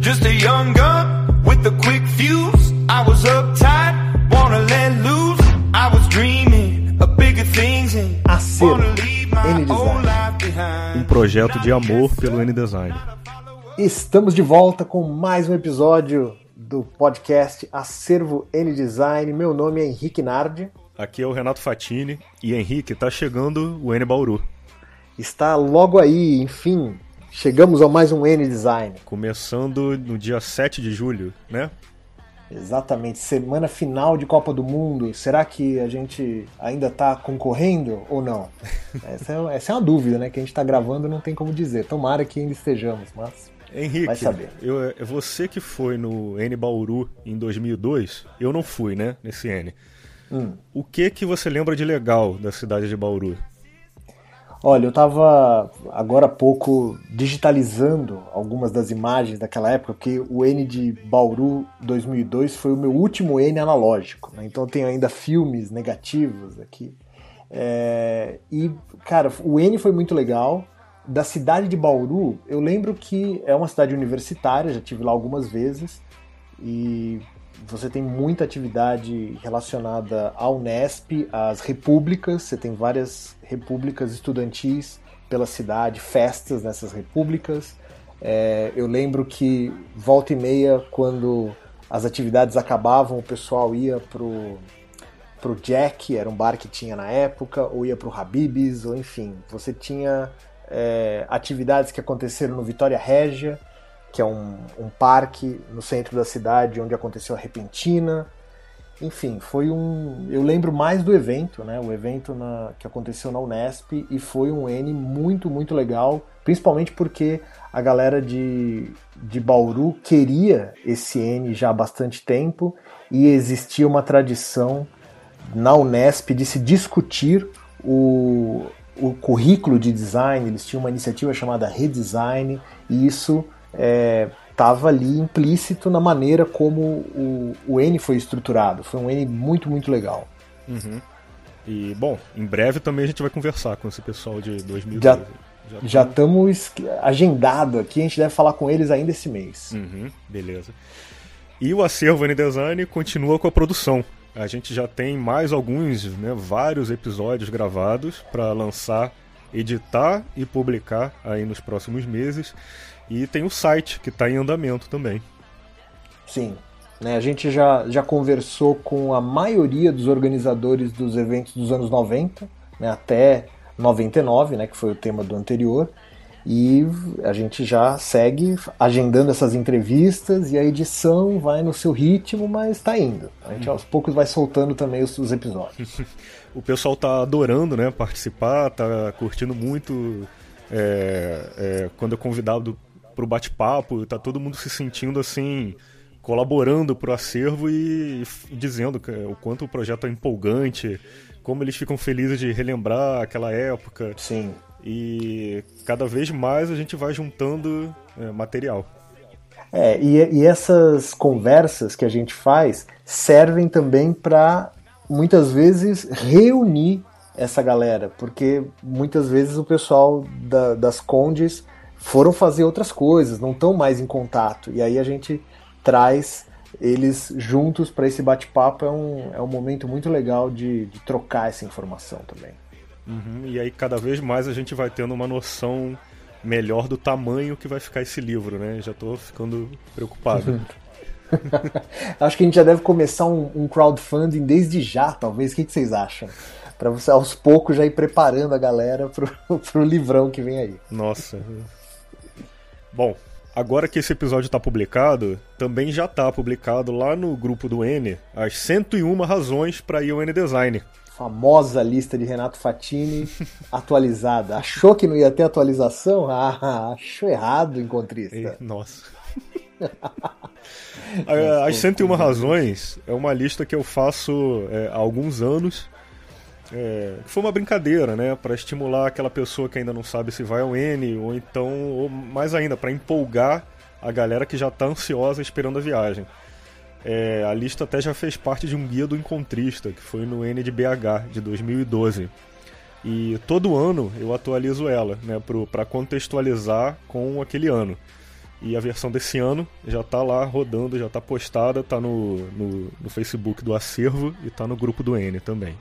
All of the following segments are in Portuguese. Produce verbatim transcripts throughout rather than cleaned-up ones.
Just a young gun with a quick fuse. I was uptight, wanna let loose. I was dreaming of bigger things and wanna leave my old life behind. Um projeto de amor pelo N-Design. Estamos de volta com mais um episódio do podcast Acervo N-Design. Meu nome é Henrique Nardi. Aqui é o Renato Fatini. E Henrique, tá chegando o N-Bauru. Está logo aí, enfim. Chegamos a mais um N-Design. Começando no dia sete de julho, né? Exatamente, semana final de Copa do Mundo. Será que a gente ainda está concorrendo ou não? Essa é, essa é uma dúvida, né? Que a gente está gravando, não tem como dizer. Tomara que ainda estejamos, mas Henrique, vai saber. Eu, você que foi no N-Bauru em dois mil e dois, eu não fui, né? Nesse N. Hum. O que que você lembra de legal da cidade de Bauru? Olha, eu estava agora há pouco digitalizando algumas das imagens daquela época, porque o N de Bauru dois mil e dois foi o meu último N analógico, né? Então eu tenho ainda filmes negativos aqui. É... E, cara, o N foi muito legal. Da cidade de Bauru, eu lembro que é uma cidade universitária, já estive lá algumas vezes, e você tem muita atividade relacionada à Unesp, às repúblicas, você tem várias repúblicas estudantis pela cidade, festas nessas repúblicas. É, eu lembro que volta e meia, quando as atividades acabavam, o pessoal ia pro, pro Jack, era um bar que tinha na época, ou ia pro Habib's, ou enfim, você tinha é, atividades que aconteceram no Vitória Régia, que é um, um parque no centro da cidade onde aconteceu a Repentina. Enfim, foi um... Eu lembro mais do evento, né? O evento na, que aconteceu na Unesp, e foi um N muito, muito legal, principalmente porque a galera de, de Bauru queria esse N já há bastante tempo, e existia uma tradição na Unesp de se discutir o, o currículo de design. Eles tinham uma iniciativa chamada Redesign, e isso estava é, ali implícito na maneira como o, o N foi estruturado. Foi um N muito, muito legal. Uhum. E, bom, em breve também a gente vai conversar com esse pessoal de dois mil e doze. Já, já estamos agendado aqui, a gente deve falar com eles ainda esse mês. Uhum, beleza. E o Acervo N-Design continua com a produção. A gente já tem mais alguns, né, vários episódios gravados para lançar, editar e publicar aí nos próximos meses. E tem o site, que está em andamento também. Sim, né, a gente já, já conversou com a maioria dos organizadores dos eventos dos anos noventa, né, até noventa e nove, né, que foi o tema do anterior, e a gente já segue agendando essas entrevistas, e a edição vai no seu ritmo, mas está indo. A gente aos poucos vai soltando também os, os episódios. O pessoal está adorando, né, participar, está curtindo muito é, é, quando é convidado pro bate-papo, tá todo mundo se sentindo assim, colaborando pro acervo e, e dizendo que, o quanto o projeto é empolgante, como eles ficam felizes de relembrar aquela época. Sim. E cada vez mais a gente vai juntando é, material. É, e, e essas conversas que a gente faz servem também para, muitas vezes, reunir essa galera, porque muitas vezes o pessoal da, das Condes foram fazer outras coisas, não estão mais em contato, e aí a gente traz eles juntos para esse bate-papo. É um, é um momento muito legal de, de trocar essa informação também. Uhum, e aí cada vez mais a gente vai tendo uma noção melhor do tamanho que vai ficar esse livro, né? Já estou ficando preocupado. Acho que a gente já deve começar um, um crowdfunding desde já, talvez. O que, que vocês acham? Para você aos poucos já ir preparando a galera pro, pro livrão que vem aí. Nossa. Bom, agora que esse episódio está publicado, também já está publicado lá no grupo do N as cento e uma razões para ir ao N-Design. Famosa lista de Renato Fatini atualizada. Achou que não ia ter atualização? Ah, achou errado, encontrista. E, nossa. As cento e uma razões é uma lista que eu faço é, há alguns anos. É, foi uma brincadeira, né, para estimular aquela pessoa que ainda não sabe se vai ao N, ou então, ou mais ainda, para empolgar a galera que já está ansiosa esperando a viagem. É, a lista até já fez parte de um guia do encontrista, que foi no N de B H de dois mil e doze. E todo ano eu atualizo ela, né, para contextualizar com aquele ano. E a versão desse ano já está lá rodando, já está postada, está no, no, no Facebook do Acervo e está no grupo do N também.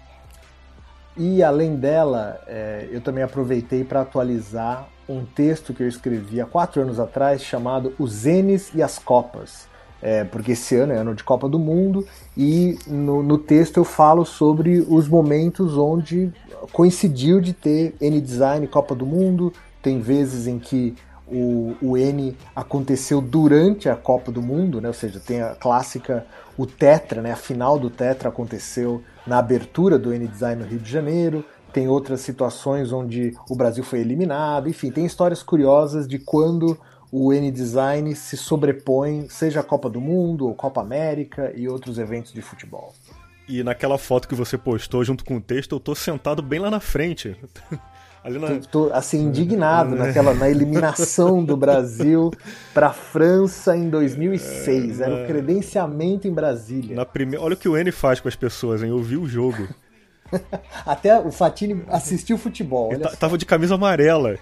E além dela, é, eu também aproveitei para atualizar um texto que eu escrevi há quatro anos atrás chamado Os Ns e as Copas. É, porque esse ano é ano de Copa do Mundo e no, no texto eu falo sobre os momentos onde coincidiu de ter N-Design Copa do Mundo. Tem vezes em que o, o N aconteceu durante a Copa do Mundo, né? Ou seja, tem a clássica, o Tetra, né? A final do Tetra aconteceu na abertura do N-Design no Rio de Janeiro. Tem outras situações onde o Brasil foi eliminado. Enfim, tem histórias curiosas de quando o N-Design se sobrepõe, seja a Copa do Mundo, ou Copa América e outros eventos de futebol. E naquela foto que você postou junto com o texto, eu tô sentado bem lá na frente. Ali na... Tô, tô assim, indignado naquela, na eliminação do Brasil para a França em dois mil e seis. É, Era na... o credenciamento em Brasília. Na prime... Olha o que o N faz com as pessoas, hein? Eu vi o jogo. Até o Fatini assistiu futebol. Ele t- tava de camisa amarela.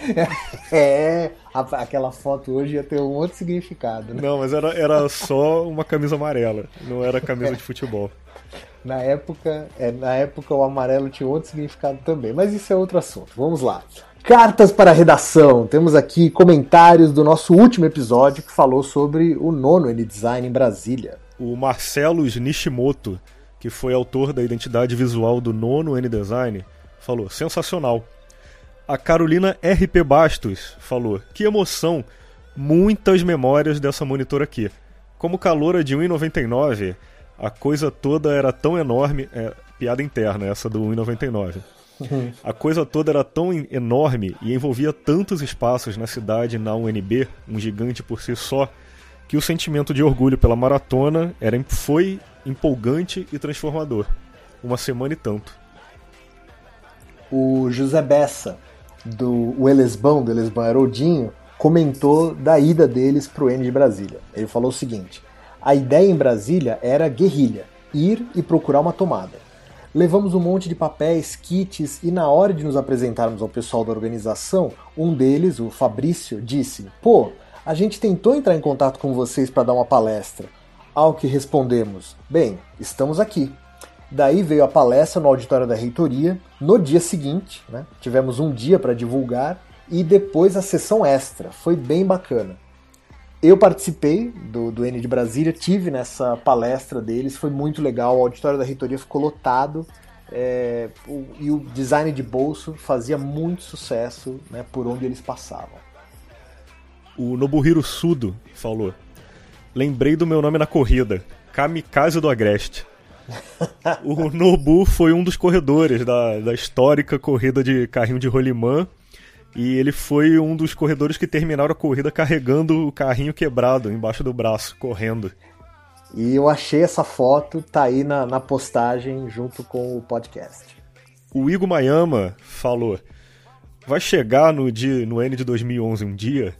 É, a, aquela foto hoje ia ter um outro significado, né? Não, mas era, era só uma camisa amarela, não era camisa de futebol. Na época, é, na época o amarelo tinha outro significado também, mas isso é outro assunto. Vamos lá. Cartas para a redação. Temos aqui comentários do nosso último episódio que falou sobre o nono N-Design em Brasília. O Marcelo Nishimoto, que foi autor da identidade visual do nono N-Design, falou, sensacional. A Carolina R P Bastos falou, que emoção, muitas memórias dessa monitor aqui. Como caloura de um e noventa e nove, a coisa toda era tão enorme, é, piada interna essa do um e noventa e nove. Uhum. A coisa toda era tão enorme e envolvia tantos espaços na cidade na U N B, um gigante por si só, que o sentimento de orgulho pela maratona era, foi empolgante e transformador. Uma semana e tanto. O José Bessa, do o Elesbão, do Elesbão Herodinho, comentou da ida deles para o N de Brasília. Ele falou o seguinte, a ideia em Brasília era guerrilha, ir e procurar uma tomada. Levamos um monte de papéis, kits, e na hora de nos apresentarmos ao pessoal da organização, um deles, o Fabrício, disse, pô, a gente tentou entrar em contato com vocês para dar uma palestra. Ao que respondemos, bem, estamos aqui. Daí veio a palestra no auditório da reitoria, no dia seguinte, né, tivemos um dia para divulgar, e depois a sessão extra, foi bem bacana. Eu participei do, do N de Brasília, tive nessa palestra deles, foi muito legal, o auditório da reitoria ficou lotado, é, o, e o design de bolso fazia muito sucesso, né, por onde eles passavam. O Nobuhiro Sudo falou, lembrei do meu nome na corrida, Kamikaze do Agreste. O Nobu foi um dos corredores da, da histórica corrida de carrinho de rolimã, e ele foi um dos corredores que terminaram a corrida carregando o carrinho quebrado embaixo do braço, correndo. E eu achei essa foto, tá aí na, na postagem junto com o podcast. O Igor Mayama falou, vai chegar no, dia, no N de dois mil e onze um dia?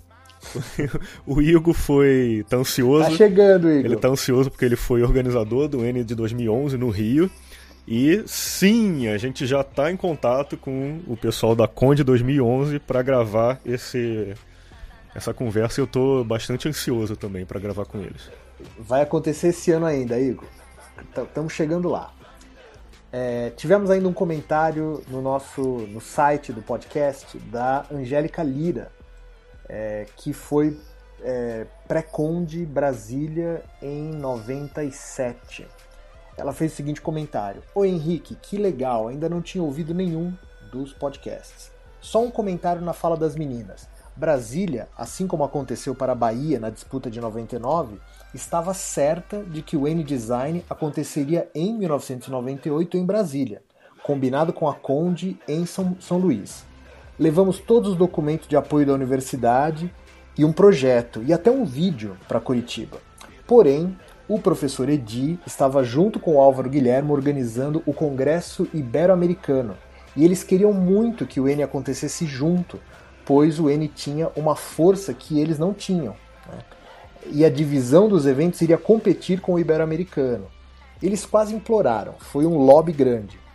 O Igor foi, tá ansioso. Tá chegando, Igor. Ele tá ansioso porque ele foi organizador do N de dois mil e onze no Rio. E sim, a gente já tá em contato com o pessoal da Conde dois mil e onze para gravar esse, essa conversa. E eu tô bastante ansioso também para gravar com eles. Vai acontecer esse ano ainda, Igor. Estamos chegando lá. É, tivemos ainda um comentário no nosso no site do podcast da Angélica Lira, é, que foi é, pré-Conde Brasília em noventa e sete. Ela fez o seguinte comentário. Oi Henrique, que legal, ainda não tinha ouvido nenhum dos podcasts. Só um comentário na fala das meninas. Brasília, assim como aconteceu para a Bahia na disputa de noventa e nove, estava certa de que o N-Design aconteceria em mil novecentos e noventa e oito em Brasília, combinado com a Conde em São, São Luís. Levamos todos os documentos de apoio da universidade e um projeto e até um vídeo para Curitiba. Porém, o professor Edi estava junto com o Álvaro Guilherme organizando o Congresso Ibero-Americano e eles queriam muito que o N acontecesse junto, pois o N tinha uma força que eles não tinham, né? E a divisão dos eventos iria competir com o Ibero-Americano. Eles quase imploraram, foi um lobby grande.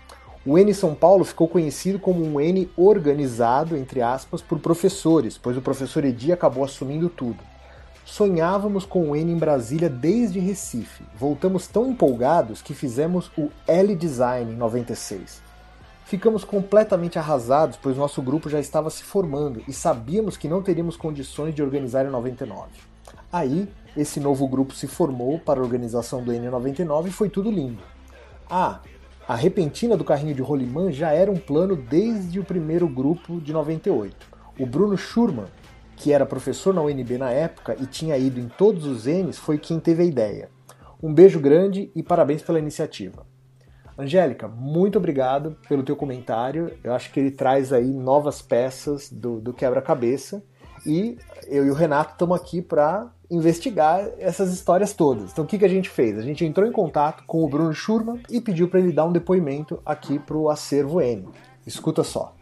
O N São Paulo ficou conhecido como um N organizado, entre aspas, por professores, pois o professor Edi acabou assumindo tudo. Sonhávamos com o N em Brasília desde Recife. Voltamos tão empolgados que fizemos o L Design em noventa e seis. Ficamos completamente arrasados, pois nosso grupo já estava se formando e sabíamos que não teríamos condições de organizar em noventa e nove. Aí, esse novo grupo se formou para a organização do N noventa e nove e foi tudo lindo. Ah, a repentina do carrinho de rolimã já era um plano desde o primeiro grupo de noventa e oito. O Bruno Schurman, que era professor na U N B na época e tinha ido em todos os N's, foi quem teve a ideia. Um beijo grande e parabéns pela iniciativa. Angélica, muito obrigado pelo teu comentário. Eu acho que ele traz aí novas peças do, do quebra-cabeça e eu e o Renato estamos aqui para investigar essas histórias todas. Então o que, que a gente fez? A gente entrou em contato com o Bruno Schurman e pediu para ele dar um depoimento aqui para o Acervo N. Escuta só.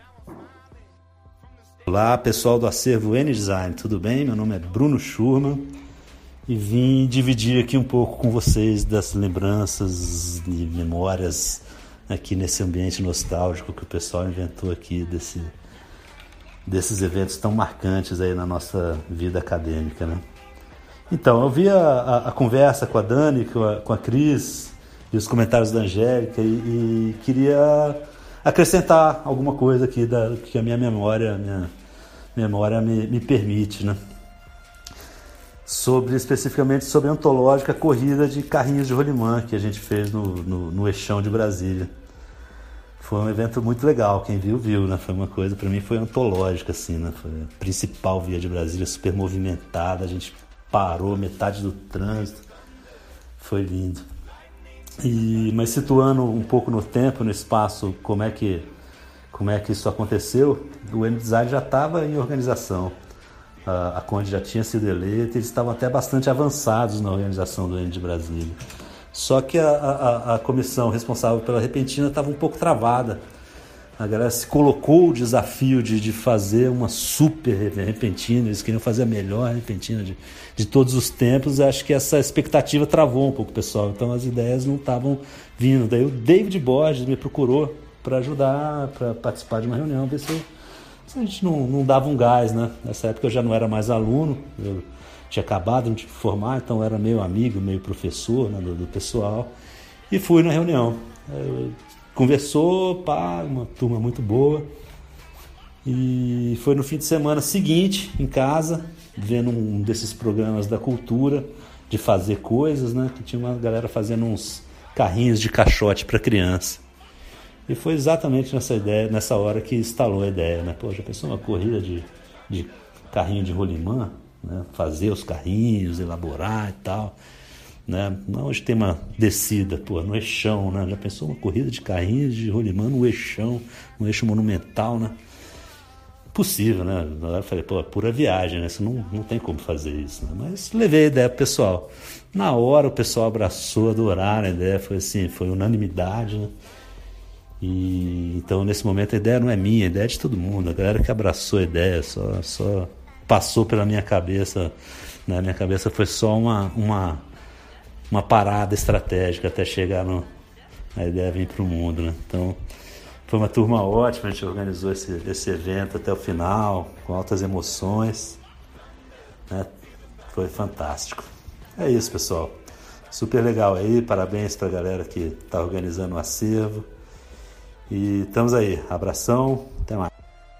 Olá pessoal do Acervo N Design, tudo bem? Meu nome é Bruno Schurman e vim dividir aqui um pouco com vocês das lembranças e memórias aqui nesse ambiente nostálgico que o pessoal inventou aqui desse, desses eventos tão marcantes aí na nossa vida acadêmica, né? Então, eu vi a, a, a conversa com a Dani, com a, com a Cris e os comentários da Angélica e, e queria acrescentar alguma coisa aqui da, que a minha memória, minha memória me, me permite, né? Sobre, especificamente sobre a antológica corrida de carrinhos de rolimã que a gente fez no, no, no Eixão de Brasília. Foi um evento muito legal, quem viu, viu, né? Foi uma coisa, para mim foi antológica, assim, né? Foi a principal via de Brasília, super movimentada, a gente parou metade do trânsito, foi lindo. E, mas situando um pouco no tempo, no espaço, como é que, como é que isso aconteceu, o N Design já estava em organização. A, a Conde já tinha sido eleita, eles estavam até bastante avançados na organização do N de Brasília. Só que a, a, a comissão responsável pela repentina estava um pouco travada. A galera se colocou o desafio de, de fazer uma super repentina, eles queriam fazer a melhor repentina de, de todos os tempos. Acho que essa expectativa travou um pouco o pessoal, então as ideias não estavam vindo. Daí o David Borges me procurou para ajudar, para participar de uma reunião, ver se, se a gente não, não dava um gás, né? Nessa época eu já não era mais aluno, eu tinha acabado de me formar, então eu era meio amigo, meio professor, né, do, do pessoal, e fui na reunião. Eu, Conversou, pá, uma turma muito boa. E foi no fim de semana seguinte, em casa, vendo um desses programas da cultura, de fazer coisas, né? Que tinha uma galera fazendo uns carrinhos de caixote para criança. E foi exatamente nessa ideia, nessa hora que instalou a ideia, né? Pô, já pensou uma corrida de, de carrinho de rolimã, né? Fazer os carrinhos, elaborar e tal. Né? Hoje tem uma descida, pô, no Eixão, né? Já pensou uma corrida de carrinhos de rolimã no Eixão, no eixo monumental, né? Possível, né? Na hora eu falei, pô, pura viagem, né? Isso não, não tem como fazer isso, né? Mas levei a ideia pro pessoal. Na hora o pessoal abraçou, adoraram a ideia, foi assim, foi unanimidade, né? E então nesse momento a ideia não é minha, a ideia é de todo mundo, a galera que abraçou a ideia, só, só passou pela minha cabeça, né? Minha cabeça foi só uma, uma, uma parada estratégica até chegar no, a ideia vir para o mundo, né? Então foi uma turma ótima, a gente organizou esse, esse evento até o final, com altas emoções, né? Foi fantástico. É isso, pessoal. Super legal aí, parabéns para a galera que está organizando o acervo. E estamos aí, abração, até mais.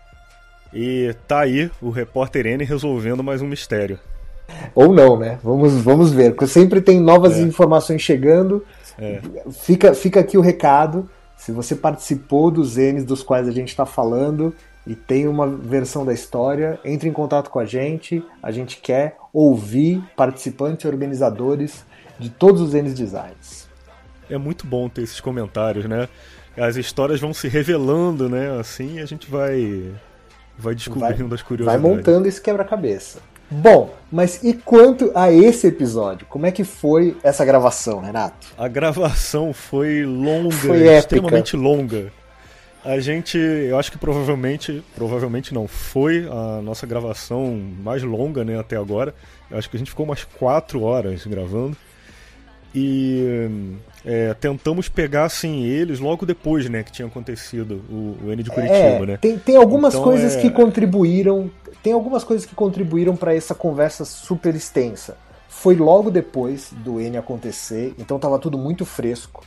E tá aí o repórter N resolvendo mais um mistério. Ou não, né? Vamos, vamos ver, porque sempre tem novas é. informações chegando. É. Fica, fica aqui o recado. Se você participou dos N's dos quais a gente está falando e tem uma versão da história, entre em contato com a gente. A gente quer ouvir participantes e organizadores de todos os N's Designs. É muito bom ter esses comentários, né? As histórias vão se revelando, né? Assim a gente vai, vai descobrindo vai, as curiosidades. Vai montando esse quebra-cabeça. Bom, mas e quanto a esse episódio? Como é que foi essa gravação, Renato? A gravação foi longa, foi extremamente longa. A gente, eu acho que provavelmente, provavelmente não, foi a nossa gravação mais longa, né, até agora. Eu acho que a gente ficou umas quatro horas gravando. e é, tentamos pegar assim, eles logo depois, né, que tinha acontecido o, o N de Curitiba, é, né? Tem, tem algumas então, coisas é... que contribuíram, tem algumas coisas que contribuíram para essa conversa super extensa. Foi logo depois do N acontecer, então estava tudo muito fresco.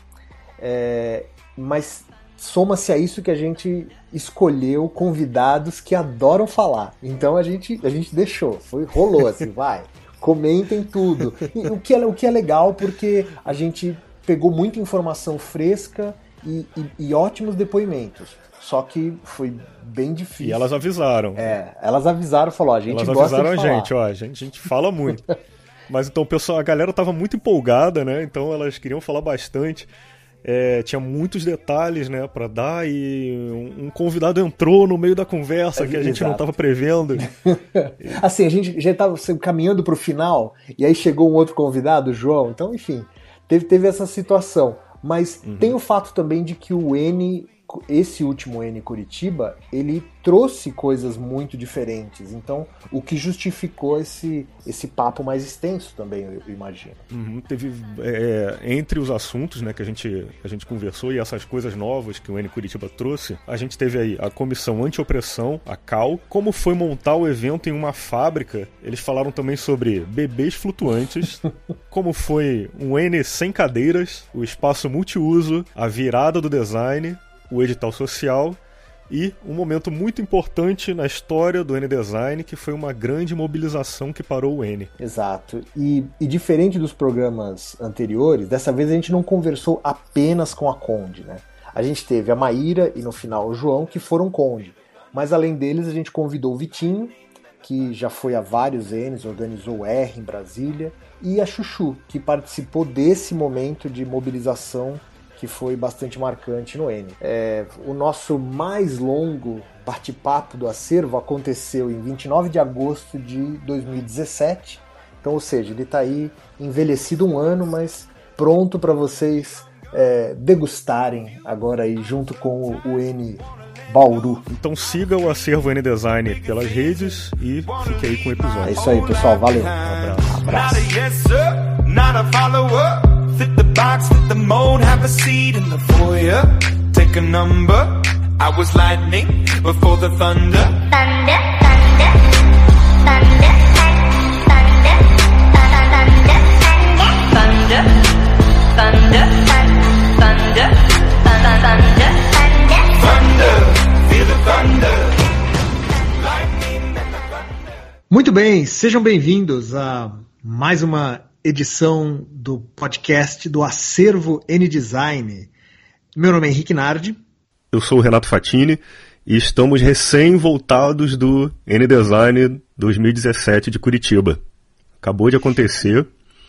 É, mas soma-se a isso que a gente escolheu convidados que adoram falar. Então a gente, a gente deixou, foi, rolou assim, vai, comentem tudo. E, o, que é, o que é legal porque a gente pegou muita informação fresca e, e, e ótimos depoimentos. Só que foi bem difícil. E elas avisaram. É, elas avisaram, falou, a gente elas gosta de falar. Elas avisaram a gente, ó, a gente, a gente fala muito. Mas então o pessoal, a galera tava muito empolgada, né? Então elas queriam falar bastante. É, tinha muitos detalhes, né, para dar, e um, um convidado entrou no meio da conversa é, que a gente exato. Não estava prevendo. Assim, a gente já estava caminhando para o final, e aí chegou um outro convidado, o João. Então, enfim, teve, teve essa situação. Mas uhum. tem o fato também de que o N, esse último N Curitiba, ele trouxe coisas muito diferentes. Então, o que justificou esse, esse papo mais extenso também, eu imagino. Uhum, teve, é, entre os assuntos, né, que a gente, a gente conversou e essas coisas novas que o N Curitiba trouxe, a gente teve aí a Comissão Antiopressão, a C A U, como foi montar o evento em uma fábrica. Eles falaram também sobre bebês flutuantes, como foi um N sem cadeiras, o espaço multiuso, a virada do design, o edital social e um momento muito importante na história do N-Design, que foi uma grande mobilização que parou o N. Exato. E, e diferente dos programas anteriores, dessa vez a gente não conversou apenas com a Conde, né? A gente teve a Maíra e no final o João, que foram Conde. Mas além deles a gente convidou o Vitinho, que já foi a vários N's, organizou o R em Brasília, e a Chuchu, que participou desse momento de mobilização que foi bastante marcante no N. É, o nosso mais longo bate-papo do acervo aconteceu em vinte e nove de agosto de dois mil e dezessete, então, ou seja, ele está aí envelhecido um ano, mas pronto para vocês é, degustarem agora aí junto com o, o N Bauru. Então siga o Acervo N-Design pelas redes e fique aí com o episódio. É isso aí, pessoal. Valeu. Um abraço. Um abraço. Fit the box, fit the mold, have a seat in the foyer. Take a number. I was lightning before the thunder. Thunder, thunder, thunder, thunder, thunder, thunder, thunder, thunder, thunder, thunder, thunder, feel the thunder. Lightning and the thunder. Muito bem, sejam bem-vindos a mais uma edição do podcast do Acervo N-Design. Meu nome é Henrique Nardi. Eu sou o Renato Fatini e estamos recém-voltados do N-Design dois mil e dezessete de Curitiba. Acabou de acontecer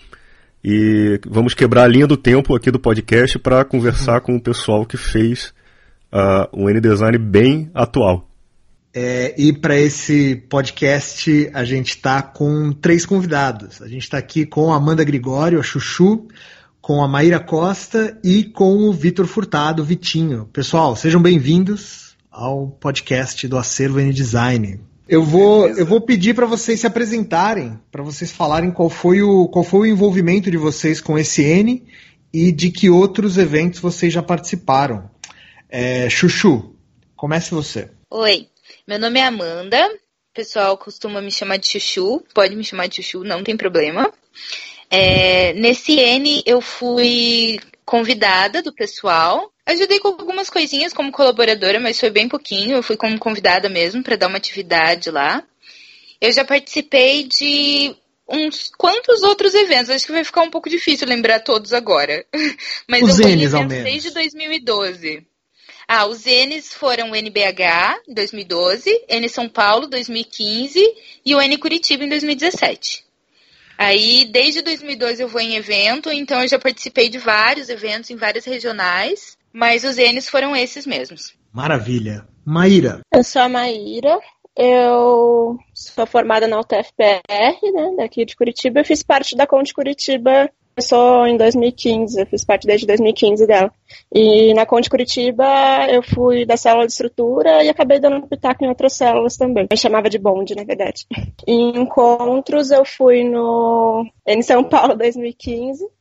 e vamos quebrar a linha do tempo aqui do podcast para conversar com o pessoal que fez uh, um N-Design bem atual. É, e para esse podcast a gente está com três convidados. A gente está aqui com a Amanda Gregório, a Chuchu, com a Maíra Costa e com o Vitor Furtado, o Vitinho. Pessoal, sejam bem-vindos ao podcast do Acervo N-Design. Eu vou, eu vou pedir para vocês se apresentarem, para vocês falarem qual foi, o, qual foi o envolvimento de vocês com esse N e de que outros eventos vocês já participaram. É, Chuchu, comece você. Oi. Meu nome é Amanda, o pessoal costuma me chamar de Chuchu, pode me chamar de Chuchu, não tem problema. É, nesse N eu fui convidada do pessoal, ajudei com algumas coisinhas como colaboradora, mas foi bem pouquinho, eu fui como convidada mesmo para dar uma atividade lá. Eu já participei de uns quantos outros eventos, acho que vai ficar um pouco difícil lembrar todos agora, mas Os eu fui em N's, eventos desde dois mil e doze. Ah, os N's foram o N B H em dois mil e doze, N São Paulo dois mil e quinze e o N Curitiba em dois mil e dezessete. Aí, desde dois mil e doze eu vou em evento, então eu já participei de vários eventos em várias regionais, mas os N's foram esses mesmos. Maravilha. Maíra. Eu sou a Maíra, eu sou formada na U T F P R, né, daqui de Curitiba, eu fiz parte da Conde Curitiba. Começou em dois mil e quinze, eu fiz parte desde dois mil e quinze dela. E na Conde Curitiba eu fui da célula de estrutura e acabei dando pitaco em outras células também. Eu chamava de bonde, na verdade. Em encontros eu fui no N São Paulo dois mil e quinze.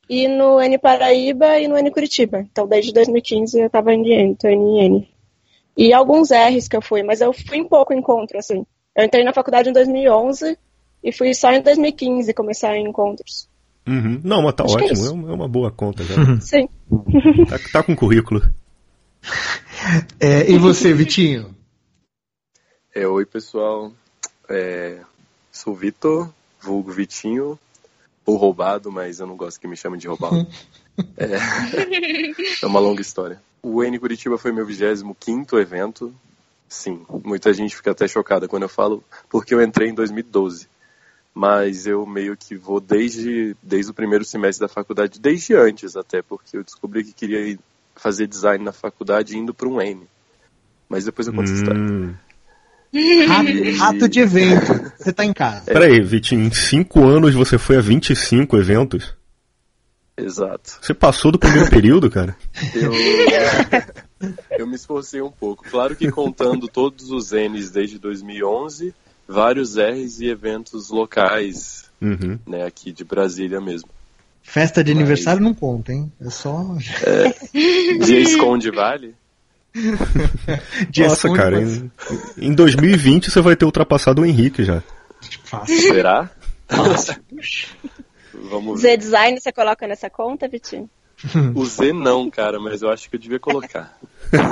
e no N Paraíba e no N Curitiba. Então, desde dois mil e quinze eu tava indo em N, tô indo em N. E alguns R's que eu fui, mas eu fui em pouco encontro, assim. Eu entrei na faculdade em dois mil e onze e fui só em dois mil e quinze começar em encontros. Uhum. Não, mas tá Acho que é ótimo, isso. é uma, é uma boa conta já. Sim. Tá, tá com currículo. É, e você, Vitinho? É, oi, pessoal. É, sou o Vitor, vulgo Vitinho, ou roubado, mas eu não gosto que me chamem de roubado. É, é uma longa história. O N Curitiba foi meu vigésimo quinto evento. Sim, muita gente fica até chocada quando eu falo, porque eu entrei em dois mil e doze. Mas eu meio que vou desde, desde o primeiro semestre da faculdade, desde antes até, porque eu descobri que queria ir fazer design na faculdade indo para um N. Mas depois eu conto essa história. Hum. Rato, rato de evento. Você tá em casa. É. Peraí, Vitinho, em cinco anos você foi a vinte e cinco eventos? Exato. Você passou do primeiro período, cara? Eu, eu me esforcei um pouco. Claro que contando todos os N's desde dois mil e onze, vários R's e eventos locais, Uhum. né, aqui de Brasília mesmo. Festa de Mas- aniversário não conta, hein? É só. Dia Esconde Vale? Dia Nossa, esconde, cara, mas em, em dois mil e vinte você vai ter ultrapassado o Henrique já. fácil. Será? Vamos ver. Z-Design você coloca nessa conta, Vitinho? O Z não, cara, mas eu acho que eu devia colocar.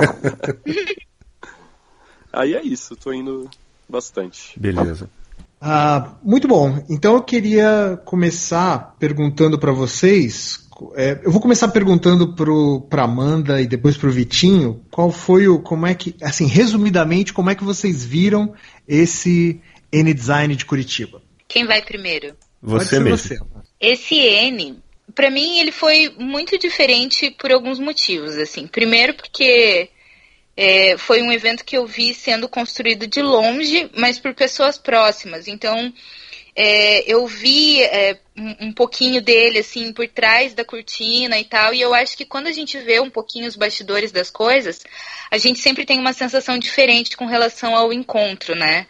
Aí é isso, tô indo bastante. Beleza. Ah, muito bom. Então eu queria começar perguntando para vocês. é, eu vou começar perguntando para Amanda e depois para o Vitinho. Qual foi o, como é que, assim, resumidamente, como é que vocês viram esse N Design de Curitiba? Quem vai primeiro? Pode Você ser mesmo. você. Esse N, pra mim, ele foi muito diferente por alguns motivos, assim. Primeiro porque é, foi um evento que eu vi sendo construído de longe, mas por pessoas próximas. Então, é, eu vi é, um, um pouquinho dele, assim, por trás da cortina e tal, e eu acho que quando a gente vê um pouquinho os bastidores das coisas, a gente sempre tem uma sensação diferente com relação ao encontro, né?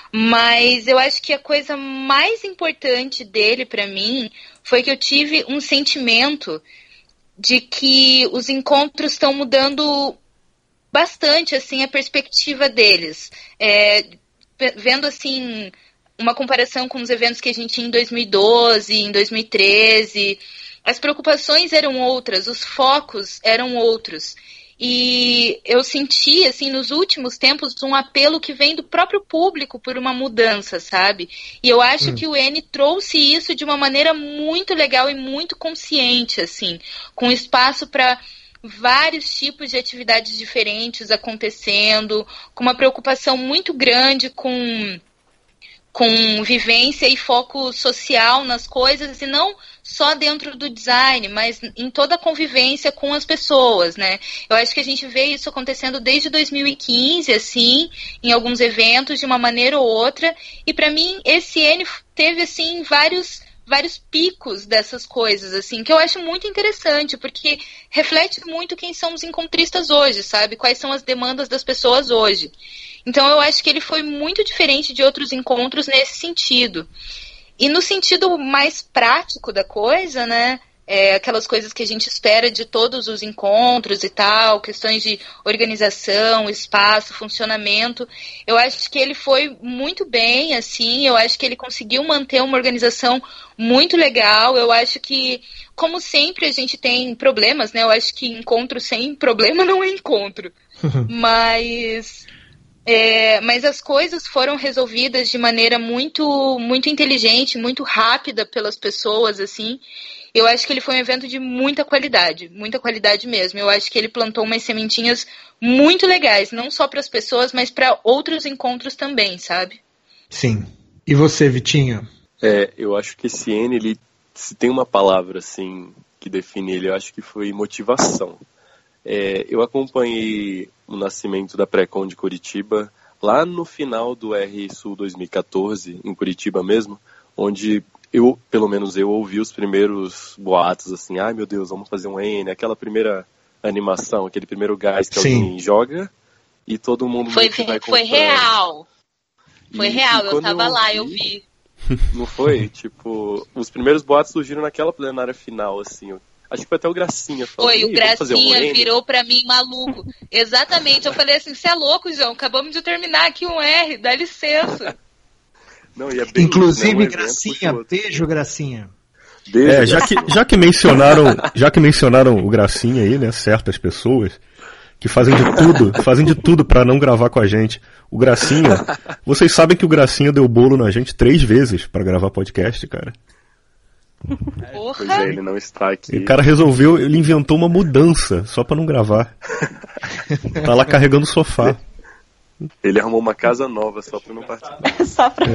Mas eu acho que a coisa mais importante dele pra mim foi que eu tive um sentimento de que os encontros estão mudando bastante assim a perspectiva deles. É, vendo assim uma comparação com os eventos que a gente tinha em dois mil e doze, em dois mil e treze, as preocupações eram outras, os focos eram outros. E eu senti, assim, nos últimos tempos, um apelo que vem do próprio público por uma mudança, sabe? E eu acho hum. que o N trouxe isso de uma maneira muito legal e muito consciente, assim, com espaço para vários tipos de atividades diferentes acontecendo, com uma preocupação muito grande com, com vivência e foco social nas coisas, e não só dentro do design, mas em toda a convivência com as pessoas, né? Eu acho que a gente vê isso acontecendo desde dois mil e quinze, assim, em alguns eventos, de uma maneira ou outra, e para mim esse N teve, assim, vários, vários picos dessas coisas, assim, que eu acho muito interessante, porque reflete muito quem são os encontristas hoje, sabe? Quais são as demandas das pessoas hoje. Então eu acho que ele foi muito diferente de outros encontros nesse sentido. E no sentido mais prático da coisa, né, é, aquelas coisas que a gente espera de todos os encontros e tal, questões de organização, espaço, funcionamento, eu acho que ele foi muito bem, assim, eu acho que ele conseguiu manter uma organização muito legal, eu acho que, como sempre, a gente tem problemas, né, eu acho que encontro sem problema não é encontro, mas... É, mas as coisas foram resolvidas de maneira muito, muito inteligente, muito rápida pelas pessoas, assim. Eu acho que ele foi um evento de muita qualidade, muita qualidade mesmo. Eu acho que ele plantou umas sementinhas muito legais, não só para as pessoas, mas para outros encontros também, sabe? Sim. E você, Vitinho? É, eu acho que esse N, ele, se tem uma palavra assim que define ele, eu acho que foi motivação. É, eu acompanhei o nascimento da Pré-Con de Curitiba lá no final do R Sul dois mil e quatorze, em Curitiba mesmo, onde eu, pelo menos eu, ouvi os primeiros boatos assim, ai meu Deus, vamos fazer um N, aquela primeira animação, aquele primeiro gás que Sim. alguém joga e todo mundo foi, vai foi real. Foi e, real, e eu tava eu lá, vi, eu vi. Não foi? Tipo, os primeiros boatos surgiram naquela plenária final, assim. Acho que foi até o Gracinha falando. Foi, o Gracinha um virou pra mim maluco. Exatamente, eu falei assim, você é louco, João, acabamos de terminar aqui um R, dá licença. Não, e é bem Inclusive, isso, né? Um Gracinha, beijo, Gracinha. Beijo, É, já que, já que mencionaram, já que mencionaram o Gracinha aí, né, certas pessoas que fazem de tudo, fazem de tudo pra não gravar com a gente. O Gracinha, vocês sabem que o Gracinha deu bolo na gente três vezes pra gravar podcast, cara. Porra. Pois é, ele não está aqui. E o cara resolveu, ele inventou uma mudança só pra não gravar. Tá lá carregando o sofá. Ele arrumou uma casa nova só pra não participar. Só pra...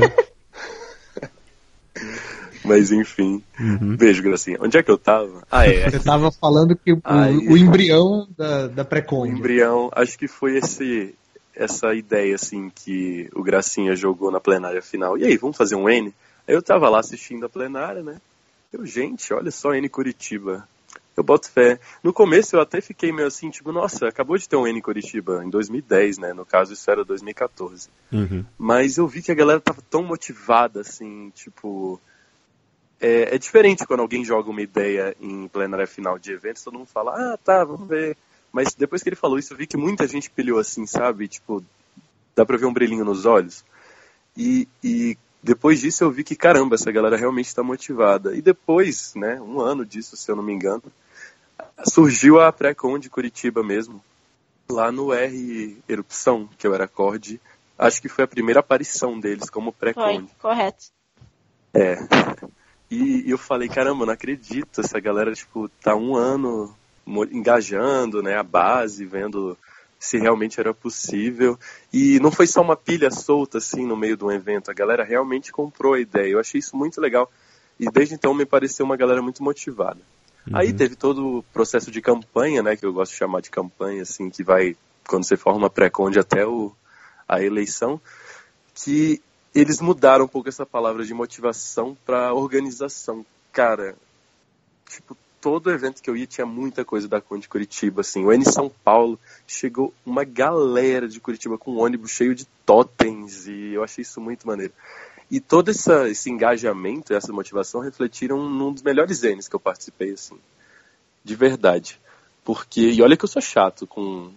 Mas enfim. Uhum. Beijo, Gracinha. Onde é que eu tava? Ah, é. Você tava falando que o, Aí. o embrião da, da O pré-conde. embrião, acho que foi esse, essa ideia, assim, que o Gracinha jogou na plenária final. E aí, vamos fazer um N? Aí eu tava lá assistindo a plenária, né? Eu, gente, olha só, N Curitiba. Eu boto fé. No começo eu até fiquei meio assim, tipo, nossa, acabou de ter um N Curitiba, em dois mil e dez, né? No caso, isso era dois mil e quatorze. Uhum. Mas eu vi que a galera tava tão motivada, assim, tipo... É, é diferente quando alguém joga uma ideia em plenária final de eventos, todo mundo fala, ah, tá, vamos ver. Mas depois que ele falou isso, eu vi que muita gente pilhou assim, sabe? Tipo, dá pra ver um brilhinho nos olhos. E, e depois disso eu vi que, caramba, essa galera realmente está motivada. E depois, né, um ano disso, se eu não me engano, surgiu a pré-con de Curitiba mesmo, lá no R Erupção, que eu era acorde. Acho que foi a primeira aparição deles como pré-con. Foi, correto. É. E eu falei, caramba, eu não acredito, essa galera, tipo, tá um ano engajando, né, a base, vendo se realmente era possível. E não foi só uma pilha solta, assim, no meio de um evento, a galera realmente comprou a ideia. Eu achei isso muito legal. E desde então me pareceu uma galera muito motivada. Uhum. Aí teve todo o processo de campanha, né, que eu gosto de chamar de campanha, assim, que vai, quando você forma pré-conde até o, a eleição, que... eles mudaram um pouco essa palavra de motivação para organização. Cara, tipo, todo evento que eu ia tinha muita coisa da Conde Curitiba, assim. O N São Paulo, chegou uma galera de Curitiba com um ônibus cheio de totens, e eu achei isso muito maneiro. E todo essa, esse engajamento, essa motivação refletiram num dos melhores Ns que eu participei, assim. De verdade. Porque, e olha que eu sou chato com,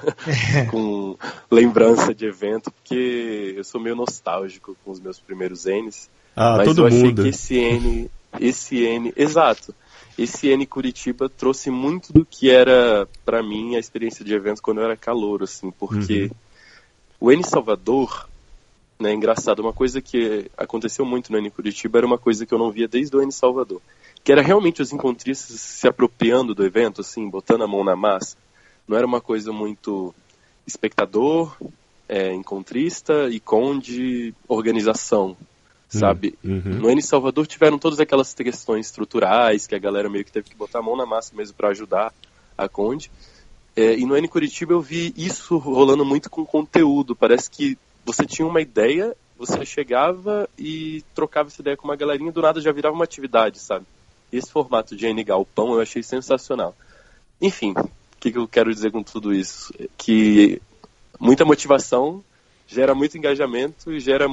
com lembrança de evento, porque eu sou meio nostálgico com os meus primeiros Ns. Ah, mas todo eu achei mundo. que esse N, esse N, exato, esse N Curitiba trouxe muito do que era, pra mim, a experiência de evento quando eu era calouro, assim, porque uhum. o N Salvador, né, engraçado, uma coisa que aconteceu muito no N Curitiba era uma coisa que eu não via desde o N Salvador. Que era realmente os encontristas se apropriando do evento, assim, botando a mão na massa. Não era uma coisa muito espectador, é, encontrista e conde organização, sabe? Uhum. No N Salvador tiveram todas aquelas questões estruturais que a galera meio que teve que botar a mão na massa mesmo para ajudar a conde. É, e no N Curitiba eu vi isso rolando muito com conteúdo. Parece que você tinha uma ideia, você chegava e trocava essa ideia com uma galerinha, do nada já virava uma atividade, sabe? Esse formato de N Galpão eu achei sensacional. Enfim, o que, que eu quero dizer com tudo isso? Que muita motivação gera muito engajamento e gera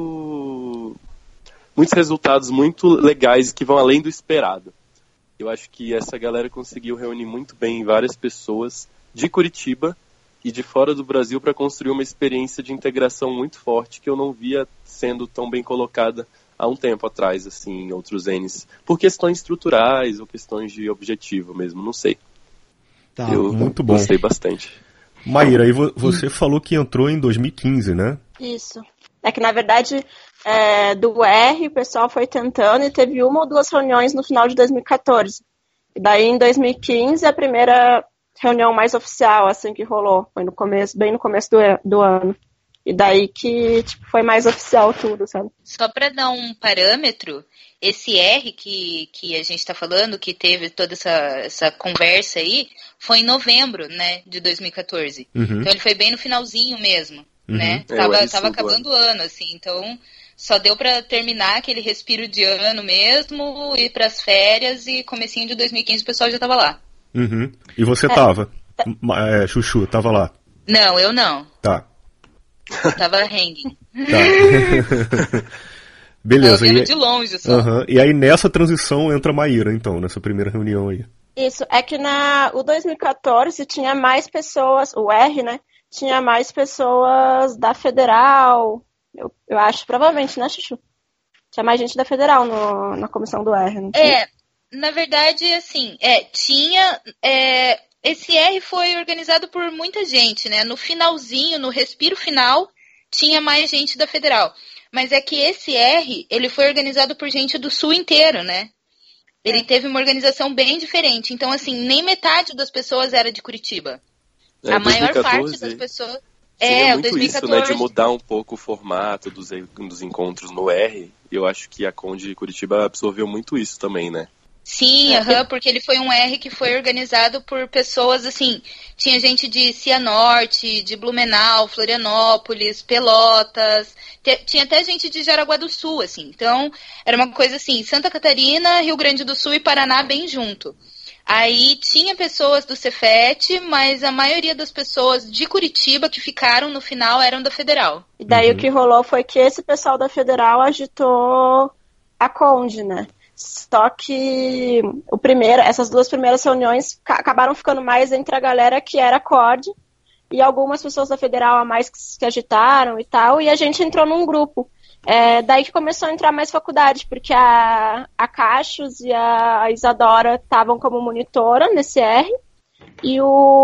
muito, muitos resultados muito legais que vão além do esperado. Eu acho que essa galera conseguiu reunir muito bem várias pessoas de Curitiba e de fora do Brasil para construir uma experiência de integração muito forte que eu não via sendo tão bem colocada há um tempo atrás, assim, em outros Ns, por questões estruturais ou questões de objetivo mesmo, não sei. Tá, eu muito bom. Gostei bastante. Maíra, aí você falou que entrou em dois mil e quinze, né? Isso. É que, na verdade, é, do R, o pessoal foi tentando e teve uma ou duas reuniões no final de dois mil e quatorze. E daí, em dois mil e quinze, a primeira reunião mais oficial, assim, que rolou. Foi no começo, bem no começo do, do ano. E daí que tipo, foi mais oficial tudo, sabe? Só para dar um parâmetro, esse R que, que a gente está falando, que teve toda essa, essa conversa aí, foi em novembro, né, de dois mil e quatorze. Uhum. Então ele foi bem no finalzinho mesmo, uhum. né? É, tava tava acabando o ano, assim, então só deu para terminar aquele respiro de ano mesmo, ir para as férias e comecinho de dois mil e quinze o pessoal já tava lá. Uhum. E você é. tava? É, Chuchu, tava lá? Não, eu não. Tá. Tava hanging. Tá. Beleza. Tava vendo E, de longe só. uh-huh. E aí nessa transição entra a Maíra, então, nessa primeira reunião aí. Isso, é que na o dois mil e quatorze tinha mais pessoas, o R, né? Tinha mais pessoas da Federal, eu, eu acho, provavelmente, né, Chuchu? Tinha mais gente da Federal no, na comissão do R, não tinha? É, na verdade, assim, é, tinha... É, esse R foi organizado por muita gente, né? No finalzinho, no respiro final, tinha mais gente da Federal. Mas é que esse R, ele foi organizado por gente do Sul inteiro, né? Ele teve uma organização bem diferente. Então, assim, nem metade das pessoas era de Curitiba. É, a maior dois mil e quatorze, parte das pessoas... Tinha É, muito dois mil e quatorze. isso, né, de mudar um pouco o formato dos, dos encontros no R. E eu acho que a Conde Curitiba absorveu muito isso também, né? Sim, uhum, porque ele foi um R que foi organizado por pessoas, assim, tinha gente de Cianorte, de Blumenau, Florianópolis, Pelotas, tinha até gente de Jaraguá do Sul, assim, então era uma coisa assim, Santa Catarina, Rio Grande do Sul e Paraná bem junto. Aí tinha pessoas do Cefet, mas a maioria das pessoas de Curitiba que ficaram no final eram da Federal. E daí Uhum. o que rolou foi que esse pessoal da Federal agitou a Conde, né? Só que o primeiro, essas duas primeiras reuniões acabaram ficando mais entre a galera que era C O D e algumas pessoas da Federal a mais que se agitaram e tal, e a gente entrou num grupo. É, daí que começou a entrar mais faculdade, porque a, a Cachos e a Isadora estavam como monitora nesse R, e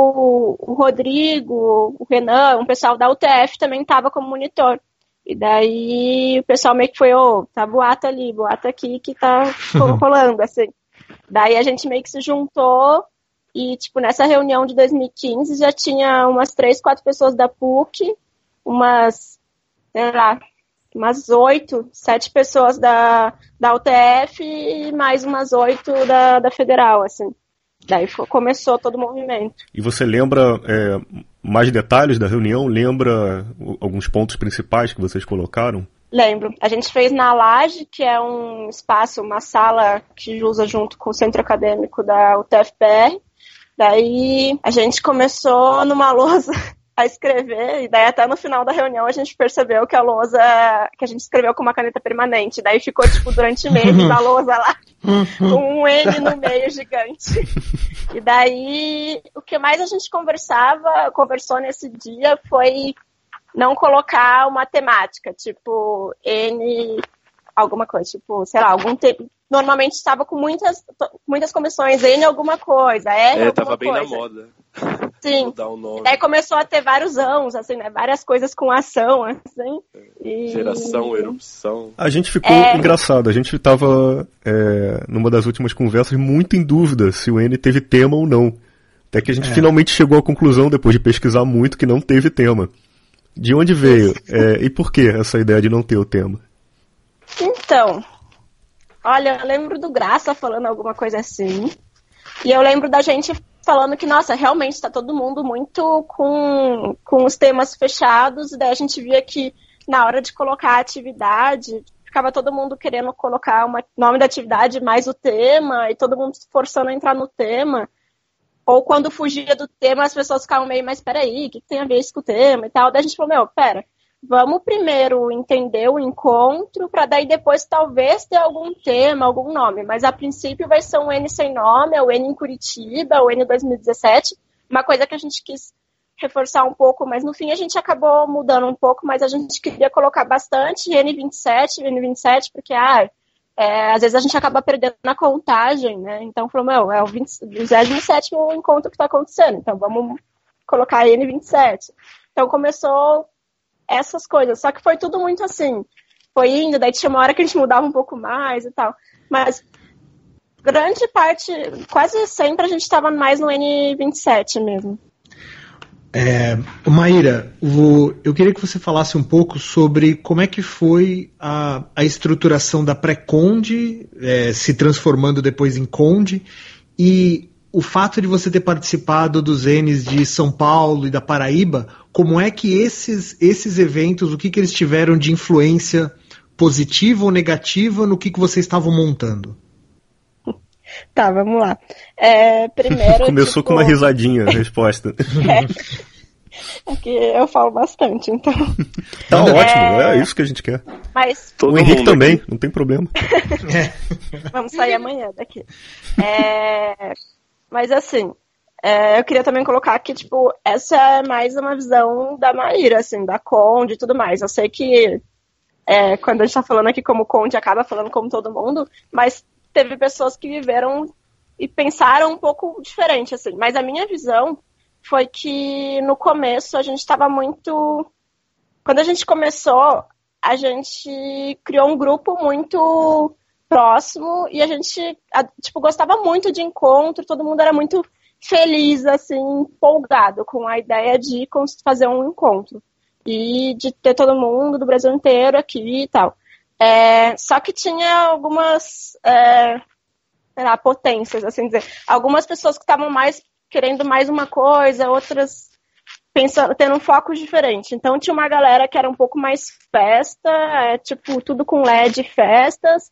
o, o Rodrigo, o Renan, um pessoal da U T F também estava como monitor. E daí o pessoal meio que foi, ô, oh, tá boato ali, boato aqui que tá rolando, assim. Daí a gente meio que se juntou e, tipo, nessa reunião de dois mil e quinze já tinha umas três, quatro pessoas da P U C, umas, sei lá, umas oito, sete pessoas da, da U T F e mais umas oito da, da Federal, assim. Daí começou todo o movimento. E você lembra é, mais detalhes da reunião? Lembra alguns pontos principais que vocês colocaram? Lembro. A gente fez na Laje, que é um espaço, uma sala que usa junto com o centro acadêmico da U T F P R. Daí a gente começou numa lousa a escrever, e daí até no final da reunião a gente percebeu que a lousa, que a gente escreveu com uma caneta permanente, daí ficou tipo durante meses a lousa lá, com um N no meio gigante. E daí o que mais a gente conversava, conversou nesse dia foi não colocar uma temática, tipo N alguma coisa, tipo, sei lá, algum tempo. Normalmente estava com muitas, muitas comissões, N alguma coisa, R É, alguma tava bem coisa. na moda. Sim. Mudar o nome. Daí começou a ter vários ãos, assim, né? Várias coisas com ação, assim. E... Geração, erupção. A gente ficou É. engraçado, a gente tava é, numa das últimas conversas muito em dúvida se o N teve tema ou não. Até que a gente É. finalmente chegou à conclusão, depois de pesquisar muito, que não teve tema. De onde veio? É, e por que essa ideia de não ter o tema? Então, olha, eu lembro do Graça falando alguma coisa assim. E eu lembro da gente falando que, nossa, realmente está todo mundo muito com, com os temas fechados. E daí a gente via que na hora de colocar a atividade, ficava todo mundo querendo colocar o nome da atividade mais o tema, e todo mundo se forçando a entrar no tema. Ou quando fugia do tema, as pessoas ficavam meio, mas peraí, o que, que tem a ver isso com o tema e tal? Daí a gente falou, meu, pera, vamos primeiro entender o encontro, para daí depois talvez ter algum tema, algum nome. Mas a princípio vai ser um N sem nome, é o N em Curitiba, o N dois mil e dezessete. Uma coisa que a gente quis reforçar um pouco, mas no fim a gente acabou mudando um pouco, mas a gente queria colocar bastante N vinte e sete, N vinte e sete, porque ah, é, às vezes a gente acaba perdendo na contagem, né? Então falou, meu, é o vigésimo sétimo encontro que está acontecendo, então vamos colocar N vinte e sete. Então começou essas coisas, só que foi tudo muito assim, foi indo, daí tinha uma hora que a gente mudava um pouco mais e tal, mas grande parte, quase sempre a gente estava mais no N vinte e sete mesmo. É, Maíra, o, eu queria que você falasse um pouco sobre como é que foi a, a estruturação da pré-Conde, é, se transformando depois em Conde, e o fato de você ter participado dos N's de São Paulo e da Paraíba, como é que esses, esses eventos, o que, que eles tiveram de influência positiva ou negativa no que, que vocês estavam montando? Tá, vamos lá. É, primeiro, Começou tipo... com uma risadinha a resposta. É. É que eu falo bastante, então. Tá ótimo, é... é isso que a gente quer. Mas... O Henrique também, aqui. Não tem problema. Vamos sair amanhã daqui. É... Mas assim, é... eu queria também colocar que, tipo, essa é mais uma visão da Maíra, assim, da Conde e tudo mais. Eu sei que é, quando a gente tá falando aqui como Conde, acaba falando como todo mundo, mas teve pessoas que viveram e pensaram um pouco diferente, assim. Mas a minha visão foi que no começo a gente estava muito... Quando a gente começou, a gente criou um grupo muito próximo e a gente, tipo, gostava muito de encontro, todo mundo era muito feliz, assim, empolgado com a ideia de fazer um encontro. E de ter todo mundo do Brasil inteiro aqui e tal. É, só que tinha algumas é, sei lá, potências, assim dizer. Algumas pessoas que estavam mais querendo mais uma coisa, outras pensando, tendo um foco diferente. Então tinha uma galera que era um pouco mais festa, é, tipo, tudo com L E D festas,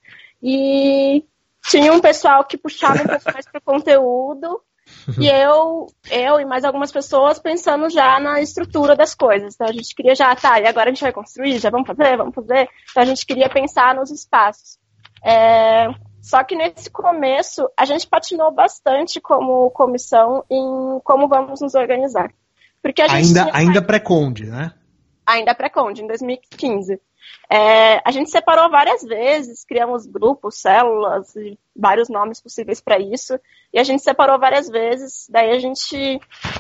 e tinha um pessoal que puxava um pouco mais para conteúdo, e eu, eu e mais algumas pessoas pensando já na estrutura das coisas. Então a gente queria já, tá, e agora a gente vai construir, já vamos fazer, vamos fazer. Então a gente queria pensar nos espaços. É, só que nesse começo a gente patinou bastante como comissão em como vamos nos organizar. Porque a gente ainda tinha... ainda pré-Conde, né? Ainda pré-Conde, em dois mil e quinze. É, a gente separou várias vezes, criamos grupos, células, e vários nomes possíveis para isso, e a gente separou várias vezes, daí a gente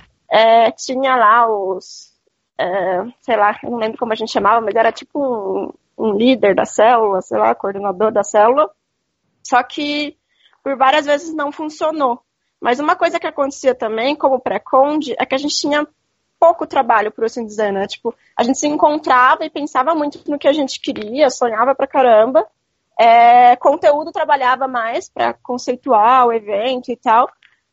é, tinha lá os, é, sei lá, eu não lembro como a gente chamava, mas era tipo um, um líder da célula, sei lá, coordenador da célula, só que por várias vezes não funcionou. Mas uma coisa que acontecia também, como pré-Conde, é que a gente tinha pouco trabalho, por assim dizer, né? Tipo, a gente se encontrava e pensava muito no que a gente queria, sonhava pra caramba. É, conteúdo trabalhava mais pra conceituar o evento e tal.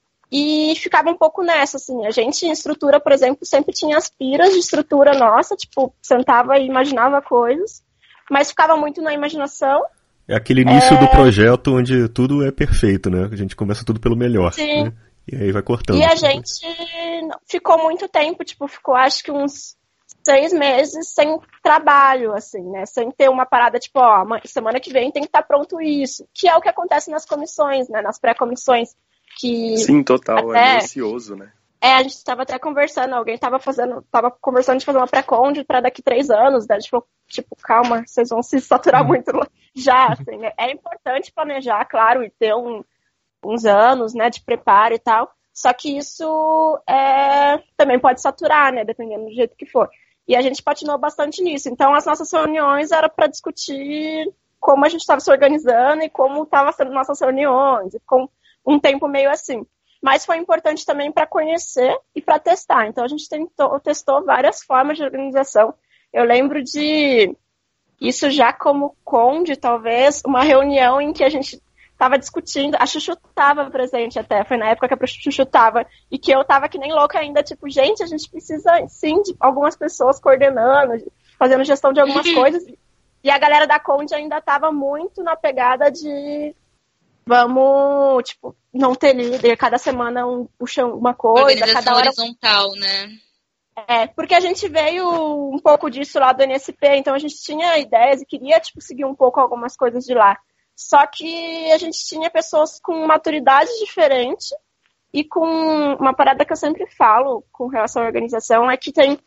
E ficava um pouco nessa, assim. A gente, em estrutura, por exemplo, sempre tinha as piras de estrutura nossa, tipo, sentava e imaginava coisas, mas ficava muito na imaginação. É aquele início é... do projeto onde tudo é perfeito, né? A gente começa tudo pelo melhor. Sim. Né? E aí vai cortando. E a gente ficou muito tempo, tipo, ficou acho que uns seis meses sem trabalho, assim, né? Sem ter uma parada, tipo, ó, semana que vem tem que estar pronto isso. Que é o que acontece nas comissões, né? Nas pré-comissões. Que Sim, total, até... é ansioso, né? É, a gente estava até conversando, alguém estava fazendo, tava conversando de fazer uma pré-conde para daqui três anos, daí a gente falou, tipo, calma, vocês vão se saturar muito já, assim, né? É importante planejar, claro, e ter um uns anos, né, de preparo e tal, só que isso é, também pode saturar, né, dependendo do jeito que for. E a gente patinou bastante nisso. Então, as nossas reuniões eram para discutir como a gente estava se organizando e como estavam sendo nossas reuniões, e com um tempo meio assim. Mas foi importante também para conhecer e para testar. Então, a gente tentou, testou várias formas de organização. Eu lembro de, isso já como Conde, talvez, uma reunião em que a gente tava discutindo, a Chuchu tava presente até, foi na época que a Chuchu tava, e que eu tava que nem louca ainda, tipo, gente, a gente precisa, sim, de algumas pessoas coordenando, fazendo gestão de algumas coisas, e a galera da Conde ainda tava muito na pegada de vamos, tipo, não ter líder, cada semana um puxa uma coisa, organização cada hora... horizontal, né? É, porque a gente veio um pouco disso lá do N S P, então a gente tinha ideias e queria, tipo, seguir um pouco algumas coisas de lá. Só que a gente tinha pessoas com maturidade diferente e com uma parada que eu sempre falo com relação à organização é que tem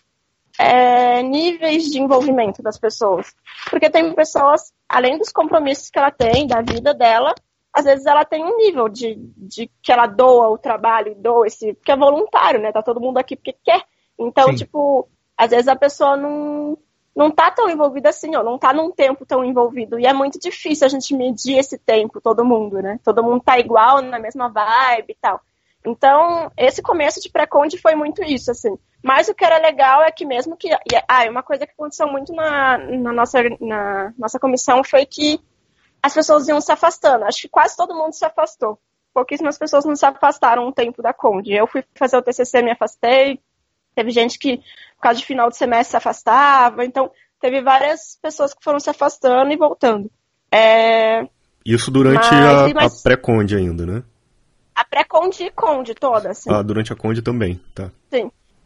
é, níveis de envolvimento das pessoas. Porque tem pessoas, além dos compromissos que ela tem, da vida dela, às vezes ela tem um nível de, de que ela doa o trabalho, doa esse... Porque é voluntário, né? Tá todo mundo aqui porque quer. Então, Sim. tipo, às vezes a pessoa não... não tá tão envolvido assim, ó, não tá num tempo tão envolvido. E é muito difícil a gente medir esse tempo, todo mundo, né? Todo mundo tá igual, na mesma vibe e tal. Então, esse começo de pré-conde foi muito isso, assim. Mas o que era legal é que mesmo que... Ah, uma coisa que aconteceu muito na, na, nossa, na nossa comissão foi que as pessoas iam se afastando. Acho que quase todo mundo se afastou. Pouquíssimas pessoas não se afastaram um tempo da Conde. Eu fui fazer o T C C, me afastei. Teve gente que, por causa de final de semestre, se afastava. Então, teve várias pessoas que foram se afastando e voltando. É... Isso durante mas, a, mas... a pré-Conde ainda, né? A pré-Conde e Conde toda, assim. Ah, durante a Conde também, tá. Sim.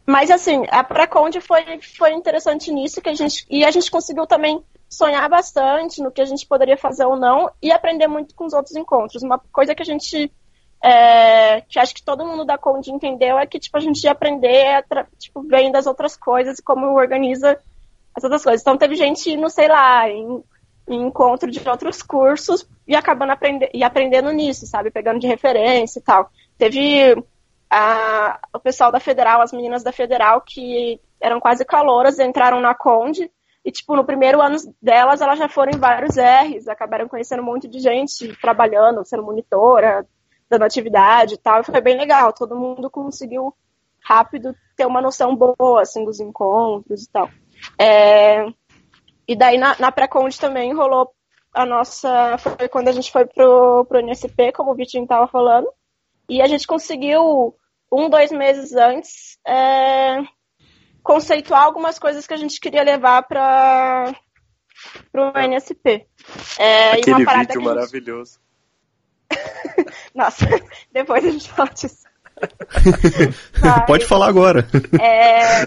Mas assim, a pré-conde foi, foi interessante nisso, que a gente, e a gente conseguiu também sonhar bastante no que a gente poderia fazer ou não, e aprender muito com os outros encontros. Uma coisa que a gente, é, que acho que todo mundo da Conde entendeu, é que tipo, a gente ia aprender, tipo, vendo as outras coisas e como organiza as outras coisas. Então teve gente indo, sei lá, em, em encontro de outros cursos e acabando aprender, e aprendendo nisso, sabe? Pegando de referência e tal. Teve a, o pessoal da Federal, as meninas da Federal, que eram quase calouras, entraram na Conde e, tipo, no primeiro ano delas, elas já foram em vários R's, acabaram conhecendo um monte de gente, trabalhando, sendo monitora, dando atividade e tal, e foi bem legal. Todo mundo conseguiu rápido ter uma noção boa, assim, dos encontros e tal. É... E daí, na, na pré-conde também rolou a nossa... Foi quando a gente foi pro, pro N S P, como o Vitinho estava falando, e a gente conseguiu, um, dois meses antes, é, conceituar algumas coisas que a gente queria levar para o N S P. É, Aquele e uma vídeo gente... maravilhoso. Nossa, depois a gente fala disso. Mas, pode falar agora. É...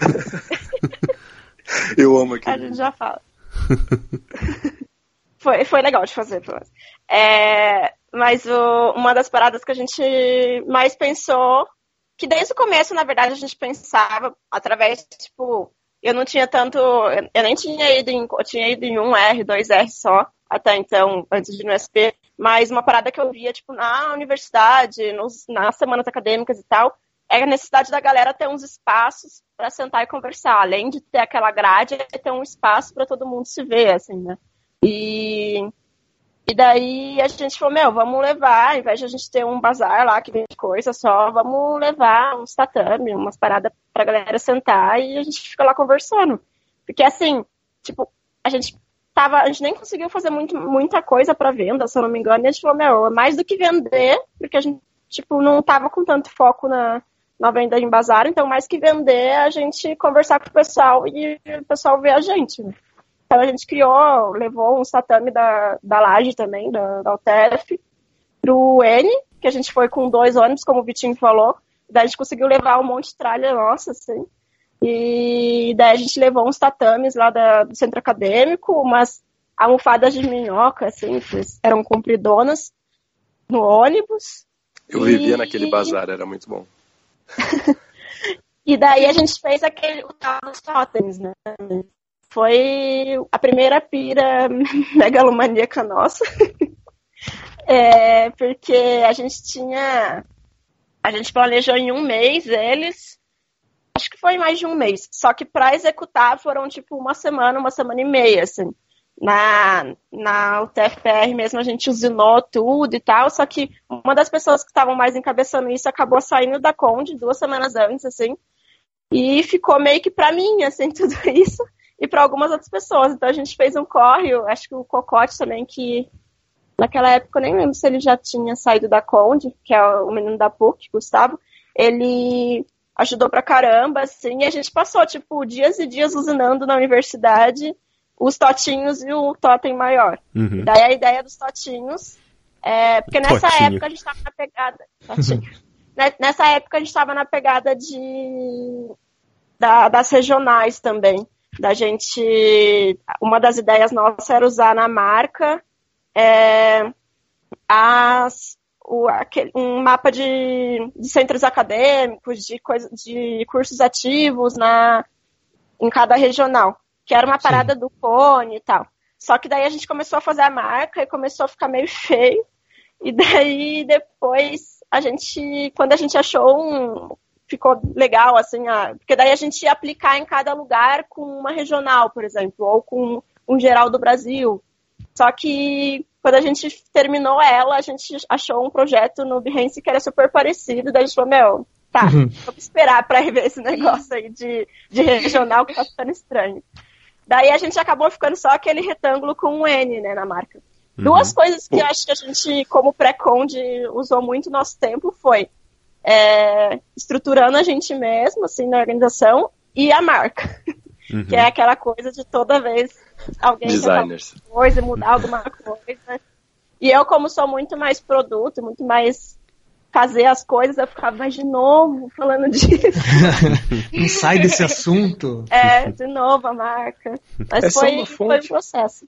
Eu amo aquele A gente já fala. Foi, foi legal de fazer, pelo menos. É... Mas o, uma das paradas que a gente mais pensou, que desde o começo, na verdade, a gente pensava através, tipo, eu não tinha tanto, eu nem tinha ido em, eu tinha ido em um R, dois R só, até então, antes de ir no S P, mas uma parada que eu via, tipo, na universidade, nos, nas semanas acadêmicas e tal, é a necessidade da galera ter uns espaços para sentar e conversar, além de ter aquela grade, é ter um espaço para todo mundo se ver, assim, né? E... E daí a gente falou, meu, vamos levar, ao invés de a gente ter um bazar lá que vende coisa só, vamos levar uns tatame, umas paradas pra galera sentar e a gente fica lá conversando. Porque assim, tipo, a gente tava, a gente nem conseguiu fazer muito, muita coisa pra venda, se eu não me engano, e a gente falou, meu, é mais do que vender, porque a gente, tipo, não tava com tanto foco na, na venda em bazar, então mais que vender, a gente conversar com o pessoal e o pessoal ver a gente, né? Então a gente criou, levou um tatame da, da Laje também, da, da U T F, pro N, que a gente foi com dois ônibus, como o Vitinho falou. Daí a gente conseguiu levar um monte de tralha nossa, assim. E daí a gente levou uns tatames lá da, do centro acadêmico, umas almofadas de minhoca, assim, que eram compridonas, no ônibus. Eu vivia e... naquele bazar, era muito bom. E daí a gente fez aquele, o tal dos totens, né? Foi a primeira pira megalomaníaca nossa. É, porque a gente tinha... A gente planejou em um mês eles. Acho que foi mais de um mês. Só que para executar foram tipo uma semana, uma semana e meia, assim. Na, na U T F P R mesmo a gente usinou tudo e tal. Só que uma das pessoas que estavam mais encabeçando isso acabou saindo da Conde duas semanas antes, assim. E ficou meio que para mim, assim, tudo isso. E para algumas outras pessoas. Então a gente fez um corre, eu acho que o Cocote também, que naquela época eu nem lembro se ele já tinha saído da Conde, que é o menino da P U C, Gustavo, ele ajudou pra caramba, assim, e a gente passou, tipo, dias e dias usinando na universidade os totinhos e o totem maior. Uhum. Daí a ideia dos totinhos, é, porque nessa Totinho. época a gente tava na pegada... Totinho. Nessa época a gente tava na pegada de... Da, das regionais também. Da gente, uma das ideias nossas era usar na marca é, as, o, aquele, um mapa de, de centros acadêmicos, de, coisa, de cursos ativos na, em cada regional, que era uma parada Sim. do Cone e tal. Só que daí a gente começou a fazer a marca e começou a ficar meio feio, e daí depois a gente, quando a gente achou um... ficou legal, assim, a... porque daí a gente ia aplicar em cada lugar com uma regional, por exemplo, ou com um geral do Brasil. Só que quando a gente terminou ela, a gente achou um projeto no Behance que era super parecido, daí a gente falou, meu, tá, uhum. vamos esperar pra rever esse negócio aí de, de regional que tá ficando estranho. Daí a gente acabou ficando só aquele retângulo com um N, né, na marca. Uhum. Duas coisas que eu acho que a gente, como pré-conde, usou muito nosso tempo foi É, estruturando a gente mesmo, assim, na organização, e a marca. Uhum. Que é aquela coisa de toda vez alguém Designers. Alguma coisa, mudar alguma coisa. E eu, como sou muito mais produto, muito mais fazer as coisas, eu ficava, mas de novo falando disso. Não sai desse assunto. É, de novo a marca. Mas é foi, foi um processo.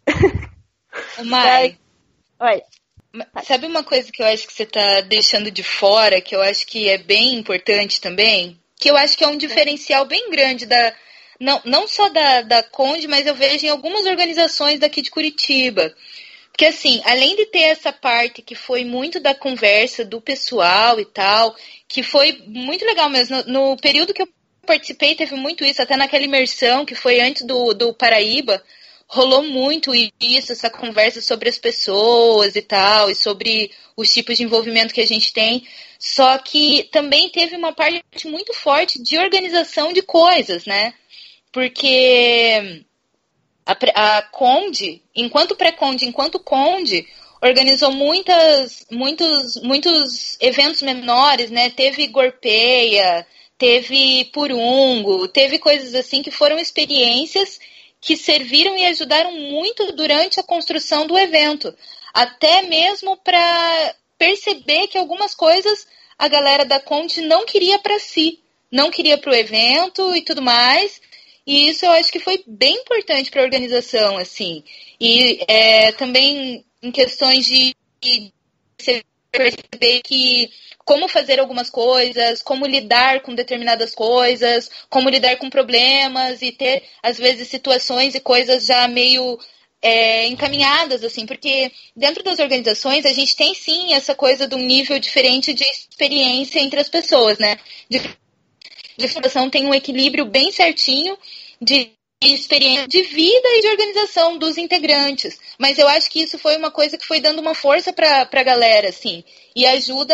Mai, Oi. sabe uma coisa que eu acho que você tá deixando de fora, que eu acho que é bem importante também? Que eu acho que é um diferencial bem grande da... Não, não só da, da Conde, mas eu vejo em algumas organizações daqui de Curitiba. Porque, assim, além de ter essa parte que foi muito da conversa do pessoal e tal, que foi muito legal mesmo. No, no período que eu participei, teve muito isso, até naquela imersão que foi antes do, do Paraíba, rolou muito isso, essa conversa sobre as pessoas e tal, e sobre os tipos de envolvimento que a gente tem. Só que também teve uma parte muito forte de organização de coisas, né? Porque... A, a Conde, enquanto pré-Conde, enquanto Conde, organizou muitas, muitos, muitos eventos menores, né? Teve Gorpeia, teve Purungo, teve coisas assim que foram experiências que serviram e ajudaram muito durante a construção do evento. Até mesmo para perceber que algumas coisas a galera da Conde não queria para si, não queria para o evento e tudo mais. E isso eu acho que foi bem importante para a organização, assim. E é, também em questões de, de perceber que como fazer algumas coisas, como lidar com determinadas coisas, como lidar com problemas e ter, às vezes, situações e coisas já meio é, encaminhadas, assim. Porque dentro das organizações a gente tem, sim, essa coisa de um nível diferente de experiência entre as pessoas, né? De de formação tem um equilíbrio bem certinho de experiência de vida e de organização dos integrantes. Mas eu acho que isso foi uma coisa que foi dando uma força para a galera, assim, e ajuda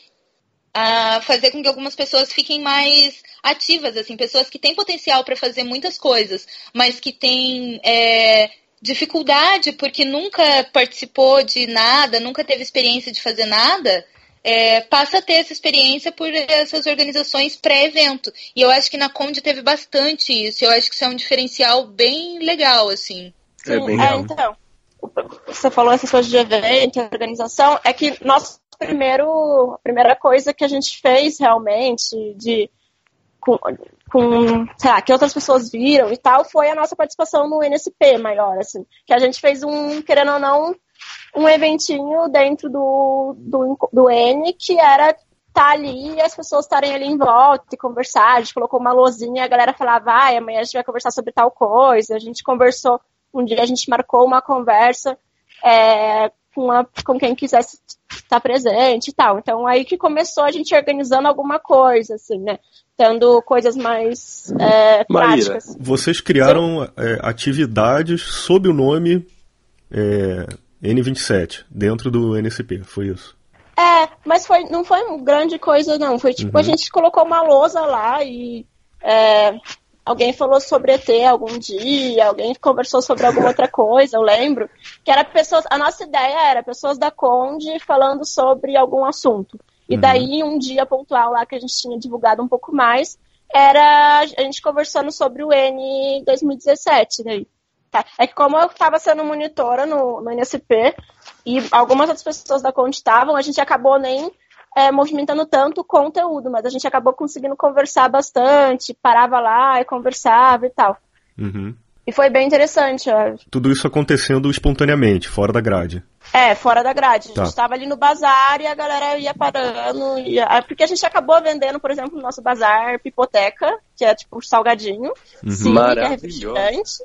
a fazer com que algumas pessoas fiquem mais ativas, assim, pessoas que têm potencial para fazer muitas coisas, mas que têm é, dificuldade porque nunca participou de nada, nunca teve experiência de fazer nada. É, passa a ter essa experiência por essas organizações pré-evento. E eu acho que na Conde teve bastante isso. Eu acho que isso é um diferencial bem legal, assim. É bem é, legal. Então, você falou essas coisas de evento, organização, é que nosso primeiro, a primeira coisa que a gente fez realmente, de, com, com, sei lá, que outras pessoas viram e tal, foi a nossa participação no N S P maior, assim. Que a gente fez um, querendo ou não, um eventinho dentro do, do, do N, que era estar tá ali e as pessoas estarem ali em volta e conversar. A gente colocou uma lozinha e a galera falava, ah, amanhã a gente vai conversar sobre tal coisa. A gente conversou, um dia a gente marcou uma conversa é, com, a, com quem quisesse estar presente e tal. Então aí que começou a gente organizando alguma coisa, assim, né? Tendo coisas mais é, práticas. Vocês criaram é, atividades sob o nome... É... N vinte e sete, dentro do N S P, foi isso? É, mas foi, não foi uma grande coisa, não. Foi tipo, uhum. A gente colocou uma lousa lá e é, alguém falou sobre E T algum dia, alguém conversou sobre alguma outra coisa, eu lembro. Que era pessoas, a nossa ideia era pessoas da Conde falando sobre algum assunto. E uhum. daí, um dia pontual lá que a gente tinha divulgado um pouco mais, era a gente conversando sobre o N dois mil e dezessete, daí. Tá. É que como eu estava sendo monitora no, no N S P e algumas outras pessoas da Conde estavam, a gente acabou nem é, movimentando tanto o conteúdo, mas a gente acabou conseguindo conversar bastante, parava lá e conversava e tal. Uhum. E foi bem interessante. Ó. Tudo isso acontecendo espontaneamente, fora da grade. É, fora da grade. Tá. A gente estava ali no bazar e a galera ia parando. Ia... Porque a gente acabou vendendo, por exemplo, no nosso bazar Pipoteca, que é tipo salgadinho, uhum. sim, que é refrigerante.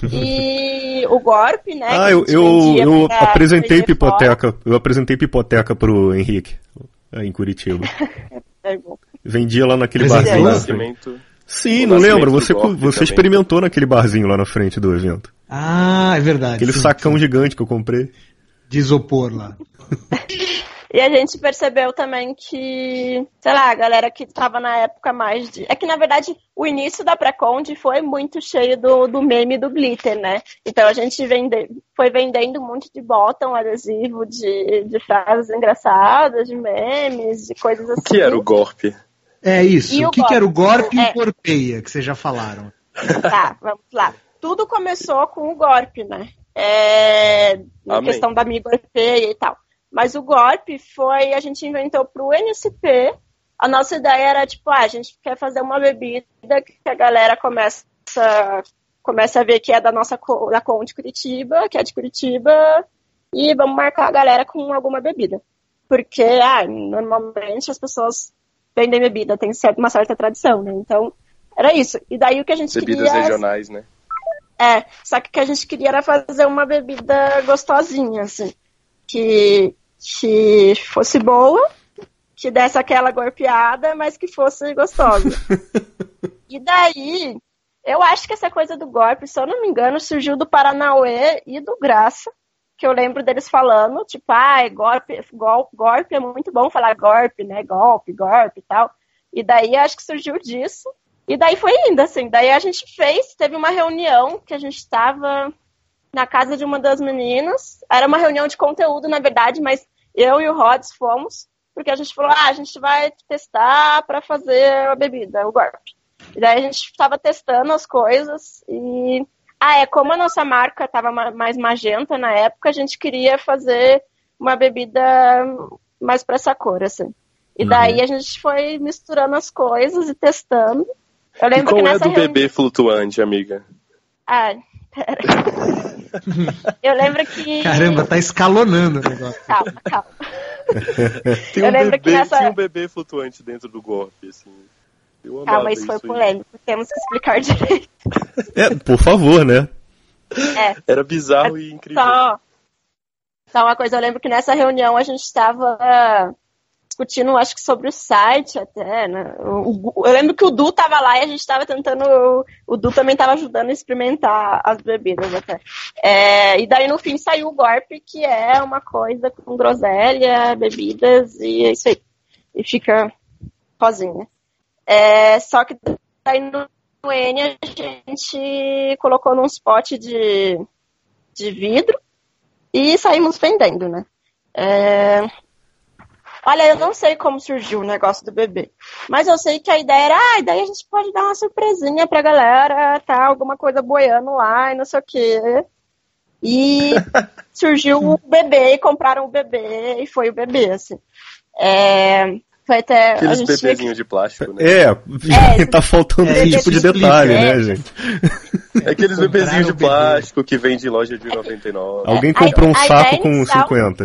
E o Gorp, né? Ah, eu, eu, eu apresentei pipoteca. Fora. Eu apresentei pipoteca pro Henrique, em Curitiba. É bom. Vendia lá naquele barzinho. Nascimento, Sim, não lembro. Você, você experimentou naquele barzinho lá na frente do evento. Ah, é verdade. Aquele sim, sacão sim. gigante que eu comprei. De isopor lá. E a gente percebeu também que, sei lá, a galera que tava na época mais de... É que, na verdade, o início da Pré-Conde foi muito cheio do, do meme do glitter, né? Então a gente vende... foi vendendo muito de bottom, adesivo, de, de frases engraçadas, de memes, de coisas assim. O que era o Gorp? É isso. E o o que, que era o Gorp e é... o Gorpeia, que vocês já falaram? Tá, vamos lá. Tudo começou com o Gorp, né? É... Na questão da Mi Gorpeia e tal. Mas o golpe foi, a gente inventou pro N S P. A nossa ideia era, tipo, ah, a gente quer fazer uma bebida que a galera começa, começa a ver que é da nossa da Con de Curitiba, que é de Curitiba, e vamos marcar a galera com alguma bebida. Porque, ah, normalmente as pessoas vendem bebida, tem uma certa tradição, né? Então, era isso. E daí o que a gente Bebidas queria... Bebidas regionais, né? É, só que o que a gente queria era fazer uma bebida gostosinha, assim. Que, que fosse boa, que desse aquela golpeada, mas que fosse gostosa. E daí, eu acho que essa coisa do golpe, se eu não me engano, surgiu do Paranauê e do Graça, que eu lembro deles falando, tipo, ah, golpe, golpe, golpe é muito bom falar golpe, né, golpe, golpe e tal. E daí, acho que surgiu disso. E daí foi indo, assim, daí a gente fez, teve uma reunião que a gente estava na casa de uma das meninas, era uma reunião de conteúdo, na verdade, mas eu e o Rods fomos, porque a gente falou, ah, a gente vai testar para fazer a bebida, o golpe. E daí a gente estava testando as coisas e... Ah, é, como a nossa marca estava mais magenta na época, a gente queria fazer uma bebida mais para essa cor, assim. E daí uhum. a gente foi misturando as coisas e testando. Eu lembro e qual que nessa é do reunião... bebê flutuante, amiga? Ah, pera. Eu lembro que... Caramba, tá escalonando o negócio. Calma, calma. Tem um, Eu lembro bebê, que nessa... tinha um bebê flutuante dentro do golpe, assim. Eu Calma, isso foi polêmico. Aí. Temos que explicar direito. É, por favor, né? É. Era bizarro é, e incrível. Só, só uma coisa, eu lembro que nessa reunião a gente estava discutindo, acho que sobre o site até, né? O, eu lembro que o Du estava lá e a gente estava tentando... O Du também estava ajudando a experimentar as bebidas até. É, e daí no fim saiu o golpe, que é uma coisa com groselha, bebidas e é isso aí. E fica rosinha. É, só que daí no N a gente colocou num spot de, de vidro e saímos vendendo, né? É, olha, eu não sei como surgiu o negócio do bebê, mas eu sei que a ideia era, ah, daí a gente pode dar uma surpresinha pra galera, tá? Alguma coisa boiando lá e não sei o quê. E surgiu o bebê e compraram o bebê e foi o bebê, assim. É... Foi até, aqueles bebezinhos de plástico, né? É, é tá faltando esse tipo de detalhe, é. né, gente? É aqueles bebezinhos de plástico que vem de loja de noventa e nove. Alguém comprou a, um a saco com inicial, cinquenta.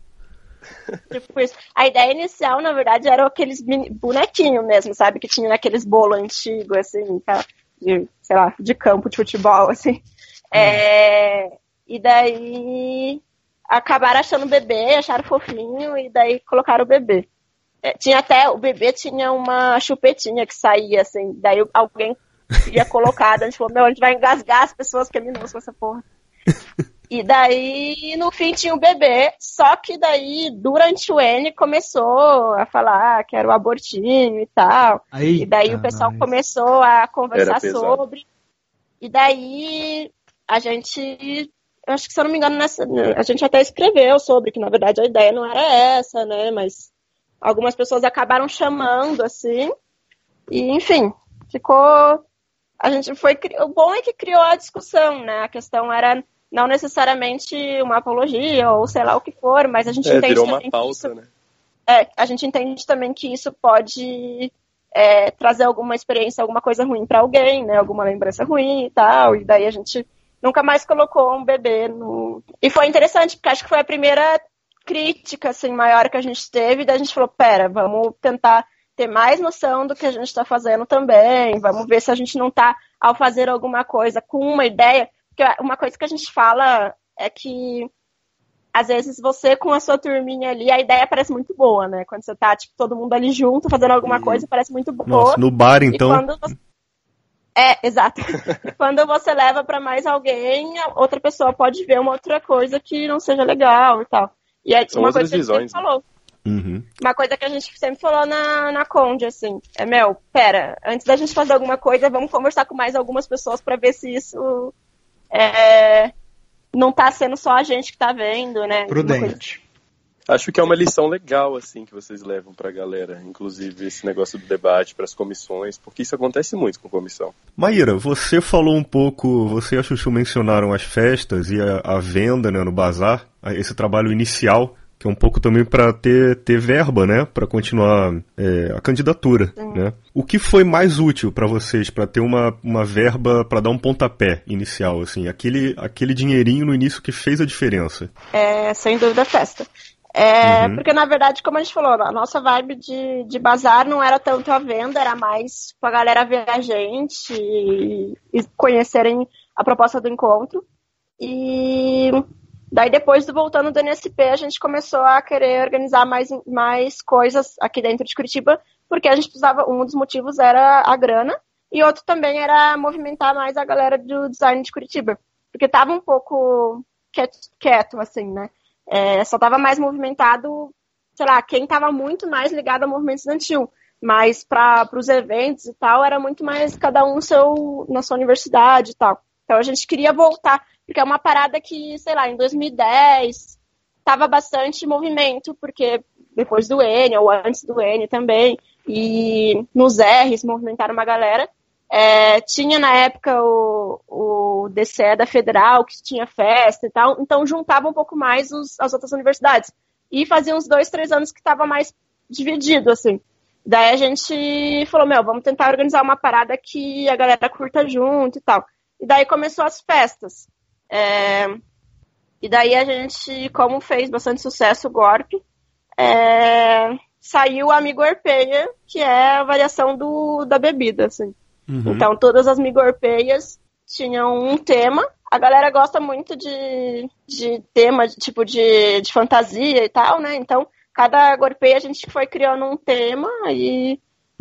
Tipo isso. A ideia inicial, na verdade, eram aqueles bonequinhos mesmo, sabe? Que tinha aqueles bolos antigos, assim, tá? De, sei lá, de campo de futebol, assim. Hum. É, e daí acabaram achando o bebê, acharam fofinho, e daí colocaram o bebê. Tinha até, o bebê tinha uma chupetinha que saía, assim, daí alguém ia colocar, a gente falou, meu, a gente vai engasgar as pessoas que é minúsculo essa porra. E daí, no fim, tinha o bebê, só que daí, durante o N, começou a falar que era o abortinho e tal, Aí, e daí ah, o pessoal nice. começou a conversar sobre, e daí a gente, acho que se eu não me engano, nessa, a gente até escreveu sobre, que na verdade a ideia não era essa, né, mas... Algumas pessoas acabaram chamando, assim, e, enfim, ficou... A gente foi... O bom é que criou a discussão, né? A questão era não necessariamente uma apologia, ou sei lá o que for, mas a gente é, entende virou também uma pauta, que isso... né? É, a gente entende também que isso pode é, trazer alguma experiência, alguma coisa ruim pra alguém, né? Alguma lembrança ruim e tal, e daí a gente nunca mais colocou um bebê no... E foi interessante, porque acho que foi a primeira... crítica, assim, maior que a gente teve, daí a gente falou, pera, vamos tentar ter mais noção do que a gente está fazendo também, vamos ver se a gente não está, ao fazer alguma coisa com uma ideia, porque uma coisa que a gente fala é que, às vezes, você com a sua turminha ali, a ideia parece muito boa, né, quando você tá, tipo, todo mundo ali junto, fazendo alguma coisa, parece muito boa. Nossa, no bar, então... Você... É, exato. Quando você leva para mais alguém, outra pessoa pode ver uma outra coisa que não seja legal e tal. E é São uma coisa que a gente visões, sempre falou. Uhum. Uma coisa que a gente sempre falou na, na Conde, assim, é, meu, pera, antes da gente fazer alguma coisa, vamos conversar com mais algumas pessoas pra ver se isso é, não tá sendo só a gente que tá vendo, né? Prudente. Acho que é uma lição legal, assim, que vocês levam pra galera, inclusive esse negócio do debate pras comissões, porque isso acontece muito com comissão. Maíra, você falou um pouco, você e a Chuchu mencionaram as festas e a, a venda, né, no bazar, esse trabalho inicial que é um pouco também para ter, ter verba, né, para continuar é, a candidatura, né? O que foi mais útil para vocês para ter uma, uma verba para dar um pontapé inicial, assim, aquele, aquele dinheirinho no início que fez a diferença? É, sem dúvida, festa. É, Uhum. Porque, na verdade, como a gente falou, a nossa vibe de, de bazar não era tanto a venda, era mais pra galera ver a gente e, e conhecerem a proposta do encontro. E daí, depois do voltando do N S P, a gente começou a querer organizar mais, mais coisas aqui dentro de Curitiba, porque a gente precisava, um dos motivos era a grana, e outro também era movimentar mais a galera do design de Curitiba, porque tava um pouco quieto, quieto assim, né? É, só estava mais movimentado, sei lá, quem estava muito mais ligado ao movimento estudantil. Mas para os eventos e tal, era muito mais cada um seu, na sua universidade e tal. Então a gente queria voltar, porque é uma parada que, sei lá, em dois mil e dez estava bastante movimento, porque depois do N, ou antes do N também, e nos R's movimentaram uma galera. É, tinha na época o, o D C E da Federal, que tinha festa e tal, então juntava um pouco mais os, as outras universidades. E fazia uns dois, três anos que estava mais dividido, assim. Daí a gente falou, meu, vamos tentar organizar uma parada que a galera curta junto e tal. E daí começou as festas. É, e daí a gente, como fez bastante sucesso o Gorp, é, saiu o Amigo Orpeia, que é a variação do, da bebida, assim. Uhum. Então, todas as migorpeias tinham um tema. A galera gosta muito de, de tema, de, tipo de, de fantasia e tal, né? Então, cada gorpeia a gente foi criando um tema e,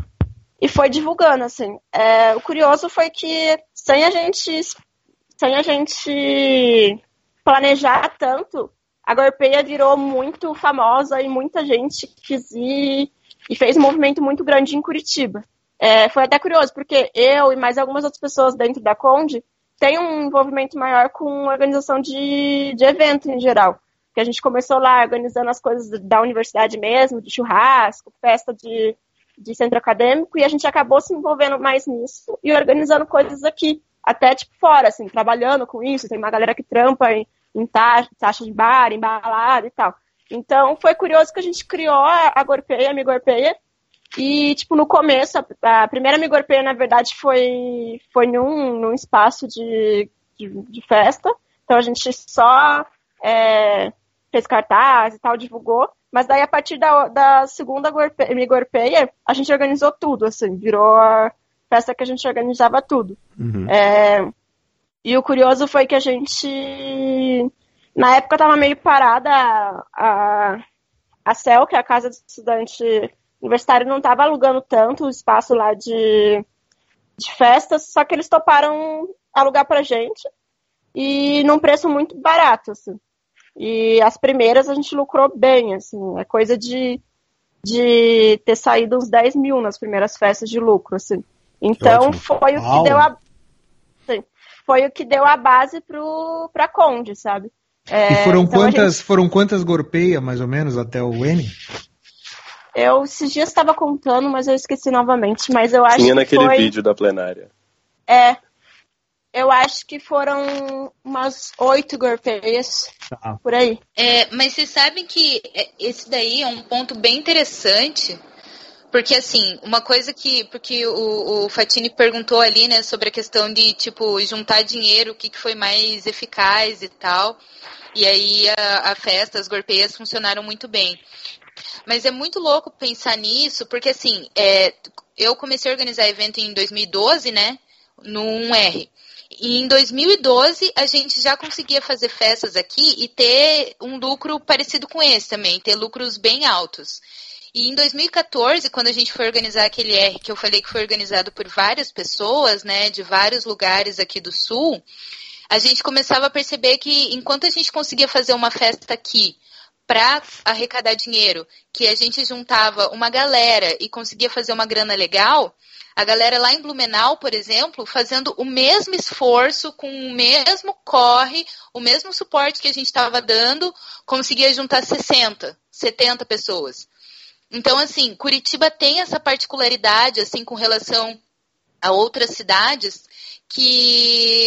e foi divulgando, assim. É, o curioso foi que, sem a gente, sem a gente planejar tanto, a gorpeia virou muito famosa e muita gente quis ir e fez um movimento muito grande em Curitiba. É, foi até curioso, porque eu e mais algumas outras pessoas dentro da Conde tem um envolvimento maior com organização de, de evento em geral. Que a gente começou lá organizando as coisas da universidade mesmo, de churrasco, festa de, de centro acadêmico, e a gente acabou se envolvendo mais nisso e organizando coisas aqui, até tipo fora, assim, trabalhando com isso. Tem uma galera que trampa em, em taxa, taxa de bar, em balada e tal. Então foi curioso que a gente criou a, a Gorpeia, a Migorpeia. E, tipo, no começo, a, a primeira Migorpeia, na verdade, foi, foi num, num espaço de, de, de festa. Então, a gente só é, fez cartaz e tal, divulgou. Mas daí, a partir da, da segunda Migorpeia, a gente organizou tudo, assim. Virou a festa que a gente organizava tudo. Uhum. É, e o curioso foi que a gente... Na época, tava meio parada a, a C E L, que é a Casa do Estudante... O universitário não estava alugando tanto o espaço lá de, de festas, só que eles toparam alugar pra gente e num preço muito barato, assim. E as primeiras a gente lucrou bem, assim, é coisa de, de ter saído uns dez mil nas primeiras festas de lucro, assim. Então foi o que deu a assim, foi o que deu a base pro, pra Conde, sabe? É, e foram, então quantas, gente... foram quantas gorpeias, mais ou menos, até o N? Eu esses dias estava contando, mas eu esqueci novamente. Mas eu acho Tinha que naquele foi... vídeo da plenária. É. Eu acho que foram umas oito gorpeias, tá. Por aí. É, mas vocês sabem que esse daí é um ponto bem interessante, porque assim, uma coisa que... Porque o, o Fatini perguntou ali, né, sobre a questão de, tipo, juntar dinheiro, o que, que foi mais eficaz e tal. E aí a, a festa, as gorpeias funcionaram muito bem. Mas é muito louco pensar nisso, porque assim, é, eu comecei a organizar evento em dois mil e doze, né, no um R. E em dois mil e doze a gente já conseguia fazer festas aqui e ter um lucro parecido com esse também, ter lucros bem altos. E em dois mil e quatorze, quando a gente foi organizar aquele R, que eu falei que foi organizado por várias pessoas, né, de vários lugares aqui do Sul, a gente começava a perceber que enquanto a gente conseguia fazer uma festa aqui, para arrecadar dinheiro, que a gente juntava uma galera e conseguia fazer uma grana legal, a galera lá em Blumenau, por exemplo, fazendo o mesmo esforço, com o mesmo corre, o mesmo suporte que a gente estava dando, conseguia juntar sessenta, setenta pessoas. Então, assim, Curitiba tem essa particularidade, assim, com relação a outras cidades, que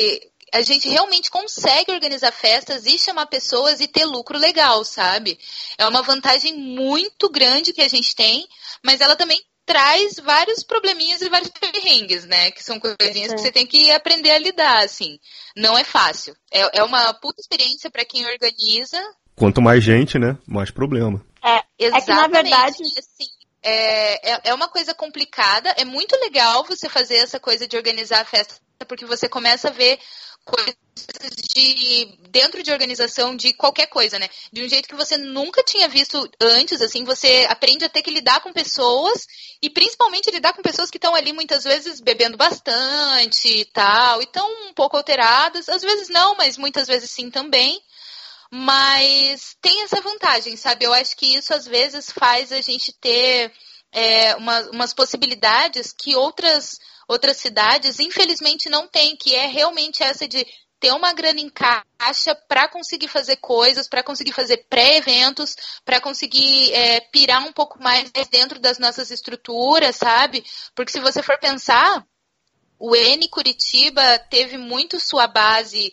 a gente realmente consegue organizar festas e chamar pessoas e ter lucro legal, sabe? É uma vantagem muito grande que a gente tem, mas ela também traz vários probleminhas e vários perrengues, né? Que são coisinhas é. que você tem que aprender a lidar, assim. Não é fácil. É, é uma puta experiência para quem organiza. Quanto mais gente, né? Mais problema. É, é que na verdade... Assim, é, é, é uma coisa complicada. É muito legal você fazer essa coisa de organizar a festa, porque você começa a ver coisas de dentro de organização de qualquer coisa, né? De um jeito que você nunca tinha visto antes, assim, você aprende a ter que lidar com pessoas e principalmente lidar com pessoas que estão ali muitas vezes bebendo bastante e tal, e estão um pouco alteradas, às vezes não, mas muitas vezes sim também. Mas tem essa vantagem, sabe? Eu acho que isso às vezes faz a gente ter é, uma, umas possibilidades que outras Outras cidades, infelizmente, não tem, que é realmente essa de ter uma grana em caixa para conseguir fazer coisas, para conseguir fazer pré-eventos, para conseguir é, pirar um pouco mais dentro das nossas estruturas, sabe? Porque se você for pensar, o N Curitiba teve muito sua base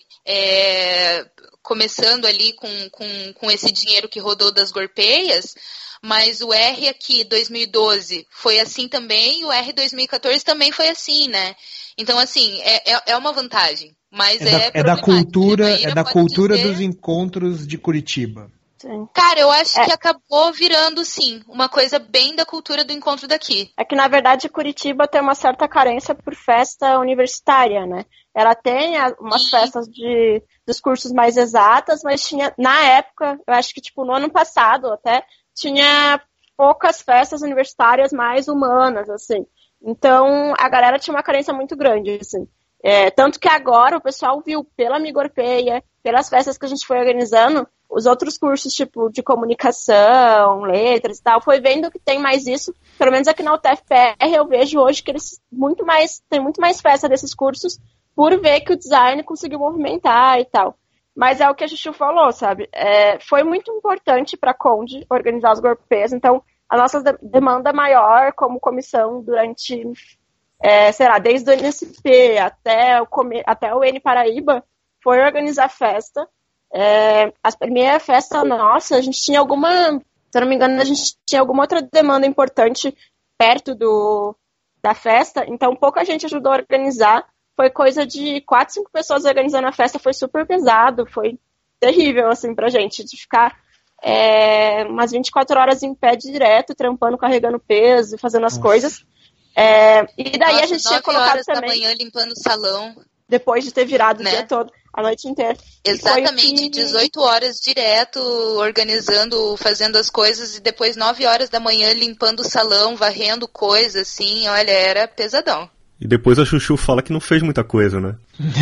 é, começando ali com, com, com esse dinheiro que rodou das Gorpeias, mas o R aqui, dois mil e doze, foi assim também, e o R dois mil e quatorze também foi assim, né? Então, assim, é, é, é uma vantagem, mas é, é, da, é da cultura, é da cultura dizer... dos encontros de Curitiba. Sim. Cara, eu acho é. que acabou virando, sim, uma coisa bem da cultura do encontro daqui. É que, na verdade, Curitiba tem uma certa carência por festa universitária, né? Ela tem umas e... festas de, dos cursos mais exatas, mas tinha, na época, eu acho que, tipo, no ano passado até, tinha poucas festas universitárias mais humanas, assim. Então, a galera tinha uma carência muito grande, assim. É, tanto que agora o pessoal viu pela Migorpeia, pelas festas que a gente foi organizando, os outros cursos, tipo, de comunicação, letras e tal, foi vendo que tem mais isso. Pelo menos aqui na U T F P R eu vejo hoje que eles muito mais, tem muito mais festa desses cursos por ver que o design conseguiu movimentar e tal. Mas é o que a Chuchu falou, sabe? É, foi muito importante para a Conde organizar os Gorpeias, então a nossa de- demanda maior como comissão durante, é, sei lá, desde o N S P até o, come- até o N Paraíba, foi organizar festa. É, a primeira festa nossa, a gente tinha alguma, se eu não me engano, a gente tinha alguma outra demanda importante perto do, da festa, então pouca gente ajudou a organizar. Foi coisa de quatro, cinco pessoas organizando a festa, foi super pesado, foi terrível, assim, pra gente, de ficar é, umas vinte e quatro horas em pé direto, trampando, carregando peso, fazendo as Nossa. coisas. É, e daí Nossa, a gente tinha colocado horas também... da manhã limpando o salão. Depois de ter virado né? o dia todo, a noite inteira. Exatamente, que... dezoito horas direto, organizando, fazendo as coisas, e depois nove horas da manhã limpando o salão, varrendo coisas, assim, olha, era pesadão. E depois a Chuchu fala que não fez muita coisa, né?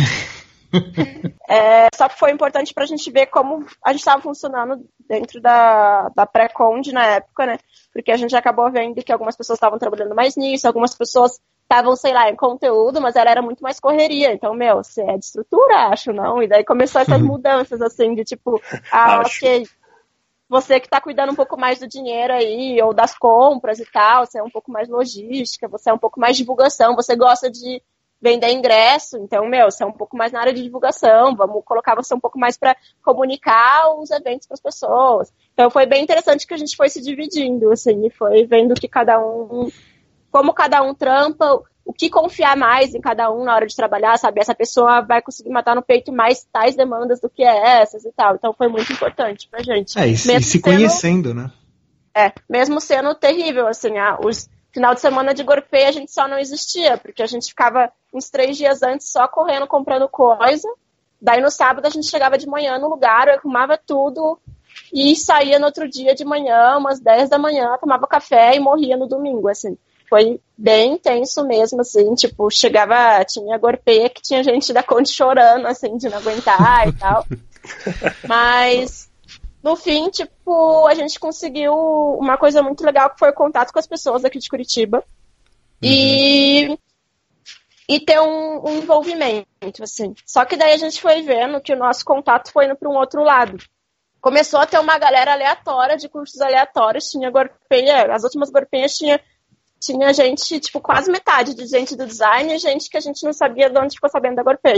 É, só que foi importante pra gente ver como a gente estava funcionando dentro da, da pré-conde na época, né? Porque a gente acabou vendo que algumas pessoas estavam trabalhando mais nisso, algumas pessoas estavam, sei lá, em conteúdo, mas ela era muito mais correria. Então, meu, você é de estrutura, acho, não? E daí começou essas mudanças, assim, de tipo, ah, acho. ok, você que tá cuidando um pouco mais do dinheiro aí, ou das compras e tal, você é um pouco mais logística, você é um pouco mais divulgação, você gosta de vender ingresso, então, meu, você é um pouco mais na área de divulgação, vamos colocar você um pouco mais para comunicar os eventos para as pessoas. Então, foi bem interessante que a gente foi se dividindo, assim, e foi vendo que cada um, como cada um trampa, o que confiar mais em cada um na hora de trabalhar, sabe? Essa pessoa vai conseguir matar no peito mais tais demandas do que essas e tal. Então, foi muito importante pra gente. É, e, mesmo e se sendo, conhecendo, né? É, mesmo sendo terrível, assim, a, os final de semana de Gorpeia a gente só não existia, porque a gente ficava uns três dias antes só correndo, comprando coisa. Daí no sábado a gente chegava de manhã no lugar, arrumava tudo e saía no outro dia de manhã, umas dez da manhã, tomava café e morria no domingo, assim. Foi bem intenso mesmo, assim, tipo, chegava, tinha Gorpeia que tinha gente da Conde chorando, assim, de não aguentar e tal. Mas, no fim, tipo, a gente conseguiu uma coisa muito legal, que foi o contato com as pessoas aqui de Curitiba. Uhum. E, e ter um, um envolvimento, assim. Só que daí a gente foi vendo que o nosso contato foi indo para um outro lado. Começou a ter uma galera aleatória, de cursos aleatórios, tinha Gorpeia, as últimas Gorpeias tinha... Tinha gente, tipo, quase metade de gente do design e gente que a gente não sabia de onde ficou sabendo da Gorpeia.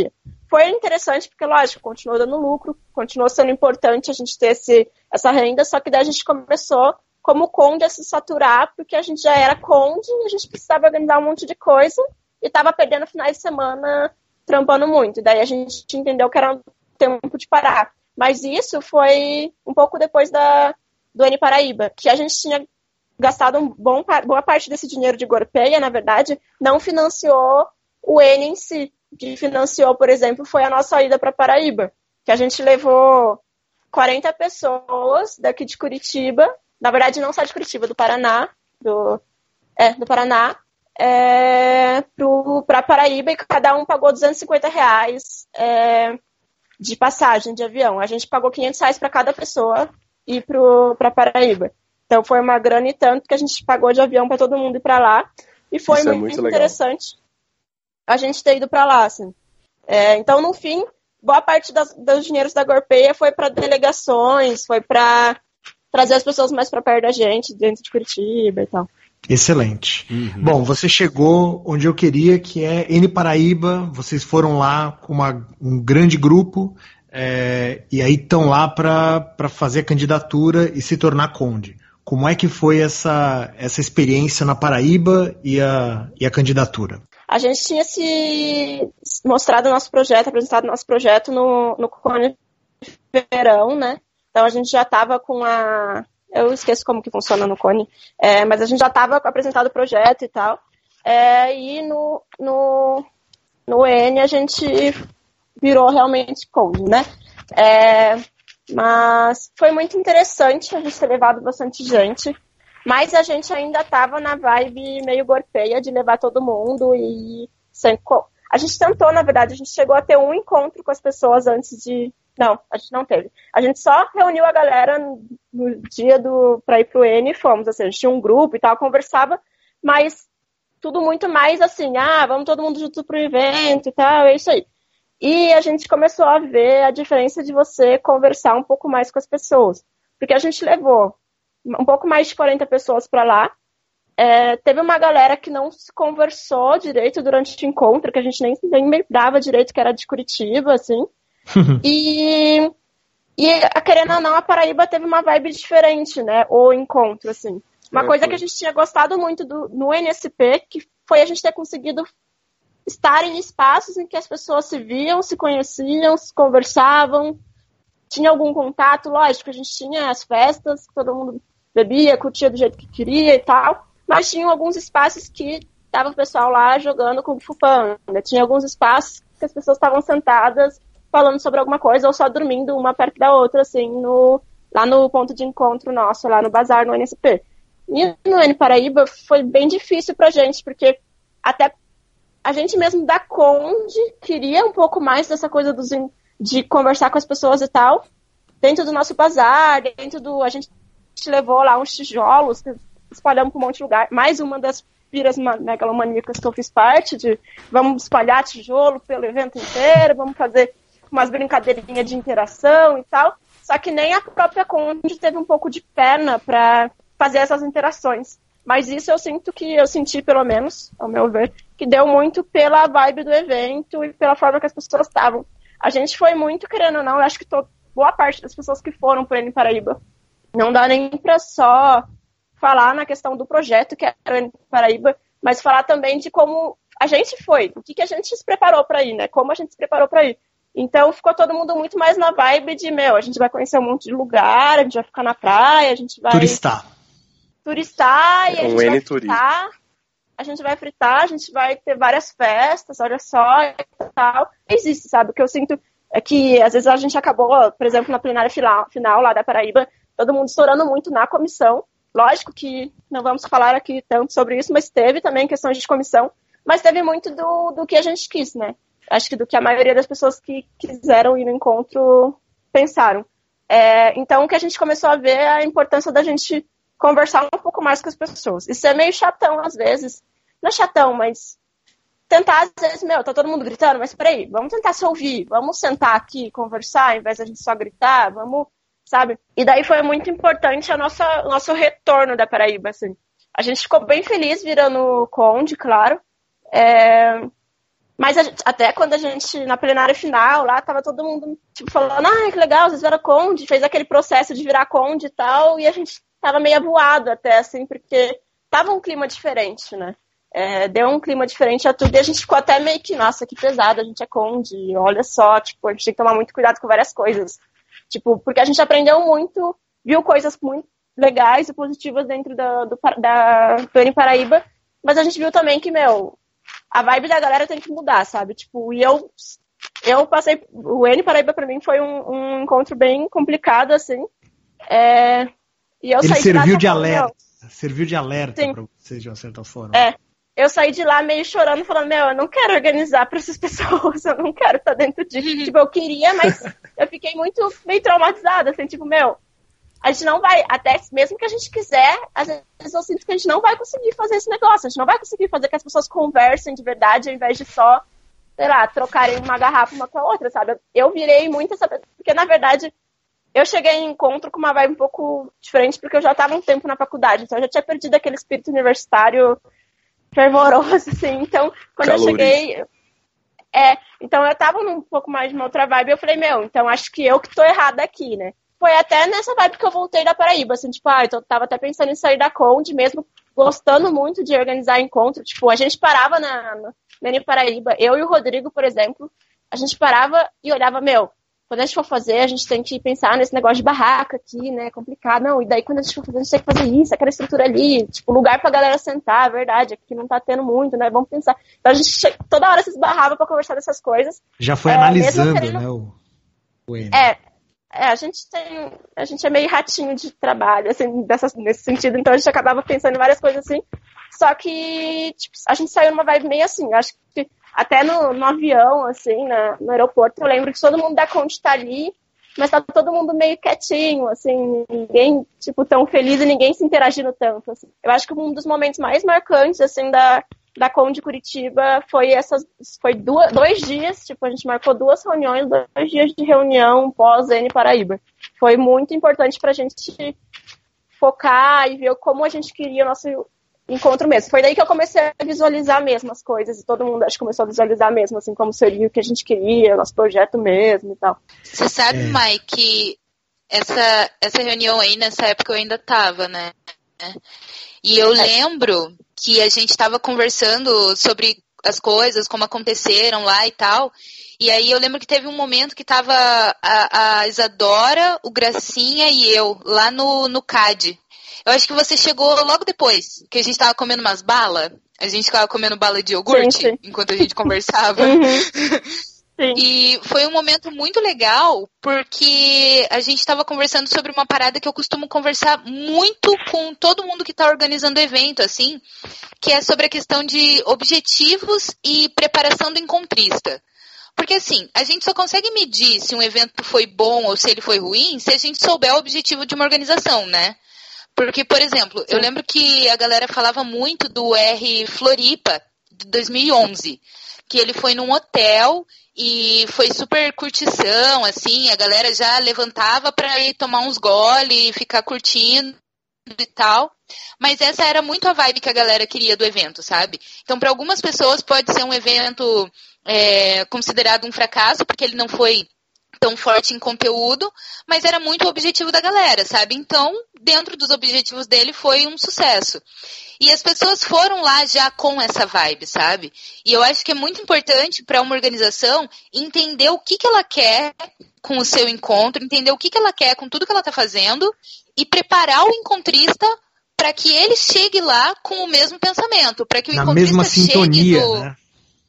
foi interessante, porque, lógico, continuou dando lucro, continuou sendo importante a gente ter esse, essa renda, só que daí a gente começou, como Conde, a se saturar, porque a gente já era Conde e a gente precisava organizar um monte de coisa e estava perdendo finais de semana trampando muito. E daí a gente entendeu que era um tempo de parar. Mas isso foi um pouco depois da, do N Paraíba, que a gente tinha gastado um bom, boa parte desse dinheiro de Gorpeia, na verdade, não financiou o N em si. O que financiou, por exemplo, foi a nossa ida para Paraíba, que a gente levou quarenta pessoas daqui de Curitiba, na verdade não só de Curitiba, do Paraná, do, é, do Paraná, é, para Paraíba, e cada um pagou duzentos e cinquenta reais é, de passagem de avião. A gente pagou quinhentos reais para cada pessoa ir para Paraíba. Então foi uma grana e tanto que a gente pagou de avião para todo mundo ir para lá, e foi Isso é muito, muito interessante legal. A gente ter ido para lá, assim. É, então, no fim, boa parte das, dos dinheiros da Gorpeia foi para delegações, foi para trazer as pessoas mais para perto da gente, dentro de Curitiba e tal. Excelente. Uhum. Bom, você chegou onde eu queria, que é N Paraíba. Vocês foram lá com uma, um grande grupo, é, e aí estão lá para fazer a candidatura e se tornar Conde. Como é que foi essa, essa experiência na Paraíba e a, e a candidatura? A gente tinha se mostrado o nosso projeto, apresentado o nosso projeto no, no Cone Verão, né? Então a gente já estava com a... Eu esqueço como que funciona no Cone, é, mas a gente já estava apresentado o projeto e tal. É, e no, no, no N a gente virou realmente Conde, né? É, mas foi muito interessante a gente ter levado bastante gente. Mas a gente ainda estava na vibe meio Gorpeia de levar todo mundo e... Sem... A gente tentou, na verdade, a gente chegou a ter um encontro com as pessoas antes de... Não, a gente não teve. A gente só reuniu a galera no dia do... para ir pro N e fomos, assim, a gente tinha um grupo e tal, conversava, mas tudo muito mais assim, ah, vamos todo mundo junto pro evento e tal, é isso aí. E a gente começou a ver a diferença de você conversar um pouco mais com as pessoas. Porque a gente levou um pouco mais de quarenta pessoas para lá. É, teve uma galera que não se conversou direito durante o encontro, que a gente nem, nem lembrava direito que era de Curitiba, assim. e, e, querendo ou não, a Paraíba teve uma vibe diferente, né? O encontro, assim. Uma é, coisa foi. que a gente tinha gostado muito do, no N S P, que foi a gente ter conseguido estar em espaços em que as pessoas se viam, se conheciam, se conversavam, tinha algum contato, lógico, a gente tinha as festas, todo mundo bebia, curtia do jeito que queria e tal, mas tinha alguns espaços que estava o pessoal lá jogando Kung Fu Panda, tinha alguns espaços que as pessoas estavam sentadas falando sobre alguma coisa ou só dormindo uma perto da outra, assim, no, lá no ponto de encontro nosso, lá no bazar, no N S P. E no N Paraíba foi bem difícil pra gente, porque até a gente mesmo da Conde queria um pouco mais dessa coisa dos, de conversar com as pessoas e tal, dentro do nosso bazar, dentro do... A gente levou lá uns tijolos, espalhamos para um monte de lugar. Mais uma das piras megalomaníacas que eu fiz parte, de vamos espalhar tijolo pelo evento inteiro, vamos fazer umas brincadeirinhas de interação e tal. Só que nem a própria Conde teve um pouco de perna para fazer essas interações. Mas isso eu sinto que, eu senti pelo menos, ao meu ver, que deu muito pela vibe do evento e pela forma que as pessoas estavam. A gente foi muito, querendo ou não, eu acho que tô, boa parte das pessoas que foram para o N Paraíba. Não dá nem para só falar na questão do projeto, que era o N Paraíba, mas falar também de como a gente foi, o que, que a gente se preparou para ir, né? Como a gente se preparou para ir. Então ficou todo mundo muito mais na vibe de, meu, a gente vai conhecer um monte de lugar, a gente vai ficar na praia, a gente vai... Turistar. Turistar, e a É um gente vai N fritar, a gente vai fritar, a gente vai ter várias festas, olha só, e tal. Existe, sabe? O que eu sinto é que, às vezes, a gente acabou, por exemplo, na plenária final, final lá da Paraíba, todo mundo estourando muito na comissão. Lógico que não vamos falar aqui tanto sobre isso, mas teve também questões de comissão, mas teve muito do, do que a gente quis, né? Acho que do que a maioria das pessoas que quiseram ir no encontro pensaram. É, então, o que a gente começou a ver é a importância da gente conversar um pouco mais com as pessoas. Isso é meio chatão, às vezes. Não é chatão, mas tentar, às vezes, meu, tá todo mundo gritando, mas peraí, vamos tentar se ouvir, vamos sentar aqui e conversar, ao invés de a gente só gritar, vamos, sabe? E daí foi muito importante a nossa, o nosso retorno da Paraíba, assim. A gente ficou bem feliz virando Conde, claro. É... Mas a gente, até quando a gente, na plenária final, lá, tava todo mundo, tipo, falando, ah, que legal, vocês viram Conde, fez aquele processo de virar Conde e tal, e a gente tava meio avoado até, assim, porque tava um clima diferente, né? É, deu um clima diferente a tudo, e a gente ficou até meio que, nossa, que pesado, a gente é Conde, olha só, tipo, a gente tem que tomar muito cuidado com várias coisas. Tipo, porque a gente aprendeu muito, viu coisas muito legais e positivas dentro da, do, da, do N Paraíba, mas a gente viu também que, meu, a vibe da galera tem que mudar, sabe? Tipo, e eu, eu passei, o N Paraíba pra mim foi um, um encontro bem complicado, assim, é, e eu Ele saí serviu de, de, lá, de alerta, meu, serviu de alerta sim. pra vocês, de uma certa forma. É. Eu saí de lá meio chorando, falando, meu, eu não quero organizar para essas pessoas, eu não quero estar dentro disso. Tipo, eu queria, mas eu fiquei muito, meio traumatizada, assim, tipo, meu, a gente não vai, até mesmo que a gente quiser, às vezes eu sinto que a gente não vai conseguir fazer esse negócio, a gente não vai conseguir fazer que as pessoas conversem de verdade, ao invés de só, sei lá, trocarem uma garrafa uma com a outra, sabe? Eu virei muito essa pessoa, porque na verdade eu cheguei em encontro com uma vibe um pouco diferente, porque eu já estava um tempo na faculdade, então eu já tinha perdido aquele espírito universitário fervoroso, assim, então, quando Calores. eu cheguei, é, então eu tava num pouco mais de uma outra vibe, eu falei, meu, então acho que eu que tô errada aqui, né? Foi até nessa vibe que eu voltei da Paraíba, assim, tipo, ah, eu tava até pensando em sair da Conde, mesmo gostando muito de organizar encontro, tipo, a gente parava na, na, na Paraíba, eu e o Rodrigo, por exemplo, a gente parava e olhava, meu, quando a gente for fazer, a gente tem que pensar nesse negócio de barraca aqui, né, complicado. Não, e daí quando a gente for fazer, a gente tem que fazer isso, aquela estrutura ali, tipo, lugar pra galera sentar, verdade, aqui não tá tendo muito, né, vamos pensar. Então a gente toda hora se esbarrava pra conversar dessas coisas. Já foi é, analisando, querendo... né, o, o N. É, é, a gente tem, a gente é meio ratinho de trabalho, assim, dessas, nesse sentido, então a gente acabava pensando em várias coisas assim, só que, tipo, a gente saiu numa vibe meio assim, acho que até no, no avião, assim, na, no aeroporto, eu lembro que todo mundo da Conde tá ali, mas tá todo mundo meio quietinho, assim, ninguém, tipo, tão feliz e ninguém se interagindo tanto, assim. Eu acho que um dos momentos mais marcantes, assim, da, da Conde Curitiba foi essas, foi duas, dois dias, tipo, a gente marcou duas reuniões, dois dias de reunião pós-N Paraíba. Foi muito importante pra gente focar e ver como a gente queria o nosso encontro mesmo. Foi daí que eu comecei a visualizar mesmo as coisas, e todo mundo acho que começou a visualizar mesmo, assim, como seria o que a gente queria, o nosso projeto mesmo e tal. Você sabe, é. Mai, que essa, essa reunião aí, nessa época eu ainda tava, né? E eu é. lembro que a gente tava conversando sobre as coisas, como aconteceram lá e tal, e aí eu lembro que teve um momento que tava a, a Isadora, o Gracinha e eu, lá no, no C A D. Eu acho que você chegou logo depois, que a gente tava comendo umas balas. A gente tava comendo bala de iogurte sim, sim. enquanto a gente conversava. Uhum. Sim. E foi um momento muito legal, porque a gente tava conversando sobre uma parada que eu costumo conversar muito com todo mundo que tá organizando o evento, assim, que é sobre a questão de objetivos e preparação do encontrista. Porque, assim, a gente só consegue medir se um evento foi bom ou se ele foi ruim se a gente souber o objetivo de uma organização, né? Porque, por exemplo, Sim. eu lembro que a galera falava muito do R Floripa, de dois mil e onze, que ele foi num hotel e foi super curtição, assim, a galera já levantava para ir tomar uns gole e ficar curtindo e tal. Mas essa era muito a vibe que a galera queria do evento, sabe? Então, para algumas pessoas pode ser um evento é, considerado um fracasso, porque ele não foi tão forte em conteúdo, mas era muito o objetivo da galera, sabe? Então, dentro dos objetivos dele, foi um sucesso. E as pessoas foram lá já com essa vibe, sabe? E eu acho que é muito importante para uma organização entender o que, que ela quer com o seu encontro, entender o que, que ela quer com tudo que ela está fazendo e preparar o encontrista para que ele chegue lá com o mesmo pensamento, para que o Na encontrista mesma sintonia, chegue do... né?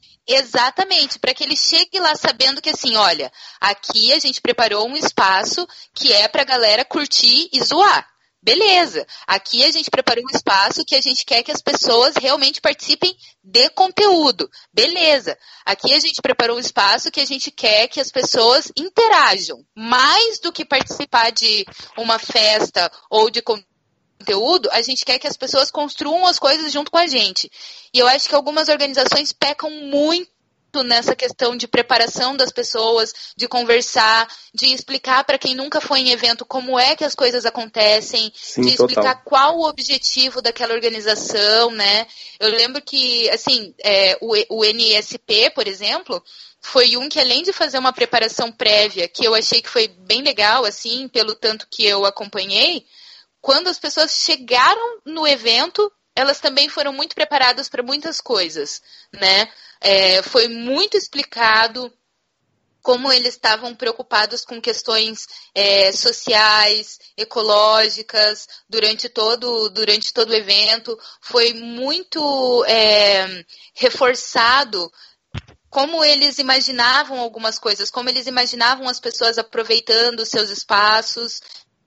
Exatamente, para que ele chegue lá sabendo que assim, olha, aqui a gente preparou um espaço que é pra galera curtir e zoar. Beleza, aqui a gente preparou um espaço que a gente quer que as pessoas realmente participem de conteúdo. Beleza, aqui a gente preparou um espaço que a gente quer que as pessoas interajam. Mais do que participar de uma festa ou de conteúdo, conteúdo, a gente quer que as pessoas construam as coisas junto com a gente. E eu acho que algumas organizações pecam muito nessa questão de preparação das pessoas, de conversar, de explicar para quem nunca foi em evento como é que as coisas acontecem, Sim, de explicar total. qual o objetivo daquela organização, né? Eu lembro que, assim, é, o, o N S P, por exemplo, foi um que, além de fazer uma preparação prévia, que eu achei que foi bem legal, assim, pelo tanto que eu acompanhei, quando as pessoas chegaram no evento, elas também foram muito preparadas para muitas coisas, né? É, foi muito explicado como eles estavam preocupados com questões é, sociais, ecológicas, durante todo, durante todo o evento. Foi muito é, reforçado como eles imaginavam algumas coisas, como eles imaginavam as pessoas aproveitando os seus espaços.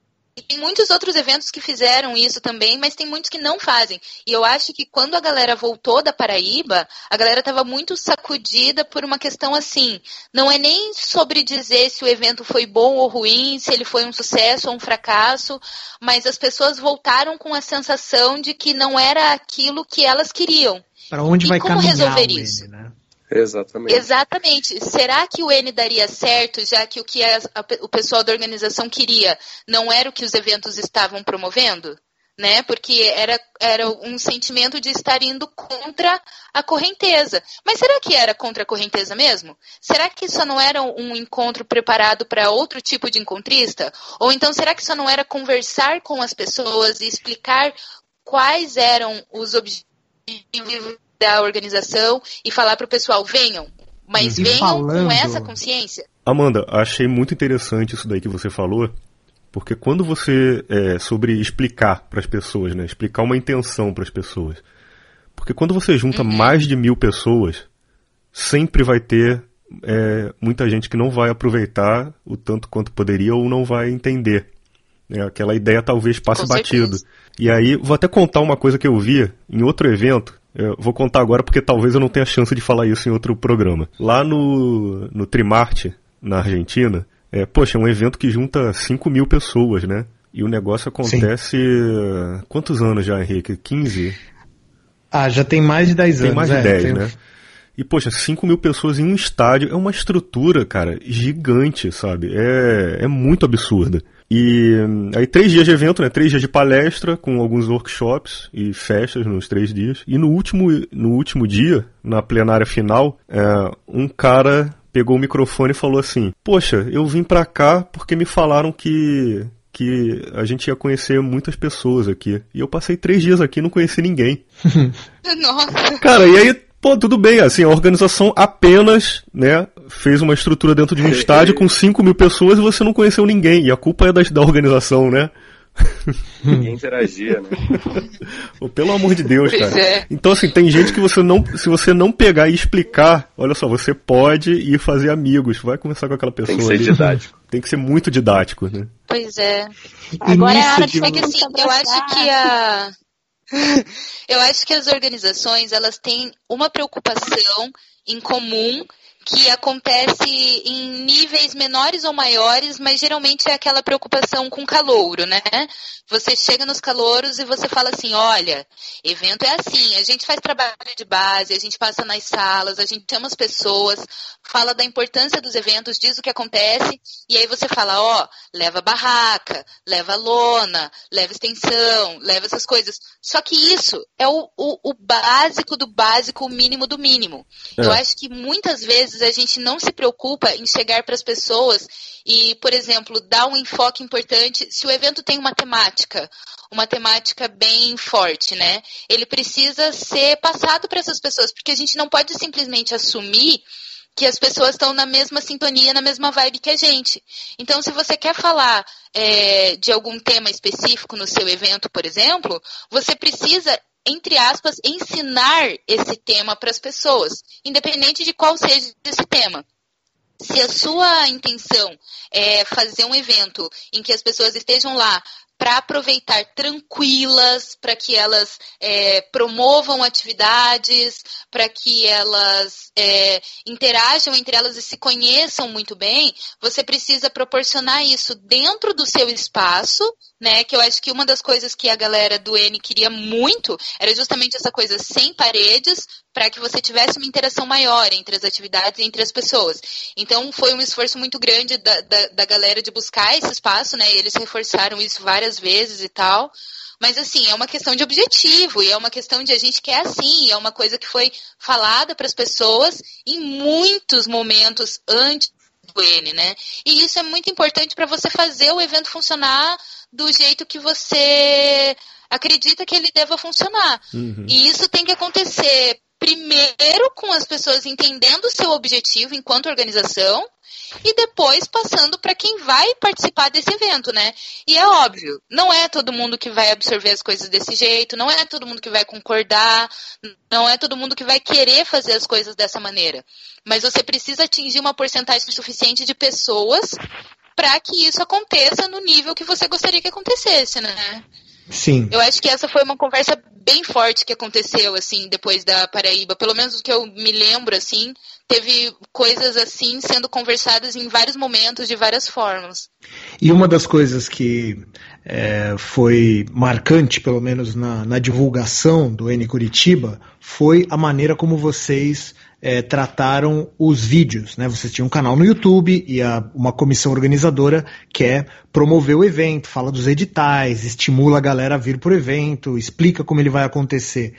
E tem muitos outros eventos que fizeram isso também, mas tem muitos que não fazem. E eu acho que quando a galera voltou da Paraíba, a galera estava muito sacudida por uma questão assim. Não é nem sobre dizer se o evento foi bom ou ruim, se ele foi um sucesso ou um fracasso, mas as pessoas voltaram com a sensação de que não era aquilo que elas queriam. Para onde e vai como caminhar resolver o isso? N, né? Exatamente. Exatamente. Será que o N daria certo, já que o que a, a, o pessoal da organização queria não era o que os eventos estavam promovendo? Né? Porque era, era um sentimento de estar indo contra a correnteza. Mas será que era contra a correnteza mesmo? Será que isso não era um encontro preparado para outro tipo de encontrista? Ou então será que isso não era conversar com as pessoas e explicar quais eram os objetivos da organização e falar para o pessoal, venham, mas E venham falando... com essa consciência. Amanda, achei muito interessante isso daí que você falou, porque quando você, é, sobre explicar para as pessoas, né, explicar uma intenção para as pessoas, porque quando você junta uhum. mais de mil pessoas, sempre vai ter é, muita gente que não vai aproveitar o tanto quanto poderia ou não vai entender. É, aquela ideia talvez passe batido. E aí, vou até contar uma coisa que eu vi em outro evento. Eu vou contar agora porque talvez eu não tenha chance de falar isso em outro programa. Lá no, no Trimarte, na Argentina, é, poxa, é um evento que junta cinco mil pessoas, né? E o negócio acontece... Sim. Quantos anos já, Henrique? quinze? Ah, já tem mais de dez tem anos. Mais de é, dez, tem... né? E, poxa, cinco mil pessoas em um estádio é uma estrutura, cara, gigante, sabe? É, é muito absurda. E aí três dias de evento, né? Três dias de palestra com alguns workshops e festas nos três dias. E no último, no último dia, na plenária final, é, um cara pegou o microfone e falou assim: poxa, eu vim pra cá porque me falaram que, que a gente ia conhecer muitas pessoas aqui. E eu passei três dias aqui e não conheci ninguém. Nossa. Cara, e aí... Pô, tudo bem, assim, a organização apenas, né, fez uma estrutura dentro de um estádio com cinco mil pessoas e você não conheceu ninguém, e a culpa é da, da organização, né? Ninguém interagia, né? Pô, pelo amor de Deus, Pois cara. é. Então, assim, tem gente que você não, se você não pegar e explicar, olha só, você pode ir fazer amigos, vai conversar com aquela pessoa Tem que ser ali. didático. Tem que ser muito didático, né? Pois é. Agora é a hora de É que assim, eu acho que a... Eu acho que as organizações, elas têm uma preocupação em comum que acontece em níveis menores ou maiores, mas geralmente é aquela preocupação com calouro, né? Você chega nos calouros e você fala assim, olha, evento é assim, a gente faz trabalho de base, a gente passa nas salas, a gente chama as pessoas, fala da importância dos eventos, diz o que acontece, e aí você fala, ó, leva barraca, leva lona, leva extensão, leva essas coisas. Só que isso é o, o, o básico do básico, o mínimo do mínimo. É. Eu acho que muitas vezes a gente não se preocupa em chegar para as pessoas e, por exemplo, dar um enfoque importante. Se o evento tem uma temática, uma temática bem forte, né? Ele precisa ser passado para essas pessoas, porque a gente não pode simplesmente assumir que as pessoas estão na mesma sintonia, na mesma vibe que a gente. Então, se você quer falar é, de algum tema específico no seu evento, por exemplo, você precisa, entre aspas, ensinar esse tema para as pessoas, independente de qual seja esse tema. Se a sua intenção é fazer um evento em que as pessoas estejam lá para aproveitar tranquilas, para que elas é, promovam atividades, para que elas é, interajam entre elas e se conheçam muito bem, você precisa proporcionar isso dentro do seu espaço, né? Que eu acho que uma das coisas que a galera do N queria muito era justamente essa coisa sem paredes, para que você tivesse uma interação maior entre as atividades e entre as pessoas. Então foi um esforço muito grande da, da, da galera de buscar esse espaço, né? E eles reforçaram isso várias vezes e tal. Mas, assim, é uma questão de objetivo, e é uma questão de a gente quer assim, e é uma coisa que foi falada para as pessoas em muitos momentos antes do N, né? E isso é muito importante para você fazer o evento funcionar do jeito que você acredita que ele deva funcionar. Uhum. E isso tem que acontecer primeiro com as pessoas entendendo o seu objetivo enquanto organização, e depois passando para quem vai participar desse evento, né? E é óbvio, não é todo mundo que vai absorver as coisas desse jeito, não é todo mundo que vai concordar, não é todo mundo que vai querer fazer as coisas dessa maneira. Mas você precisa atingir uma porcentagem suficiente de pessoas para que isso aconteça no nível que você gostaria que acontecesse, né? Sim. Eu acho que essa foi uma conversa bem forte que aconteceu, assim, depois da Paraíba. Pelo menos o que eu me lembro, assim, teve coisas assim sendo conversadas em vários momentos, de várias formas. E uma das coisas que é, foi marcante, pelo menos na, na divulgação do N Curitiba, foi a maneira como vocês é, trataram os vídeos, né? Vocês tinham um canal no YouTube e a, uma comissão organizadora quer promover o evento, fala dos editais, estimula a galera a vir para o evento, explica como ele vai acontecer.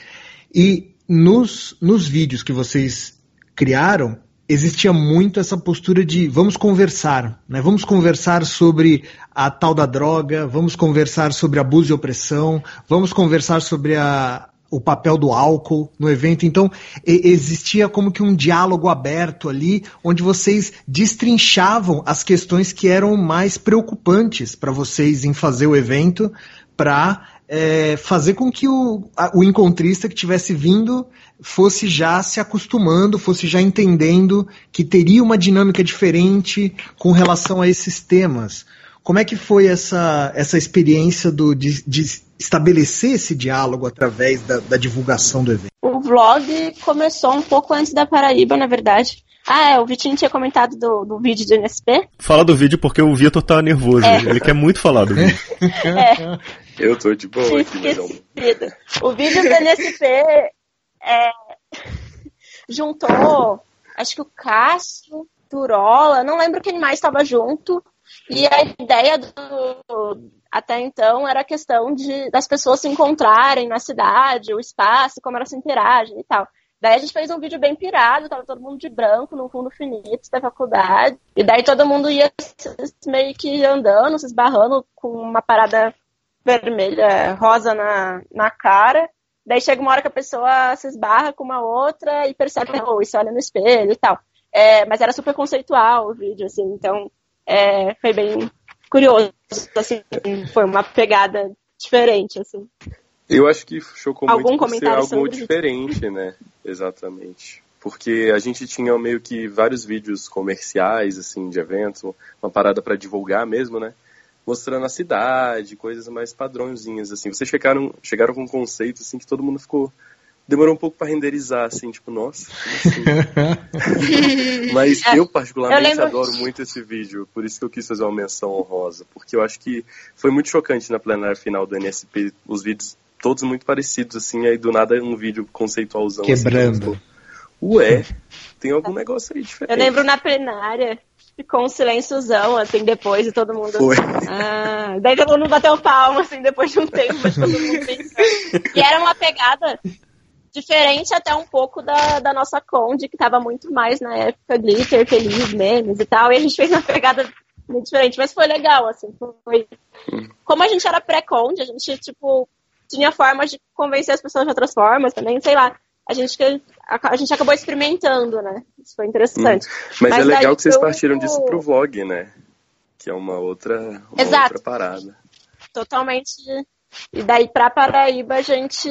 E nos, nos vídeos que vocês criaram, existia muito essa postura de vamos conversar, né? Vamos conversar sobre a tal da droga, vamos conversar sobre abuso e opressão, vamos conversar sobre a, o papel do álcool no evento. Então, e, existia como que um diálogo aberto ali, onde vocês destrinchavam as questões que eram mais preocupantes para vocês em fazer o evento, para é, fazer com que o, a, o encontrista que tivesse vindo fosse já se acostumando, fosse já entendendo que teria uma dinâmica diferente com relação a esses temas. Como é que foi essa, essa experiência do, de, de estabelecer esse diálogo através da, da divulgação do evento? O vlog começou um pouco antes da Paraíba, na verdade. Ah, é, o Vitinho tinha comentado do, do vídeo do N S P. Fala do vídeo porque o Vitor tá nervoso, é. Ele quer muito falar do vídeo. É. Eu tô de boa aqui, mas não. O vídeo do N S P é, juntou, acho que o Cássio, Turola, não lembro quem mais estava junto, e a ideia do, até então era a questão de, das pessoas se encontrarem na cidade, o espaço, como elas se interagem e tal. Daí a gente fez um vídeo bem pirado, tava todo mundo de branco, num fundo finito da faculdade, e daí todo mundo ia meio que andando, se esbarrando com uma parada vermelha, rosa na, na cara. Daí chega uma hora que a pessoa se esbarra com uma outra e percebe, oh, isso olha no espelho e tal. É, mas era super conceitual o vídeo, assim, então é, foi bem curioso, assim, foi uma pegada diferente, assim. Eu acho que chocou Algum muito por ser algo isso? diferente, né? Exatamente. Porque a gente tinha meio que vários vídeos comerciais, assim, de evento, uma parada para divulgar mesmo, né? Mostrando a cidade, coisas mais padrãozinhas, assim. Vocês chegaram, chegaram com um conceito, assim, que todo mundo ficou... Demorou um pouco para renderizar, assim, tipo, nossa, como assim? Mas é, eu, particularmente, eu lembro... adoro muito esse vídeo, por isso que eu quis fazer uma menção honrosa, porque eu acho que foi muito chocante na plenária final do N S P, os vídeos todos muito parecidos, assim, aí do nada um vídeo conceitualzão. Quebrando. Assim, ué, tem algum negócio aí diferente. Eu lembro na plenária... Ficou um silênciozão, assim, depois, e todo mundo... Foi. Ah, daí todo mundo bateu palma, assim, depois de um tempo, mas todo mundo pensando. E era uma pegada diferente até um pouco da, da nossa Conde, que tava muito mais na época glitter, feliz, memes e tal, e a gente fez uma pegada muito diferente, mas foi legal, assim, foi... Como a gente era pré-Conde, a gente, tipo, tinha formas de convencer as pessoas de outras formas também, sei lá. A gente, a gente acabou experimentando, né? Isso foi interessante. Hum. Mas, Mas é legal que vocês partiram disso pro vlog, né? Que é uma outra, uma Exato. outra parada. Totalmente. E daí pra Paraíba a gente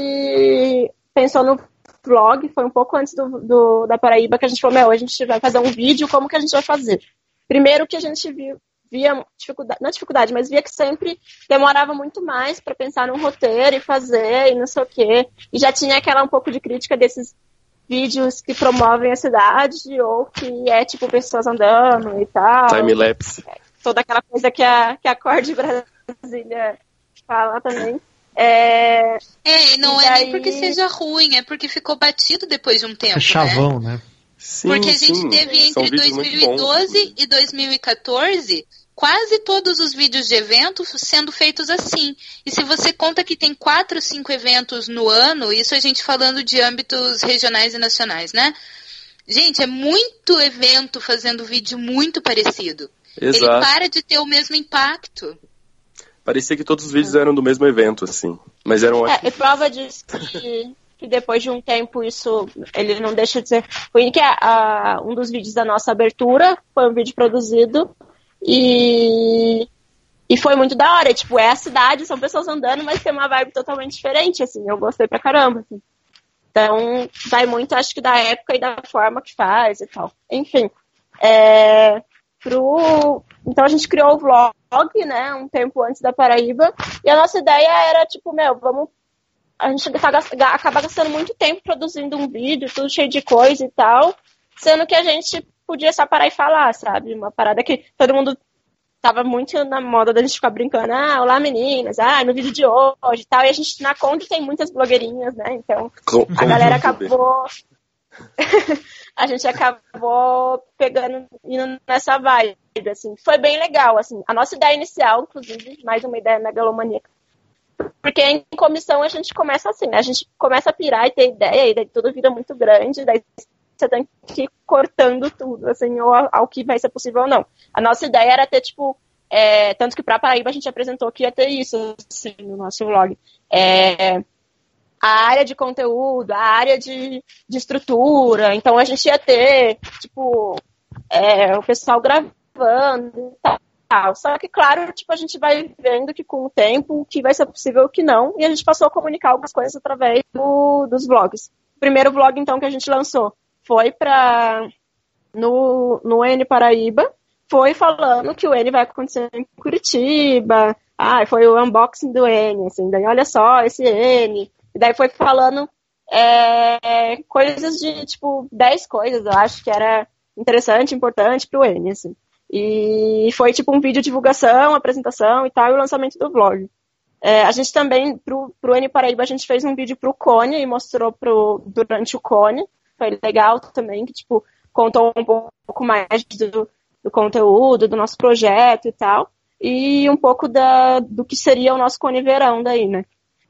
pensou no vlog, foi um pouco antes do, do, da Paraíba que a gente falou, meu, a gente vai fazer um vídeo, como que a gente vai fazer? Primeiro que a gente viu, via dificuldade, não dificuldade, mas via que sempre demorava muito mais para pensar num roteiro e fazer e não sei o quê. E já tinha aquela um pouco de crítica desses vídeos que promovem a cidade ou que é tipo pessoas andando e tal. Time-lapse. Toda aquela coisa que a, que a Cor de Brasília fala também. É, é e não e é daí... nem porque seja ruim, é porque ficou batido depois de um tempo, É chavão, né? né? Sim, porque a gente sim. teve entre dois mil e doze e dois mil e quatorze quase todos os vídeos de eventos sendo feitos assim. E se você conta que tem quatro, cinco eventos no ano, isso a gente falando de âmbitos regionais e nacionais, né? Gente, é muito evento fazendo vídeo muito parecido. Exato. Ele para de ter o mesmo impacto. Parecia que todos os vídeos eram do mesmo evento, assim. Mas eram ótimos. É, e prova disso que, que depois de um tempo isso, ele não deixa de ser... Foi que a, a, um dos vídeos da nossa abertura foi um vídeo produzido e, e foi muito da hora. Tipo, é a cidade, são pessoas andando, mas tem uma vibe totalmente diferente, assim. Eu gostei pra caramba, assim. Então, vai muito, acho que da época e da forma que faz e tal. Enfim, é, pro... então a gente criou o vlog, né, um tempo antes da Paraíba, e a nossa ideia era, tipo, meu, vamos... A gente acaba gastando muito tempo produzindo um vídeo, tudo cheio de coisa e tal, sendo que a gente podia só parar e falar, sabe? Uma parada que todo mundo tava muito na moda da gente ficar brincando, ah, olá meninas, ah, no vídeo de hoje e tal, e a gente na conta tem muitas blogueirinhas, né, então com, a galera acabou, a gente acabou pegando, indo nessa vibe, assim, foi bem legal, assim, a nossa ideia inicial, inclusive, mais uma ideia megalomaníaca, porque em comissão a gente começa assim, né, a gente começa a pirar e ter ideia, e daí tudo vira muito grande, daí você tem que ir cortando tudo, assim, ou ao que vai ser possível ou não. A nossa ideia era ter, tipo, é, tanto que pra Paraíba a gente apresentou que ia ter isso, assim, no nosso vlog. É, a área de conteúdo, a área de, de estrutura, então a gente ia ter, tipo, é, o pessoal gravando e tal. Só que, claro, tipo, a gente vai vendo que com o tempo o que vai ser possível e o que não, e a gente passou a comunicar algumas coisas através do, dos vlogs. O primeiro vlog, então, que a gente lançou foi para no, no N Paraíba, foi falando que o N vai acontecer em Curitiba, ah, foi o unboxing do N, assim, daí olha só esse N, e daí foi falando é, coisas de, tipo, dez coisas, eu acho que era interessante, importante pro N, assim, e foi tipo um vídeo de divulgação, apresentação e tal, e o lançamento do vlog. É, a gente também, pro, pro N Paraíba, a gente fez um vídeo pro Cone e mostrou pro, durante o Cone. Foi legal também, que, tipo, contou um pouco mais do, do conteúdo, do nosso projeto e tal. E um pouco da, do que seria o nosso Cone Verão daí, né?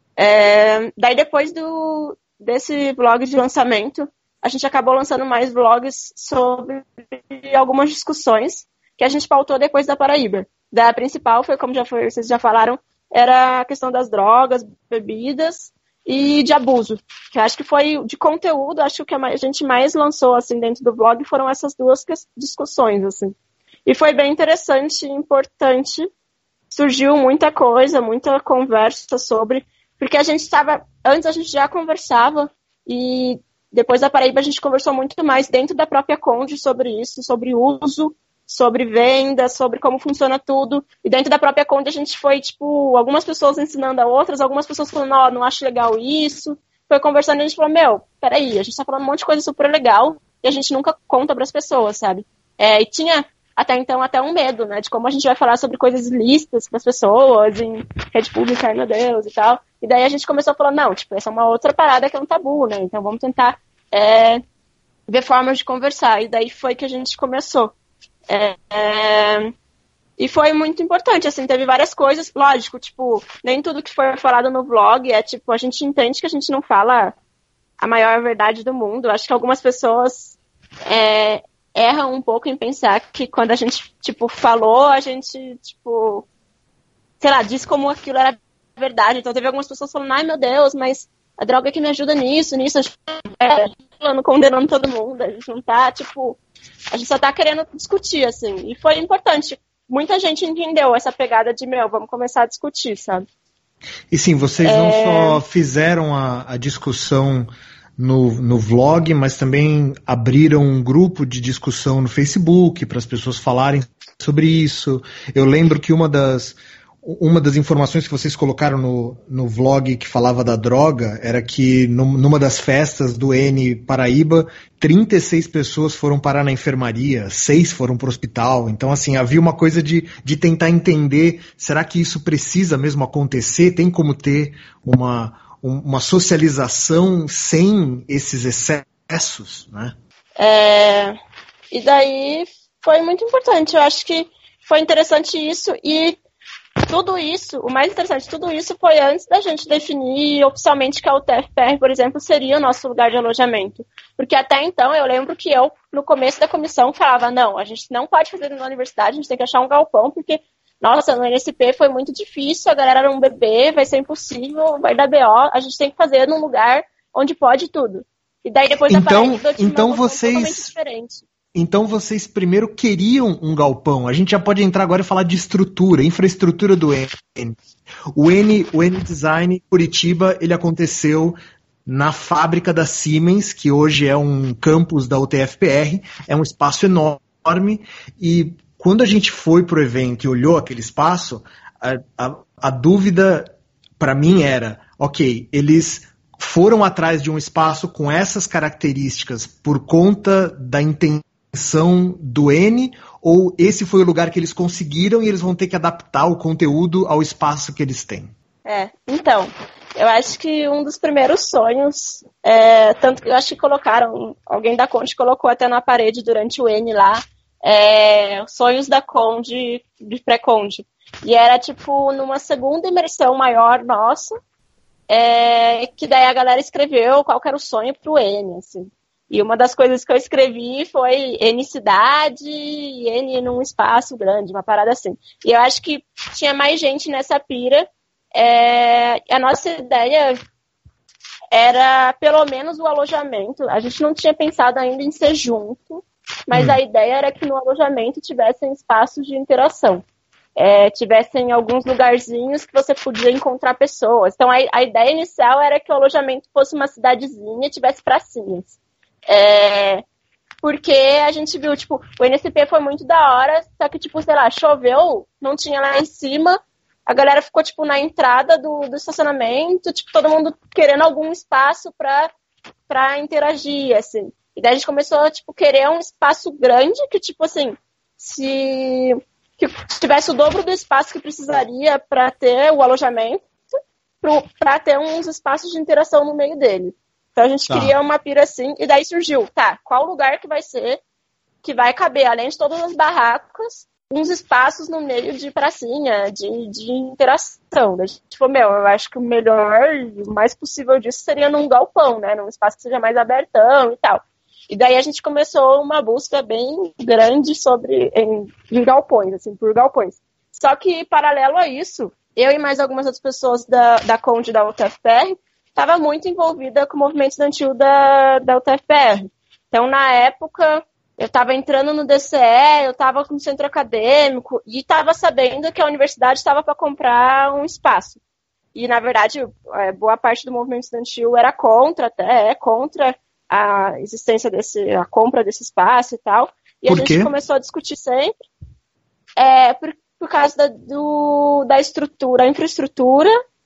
É, daí, depois do, desse vlog de lançamento, a gente acabou lançando mais vlogs sobre algumas discussões que a gente pautou depois da Paraíba. Da principal foi, como já foi, vocês já falaram, era a questão das drogas, bebidas e de abuso, que acho que foi de conteúdo, acho que o que a gente mais lançou assim dentro do blog foram essas duas discussões, assim. E foi bem interessante e importante, surgiu muita coisa, muita conversa sobre, porque a gente estava, antes a gente já conversava, e depois da Paraíba a gente conversou muito mais dentro da própria Conde sobre isso, sobre uso, sobre venda, sobre como funciona tudo. E dentro da própria Conde a gente foi, tipo, algumas pessoas ensinando a outras, algumas pessoas falando, ó, oh, não acho legal isso. Foi conversando e a gente falou, meu, peraí, a gente tá falando um monte de coisa super legal e a gente nunca conta pras pessoas, sabe? É, e tinha, até então, até um medo, né, de como a gente vai falar sobre coisas ilícitas pras pessoas, em rede pública, ai meu Deus, e tal. E daí a gente começou a falar, não, tipo, essa é uma outra parada que é um tabu, né, então vamos tentar é, ver formas de conversar. E daí foi que a gente começou. É, é, e foi muito importante, assim, teve várias coisas, lógico, tipo, nem tudo que foi falado no vlog é, tipo, a gente entende que a gente não fala a maior verdade do mundo. Acho que algumas pessoas é, erram um pouco em pensar que quando a gente, tipo, falou, a gente, tipo, sei lá, disse como aquilo era verdade. Então teve algumas pessoas falando, ai meu Deus, mas a droga é que me ajuda nisso, nisso, a gente é, falando, condenando todo mundo, a gente não tá, tipo, a gente só tá querendo discutir, assim, e foi importante. Muita gente entendeu essa pegada de, meu, vamos começar a discutir, sabe? E sim, vocês é... não só fizeram a, a discussão no, no vlog, mas também abriram um grupo de discussão no Facebook para as pessoas falarem sobre isso. Eu lembro que uma das, uma das informações que vocês colocaram no, no vlog que falava da droga era que num, numa das festas do N Paraíba, trinta e seis pessoas foram parar na enfermaria, seis foram para o hospital. Então, assim, havia uma coisa de, de tentar entender, será que isso precisa mesmo acontecer? Tem como ter uma, um, uma socialização sem esses excessos, né? É, e daí foi muito importante. Eu acho que foi interessante isso e tudo isso, o mais interessante, tudo isso foi antes da gente definir oficialmente que a U T F P R, por exemplo, seria o nosso lugar de alojamento. Porque até então eu lembro que eu, no começo da comissão, falava, não, a gente não pode fazer na universidade, a gente tem que achar um galpão, porque, nossa, no N S P foi muito difícil, a galera era um bebê, vai ser impossível, vai dar B O, a gente tem que fazer num lugar onde pode tudo. E daí depois então, da Paraíba eu tive então uma vocês... totalmente diferente. Então vocês primeiro queriam um galpão. A gente já pode entrar agora e falar de estrutura, infraestrutura do N. O N, o N Design Curitiba, ele aconteceu na fábrica da Siemens, que hoje é um campus da U T F P R, é um espaço enorme, e quando a gente foi para o evento e olhou aquele espaço, a, a, a dúvida para mim era, ok, eles foram atrás de um espaço com essas características por conta da intenção do N, ou esse foi o lugar que eles conseguiram e eles vão ter que adaptar o conteúdo ao espaço que eles têm? É, então, eu acho que um dos primeiros sonhos, é, tanto que eu acho que colocaram, alguém da Conde colocou até na parede durante o N lá, é, sonhos da Conde, de pré-Conde. E era tipo numa segunda imersão maior nossa, é, que daí a galera escreveu qual que era o sonho pro N, assim. E uma das coisas que eu escrevi foi N cidade e N num espaço grande, uma parada assim. E eu acho que tinha mais gente nessa pira. É, a nossa ideia era pelo menos o alojamento. A gente não tinha pensado ainda em ser junto, mas hum. a ideia era que no alojamento tivessem espaços de interação. É, tivessem alguns lugarzinhos que você podia encontrar pessoas. Então a, a ideia inicial era que o alojamento fosse uma cidadezinha e tivesse pracinhas. É, porque a gente viu, tipo, o N S P foi muito da hora, só que, tipo, sei lá, choveu, não tinha lá em cima, a galera ficou, tipo, na entrada do, do estacionamento, tipo, todo mundo querendo algum espaço pra, pra interagir, assim. E daí a gente começou a, tipo, querer um espaço grande, que, tipo, assim, se que tivesse o dobro do espaço que precisaria pra ter o alojamento, pro, pra ter uns espaços de interação no meio dele. Então a gente tá. queria uma pira assim, e daí surgiu, tá, qual lugar que vai ser, que vai caber, além de todas as barracas, uns espaços no meio de pracinha, de, de interação. A gente falou, meu, eu acho que o melhor, o mais possível disso seria num galpão, né, num espaço que seja mais abertão e tal. E daí a gente começou uma busca bem grande sobre, em, em galpões, assim, por galpões. Só que, paralelo a isso, eu e mais algumas outras pessoas da, da Conde da U T F P R, estava muito envolvida com o movimento estudantil da, da U T F P R. Então, na época, eu estava entrando no D C E, eu estava no centro acadêmico e estava sabendo que a universidade estava para comprar um espaço. E, na verdade, boa parte do movimento estudantil era contra, até é contra a existência desse, a compra desse espaço e tal. E por a quê? gente começou a discutir sempre é, por, por causa da, do, da estrutura, a infraestrutura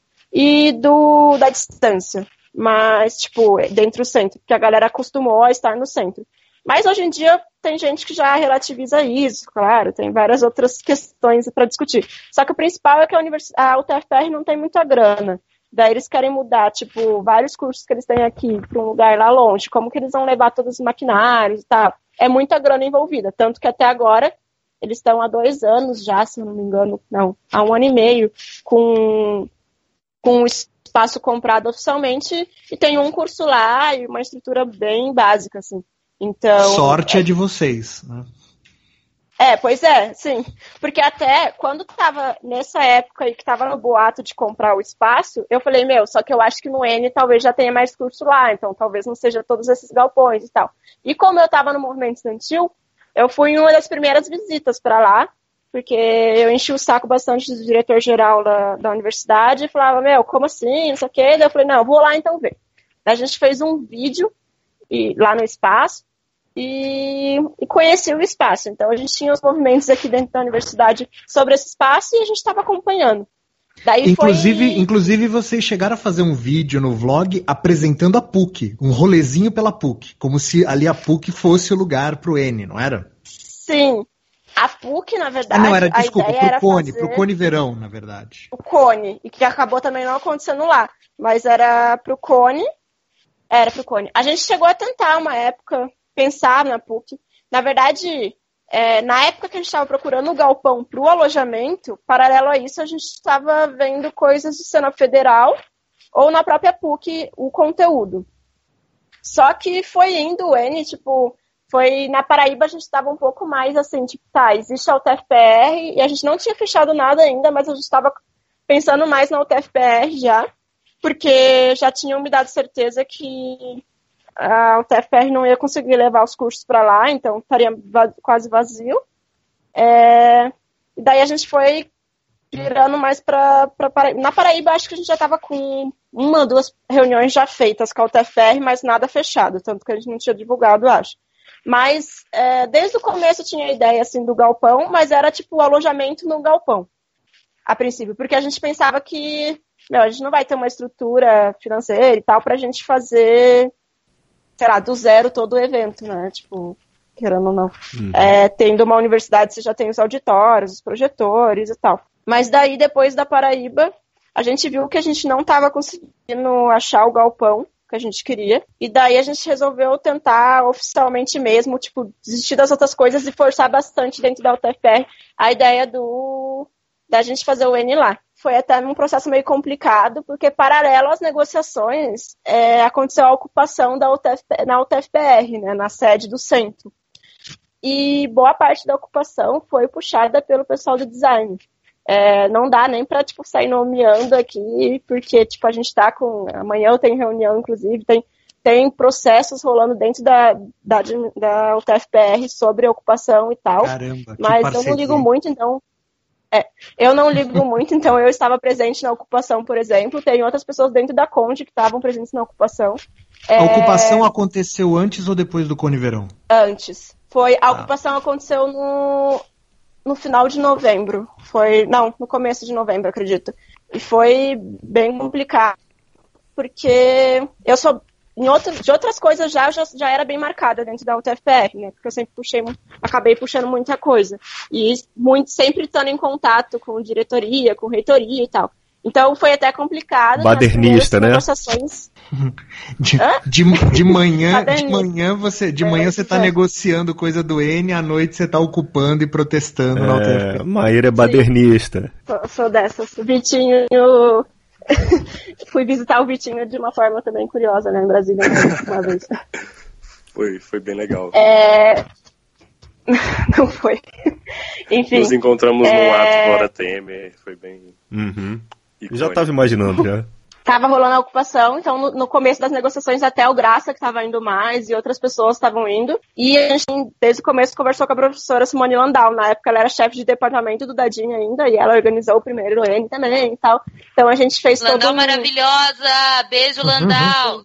e do, da distância, mas, tipo, dentro do centro, porque a galera acostumou a estar no centro. Mas hoje em dia tem gente que já relativiza isso, claro, tem várias outras questões para discutir. Só que o principal é que a, univers... a U T F P R não tem muita grana. Daí eles querem mudar, tipo, vários cursos que eles têm aqui para um lugar lá longe, como que eles vão levar todos os maquinários e tal. É muita grana envolvida, tanto que até agora eles estão há dois anos já, se eu não me engano, não, há um ano e meio, com... com o espaço comprado oficialmente, e tem um curso lá e uma estrutura bem básica, assim. Então, sorte é, é de vocês, né? É, pois é, sim. Porque até quando tava nessa época aí que tava no boato de comprar o espaço, eu falei, meu, só que eu acho que no N talvez já tenha mais curso lá, então talvez não seja todos esses galpões e tal. E como eu tava no movimento estudantil, eu fui em uma das primeiras visitas para lá, porque eu enchi o saco bastante do diretor-geral da, da universidade e falava, meu, como assim, não sei o quê. Daí eu falei, não, vou lá então ver. Daí a gente fez um vídeo e, lá no espaço e, e conheci o espaço. Então a gente tinha os movimentos aqui dentro da universidade sobre esse espaço e a gente estava acompanhando. Daí inclusive, foi... inclusive vocês chegaram a fazer um vídeo no vlog apresentando a P U C, um rolezinho pela P U C, como se ali a P U C fosse o lugar pro N, não era? Sim. A P U C, na verdade, ah, não, era, desculpa, a ideia pro era Cone, fazer... pro Cone Verão, na verdade. O Cone, e que acabou também não acontecendo lá, mas era pro Cone, era pro Cone. A gente chegou a tentar uma época, pensar na P U C. Na verdade, é, na época que a gente estava procurando o galpão pro alojamento, paralelo a isso, a gente estava vendo coisas do Senado Federal ou na própria P U C o conteúdo. Só que foi indo o N, tipo... Foi na Paraíba a gente estava um pouco mais assim, tipo, tá, existe a U T F P R e a gente não tinha fechado nada ainda, mas a gente estava pensando mais na U T F P R já, porque já tinham me dado certeza que a U T F P R não ia conseguir levar os cursos para lá, então estaria va- quase vazio. É... E daí a gente foi virando mais para Paraíba. Na Paraíba acho que a gente já estava com uma, duas reuniões já feitas com a U T F P R, mas nada fechado, tanto que a gente não tinha divulgado, acho. Mas é, desde o começo eu tinha a ideia assim, do galpão, mas era tipo o alojamento no galpão, a princípio, porque a gente pensava que meu, a gente não vai ter uma estrutura financeira e tal pra gente fazer, sei lá, do zero todo o evento, né? Tipo, querendo ou não. Uhum. É, tendo uma universidade, você já tem os auditórios, os projetores e tal. Mas daí, depois da Paraíba, a gente viu que a gente não estava conseguindo achar o galpão que a gente queria, e daí a gente resolveu tentar oficialmente mesmo, tipo, desistir das outras coisas e forçar bastante dentro da U T F P R a ideia do da gente fazer o N lá. Foi até um processo meio complicado, porque paralelo às negociações, é, aconteceu a ocupação da U T F P, na U T F P R, né, na sede do centro. E boa parte da ocupação foi puxada pelo pessoal do design. É, não dá nem pra, tipo, sair nomeando aqui, porque, tipo, a gente tá com... Amanhã eu tenho reunião, inclusive, tem, tem processos rolando dentro da, da, da U T F P R sobre a ocupação e tal. Caramba, que mas parceria. Eu não ligo muito, então... É, eu não ligo muito, então eu estava presente na ocupação, por exemplo. Tem outras pessoas dentro da Conde que estavam presentes na ocupação. A é... ocupação aconteceu antes ou depois do Cone Verão? Antes. Foi, a ah. ocupação aconteceu no... no final de novembro, foi, não, no começo de novembro, acredito. E foi bem complicado, porque eu sou, em outro, de outras coisas já, já, já era bem marcada dentro da U T F P R, né, porque eu sempre puxei, acabei puxando muita coisa. E muito, sempre estando em contato com diretoria, com reitoria e tal. Então foi até complicado. Badernista, né? Negociações. De, de, de manhã, de manhã você, de manhã você tá é. negociando coisa do N, à noite você tá ocupando e protestando é, na U T F P. Maíra é badernista. Sou, sou dessas. O Vitinho. Fui visitar o Vitinho de uma forma também curiosa, né, em Brasília, uma vez. Foi, foi bem legal. É... Não foi. Enfim. Nos encontramos é... num ato Bora Temer, foi bem. Uhum. Já tava imaginando, já. Tava rolando a ocupação, então no, no começo das negociações até o Graça que tava indo mais e outras pessoas estavam indo. E a gente, desde o começo, conversou com a professora Simone Landau. Na época ela era chefe de departamento do Dadinho ainda, e ela organizou o primeiro N também e tal. Então a gente fez Landau todo um... maravilhosa! Beijo, Landau!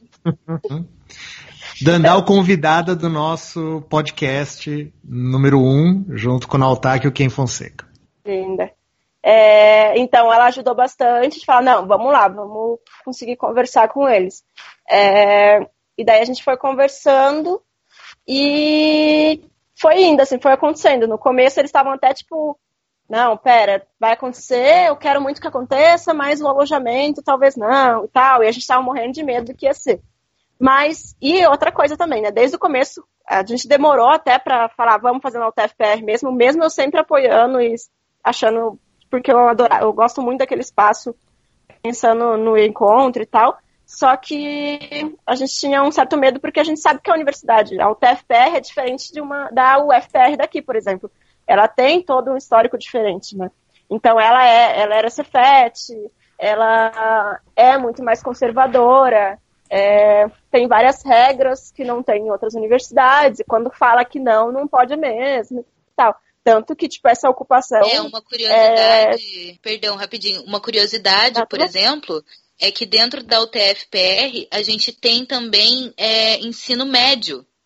Dandau convidada do nosso podcast número um, junto com o Nautaque e o Ken Fonseca. Linda. É, então ela ajudou bastante de falar, não, vamos lá, vamos conseguir conversar com eles. É, e daí a gente foi conversando e foi indo, assim, foi acontecendo. No começo eles estavam até tipo, não, pera, vai acontecer, eu quero muito que aconteça, mas o alojamento talvez não e tal. E a gente estava morrendo de medo do que ia ser. Mas, e outra coisa também, né, desde o começo a gente demorou até para falar, vamos fazer na U T F P R mesmo, mesmo eu sempre apoiando e achando... porque eu adoro, eu gosto muito daquele espaço, pensando no encontro e tal, só que a gente tinha um certo medo, porque a gente sabe que a universidade, a U T F P R é diferente de uma, da U F P R daqui, por exemplo. Ela tem todo um histórico diferente, né? Então ela, é, ela era Cefet, ela é muito mais conservadora, é, tem várias regras que não tem em outras universidades, e quando fala que não, não pode mesmo e tal. Tanto que, tipo, essa ocupação... É, uma curiosidade... É... Perdão, rapidinho. Uma curiosidade, tá, por exemplo, é que dentro da U T F P R a gente tem também é, ensino médio,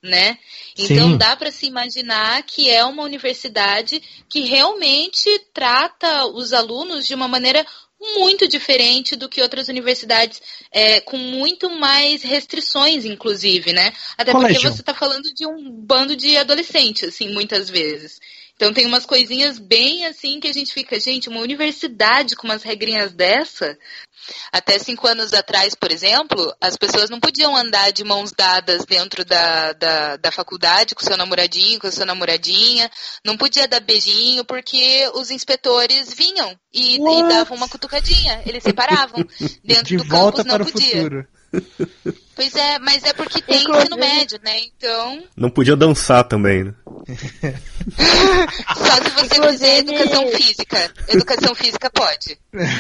né? Então Sim. dá para se imaginar que é uma universidade que realmente trata os alunos de uma maneira muito diferente do que outras universidades, é, com muito mais restrições, inclusive, né? Até Colégio. porque você está falando de um bando de adolescentes, assim, muitas vezes. Então tem umas coisinhas bem assim que a gente fica, gente, uma universidade com umas regrinhas dessa. Até cinco anos atrás, por exemplo, as pessoas não podiam andar de mãos dadas dentro da, da, da faculdade com seu namoradinho, com a sua namoradinha, não podia dar beijinho porque os inspetores vinham e, e davam uma cutucadinha, eles separavam. Dentro De do volta campus não para o podia. futuro. Pois é, mas é porque tem ensino médio, né? Então, Não podia dançar também, né? só se você fizer educação física. Educação física pode.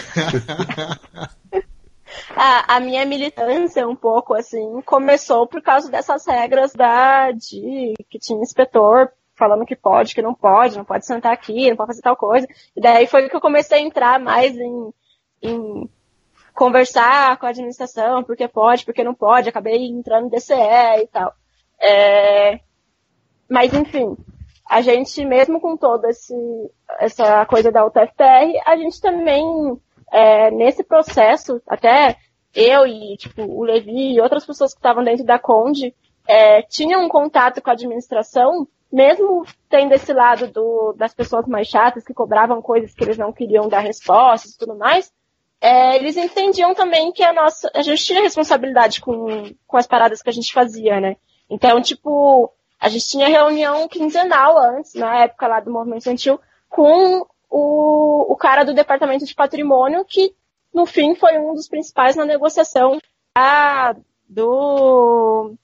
A, a minha militância, um pouco assim, começou por causa dessas regras da de que tinha inspetor falando que pode, que não pode, não pode sentar aqui, não pode fazer tal coisa. E daí foi que eu comecei a entrar mais em, em conversar com a administração, porque pode, porque não pode. Acabei entrando no D C E e tal. É... Mas, enfim, a gente, mesmo com toda esse, essa coisa da U T F P R, a gente também, é, nesse processo, até eu e tipo, o Levi e outras pessoas que estavam dentro da Conde, é, tinham um contato com a administração, mesmo tendo esse lado do, das pessoas mais chatas, que cobravam coisas que eles não queriam dar respostas e tudo mais, é, eles entendiam também que a nossa, a gente tinha responsabilidade com, com as paradas que a gente fazia, né? Então, tipo, a gente tinha reunião quinzenal antes, na época lá do movimento estudantil, com o, o cara do departamento de patrimônio, que no fim foi um dos principais na negociação a, do,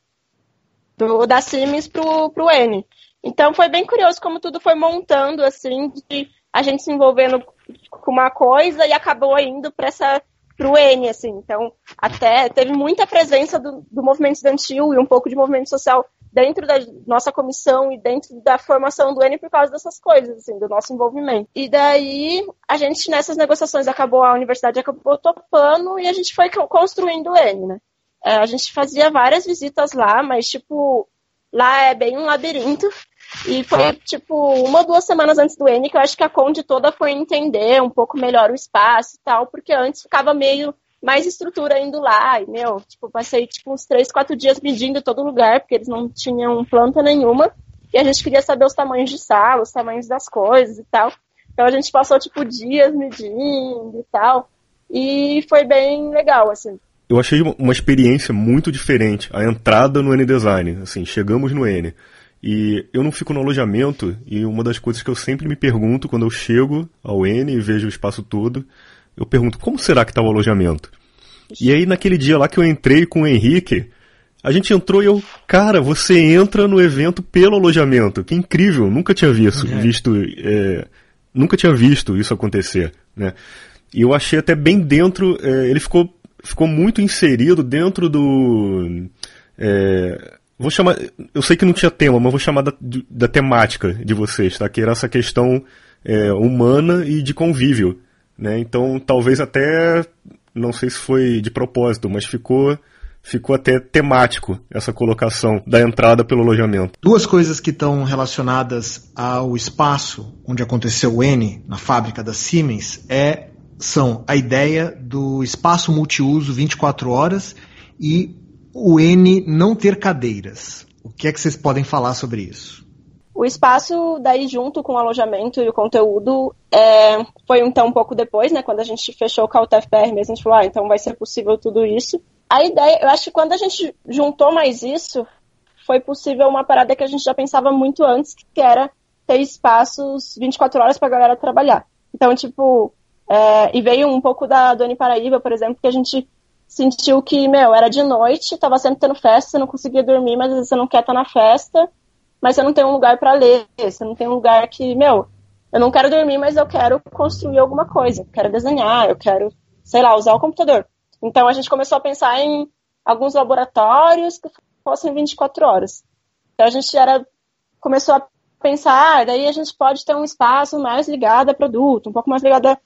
do, da Siemens pro, pro N. Então foi bem curioso como tudo foi montando, assim, de a gente se envolvendo com uma coisa e acabou indo para essa pro N, assim. Então, até teve muita presença do, do movimento estudantil e um pouco de movimento social dentro da nossa comissão e dentro da formação do N por causa dessas coisas, assim, do nosso envolvimento. E daí, a gente, nessas negociações, acabou, a universidade acabou topando e a gente foi construindo o N, né? É, a gente fazia várias visitas lá, mas, tipo, lá é bem um labirinto. E foi, tipo, uma ou duas semanas antes do N que eu acho que a Conde toda foi entender um pouco melhor o espaço e tal, porque antes ficava meio mais estrutura indo lá, e, meu, tipo, passei, tipo, uns três, quatro dias medindo todo lugar, porque eles não tinham planta nenhuma, e a gente queria saber os tamanhos de sala, os tamanhos das coisas e tal. Então a gente passou, tipo, dias medindo e tal, e foi bem legal, assim. Eu achei uma experiência muito diferente, a entrada no N-Design, assim, chegamos no N, e eu não fico no alojamento, e uma das coisas que eu sempre me pergunto quando eu chego ao N e vejo o espaço todo, eu pergunto, como será que está o alojamento? E aí, naquele dia lá que eu entrei com o Henrique, a gente entrou e eu, cara, você entra no evento pelo alojamento. Que incrível, nunca tinha visto, é. visto é, nunca tinha visto isso acontecer, né? E eu achei até bem dentro, é, ele ficou, ficou muito inserido dentro do... É, vou chamar, eu sei que não tinha tema, mas vou chamar da, da temática de vocês, tá? Que era essa questão é, humana e de convívio. Né? Então, talvez até, não sei se foi de propósito, mas ficou, ficou até temático essa colocação da entrada pelo alojamento. Duas coisas que estão relacionadas ao espaço onde aconteceu o N, na fábrica da Siemens, é, são a ideia do espaço multiuso vinte e quatro horas e o N não ter cadeiras. O que é que vocês podem falar sobre isso? O espaço, daí, junto com o alojamento e o conteúdo, é, foi então um pouco depois, né, quando a gente fechou com a U T F P R mesmo, a gente falou, ah, então vai ser possível tudo isso. A ideia, eu acho que quando a gente juntou mais isso, foi possível uma parada que a gente já pensava muito antes, que era ter espaços vinte e quatro horas pra galera trabalhar. Então, tipo, é, e veio um pouco da Doni Paraíba, por exemplo, que a gente sentiu que, meu, era de noite, tava sempre tendo festa, você não conseguia dormir, mas às vezes você não quer estar na festa, mas você não tem um lugar para ler, você não tem um lugar que, meu, eu não quero dormir, mas eu quero construir alguma coisa, eu quero desenhar, eu quero, sei lá, usar o computador. Então a gente começou a pensar em alguns laboratórios que fossem vinte e quatro horas. Então a gente era, começou a pensar, ah, daí a gente pode ter um espaço mais ligado a produto, um pouco mais ligado a,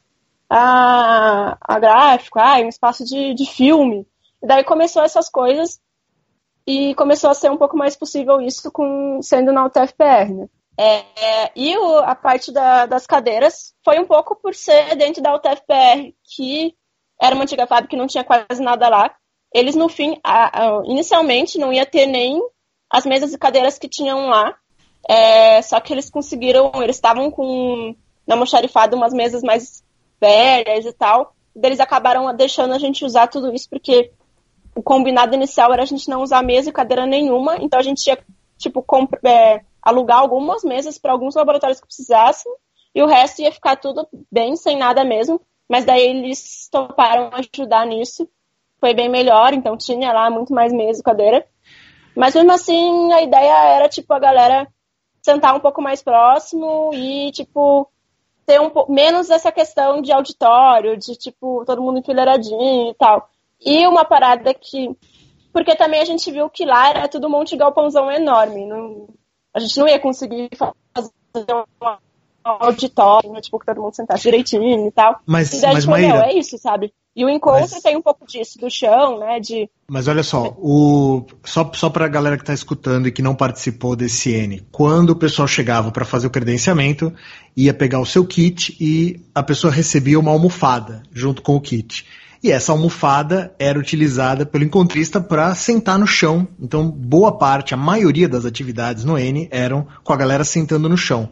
a, a gráfico, ah, um espaço de, de filme. E daí começou essas coisas. e começou a ser um pouco mais possível isso com, sendo na U T F P R, né? É, é, e o, a parte da, das cadeiras foi um pouco por ser dentro da U T F P R, que era uma antiga fábrica que não tinha quase nada lá. Eles, no fim, a, a, inicialmente não ia ter nem as mesas e cadeiras que tinham lá, é, só que eles conseguiram, eles estavam com, na almoxarifada, umas mesas mais velhas e tal, e eles acabaram deixando a gente usar tudo isso, porque o combinado inicial era a gente não usar mesa e cadeira nenhuma, então a gente ia, tipo, comp- é, alugar algumas mesas para alguns laboratórios que precisassem, e o resto ia ficar tudo bem, sem nada mesmo, mas daí eles toparam ajudar nisso, foi bem melhor, então tinha lá muito mais mesa e cadeira, mas mesmo assim a ideia era, tipo, a galera sentar um pouco mais próximo e, tipo, ter um pouco menos essa questão de auditório, de, tipo, todo mundo enfileiradinho e tal. E uma parada que... Porque também a gente viu que lá era tudo um monte de galpãozão enorme. Não, a gente não ia conseguir fazer um auditório, né, tipo, que todo mundo sentasse direitinho e tal. Mas, e daí mas a gente falou, Maíra... é isso, sabe? E o encontro mas... tem um pouco disso, do chão, né, de... Mas olha só, o... só, só para a galera que está escutando e que não participou desse N, quando o pessoal chegava para fazer o credenciamento, ia pegar o seu kit e a pessoa recebia uma almofada junto com o kit. E essa almofada era utilizada pelo encontrista para sentar no chão. Então, boa parte, a maioria das atividades no N eram com a galera sentando no chão.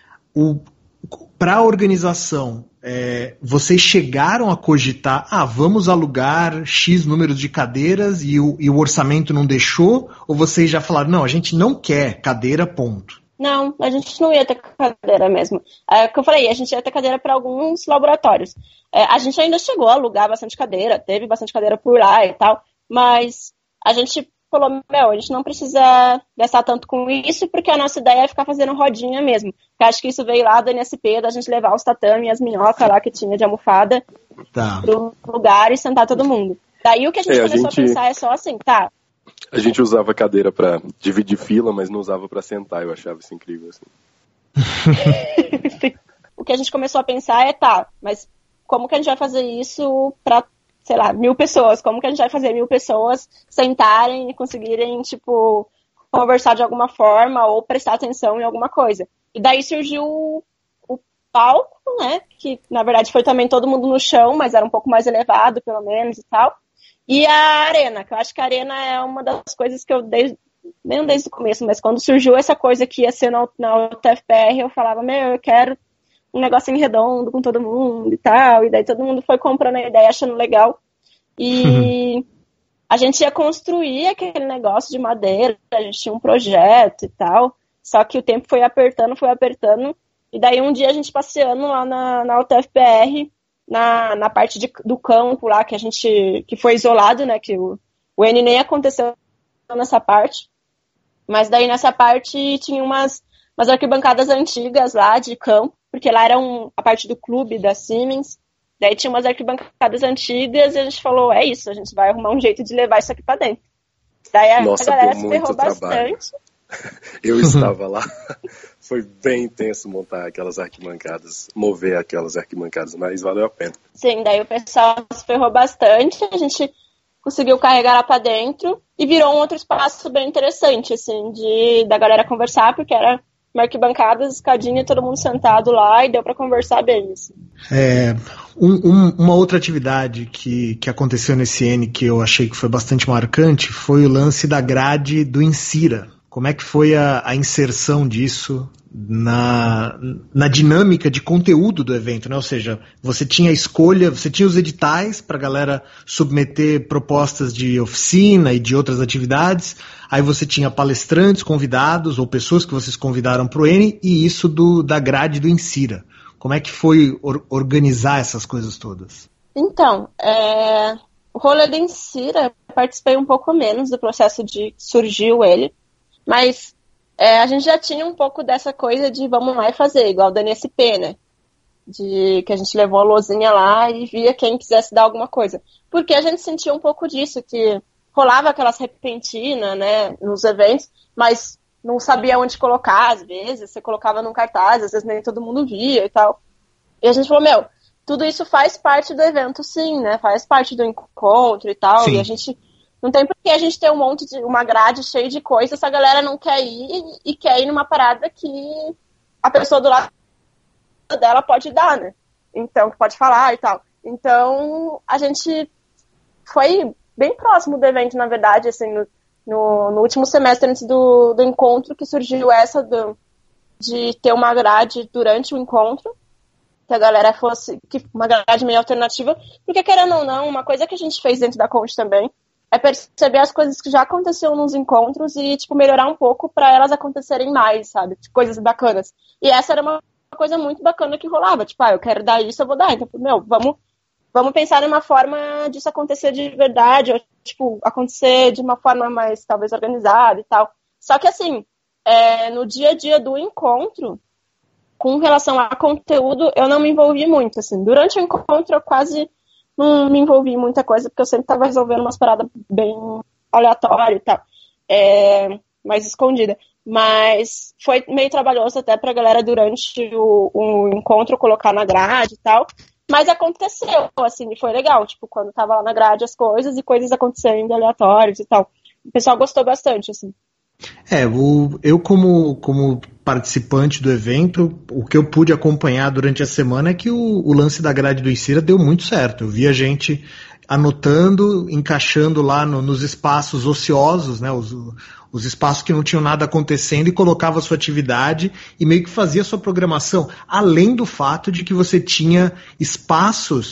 Para a organização, é, vocês chegaram a cogitar, ah, vamos alugar X números de cadeiras e o, e o orçamento não deixou? Ou vocês já falaram, não, a gente não quer cadeira, ponto? Não, a gente não ia ter cadeira mesmo. É o que eu falei, a gente ia ter cadeira para alguns laboratórios. É, a gente ainda chegou a alugar bastante cadeira, teve bastante cadeira por lá e tal, mas a gente falou, meu, a gente não precisa gastar tanto com isso, porque a nossa ideia é ficar fazendo rodinha mesmo. Eu acho que isso veio lá do N S P, da gente levar os tatame e as minhocas lá que tinha de almofada tá. pro lugar e sentar todo mundo. Daí o que a gente é, começou a, a gente... a pensar é só assim, tá... A gente usava cadeira pra dividir fila, mas não usava pra sentar. Eu achava isso incrível, assim. O que a gente começou a pensar é, tá, mas como que a gente vai fazer isso pra, sei lá, mil pessoas? Como que a gente vai fazer mil pessoas sentarem e conseguirem, tipo, conversar de alguma forma ou prestar atenção em alguma coisa? E daí surgiu o, o palco, né, que na verdade foi também todo mundo no chão, mas era um pouco mais elevado, pelo menos, e tal. E a arena, que eu acho que a arena é uma das coisas que eu, desde, nem desde o começo, mas quando surgiu essa coisa que ia ser na, na U T F P R, eu falava, meu, eu quero um negocinho redondo com todo mundo e tal, e daí todo mundo foi comprando a ideia, achando legal. E a gente ia construir aquele negócio de madeira, a gente tinha um projeto e tal, só que o tempo foi apertando, foi apertando, e daí um dia a gente passeando lá na, na U T F P R, Na, na parte de, do campo lá, que a gente, que foi isolado, né, que o, o N nem aconteceu nessa parte, mas daí nessa parte tinha umas, umas arquibancadas antigas lá de campo, porque lá era um, a parte do clube da Siemens, daí tinha umas arquibancadas antigas e a gente falou, é isso, a gente vai arrumar um jeito de levar isso aqui pra dentro. Daí a, Nossa, a galera deu se muito ferrou trabalho. bastante. Eu estava lá. Foi bem intenso montar aquelas arquibancadas, mover aquelas arquibancadas, mas valeu a pena. Sim, daí o pessoal se ferrou bastante, a gente conseguiu carregar lá pra dentro e virou um outro espaço bem interessante, assim, de, da galera conversar, porque era uma arquibancada, escadinha, todo mundo sentado lá e deu pra conversar bem, assim. É, um, um, uma outra atividade que, que aconteceu nesse N que eu achei que foi bastante marcante foi o lance da grade do Insira. Como é que foi a, a inserção disso na, na dinâmica de conteúdo do evento, né? Ou seja, você tinha a escolha, você tinha os editais para a galera submeter propostas de oficina e de outras atividades, aí você tinha palestrantes, convidados ou pessoas que vocês convidaram para o N e isso do, da grade do Insira. Como é que foi or, organizar essas coisas todas? Então, é, o rolê do Insira, eu participei um pouco menos do processo de surgiu ele, mas é, a gente já tinha um pouco dessa coisa de vamos lá e fazer, igual da N S P, né? De que a gente levou a lozinha lá e via quem quisesse dar alguma coisa. Porque a gente sentia um pouco disso, que rolava aquelas repentinas, né, nos eventos, mas não sabia onde colocar, às vezes, você colocava num cartaz, às vezes nem todo mundo via e tal. E a gente falou, meu, tudo isso faz parte do evento, sim, né? Faz parte do encontro e tal, sim. E a gente Não tem por que a gente ter um monte de, uma grade cheia de coisas se a galera não quer ir e quer ir numa parada que a pessoa do lado dela pode dar, né? Então, que pode falar e tal. Então, a gente foi bem próximo do evento, na verdade, assim, no, no, no último semestre antes do, do encontro, que surgiu essa do, de ter uma grade durante o encontro, que a galera fosse, que uma grade meio alternativa, porque querendo ou não, uma coisa que a gente fez dentro da Conte também, é perceber as coisas que já aconteceram nos encontros e, tipo, melhorar um pouco para elas acontecerem mais, sabe? Tipo, coisas bacanas. E essa era uma coisa muito bacana que rolava. Tipo, ah, eu quero dar isso, eu vou dar. Então, meu, vamos, vamos pensar numa forma disso acontecer de verdade, ou, tipo, acontecer de uma forma mais, talvez, organizada e tal. Só que, assim, é, no dia a dia do encontro, com relação a conteúdo, eu não me envolvi muito, assim. Durante o encontro, eu quase não me envolvi em muita coisa, porque eu sempre estava resolvendo umas paradas bem aleatórias e tal, é, mais escondida. Mas foi meio trabalhoso até pra galera durante o, o encontro colocar na grade e tal. Mas aconteceu, assim, e foi legal, tipo, quando tava lá na grade as coisas e coisas acontecendo aleatórias e tal. O pessoal gostou bastante, assim. É, o, eu como, como participante do evento, o que eu pude acompanhar durante a semana é que o, o lance da grade do Insira deu muito certo. Eu vi a gente anotando, encaixando lá no, nos espaços ociosos, né, os, os espaços que não tinham nada acontecendo, e colocava a sua atividade e meio que fazia a sua programação, além do fato de que você tinha espaços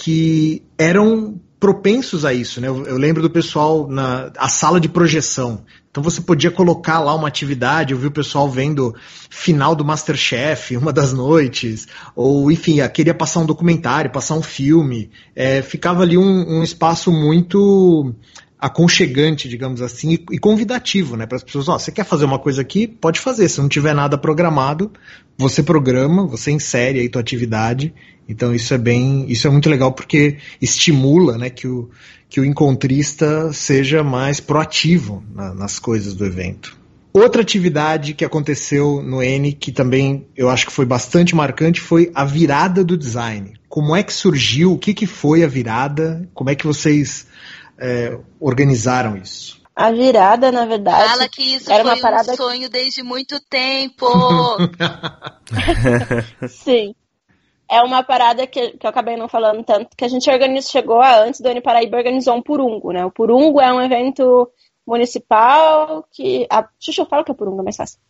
que eram propensos a isso, né? Eu, eu lembro do pessoal na a sala de projeção. Então você podia colocar lá uma atividade, eu vi o pessoal vendo final do MasterChef, uma das noites, ou enfim, queria passar um documentário, passar um filme, é, ficava ali um, um espaço muito aconchegante, digamos assim, e, e convidativo, né, para as pessoas. Ó, você quer fazer uma coisa aqui? Pode fazer, se não tiver nada programado, você programa, você insere aí tua atividade. Então isso é bem, isso é muito legal porque estimula, né, que o que o encontrista seja mais proativo na, nas coisas do evento. Outra atividade que aconteceu no N, que também eu acho que foi bastante marcante, foi a virada do design. Como é que surgiu? O que, que foi a virada? Como é que vocês é, organizaram isso? A virada, na verdade, Fala que isso era foi uma parada um sonho desde muito tempo. Sim. É uma parada que, que eu acabei não falando tanto, que a gente organizou, chegou a, antes do N Paraíba, organizou um Purungo, né? O Purungo é um evento municipal que... A Xuxa, fala que é Purungo, é mais fácil.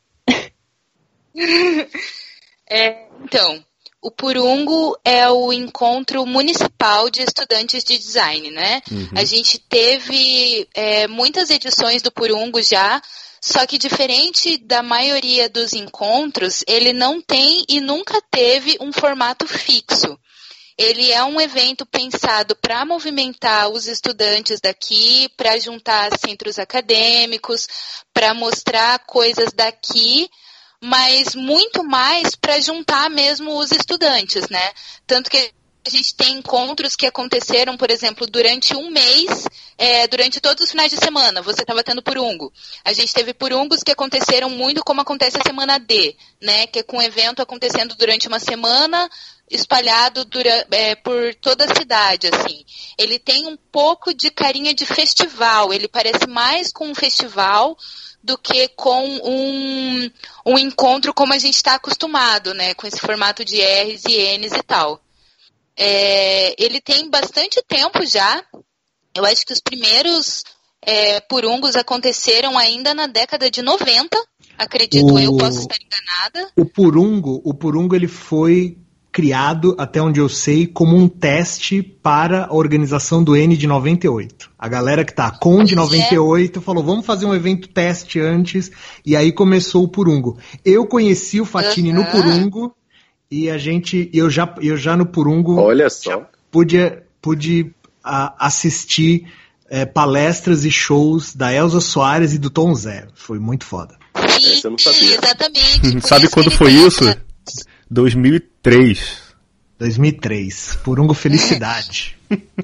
É, então, o Purungo é o encontro municipal de estudantes de design, né? Uhum. A gente teve é, muitas edições do Purungo já, só que diferente da maioria dos encontros, ele não tem e nunca teve um formato fixo. Ele é um evento pensado para movimentar os estudantes daqui, para juntar centros acadêmicos, para mostrar coisas daqui, mas muito mais para juntar mesmo os estudantes, né? Tanto que a gente tem encontros que aconteceram, por exemplo, durante um mês, é, durante todos os finais de semana, você estava tendo Purungo. A gente teve Purungos que aconteceram muito como acontece a semana D, né? Que é com o evento acontecendo durante uma semana, espalhado dura, é, por toda a cidade, assim. Ele tem um pouco de carinha de festival, ele parece mais com um festival do que com um, um encontro como a gente está acostumado, né? Com esse formato de R's e N's e tal. É, ele tem bastante tempo já. Eu acho que os primeiros é, Purungos aconteceram ainda na década de noventa, acredito o, eu, posso estar enganada. O Purungo, o Purungo ele foi criado, até onde eu sei, como um teste para a organização do N de noventa e oito. A galera que tá com de noventa e oito é. falou, vamos fazer um evento teste antes, e aí começou o Purungo. Eu conheci o Fatini uhum. no Purungo, e a gente, eu já, eu já no Purungo Olha só. pude, pude a, assistir é, palestras e shows da Elza Soares e do Tom Zé. Foi muito foda. Sim, eu não sabia. Exatamente. Sabe quando foi isso? dois mil e três. dois mil e três. Purungo Felicidade.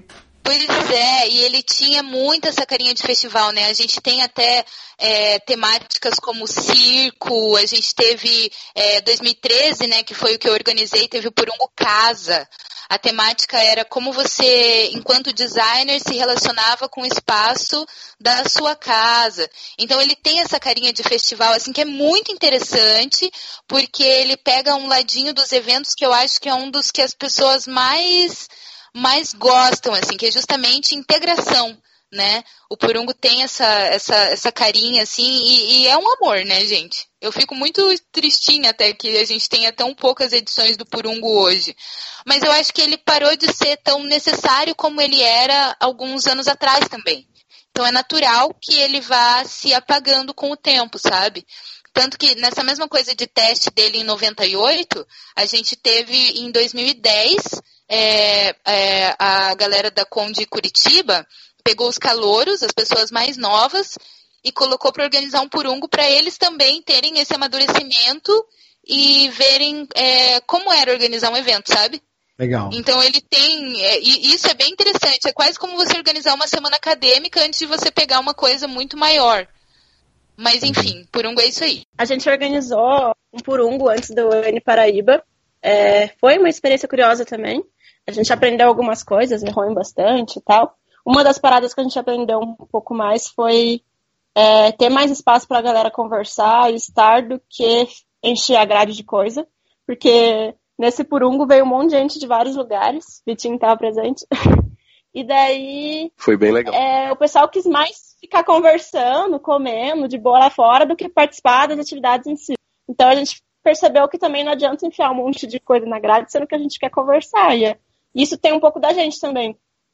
Pois é, e ele tinha muito essa carinha de festival, né? A gente tem até é, temáticas como circo, a gente teve é, dois mil e treze, né, que foi o que eu organizei, teve o Purungo Casa. A temática era como você, enquanto designer, se relacionava com o espaço da sua casa. Então ele tem essa carinha de festival, assim, que é muito interessante, porque ele pega um ladinho dos eventos que eu acho que é um dos que as pessoas mais... mais gostam, assim, que é justamente integração, né? O Purungo tem essa, essa, essa carinha, assim, e, e é um amor, né, gente? Eu fico muito tristinha até que a gente tenha tão poucas edições do Purungo hoje. Mas eu acho que ele parou de ser tão necessário como ele era alguns anos atrás também. Então é natural que ele vá se apagando com o tempo, sabe? Tanto que nessa mesma coisa de teste dele em noventa e oito, a gente teve em dois mil e dez... É, é, a galera da Conde Curitiba pegou os calouros, as pessoas mais novas, e colocou para organizar um Purungo para eles também terem esse amadurecimento e verem é, como era organizar um evento, sabe? Legal. Então ele tem, é, e isso é bem interessante, é quase como você organizar uma semana acadêmica antes de você pegar uma coisa muito maior. Mas enfim, Purungo é isso aí. A gente organizou um Purungo antes do U N Paraíba, é, foi uma experiência curiosa também. A gente aprendeu algumas coisas, errou em bastante e tal. Uma das paradas que a gente aprendeu um pouco mais foi é, ter mais espaço para a galera conversar e estar do que encher a grade de coisa. Porque nesse Purungo veio um monte de gente de vários lugares. Vitinho estava presente. E daí... Foi bem legal. É, o pessoal quis mais ficar conversando, comendo, de boa lá fora, do que participar das atividades em si. Então a gente percebeu que também não adianta enfiar um monte de coisa na grade, sendo que a gente quer conversar. E é isso tem um pouco da gente também.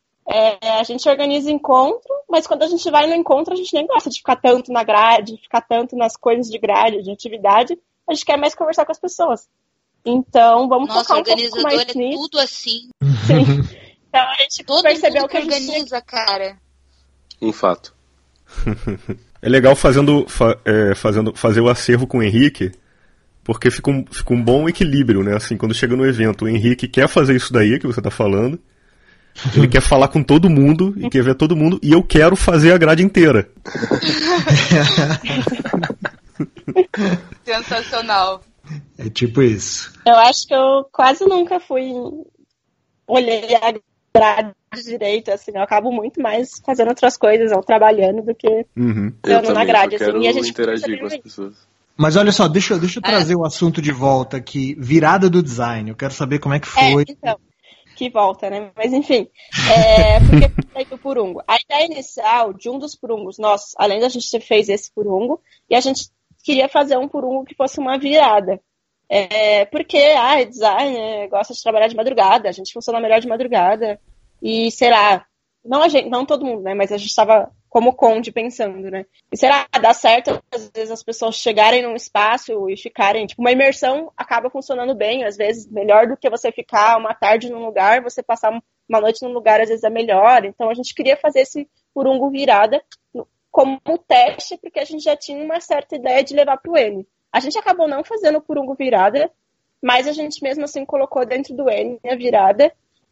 É, a gente organiza encontro, mas quando a gente vai no encontro, a gente nem gosta de ficar tanto na grade, de ficar tanto nas coisas de grade, de atividade. A gente quer mais conversar com as pessoas. Então, vamos Nossa, focar um pouco organizador mais é nisso. tudo assim. Sim. Então, a gente Todo percebeu mundo que a gente organiza, cara. Um fato. É legal fazendo, fa, é, fazendo, fazer o acervo com o Henrique, porque fica um, fica um bom equilíbrio, né? Assim, quando chega no evento, o Henrique quer fazer isso daí que você tá falando, ele quer falar com todo mundo e quer ver todo mundo, e eu quero fazer a grade inteira. Sensacional. É tipo isso. Eu acho que eu quase nunca fui... Olhei a grade direito, assim. Eu acabo muito mais fazendo outras coisas, ou trabalhando, do que Uhum. Eu estando na também grade, só assim. quero E a gente interagir com as percebeu pessoas. Mas olha só, deixa, deixa eu trazer o assunto de volta aqui. Virada do design. Eu quero saber como é que É, foi. então, que volta, né? Mas enfim, é, por que foi do Purungo? A ideia inicial de um dos Purungos nossos, além da gente ter fez esse Purungo, e a gente queria fazer um Purungo que fosse uma virada. É, porque, ah, é design, é, gosta de trabalhar de madrugada, a gente funciona melhor de madrugada, e sei lá, não, a gente, não todo mundo, né? Mas a gente estava como Conde pensando, né? E será que dá certo, às vezes, as pessoas chegarem num espaço e ficarem, tipo, uma imersão acaba funcionando bem, às vezes, melhor do que você ficar uma tarde num lugar, você passar uma noite num lugar, às vezes, é melhor. Então, a gente queria fazer esse Purungo virada como teste, porque a gente já tinha uma certa ideia de levar pro N. A gente acabou não fazendo o Purungo virada, mas a gente mesmo assim colocou dentro do N a virada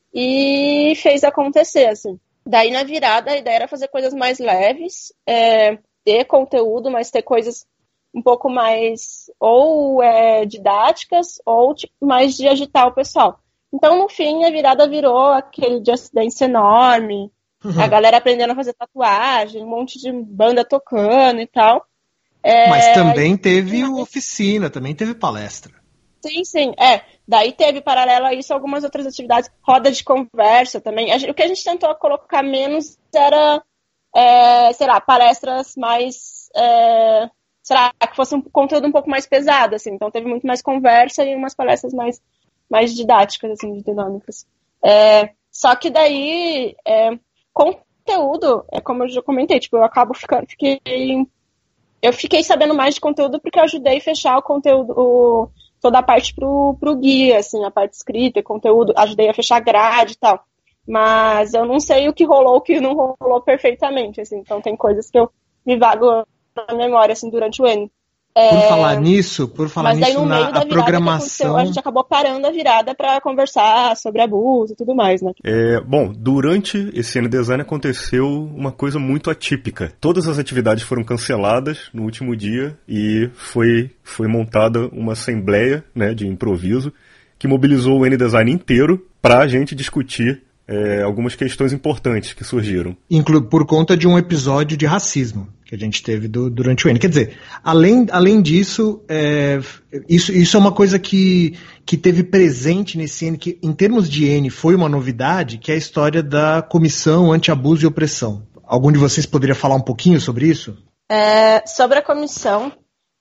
e fez acontecer, assim. Daí, na virada, a ideia era fazer coisas mais leves, é, ter conteúdo, mas ter coisas um pouco mais ou é, didáticas ou tipo, mais de agitar o pessoal. Então, no fim, a virada virou aquele Just Dance enorme, uhum. A galera aprendendo a fazer tatuagem, um monte de banda tocando e tal. É, mas também teve oficina, também teve palestra. Sim, sim, é. Daí teve, paralelo a isso, algumas outras atividades, roda de conversa também. A gente, o que a gente tentou colocar menos era, é, sei lá, palestras mais, é, sei lá, que fosse um conteúdo um pouco mais pesado, assim. Então teve muito mais conversa e umas palestras mais, mais didáticas, assim, dinâmicas. É, só que daí, é, conteúdo, é como eu já comentei, tipo, eu acabo ficando, fiquei, eu fiquei sabendo mais de conteúdo porque eu ajudei a fechar o conteúdo, o, toda a parte pro, pro guia, assim, a parte escrita, conteúdo, ajudei a fechar grade e tal. Mas eu não sei o que rolou, o que não rolou perfeitamente, assim. Então tem coisas que eu me vago na memória, assim, durante o N. Por é... falar nisso, por falar Mas daí, nisso, no na meio da a programação... a gente acabou parando a virada para conversar sobre abuso e tudo mais, né? É, bom, durante esse N Design aconteceu uma coisa muito atípica. Todas as atividades foram canceladas no último dia e foi, foi montada uma assembleia, né, de improviso que mobilizou o N Design inteiro para a gente discutir é, algumas questões importantes que surgiram. Inclu- por conta de um episódio de racismo que a gente teve do, durante o N. Quer dizer, além, além disso, é, isso, isso é uma coisa que, que teve presente nesse N, que em termos de N foi uma novidade, que é a história da Comissão Anti-Abuso e Opressão. Algum de vocês poderia falar um pouquinho sobre isso? É, sobre a comissão,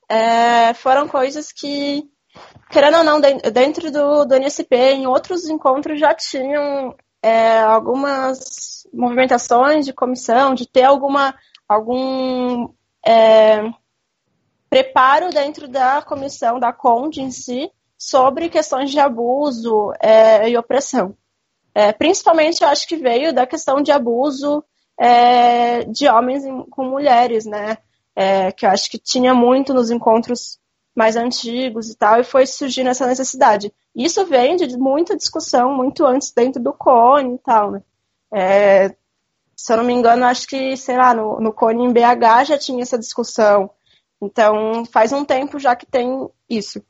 é, foram coisas que, querendo ou não, dentro do, do N S P, em outros encontros já tinham é, algumas movimentações de comissão, de ter alguma... algum é, preparo dentro da comissão, da C O N D em si, sobre questões de abuso é, e opressão. É, principalmente, eu acho que veio da questão de abuso é, de homens em, com mulheres, né? É, que eu acho que tinha muito nos encontros mais antigos e tal, e foi surgindo essa necessidade. Isso vem de muita discussão, muito antes dentro do C O N e tal, né? É, se eu não me engano, acho que, sei lá, no, no C O N em B H já tinha essa discussão. Então, faz um tempo já que tem isso.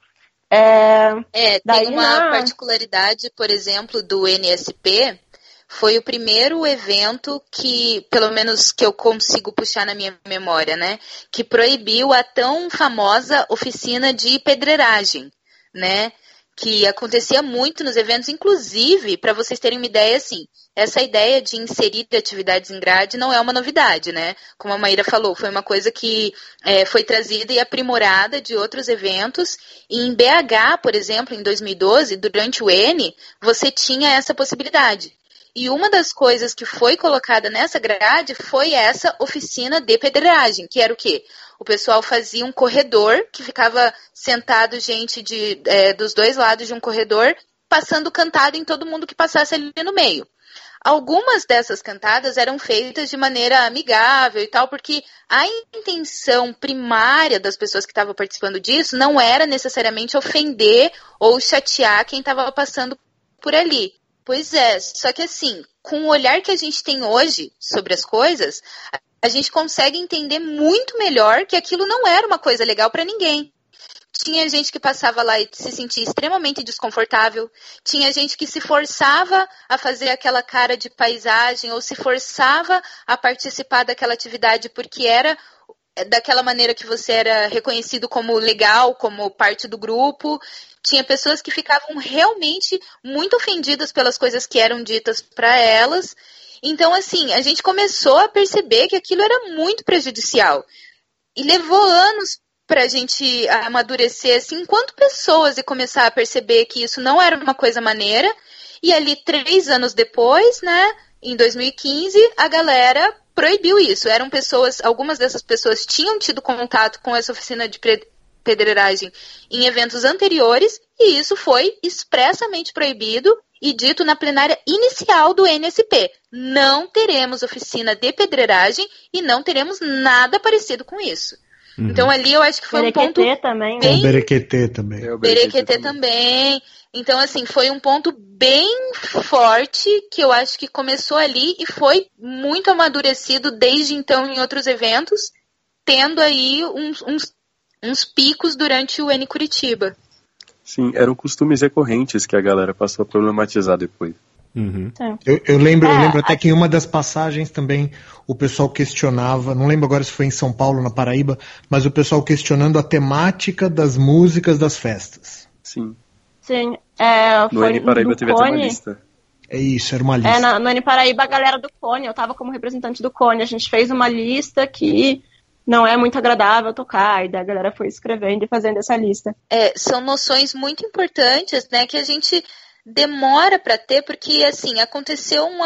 É, é daí tem uma na... particularidade, por exemplo, do N S P, foi o primeiro evento que, pelo menos que eu consigo puxar na minha memória, né, que proibiu a tão famosa oficina de pedreiragem, né, que acontecia muito nos eventos, inclusive, para vocês terem uma ideia, assim, essa ideia de inserir atividades em grade não é uma novidade, né? Como a Maíra falou, foi uma coisa que é, foi trazida e aprimorada de outros eventos. E em B H, por exemplo, em dois mil e doze, durante o N, você tinha essa possibilidade. E uma das coisas que foi colocada nessa grade foi essa oficina de pedreiragem, que era o quê? O pessoal fazia um corredor, que ficava sentado gente de, é, dos dois lados de um corredor, passando cantada em todo mundo que passasse ali no meio. Algumas dessas cantadas eram feitas de maneira amigável e tal, porque a intenção primária das pessoas que estavam participando disso não era necessariamente ofender ou chatear quem estava passando por ali. Pois é, só que assim, com o olhar que a gente tem hoje sobre as coisas, a gente consegue entender muito melhor que aquilo não era uma coisa legal para ninguém. Tinha gente que passava lá e se sentia extremamente desconfortável. Tinha gente que se forçava a fazer aquela cara de paisagem ou se forçava a participar daquela atividade porque era daquela maneira que você era reconhecido como legal, como parte do grupo. Tinha pessoas que ficavam realmente muito ofendidas pelas coisas que eram ditas para elas. Então, assim, a gente começou a perceber que aquilo era muito prejudicial. E levou anos para a gente amadurecer, assim, enquanto pessoas, e começar a perceber que isso não era uma coisa maneira. E ali, três anos depois, né, em dois mil e quinze, a galera proibiu isso. Eram pessoas, algumas dessas pessoas tinham tido contato com essa oficina de pedreiragem em eventos anteriores, e isso foi expressamente proibido e dito na plenária inicial do N S P. Não teremos oficina de pedreiragem e não teremos nada parecido com isso. Uhum. Então ali eu acho que foi Berequetê um ponto também, bem... O Berequetê também. É, o Berequetê também. Então assim, foi um ponto bem forte que eu acho que começou ali e foi muito amadurecido desde então em outros eventos, tendo aí uns, uns, uns picos durante o N Curitiba. Sim, eram costumes recorrentes que a galera passou a problematizar depois. Uhum. Eu, eu, lembro, É, eu lembro até acho... que em uma das passagens também o pessoal questionava, não lembro agora se foi em São Paulo, na Paraíba, mas o pessoal questionando a temática das músicas das festas. Sim. Sim, é, no foi N Paraíba no teve até uma Cone. lista. É isso, era uma lista. É, na, no N Paraíba a galera do Cone, eu tava como representante do Cone, a gente fez uma lista que não é muito agradável tocar, e daí a galera foi escrevendo e fazendo essa lista. É, são noções muito importantes, né, que a gente demora para ter, porque assim, aconteceu um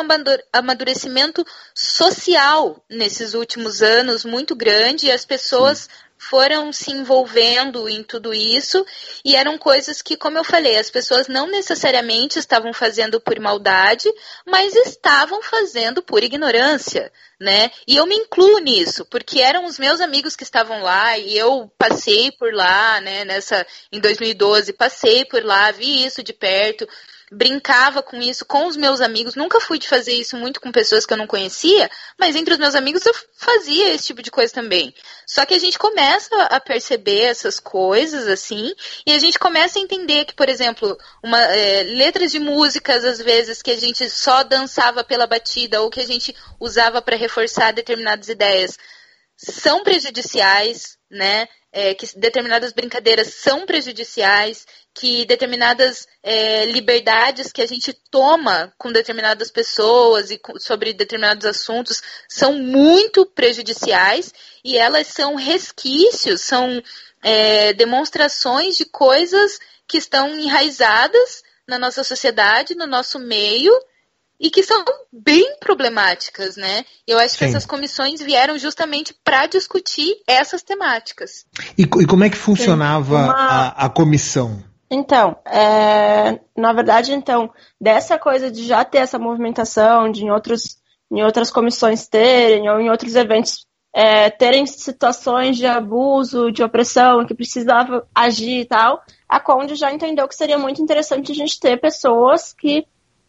amadurecimento social nesses últimos anos muito grande, e as pessoas Sim. foram se envolvendo em tudo isso, e eram coisas que, como eu falei, as pessoas não necessariamente estavam fazendo por maldade, mas estavam fazendo por ignorância, né? E eu me incluo nisso, porque eram os meus amigos que estavam lá, e eu passei por lá, né, nessa, em dois mil e doze, passei por lá, vi isso de perto, brincava com isso com os meus amigos, nunca fui de fazer isso muito com pessoas que eu não conhecia, mas entre os meus amigos eu fazia esse tipo de coisa também. Só que a gente começa a perceber essas coisas, assim, e a gente começa a entender que, por exemplo, uma, é, letras de músicas, às vezes, que a gente só dançava pela batida, ou que a gente usava para reforçar determinadas ideias, são prejudiciais, né? É, que determinadas brincadeiras são prejudiciais, que determinadas é, liberdades que a gente toma com determinadas pessoas e com, sobre determinados assuntos são muito prejudiciais, e elas são resquícios, são é, demonstrações de coisas que estão enraizadas na nossa sociedade, no nosso meio, e que são bem problemáticas, né? Eu acho que Sim. essas comissões vieram justamente para discutir essas temáticas. E, e como é que funcionava Uma... a, a comissão? Então, é, na verdade, então, dessa coisa de já ter essa movimentação, de em, outros, em outras comissões terem, ou em outros eventos é, terem situações de abuso, de opressão, que precisava agir e tal, a Conde já entendeu que seria muito interessante a gente ter pessoas que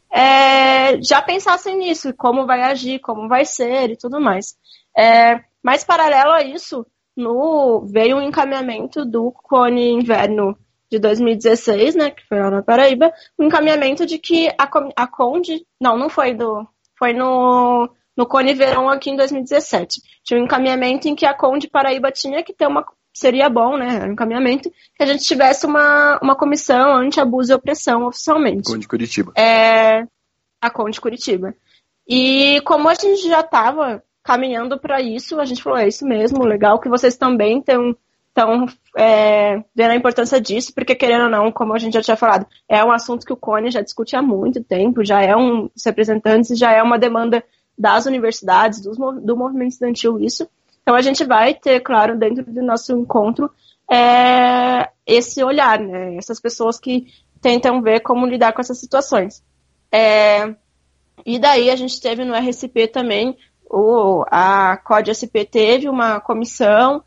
É, já pensassem nisso, como vai agir, como vai ser e tudo mais. É, mas paralelo a isso, no, veio um encaminhamento do Cone Inverno de dois mil e dezesseis, né, que foi lá na Paraíba, um encaminhamento de que a, a Conde, não, não foi do, foi no, no Cone Verão aqui em dois mil e dezessete, tinha um encaminhamento em que a Conde Paraíba tinha que ter uma, seria bom, né, um encaminhamento, que a gente tivesse uma, uma comissão anti-abuso e opressão oficialmente. Conde Curitiba. É, a Conde Curitiba. E como a gente já estava caminhando para isso, a gente falou, é isso mesmo, legal que vocês também estão é, vendo a importância disso, porque querendo ou não, como a gente já tinha falado, é um assunto que o Cone já discute há muito tempo, já é um dos representantes, já é uma demanda das universidades, dos, do movimento estudantil isso. Então a gente vai ter, claro, dentro do nosso encontro, é, esse olhar, né? Essas pessoas que tentam ver como lidar com essas situações. É, e daí a gente teve no R S P também, o, a C O D S P teve uma comissão,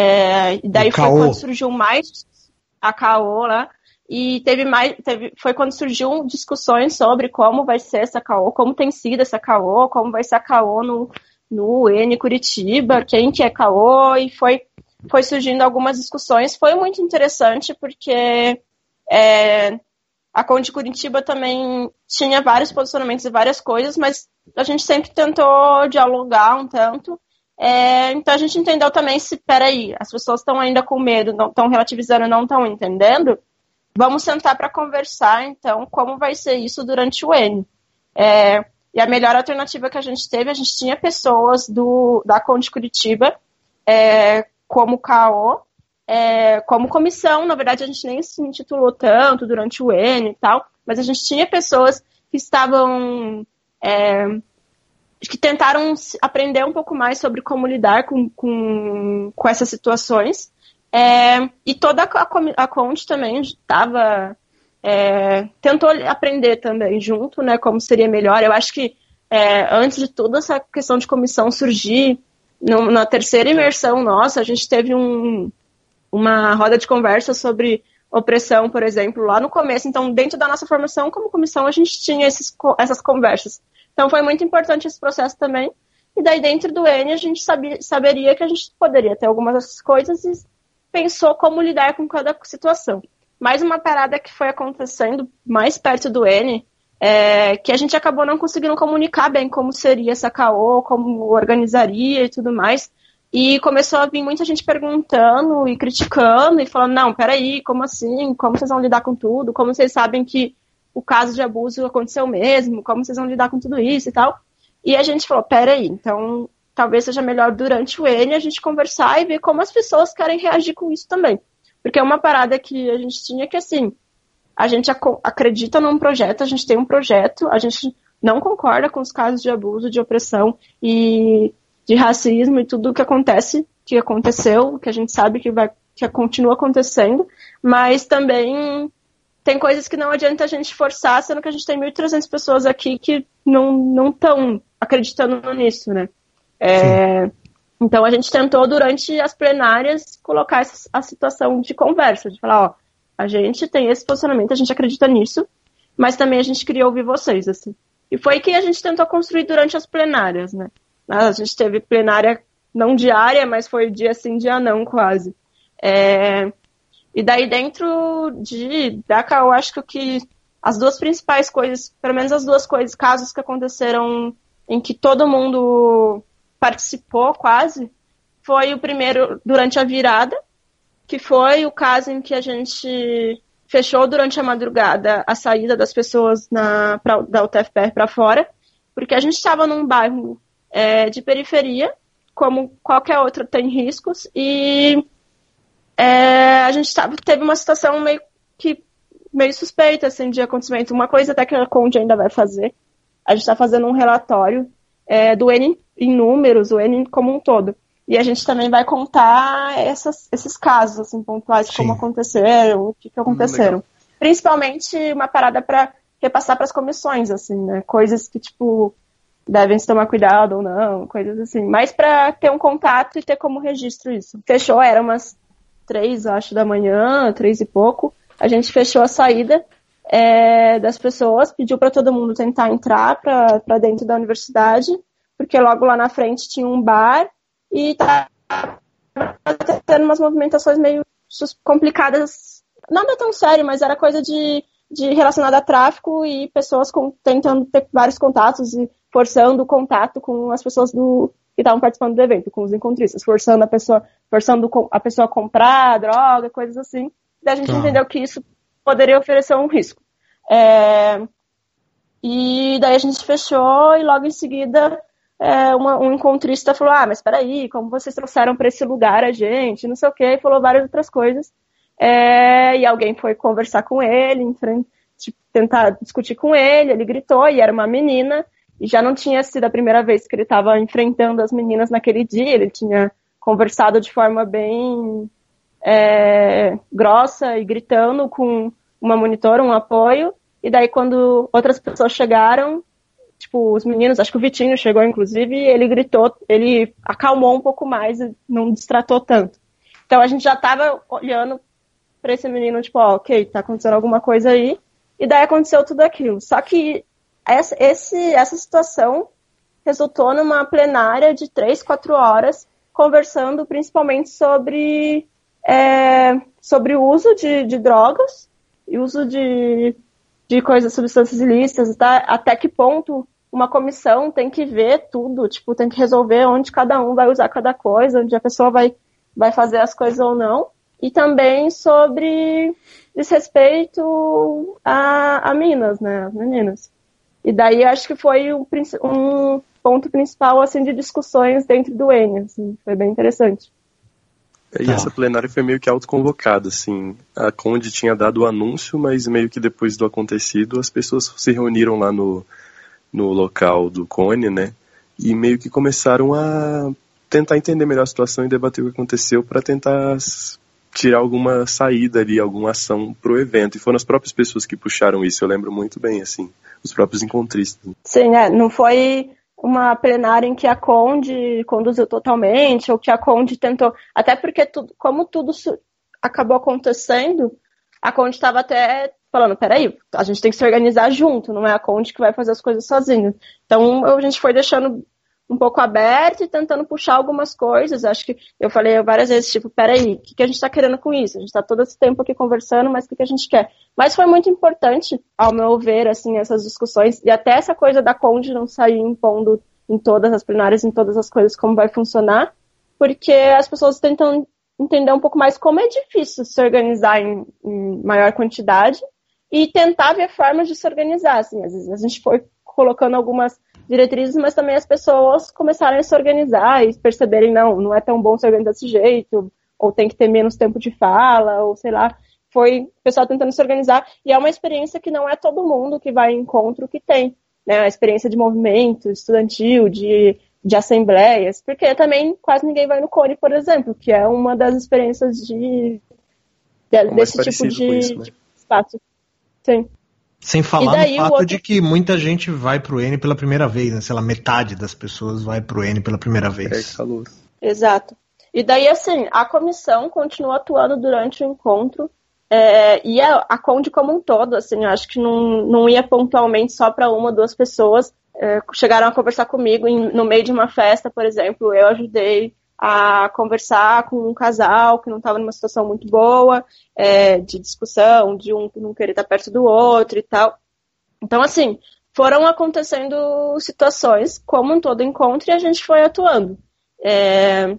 é, e daí foi quando surgiu mais a C A O lá, e teve mais, teve, foi quando surgiu discussões sobre como vai ser essa C A O, como tem sido essa C A O, como vai ser a C A O no no U N Curitiba, quem que é C A O, e foi, foi surgindo algumas discussões. Foi muito interessante, porque é, a Conde Curitiba também tinha vários posicionamentos e várias coisas, mas a gente sempre tentou dialogar um tanto. É, então a gente entendeu também se, peraí, as pessoas estão ainda com medo, não estão relativizando, não estão entendendo, vamos sentar para conversar, então, como vai ser isso durante o U N. É, E a melhor alternativa que a gente teve, a gente tinha pessoas do, da Conde Curitiba é, como C A O, é, como comissão. Na verdade, a gente nem se intitulou tanto durante o U N e tal, mas a gente tinha pessoas que estavam... É, que tentaram aprender um pouco mais sobre como lidar com, com, com essas situações. É, e toda a, a Conde também estava... É, tentou aprender também junto, né, como seria melhor. Eu acho que é, antes de toda essa questão de comissão surgir, no, na terceira imersão nossa, a gente teve um, uma roda de conversa sobre opressão, por exemplo, lá no começo. Então, dentro da nossa formação como comissão, a gente tinha esses, essas conversas. Então, foi muito importante esse processo também. E daí, dentro do N, a gente sabia, saberia que a gente poderia ter algumas coisas e pensou como lidar com cada situação. Mais uma parada que foi acontecendo mais perto do N, é, que a gente acabou não conseguindo comunicar bem como seria essa C A O, como organizaria e tudo mais. E começou a vir muita gente perguntando e criticando e falando, não, peraí, como assim? Como vocês vão lidar com tudo? Como vocês sabem que o caso de abuso aconteceu mesmo? Como vocês vão lidar com tudo isso e tal? E a gente falou, peraí, então talvez seja melhor durante o N a gente conversar e ver como as pessoas querem reagir com isso também. Porque é uma parada que a gente tinha que, assim, a gente ac- acredita num projeto, a gente tem um projeto, a gente não concorda com os casos de abuso, de opressão e de racismo e tudo o que acontece que aconteceu, que a gente sabe que, vai, que continua acontecendo, mas também tem coisas que não adianta a gente forçar, sendo que a gente tem mil e trezentas pessoas aqui que não estão acreditando nisso, né? É, então a gente tentou, durante as plenárias, colocar essa, a situação de conversa, de falar, ó, a gente tem esse posicionamento, a gente acredita nisso, mas também a gente queria ouvir vocês, assim. E foi que a gente tentou construir durante as plenárias, né? A gente teve plenária não diária, mas foi dia sim, dia não, quase. É, e daí dentro de DACA, eu acho que o que as duas principais coisas, pelo menos as duas coisas, casos que aconteceram em que todo mundo participou quase, foi o primeiro durante a virada, que foi o caso em que a gente fechou durante a madrugada a saída das pessoas na, pra, da U T F P R para fora, porque a gente estava num bairro é, de periferia, como qualquer outro tem riscos, e é, a gente tava, teve uma situação meio que meio suspeita assim, de acontecimento. Uma coisa até que a Conde ainda vai fazer, a gente está fazendo um relatório é, do N em números, o N como um todo. E a gente também vai contar essas, esses casos assim, pontuais, Sim. como aconteceram, o que, que aconteceram. Hum, Principalmente uma parada para repassar para as comissões, assim, né? Coisas que, tipo, devem se tomar cuidado ou não, coisas assim. Mas para ter um contato e ter como registro isso. Fechou, era umas três, acho, da manhã, três e pouco. A gente fechou a saída é, das pessoas, pediu para todo mundo tentar entrar para dentro da universidade, porque logo lá na frente tinha um bar e tá tendo umas movimentações meio complicadas. Nada tão sério, mas era coisa de, de relacionada a tráfico e pessoas com, tentando ter vários contatos e forçando o contato com as pessoas do, que estavam participando do evento, com os encontristas, forçando a pessoa, forçando a pessoa a comprar droga, coisas assim. Daí a gente tá. entendeu que isso poderia oferecer um risco. É, e daí a gente fechou e logo em seguida é, uma, um encontrista falou, ah, mas peraí, como vocês trouxeram para esse lugar a gente, não sei o quê, e falou várias outras coisas. É, e alguém foi conversar com ele, enfrent, tipo, tentar discutir com ele, ele gritou, e era uma menina, e já não tinha sido a primeira vez que ele estava enfrentando as meninas naquele dia, ele tinha conversado de forma bem é, grossa e gritando com uma monitora, um apoio, e daí quando outras pessoas chegaram, tipo, os meninos, acho que o Vitinho chegou inclusive, e ele gritou, ele acalmou um pouco mais e não distratou tanto. Então a gente já estava olhando para esse menino, tipo, ó, ok, tá acontecendo alguma coisa aí, e daí aconteceu tudo aquilo. Só que essa, esse, essa situação resultou numa plenária de três, quatro horas, conversando principalmente sobre, é, sobre o uso de, de drogas, e uso de, de coisas, substâncias ilícitas, tá? Até que ponto uma comissão tem que ver tudo, tipo, tem que resolver onde cada um vai usar cada coisa, onde a pessoa vai, vai fazer as coisas ou não. E também sobre desrespeito a, a minas, né, as meninas. E daí acho que foi um, um ponto principal, assim, de discussões dentro do N, assim, foi bem interessante. E essa plenária foi meio que autoconvocada, assim, a Conde tinha dado o anúncio, mas meio que depois do acontecido as pessoas se reuniram lá no, no local do Cone, né, e meio que começaram a tentar entender melhor a situação e debater o que aconteceu para tentar tirar alguma saída ali, alguma ação pro evento. E foram as próprias pessoas que puxaram isso, eu lembro muito bem, assim, os próprios encontristas. Sim, é, não foi uma plenária em que a Conde conduziu totalmente, ou que a Conde tentou, até porque tudo, como tudo acabou acontecendo, a Conde estava até falando, peraí, a gente tem que se organizar junto, não é a Conde que vai fazer as coisas sozinha. Então a gente foi deixando um pouco aberto e tentando puxar algumas coisas. Acho que eu falei várias vezes, tipo, peraí, o que, que a gente está querendo com isso? A gente está todo esse tempo aqui conversando, mas o que, que a gente quer? Mas foi muito importante, ao meu ver, assim, essas discussões, e até essa coisa da Conde não sair impondo em todas as plenárias, em todas as coisas, como vai funcionar, porque as pessoas tentam entender um pouco mais como é difícil se organizar em, em maior quantidade e tentar ver formas de se organizar, assim. Às vezes a gente foi colocando algumas diretrizes, mas também as pessoas começaram a se organizar e perceberem, não, não é tão bom se organizar desse jeito, ou tem que ter menos tempo de fala, ou sei lá, foi o pessoal tentando se organizar, e é uma experiência que não é todo mundo que vai em encontro que tem, né, a experiência de movimento estudantil, de de assembleias, porque também quase ninguém vai no Cone, por exemplo, que é uma das experiências de, de desse tipo de, isso, né? de espaço. Sim. Sem falar daí, no fato outro... de que muita gente vai pro N pela primeira vez, né? Sei lá, metade das pessoas vai pro N pela primeira vez. É calor. Exato. E daí, assim, a comissão continua atuando durante o encontro, é, e a, a Conde como um todo, assim, acho que não, não ia pontualmente só para uma ou duas pessoas. É, chegaram a conversar comigo em, no meio de uma festa, por exemplo, eu ajudei a conversar com um casal que não estava numa situação muito boa, é, de discussão, de um não querer estar perto do outro e tal. Então, assim, foram acontecendo situações, como em todo encontro, e a gente foi atuando. É,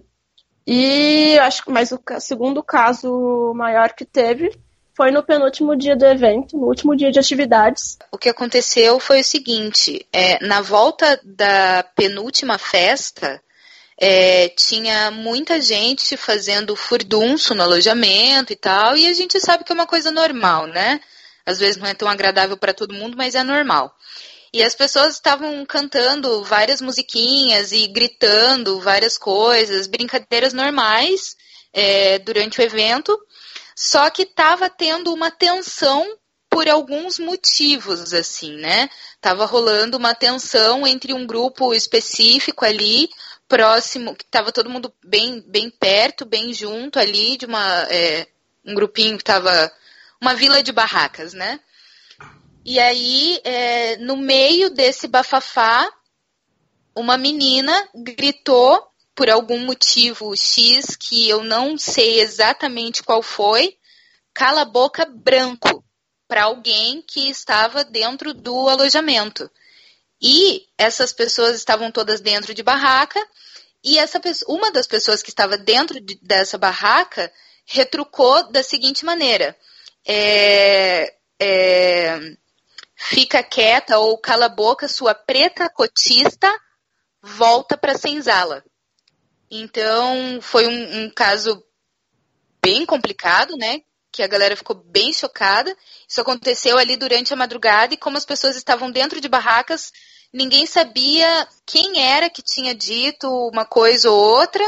e acho que mais o segundo caso maior que teve foi no penúltimo dia do evento, no último dia de atividades. O que aconteceu foi o seguinte, é, na volta da penúltima festa, É, tinha muita gente fazendo furdunço no alojamento e tal, e a gente sabe que é uma coisa normal, né? Às vezes não é tão agradável para todo mundo, mas é normal. E as pessoas estavam cantando várias musiquinhas e gritando várias coisas, brincadeiras normais é, durante o evento, só que estava tendo uma tensão por alguns motivos, assim, né? Tava rolando uma tensão entre um grupo específico ali, próximo, que estava todo mundo bem, bem perto, bem junto ali, de uma, é, um grupinho que estava, uma vila de barracas, né? E aí, é, no meio desse bafafá, uma menina gritou, por algum motivo X, que eu não sei exatamente qual foi, cala a boca branco, para alguém que estava dentro do alojamento. E essas pessoas estavam todas dentro de barraca, e essa pessoa, uma das pessoas que estava dentro de, dessa barraca retrucou da seguinte maneira, é, é, fica quieta ou cala a boca, sua preta cotista, volta para a senzala. Então, foi um, um caso bem complicado, né? Que a galera ficou bem chocada. Isso aconteceu ali durante a madrugada e como as pessoas estavam dentro de barracas, ninguém sabia quem era que tinha dito uma coisa ou outra.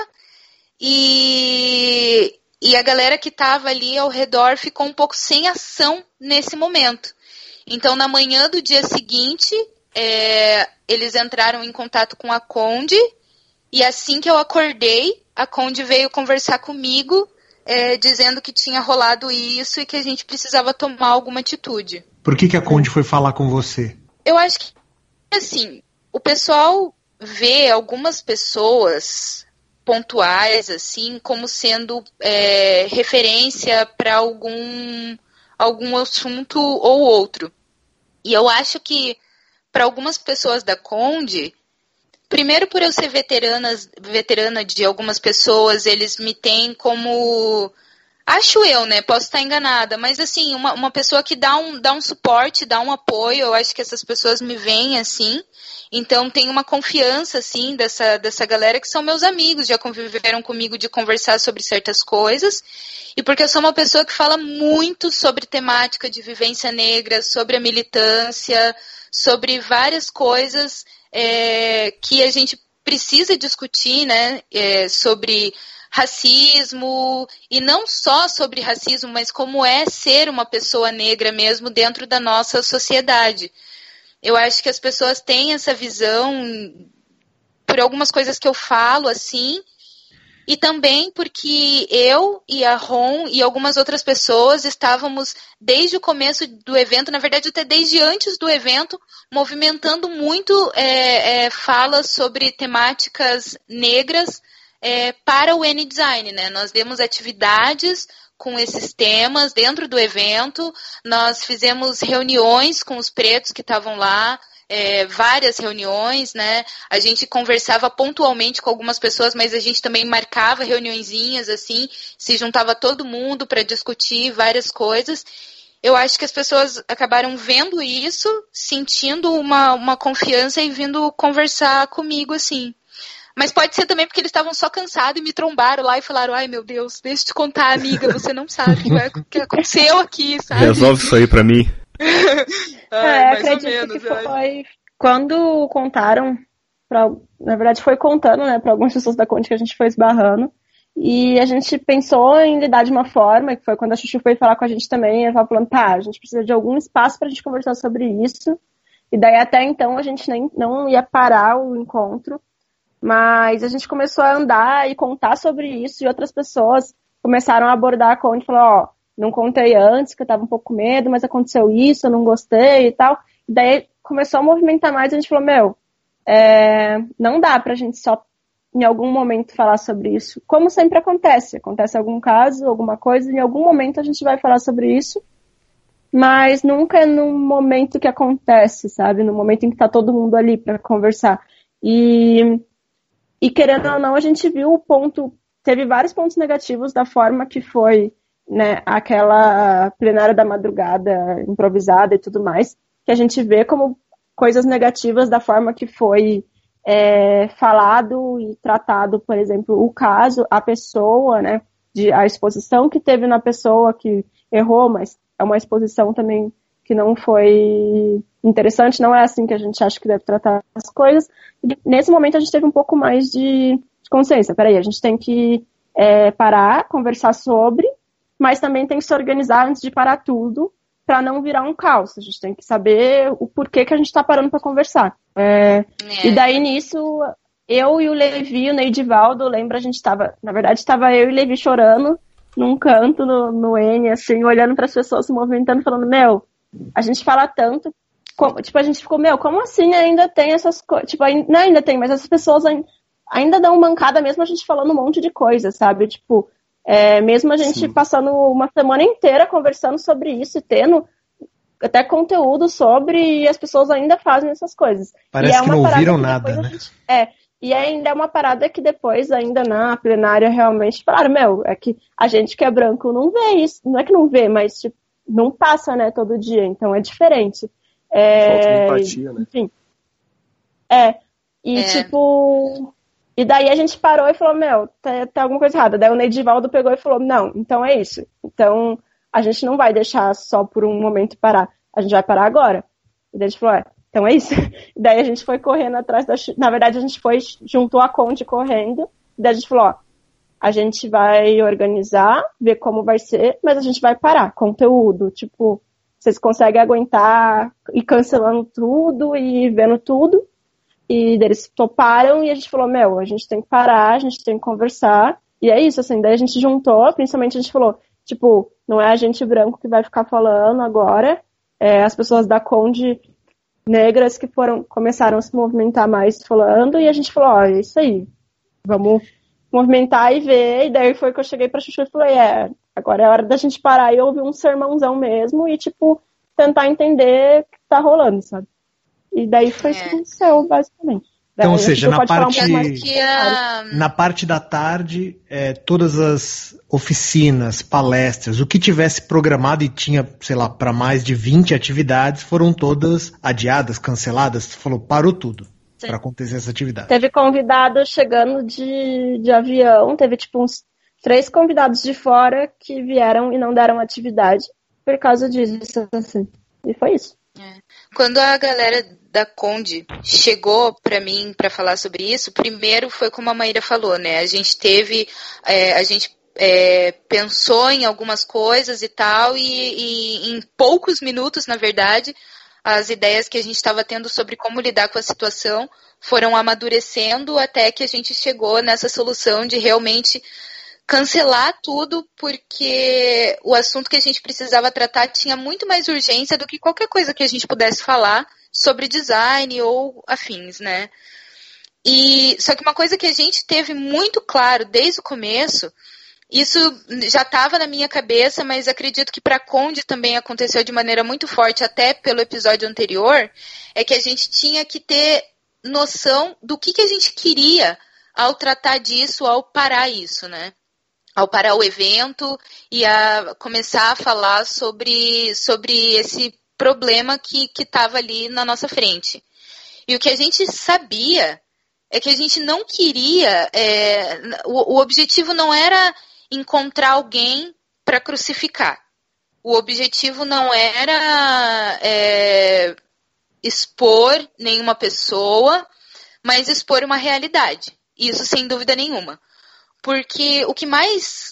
E, e a galera que estava ali ao redor ficou um pouco sem ação nesse momento. Então, na manhã do dia seguinte, é, eles entraram em contato com a Conde. E assim que eu acordei, a Conde veio conversar comigo, É, dizendo que tinha rolado isso e que a gente precisava tomar alguma atitude. Por que que a Conde foi falar com você? Eu acho que, assim, o pessoal vê algumas pessoas pontuais, assim, como sendo é, referência para algum, algum assunto ou outro. E eu acho que, para algumas pessoas da Conde, primeiro por eu ser veteranas, veterana de algumas pessoas, eles me têm como... Acho eu, né? Posso estar enganada, mas assim, uma, uma pessoa que dá um, dá um suporte, dá um apoio, eu acho que essas pessoas me veem assim. Então tem uma confiança, assim, dessa, dessa galera que são meus amigos, já conviveram comigo de conversar sobre certas coisas. E porque eu sou uma pessoa que fala muito sobre temática de vivência negra, sobre a militância, sobre várias coisas... É, que a gente precisa discutir, né, é, sobre racismo, e não só sobre racismo, mas como é ser uma pessoa negra mesmo dentro da nossa sociedade. Eu acho que as pessoas têm essa visão por algumas coisas que eu falo, assim, e também porque eu e a Ron e algumas outras pessoas estávamos desde o começo do evento, na verdade até desde antes do evento, movimentando muito é, é, falas sobre temáticas negras é, para o N-Design, né? Nós demos atividades com esses temas dentro do evento, nós fizemos reuniões com os pretos que estavam lá, É, várias reuniões, né? A gente conversava pontualmente com algumas pessoas, mas a gente também marcava reuniõezinhas, assim, se juntava todo mundo para discutir várias coisas. Eu acho que as pessoas acabaram vendo isso, sentindo uma, uma confiança e vindo conversar comigo, assim. Mas pode ser também porque eles estavam só cansados e me trombaram lá e falaram, ai meu Deus, deixa eu te contar, amiga, você não sabe o que aconteceu aqui, sabe? Resolve isso aí pra mim. Ai, é, acredito menos, que foi ai. Quando contaram pra, na verdade foi contando, né, para algumas pessoas da Conde que a gente foi esbarrando. E a gente pensou em lidar de uma forma, que foi quando a Chuchu foi falar com a gente também, ela estava falando, tá, a gente precisa de algum espaço pra gente conversar sobre isso. E daí até então a gente nem, não ia parar o encontro, mas a gente começou a andar e contar sobre isso, e outras pessoas começaram a abordar a Conde e falaram, ó, não contei antes, que eu tava um pouco com medo, mas aconteceu isso, eu não gostei e tal. E daí começou a movimentar mais, e a gente falou, meu, é, não dá pra gente só em algum momento falar sobre isso, como sempre acontece, acontece algum caso, alguma coisa, em algum momento a gente vai falar sobre isso, mas nunca é no momento que acontece, sabe, no momento em que tá todo mundo ali para conversar, e, e querendo ou não, a gente viu o ponto, teve vários pontos negativos da forma que foi, né, aquela plenária da madrugada improvisada e tudo mais, que a gente vê como coisas negativas da forma que foi É, falado e tratado, por exemplo, o caso, a pessoa, né, de, a exposição que teve na pessoa que errou, mas é uma exposição também que não foi interessante, não é assim que a gente acha que deve tratar as coisas. E nesse momento a gente teve um pouco mais de, de consciência, peraí, a gente tem que é, parar, conversar sobre, mas também tem que se organizar antes de parar tudo, para não virar um caos. A gente tem que saber o porquê que a gente está parando para conversar. É, é. E daí, nisso, eu e o Levi, o Neidivaldo, lembra, a gente estava, na verdade, estava eu e o Levi chorando num canto no, no N, assim, olhando para as pessoas se movimentando, falando, meu, a gente fala tanto, como, tipo, a gente ficou, meu, como assim ainda tem essas coisas? Tipo, ainda, não ainda tem, mas essas pessoas ainda, ainda dão mancada, mesmo a gente falando um monte de coisa, sabe? Tipo, É, mesmo a gente Sim. passando uma semana inteira conversando sobre isso e tendo até conteúdo sobre, e as pessoas ainda fazem essas coisas. Parece e é que uma não ouviram que nada, né? Gente, é, e ainda é uma parada que depois, ainda na plenária, realmente falaram, meu, é que a gente que é branco não vê isso, não é que não vê, mas tipo, não passa, né, todo dia, então é diferente. É, Falta empatia, né? Enfim. É, e é. tipo... E daí a gente parou e falou, meu, tem, tem alguma coisa errada. Daí o Neidivaldo pegou e falou, não, então é isso. Então a gente não vai deixar só por um momento parar. A gente vai parar agora. E daí a gente falou, é, então é isso. E daí a gente foi correndo atrás da... Na verdade a gente foi, juntou a Conde correndo. E daí a gente falou, ó, a gente vai organizar, ver como vai ser, mas a gente vai parar. Conteúdo, tipo, vocês conseguem aguentar ir cancelando tudo e vendo tudo. E eles toparam e a gente falou, meu, a gente tem que parar, a gente tem que conversar. E é isso, assim, daí a gente juntou, principalmente a gente falou, tipo, não é a gente branco que vai ficar falando agora, é as pessoas da Conde negras que foram, começaram a se movimentar mais falando, e a gente falou, ó, é isso aí, vamos movimentar e ver. E daí foi que eu cheguei pra Chuchu e falei, é, agora é hora da gente parar e ouvir um sermãozão mesmo e, tipo, tentar entender o que tá rolando, sabe? E daí foi isso que aconteceu, basicamente. Então, ou seja, na parte, um na parte da tarde, é, todas as oficinas, palestras, o que tivesse programado e tinha, sei lá, para mais de vinte atividades, foram todas adiadas, canceladas, falou, parou tudo para acontecer essa atividade. Teve convidados chegando de, de avião, teve tipo uns três convidados de fora que vieram e não deram atividade por causa disso, assim. E foi isso. É. Quando a galera da Conde chegou para mim para falar sobre isso, primeiro foi como a Maíra falou, né? A gente teve, é, a gente é, pensou em algumas coisas e tal, e, e em poucos minutos, na verdade, as ideias que a gente estava tendo sobre como lidar com a situação foram amadurecendo até que a gente chegou nessa solução de realmente cancelar tudo, porque o assunto que a gente precisava tratar tinha muito mais urgência do que qualquer coisa que a gente pudesse falar sobre design ou afins, né? E, só que uma coisa que a gente teve muito claro desde o começo, isso já estava na minha cabeça, mas acredito que para a Conde também aconteceu de maneira muito forte, até pelo episódio anterior, é que a gente tinha que ter noção do que, que a gente queria ao tratar disso, ao parar isso, né? Ao parar o evento e a começar a falar sobre, sobre esse problema que estava ali na nossa frente. E o que a gente sabia é que a gente não queria, é, o, o objetivo não era encontrar alguém para crucificar. O objetivo não era é, expor nenhuma pessoa, mas expor uma realidade. Isso sem dúvida nenhuma. Porque o que mais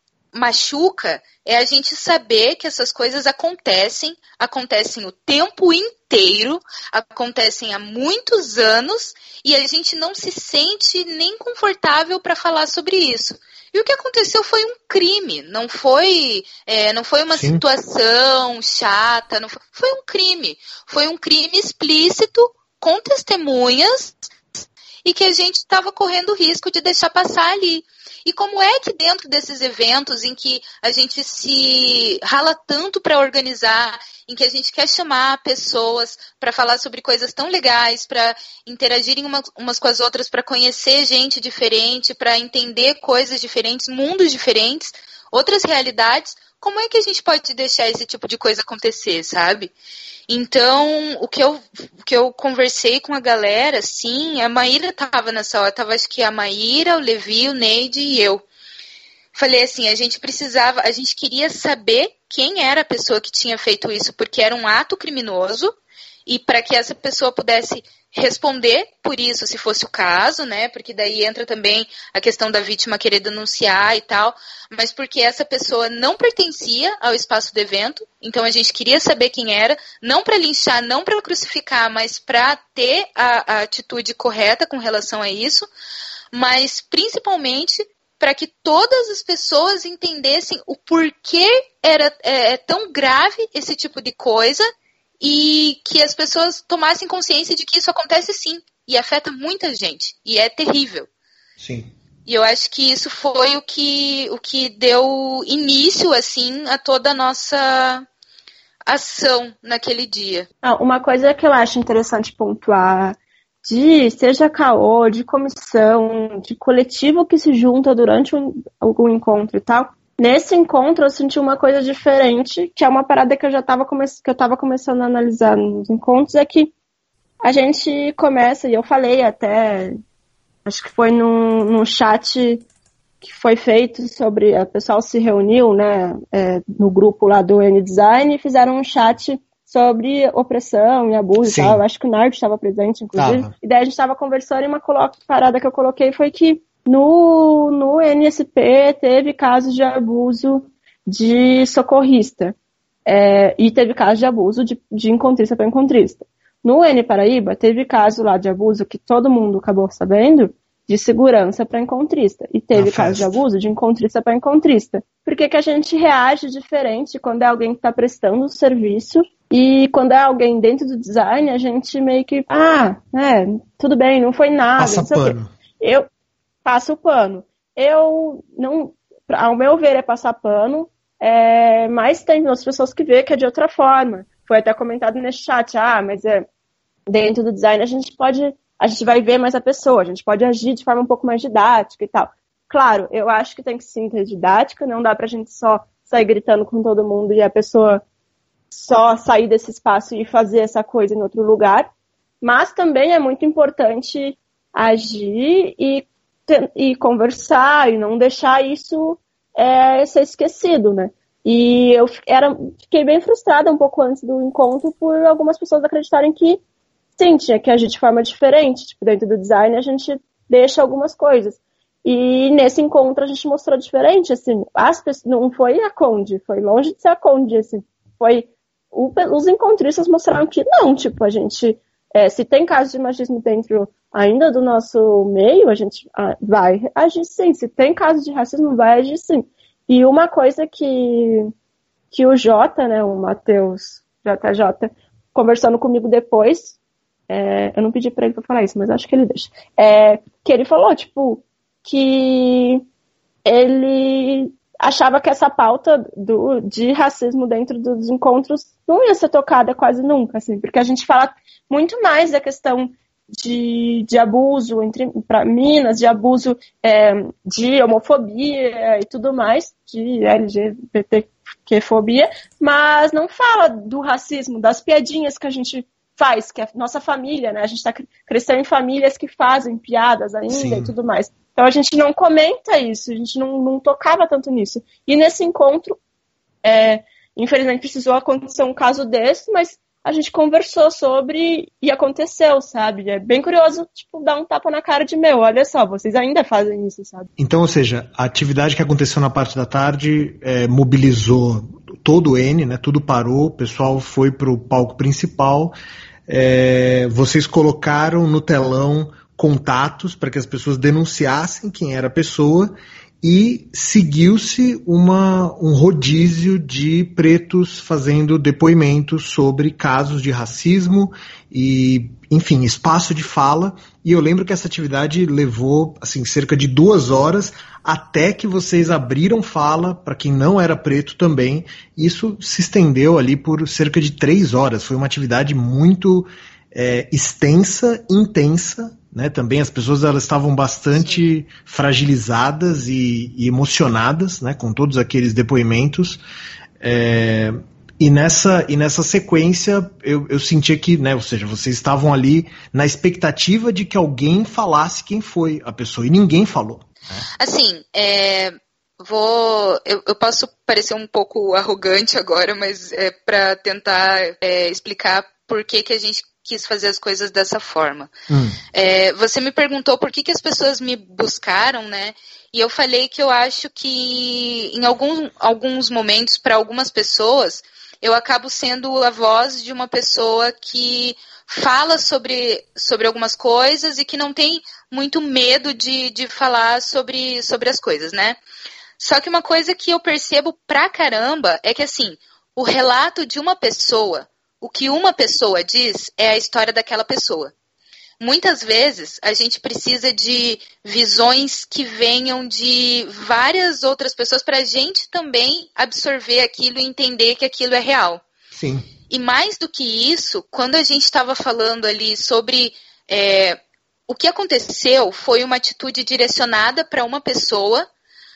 machuca é a gente saber que essas coisas acontecem, acontecem o tempo inteiro, acontecem há muitos anos e a gente não se sente nem confortável para falar sobre isso. E o que aconteceu foi um crime, não foi, é, não foi uma Sim. situação chata, não foi, foi um crime. Foi um crime explícito, com testemunhas, e que a gente estava correndo risco de deixar passar ali. E como é que dentro desses eventos em que a gente se rala tanto para organizar, em que a gente quer chamar pessoas para falar sobre coisas tão legais, para interagirem umas, umas com as outras, para conhecer gente diferente, para entender coisas diferentes, mundos diferentes, outras realidades, como é que a gente pode deixar esse tipo de coisa acontecer, sabe? Então, o que eu, o que eu conversei com a galera, sim, a Maíra estava nessa hora, tava acho que a Maíra, o Levi, o Neide e eu. Falei assim, a gente precisava, a gente queria saber quem era a pessoa que tinha feito isso, porque era um ato criminoso, e para que essa pessoa pudesse responder por isso, se fosse o caso, né? Porque daí entra também a questão da vítima querer denunciar e tal, mas porque essa pessoa não pertencia ao espaço do evento, então a gente queria saber quem era, não para linchar, não para crucificar, mas para ter a, a atitude correta com relação a isso, mas principalmente para que todas as pessoas entendessem o porquê era é, é tão grave esse tipo de coisa, e que as pessoas tomassem consciência de que isso acontece sim, e afeta muita gente, e é terrível. Sim. E eu acho que isso foi o que, o que deu início, assim, a toda a nossa ação naquele dia. Ah, uma coisa que eu acho interessante pontuar, de seja caô, de comissão, de coletivo que se junta durante um, algum encontro e tal. Nesse encontro eu senti uma coisa diferente, que é uma parada que eu já estava come- que eu estava começando a analisar nos encontros, é que a gente começa, e eu falei até, acho que foi num, num chat que foi feito sobre, o pessoal se reuniu, né, é, no grupo lá do N-Design, e fizeram um chat sobre opressão e abuso Sim. e tal. Eu acho que o Nard estava presente, inclusive. Tava. E daí a gente estava conversando, e uma colo- parada que eu coloquei foi que No, no N S P teve casos de abuso de socorrista, é, e teve casos de abuso de, de encontrista para encontrista. No N Paraíba teve caso lá de abuso que todo mundo acabou sabendo, de segurança para encontrista, e teve caso de abuso de encontrista para encontrista. Por que que a gente reage diferente quando é alguém que está prestando o serviço, e quando é alguém dentro do design, a gente meio que, ah, é, tudo bem, não foi nada, Passa não sei pano. o quê. Eu passo o pano. Eu não, ao meu ver, é passar pano, é, mas tem outras pessoas que vê que é de outra forma. Foi até comentado nesse chat, ah, mas é, dentro do design a gente pode, a gente vai ver mais a pessoa, a gente pode agir de forma um pouco mais didática e tal. Claro, eu acho que tem que sim ter didática, não dá pra gente só sair gritando com todo mundo e a pessoa só sair desse espaço e fazer essa coisa em outro lugar, mas também é muito importante agir e e conversar e não deixar isso é, ser esquecido, né? E eu era, fiquei bem frustrada um pouco antes do encontro por algumas pessoas acreditarem que sim, tinha que agir de forma diferente, tipo, dentro do design a gente deixa algumas coisas. E nesse encontro a gente mostrou diferente, assim, as pessoas, não foi a Conde, foi longe de ser a Conde, assim, foi, o, os encontristas mostraram que não, tipo, a gente, é, se tem casos de machismo dentro ainda do nosso meio, a gente vai agir sim. Se tem casos de racismo, vai agir sim. E uma coisa que, que o Jota, né, o Matheus J J, conversando comigo depois, é, eu não pedi pra ele pra falar isso, mas acho que ele deixa, é, que ele falou, tipo, que ele achava que essa pauta do, de racismo dentro dos encontros não ia ser tocada quase nunca, assim, porque a gente fala muito mais da questão De, de abuso entre pra Minas, de abuso é, de homofobia e tudo mais, de L G B T Q-fobia, mas não fala do racismo, das piadinhas que a gente faz, que a nossa família, né? A gente está crescendo em famílias que fazem piadas ainda Sim. e tudo mais. Então a gente não comenta isso, a gente não, não tocava tanto nisso. E nesse encontro, é, infelizmente precisou acontecer um caso desse, mas a gente conversou sobre e aconteceu, sabe? É bem curioso, tipo, dar um tapa na cara de meu, olha só, vocês ainda fazem isso, sabe? Então, ou seja, a atividade que aconteceu na parte da tarde é, mobilizou todo o N, né? Tudo parou, o pessoal foi pro palco principal, é, vocês colocaram no telão contatos para que as pessoas denunciassem quem era a pessoa e seguiu-se uma, um rodízio de pretos fazendo depoimentos sobre casos de racismo e, enfim, espaço de fala. E eu lembro que essa atividade levou assim, cerca de duas horas até que vocês abriram fala para quem não era preto também. Isso se estendeu ali por cerca de três horas. Foi uma atividade muito é, extensa, intensa. Né, também as pessoas elas estavam bastante Sim. fragilizadas e, e emocionadas, né, com todos aqueles depoimentos. É, e, nessa, e nessa sequência eu, eu sentia que, né, ou seja, vocês estavam ali na expectativa de que alguém falasse quem foi a pessoa, e ninguém falou. Né? Assim, é, vou, eu, eu posso parecer um pouco arrogante agora, mas é para tentar é, explicar por que, que a gente quis fazer as coisas dessa forma. Hum. É, você me perguntou por que, que as pessoas me buscaram, né? E eu falei que eu acho que em algum, alguns momentos, para algumas pessoas, eu acabo sendo a voz de uma pessoa que fala sobre, sobre algumas coisas e que não tem muito medo de, de falar sobre, sobre as coisas, né? Só que uma coisa que eu percebo pra caramba é que, assim, o relato de uma pessoa, o que uma pessoa diz é a história daquela pessoa. Muitas vezes a gente precisa de visões que venham de várias outras pessoas para a gente também absorver aquilo e entender que aquilo é real. Sim. E mais do que isso, quando a gente estava falando ali sobre é, o que aconteceu foi uma atitude direcionada para uma pessoa,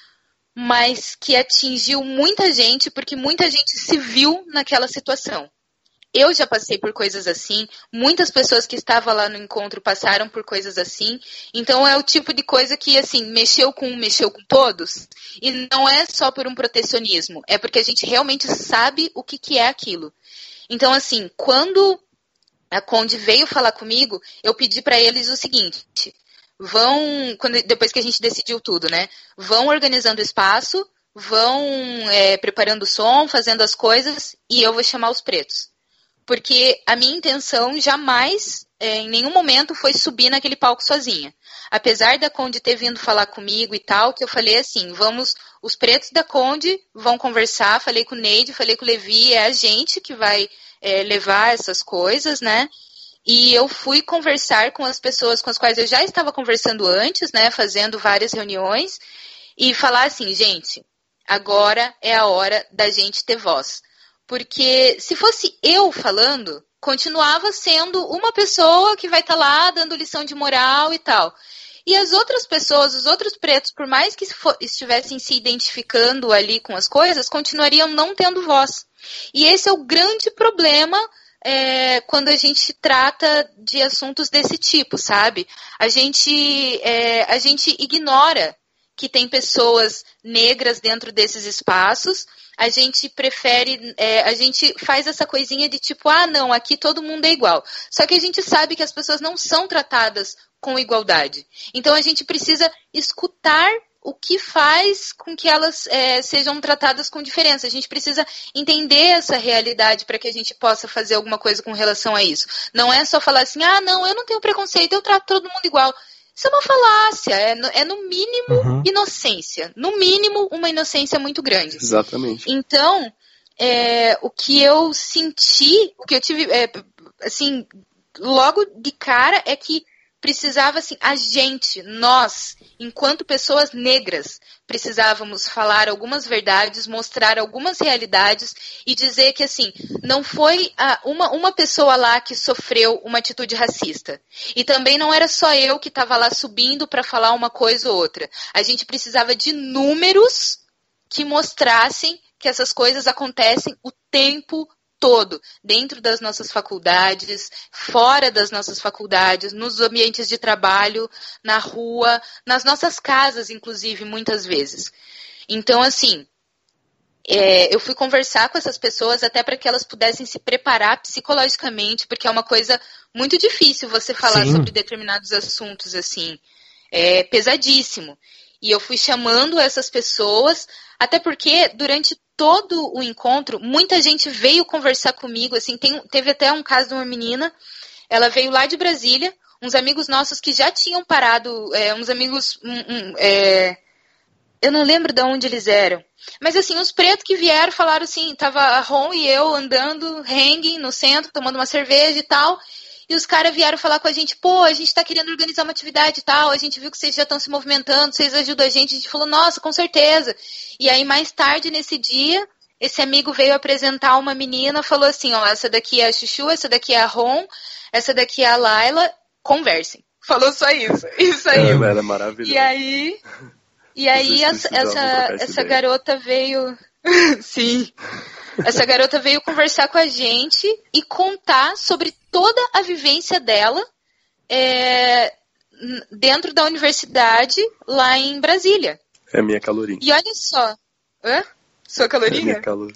mas que atingiu muita gente porque muita gente se viu naquela situação. Eu já passei por coisas assim, muitas pessoas que estavam lá no encontro passaram por coisas assim, então é o tipo de coisa que, assim, mexeu com um, mexeu com todos, e não é só por um protecionismo, é porque a gente realmente sabe o que, que é aquilo. Então, assim, quando a Conde veio falar comigo, eu pedi para eles o seguinte, vão, quando, depois que a gente decidiu tudo, né, vão organizando o espaço, vão é, preparando o som, fazendo as coisas, e eu vou chamar os pretos. Porque a minha intenção jamais, é, em nenhum momento, foi subir naquele palco sozinha. Apesar da Conde ter vindo falar comigo e tal, que eu falei assim, vamos, os pretos da Conde vão conversar, falei com o Neide, falei com o Levi, é a gente que vai é, levar essas coisas, né? E eu fui conversar com as pessoas com as quais eu já estava conversando antes, né? Fazendo várias reuniões, e falar assim, gente, agora é a hora da gente ter voz. Porque se fosse eu falando, continuava sendo uma pessoa que vai estar tá lá dando lição de moral e tal. E as outras pessoas, os outros pretos, por mais que estivessem se identificando ali com as coisas, continuariam não tendo voz. E esse é o grande problema é, quando a gente trata de assuntos desse tipo, sabe? A gente, é, a gente ignora que tem pessoas negras dentro desses espaços. A gente prefere, é, a gente faz essa coisinha de tipo, ah, não, aqui todo mundo é igual. Só que a gente sabe que as pessoas não são tratadas com igualdade. Então a gente precisa escutar o que faz com que elas é, sejam tratadas com diferença. A gente precisa entender essa realidade para que a gente possa fazer alguma coisa com relação a isso. Não é só falar assim, ah, não, eu não tenho preconceito, eu trato todo mundo igual. Isso é uma falácia, é no, é no mínimo uhum. inocência. No mínimo, uma inocência muito grande. Exatamente. Então, é, o que eu senti, o que eu tive, é, assim, logo de cara é que precisava, assim, a gente, nós, enquanto pessoas negras, precisávamos falar algumas verdades, mostrar algumas realidades e dizer que, assim, não foi a, uma, uma pessoa lá que sofreu uma atitude racista. E também não era só eu que estava lá subindo para falar uma coisa ou outra. A gente precisava de números que mostrassem que essas coisas acontecem o tempo todo, dentro das nossas faculdades, fora das nossas faculdades, nos ambientes de trabalho, na rua, nas nossas casas, inclusive, muitas vezes. Então, assim, É, eu fui conversar com essas pessoas até para que elas pudessem se preparar psicologicamente, porque é uma coisa muito difícil você falar Sim. sobre determinados assuntos, assim. É pesadíssimo. E eu fui chamando essas pessoas, até porque durante todo o encontro, muita gente veio conversar comigo, assim, tem, teve até um caso de uma menina, ela veio lá de Brasília, uns amigos nossos que já tinham parado, é, uns amigos, um, um, é, eu não lembro de onde eles eram, mas assim, os pretos que vieram falaram assim, tava a Ron e eu andando, hanging no centro, tomando uma cerveja e tal, e os caras vieram falar com a gente, pô, a gente tá querendo organizar uma atividade e tal, a gente viu que vocês já estão se movimentando, vocês ajudam a gente, a gente falou, nossa, com certeza. E aí mais tarde nesse dia, esse amigo veio apresentar uma menina, falou assim, ó, essa daqui é a Chuchu, essa daqui é a Ron, essa daqui é a Laila, conversem. Falou só isso, isso aí. Ela era maravilhosa. E aí... E aí essa, essa, essa garota veio. Sim. Essa garota veio conversar com a gente e contar sobre toda a vivência dela é, dentro da universidade lá em Brasília. É a minha calorinha. E olha só. Hã? Sua calorinha? É a minha calorinha.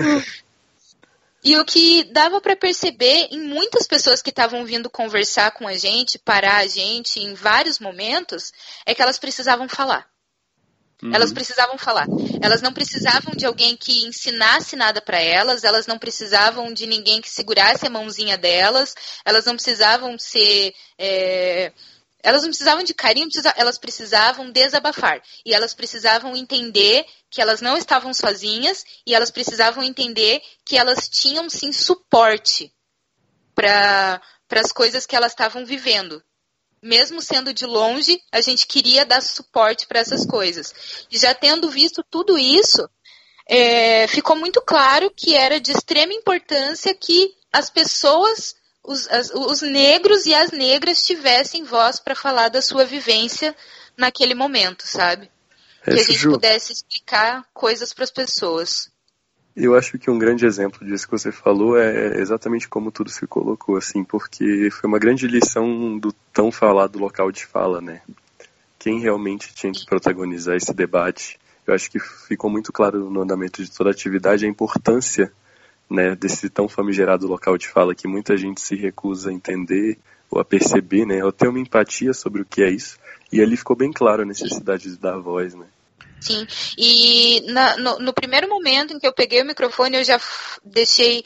E o que dava para perceber em muitas pessoas que estavam vindo conversar com a gente, parar a gente em vários momentos, é que elas precisavam falar. Elas precisavam falar. Elas não precisavam de alguém que ensinasse nada para elas, elas não precisavam de ninguém que segurasse a mãozinha delas, elas não precisavam ser... É... Elas não precisavam de carinho, elas precisavam desabafar. E elas precisavam entender que elas não estavam sozinhas e elas precisavam entender que elas tinham, sim, suporte para as coisas que elas estavam vivendo. Mesmo sendo de longe, a gente queria dar suporte para essas coisas. E já tendo visto tudo isso, é, ficou muito claro que era de extrema importância que as pessoas, os, as, os negros e as negras tivessem voz para falar da sua vivência naquele momento, sabe? É, que a gente Ju, pudesse explicar coisas para as pessoas. Eu acho que um grande exemplo disso que você falou é exatamente como tudo se colocou, assim, porque foi uma grande lição do tão falado local de fala, né? Quem realmente tinha que protagonizar esse debate. Eu acho que ficou muito claro no andamento de toda a atividade a importância, né, desse tão famigerado local de fala que muita gente se recusa a entender ou a perceber, né, ou ter uma empatia sobre o que é isso. E ali ficou bem claro a necessidade de dar voz, né? Sim, e na, no, no primeiro momento em que eu peguei o microfone, eu já f- deixei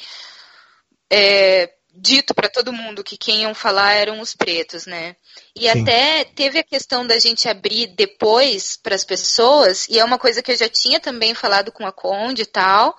é, dito para todo mundo que quem iam falar eram os pretos, né? E Sim. até teve a questão da gente abrir depois para as pessoas, e é uma coisa que eu já tinha também falado com a Conde e tal,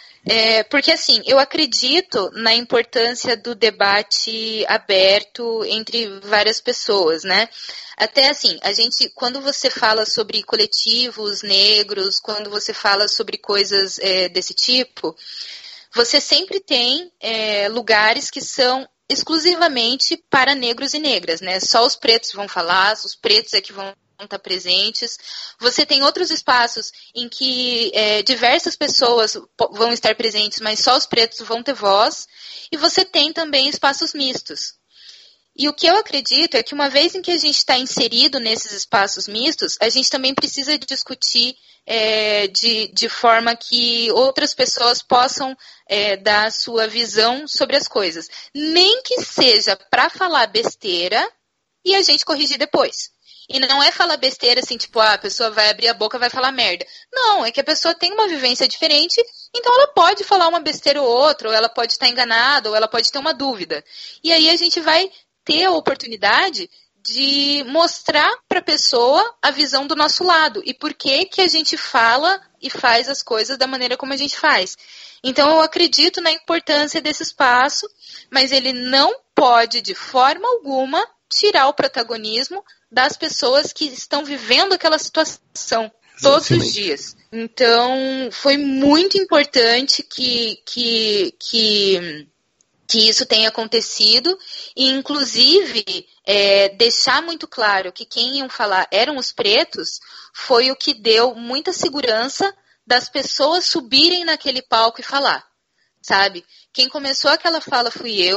é, porque assim, eu acredito na importância do debate aberto entre várias pessoas, né? Até assim, a gente, quando você fala sobre coletivos negros, quando você fala sobre coisas é, desse tipo, você sempre tem é, lugares que são exclusivamente para negros e negras, né? Só os pretos vão falar, os pretos é que vão estar presentes. Você tem outros espaços em que é, diversas pessoas vão estar presentes, mas só os pretos vão ter voz. E você tem também espaços mistos. E o que eu acredito é que uma vez em que a gente está inserido nesses espaços mistos, a gente também precisa discutir é, de, de forma que outras pessoas possam é, dar a sua visão sobre as coisas. Nem que seja para falar besteira e a gente corrigir depois. E não é falar besteira assim, tipo, ah, a pessoa vai abrir a boca e vai falar merda. Não, é que a pessoa tem uma vivência diferente, então ela pode falar uma besteira ou outra, ou ela pode estar enganada, ou ela pode ter uma dúvida. E aí a gente vai ter a oportunidade de mostrar para a pessoa a visão do nosso lado e por que que a gente fala e faz as coisas da maneira como a gente faz. Então eu acredito na importância desse espaço, mas ele não pode de forma alguma tirar o protagonismo das pessoas que estão vivendo aquela situação todos os dias. Então foi muito importante que que, que que isso tenha acontecido e, inclusive, é, deixar muito claro que quem iam falar eram os pretos foi o que deu muita segurança das pessoas subirem naquele palco e falar, sabe? Quem começou aquela fala fui eu,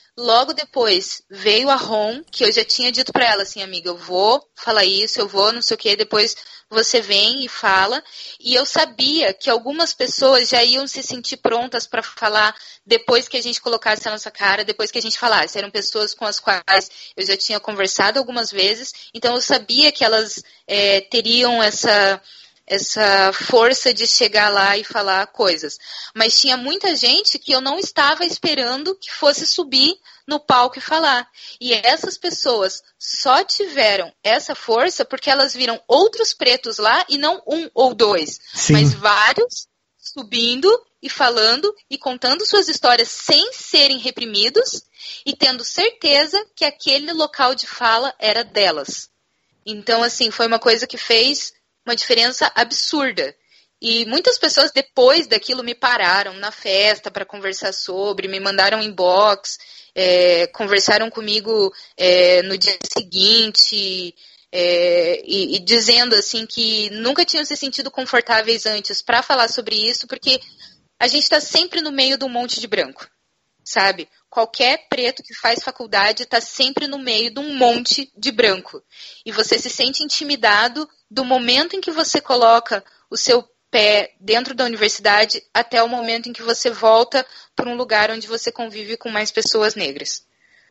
Logo depois veio a Ron, que eu já tinha dito pra ela assim, amiga, eu vou falar isso, eu vou não sei o que, depois você vem e fala. E eu sabia que algumas pessoas já iam se sentir prontas para falar depois que a gente colocasse a nossa cara, depois que a gente falasse. Eram pessoas com as quais eu já tinha conversado algumas vezes, então eu sabia que elas é, teriam essa... essa força de chegar lá e falar coisas. Mas tinha muita gente que eu não estava esperando que fosse subir no palco e falar. E essas pessoas só tiveram essa força porque elas viram outros pretos lá e não um ou dois, Sim. mas vários subindo e falando e contando suas histórias sem serem reprimidos e tendo certeza que aquele local de fala era delas. Então, assim, foi uma coisa que fez uma diferença absurda. E muitas pessoas depois daquilo me pararam na festa para conversar sobre, me mandaram inbox, é, conversaram comigo é, no dia seguinte, é, e, e dizendo assim que nunca tinham se sentido confortáveis antes para falar sobre isso, porque a gente está sempre no meio de um monte de branco, sabe? Qualquer preto que faz faculdade está sempre no meio de um monte de branco. E você se sente intimidado do momento em que você coloca o seu pé dentro da universidade até o momento em que você volta para um lugar onde você convive com mais pessoas negras.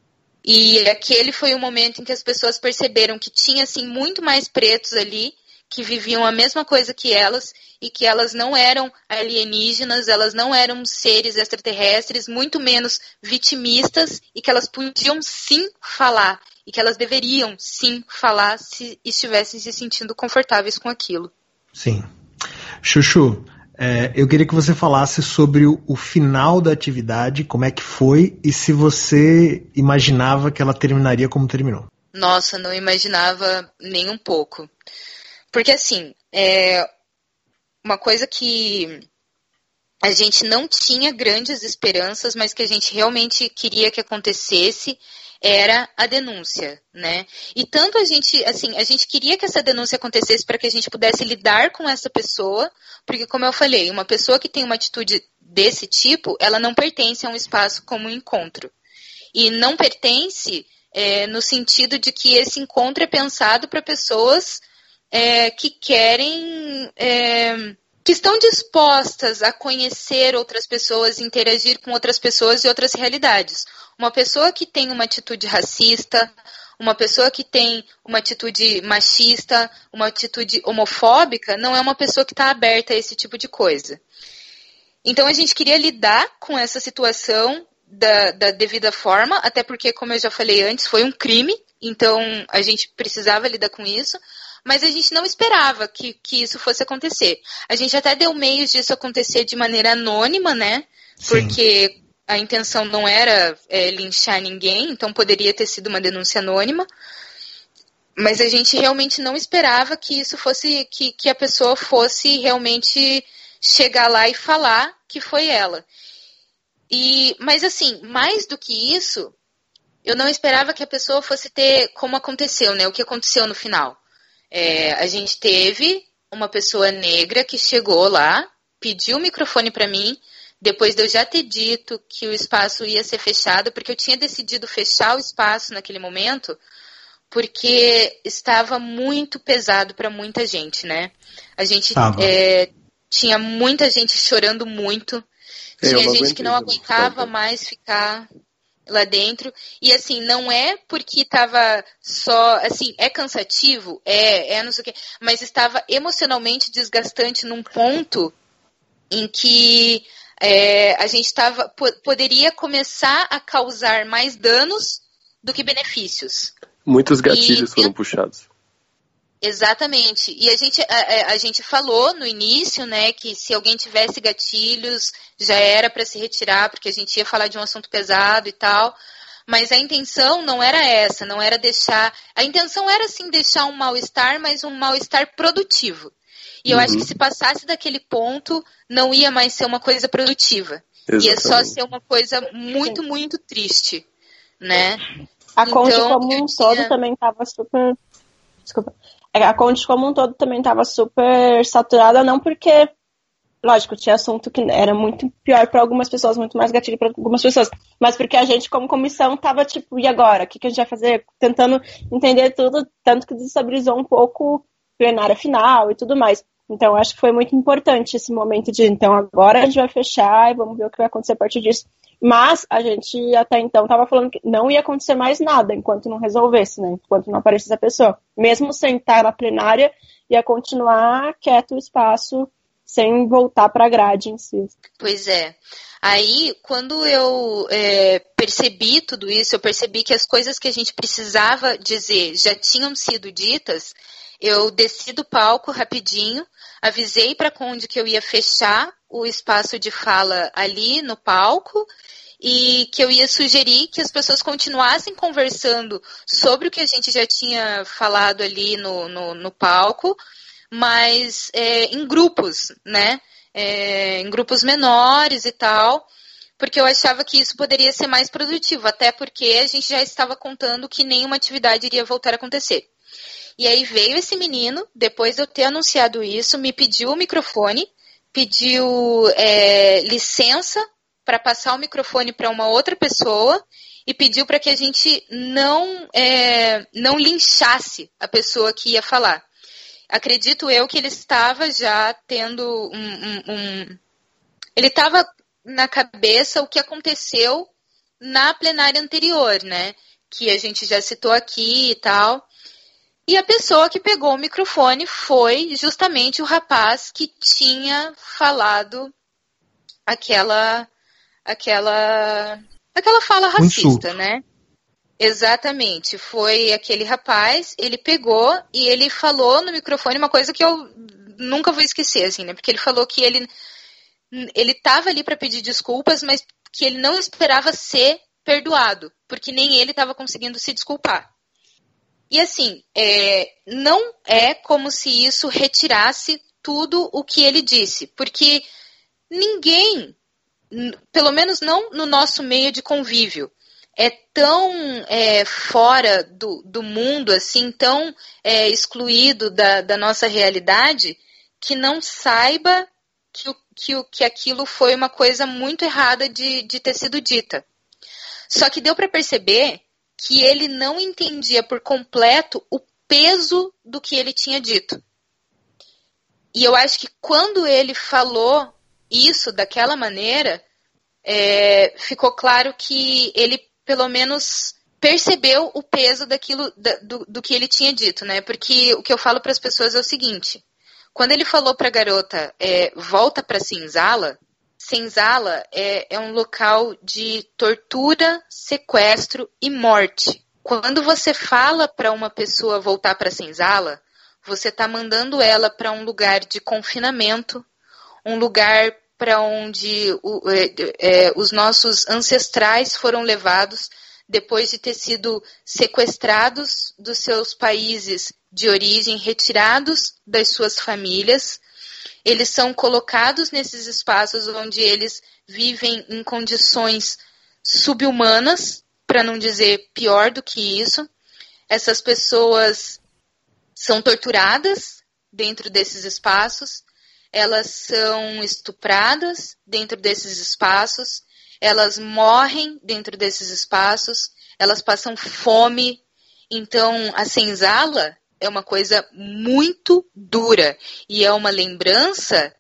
E aquele foi o momento em que as pessoas perceberam que tinha assim, muito mais pretos ali que viviam a mesma coisa que elas e que elas não eram alienígenas, elas não eram seres extraterrestres, muito menos vitimistas, e que elas podiam sim falar, e que elas deveriam sim falar se estivessem se sentindo confortáveis com aquilo. Sim. Chuchu, é, eu queria que você falasse sobre o, o final da atividade, como é que foi, e se você imaginava que ela terminaria como terminou. Nossa, não imaginava nem um pouco. Porque, assim, é uma coisa que a gente não tinha grandes esperanças, mas que a gente realmente queria que acontecesse, era a denúncia, né? E tanto a gente, assim, a gente queria que essa denúncia acontecesse para que a gente pudesse lidar com essa pessoa, porque, como eu falei, uma pessoa que tem uma atitude desse tipo, ela não pertence a um espaço como um encontro. E não pertence é, no sentido de que esse encontro é pensado para pessoas... É, que querem, é, que estão dispostas a conhecer outras pessoas, interagir com outras pessoas e outras realidades. Uma pessoa que tem uma atitude racista, uma pessoa que tem uma atitude machista, uma atitude homofóbica, não é uma pessoa que está aberta a esse tipo de coisa. Então a gente queria lidar com essa situação da, da devida forma, até porque, como eu já falei antes, foi um crime, então a gente precisava lidar com isso. Mas a gente não esperava que, que isso fosse acontecer. A gente até deu meios disso acontecer de maneira anônima, né? Sim. Porque a intenção não era é, linchar ninguém, então poderia ter sido uma denúncia anônima. Mas a gente realmente não esperava que isso fosse, que, que a pessoa fosse realmente chegar lá e falar que foi ela. E, mas assim, mais do que isso, eu não esperava que a pessoa fosse ter como aconteceu, né? O que aconteceu no final. É, a gente teve uma pessoa negra que chegou lá, pediu o microfone para mim, depois de eu já ter dito que o espaço ia ser fechado, porque eu tinha decidido fechar o espaço naquele momento, porque estava muito pesado para muita gente, né? A gente ah, é, tinha muita gente chorando muito, é, tinha gente que não aguentava mais ficar lá dentro, e assim, não é porque estava só, assim, é cansativo, é, é não sei o quê, mas estava emocionalmente desgastante num ponto em que é, a gente tava, poderia começar a causar mais danos do que benefícios. Muitos gatilhos e, foram puxados. Exatamente. E a gente, a, a gente falou no início, né, que se alguém tivesse gatilhos, já era para se retirar, porque a gente ia falar de um assunto pesado e tal. Mas a intenção não era essa, não era deixar... A intenção era, sim, deixar um mal-estar, mas um mal-estar produtivo. E eu uhum. acho que se passasse daquele ponto, não ia mais ser uma coisa produtiva. Exatamente. Ia só ser uma coisa muito, muito triste, né? A então, Conte como um todo tinha... também estava super... Desculpa. A Conte como um todo também estava super saturada, não porque Lógico, tinha assunto que era muito pior para algumas pessoas, muito mais gatilho para algumas pessoas. Mas porque a gente, como comissão, tava tipo, e agora? O que, que a gente vai fazer? Tentando entender tudo, tanto que desestabilizou um pouco plenária final e tudo mais. Então, acho que foi muito importante esse momento de, então, agora a gente vai fechar e vamos ver o que vai acontecer a partir disso. Mas a gente, até então, estava falando que não ia acontecer mais nada enquanto não resolvesse, né? Enquanto não aparecesse a pessoa. Mesmo sem estar na plenária, ia continuar quieto o espaço, sem voltar para a grade em si. Pois é. Aí, quando eu é, percebi tudo isso, eu percebi que as coisas que a gente precisava dizer já tinham sido ditas, eu desci do palco rapidinho, avisei para a Conde que eu ia fechar o espaço de fala ali no palco e que eu ia sugerir que as pessoas continuassem conversando sobre o que a gente já tinha falado ali no, no, no palco, mas é, em grupos, né? É, em grupos menores e tal, porque eu achava que isso poderia ser mais produtivo, até porque a gente já estava contando que nenhuma atividade iria voltar a acontecer. E aí veio esse menino, depois de eu ter anunciado isso, me pediu o microfone, pediu é, licença para passar o microfone para uma outra pessoa e pediu para que a gente não, é, não linchasse a pessoa que ia falar. Acredito eu que ele estava já tendo um... um, um... Ele estava na cabeça o que aconteceu na plenária anterior, né? Que a gente já citou aqui e tal. E a pessoa que pegou o microfone foi justamente o rapaz que tinha falado aquela, aquela, aquela fala racista, né? Exatamente, foi aquele rapaz, ele pegou e ele falou no microfone uma coisa que eu nunca vou esquecer, assim, né? Porque ele falou que ele ele estava ali para pedir desculpas, mas que ele não esperava ser perdoado, porque nem ele estava conseguindo se desculpar. E assim, é, não é como se isso retirasse tudo o que ele disse, porque ninguém, pelo menos não no nosso meio de convívio, é tão é, fora do, do mundo, assim, tão é, excluído da, da nossa realidade, que não saiba que, que, que aquilo foi uma coisa muito errada de, de ter sido dita. Só que deu para perceber que ele não entendia por completo o peso do que ele tinha dito. E eu acho que quando ele falou isso daquela maneira, é, ficou claro que ele pelo menos percebeu o peso daquilo, do, do que ele tinha dito, né? Porque o que eu falo para as pessoas é o seguinte, quando ele falou para a garota, é, volta para Senzala, Senzala é, é um local de tortura, sequestro e morte. Quando você fala para uma pessoa voltar para Senzala, você está mandando ela para um lugar de confinamento, um lugar para onde o, é, é, os nossos ancestrais foram levados depois de ter sido sequestrados dos seus países de origem, retirados das suas famílias. Eles são colocados nesses espaços onde eles vivem em condições subhumanas, para não dizer pior do que isso. Essas pessoas são torturadas dentro desses espaços, elas são estupradas dentro desses espaços, elas morrem dentro desses espaços, elas passam fome. Então, a senzala é uma coisa muito dura e é uma lembrança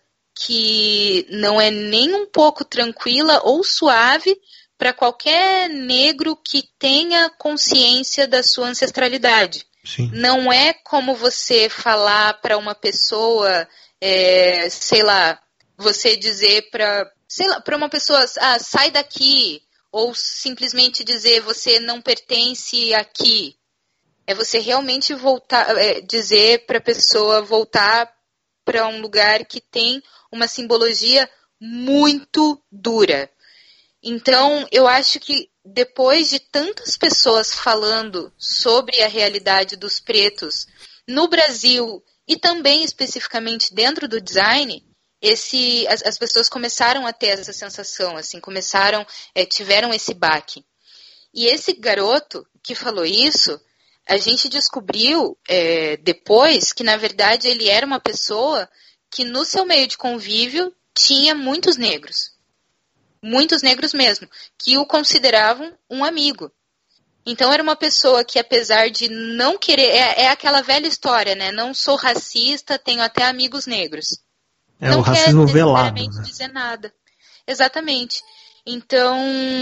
que não é nem um pouco tranquila ou suave para qualquer negro que tenha consciência da sua ancestralidade. Sim. Não é como você falar para uma pessoa, é, sei lá, você dizer para, sei lá, para uma pessoa, ah, sai daqui, ou simplesmente dizer você não pertence aqui. É você realmente voltar, é, dizer para a pessoa voltar para um lugar que tem uma simbologia muito dura. Então, eu acho que depois de tantas pessoas falando sobre a realidade dos pretos no Brasil e também especificamente dentro do design, esse, as, as pessoas começaram a ter essa sensação, assim, começaram, é, tiveram esse baque. E esse garoto que falou isso, a gente descobriu é, depois que, na verdade, ele era uma pessoa que no seu meio de convívio tinha muitos negros. Muitos negros mesmo, que o consideravam um amigo. Então era uma pessoa que, apesar de não querer... É, é aquela velha história, né? Não sou racista, tenho até amigos negros. É não o racismo quer velado, necessariamente né? dizer nada. Exatamente. Então,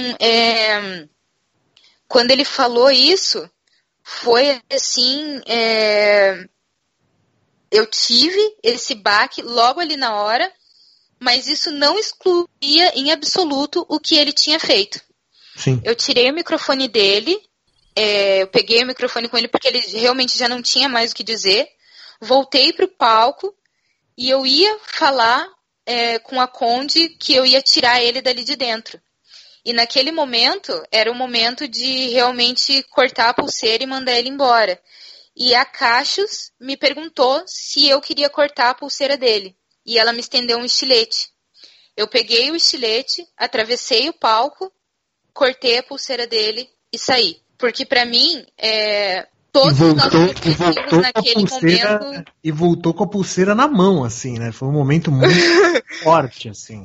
é, quando ele falou isso, foi assim... É, eu tive esse baque logo ali na hora, mas isso não excluía em absoluto o que ele tinha feito. Sim. Eu tirei o microfone dele, é, eu peguei o microfone com ele porque ele realmente já não tinha mais o que dizer, voltei para o palco e eu ia falar é, com a Conde que eu ia tirar ele dali de dentro. E naquele momento, era o momento de realmente cortar a pulseira e mandar ele embora. E a Cassius me perguntou se eu queria cortar a pulseira dele. E ela me estendeu um estilete. Eu peguei o estilete, atravessei o palco, cortei a pulseira dele e saí. Porque pra mim, é, todos os nossos objetivos naquele pulseira, momento... E voltou com a pulseira na mão, assim, né? Foi um momento muito forte, assim.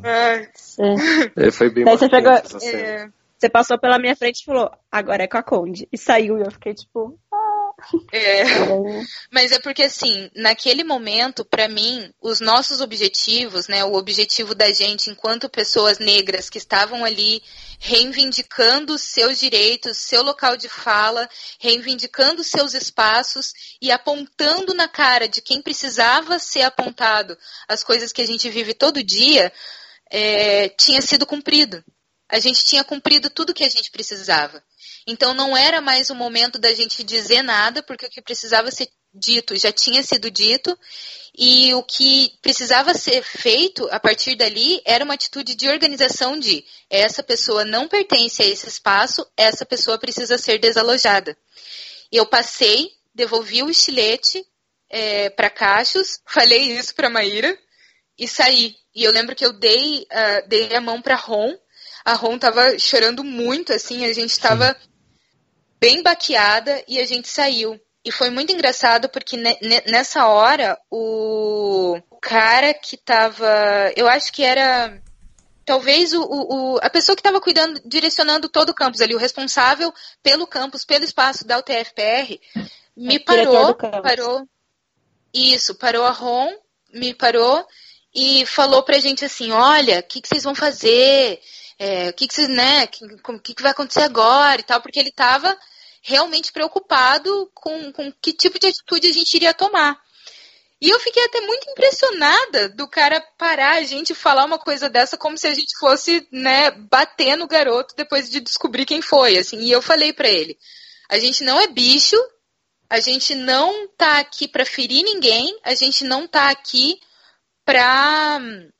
É, foi bem Daí você marcante pegou- essa cena. É, Você passou pela minha frente e falou, agora é com a Conde. E saiu e eu fiquei tipo... é. "Daí- Mas é porque, assim, naquele momento, pra mim, os nossos objetivos, né, o objetivo da gente enquanto pessoas negras que estavam ali reivindicando seus direitos, seu local de fala, reivindicando seus espaços e apontando na cara de quem precisava ser apontado as coisas que a gente vive todo dia, é, tinha sido cumprido. A gente tinha cumprido tudo que a gente precisava. Então não era mais o momento da gente dizer nada, porque o que precisava ser dito já tinha sido dito, e o que precisava ser feito a partir dali era uma atitude de organização de essa pessoa não pertence a esse espaço, essa pessoa precisa ser desalojada. Eu passei, devolvi o estilete é, para Cassius, falei isso para Maíra e saí. E eu lembro que eu dei, uh, dei a mão para Ron. A Ron tava chorando muito, assim, a gente tava bem baqueada e a gente saiu. E foi muito engraçado porque ne- ne- nessa hora o cara que tava, eu acho que era talvez o, o, o- a pessoa que estava cuidando, direcionando todo o campus ali, o responsável pelo campus, pelo espaço da U T F P R, me diretor parou, do campus. parou, isso, parou a Ron, me parou e falou pra gente assim, olha, o que, que vocês vão fazer? É, o que, que vocês, né, o que, que vai acontecer agora e tal, porque ele estava realmente preocupado com, com que tipo de atitude a gente iria tomar. E eu fiquei até muito impressionada do cara parar a gente e falar uma coisa dessa como se a gente fosse, né, bater no garoto depois de descobrir quem foi, assim. E eu falei pra ele, a gente não é bicho, a gente não tá aqui pra ferir ninguém, a gente não tá aqui pra,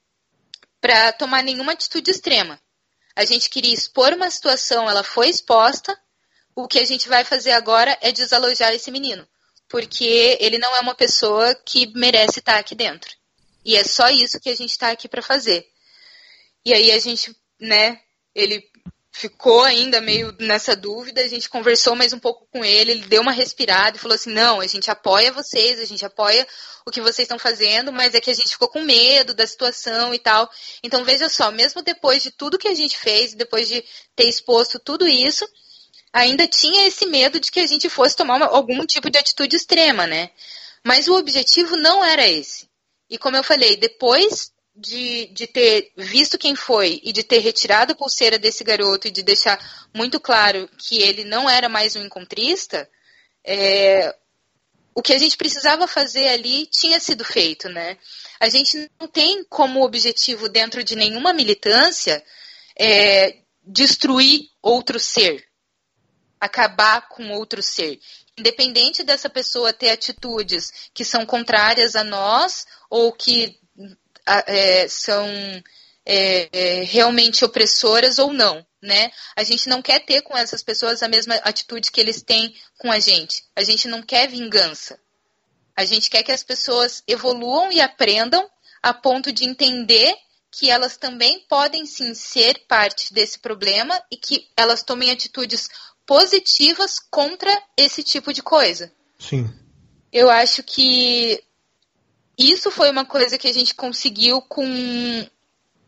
pra tomar nenhuma atitude extrema. A gente queria expor uma situação, ela foi exposta, o que a gente vai fazer agora é desalojar esse menino. Porque ele não é uma pessoa que merece estar aqui dentro. E é só isso que a gente está aqui para fazer. E aí a gente, né, ele ficou ainda meio nessa dúvida, a gente conversou mais um pouco com ele, ele deu uma respirada e falou assim, não, a gente apoia vocês, a gente apoia o que vocês estão fazendo, mas é que a gente ficou com medo da situação e tal. Então veja só, mesmo depois de tudo que a gente fez, depois de ter exposto tudo isso, ainda tinha esse medo de que a gente fosse tomar uma, algum tipo de atitude extrema, né? Mas o objetivo não era esse. E como eu falei, depois de, de ter visto quem foi e de ter retirado a pulseira desse garoto e de deixar muito claro que ele não era mais um encontrista, é, o que a gente precisava fazer ali tinha sido feito, né? A gente não tem como objetivo dentro de nenhuma militância é, destruir outro ser, acabar com outro ser. Independente dessa pessoa ter atitudes que são contrárias a nós ou que é, são é, é, realmente opressoras ou não, né? A gente não quer ter com essas pessoas a mesma atitude que eles têm com a gente. A gente não quer vingança. A gente quer que as pessoas evoluam e aprendam a ponto de entender que elas também podem sim ser parte desse problema e que elas tomem atitudes positivas contra esse tipo de coisa. Sim. Eu acho que isso foi uma coisa que a gente conseguiu com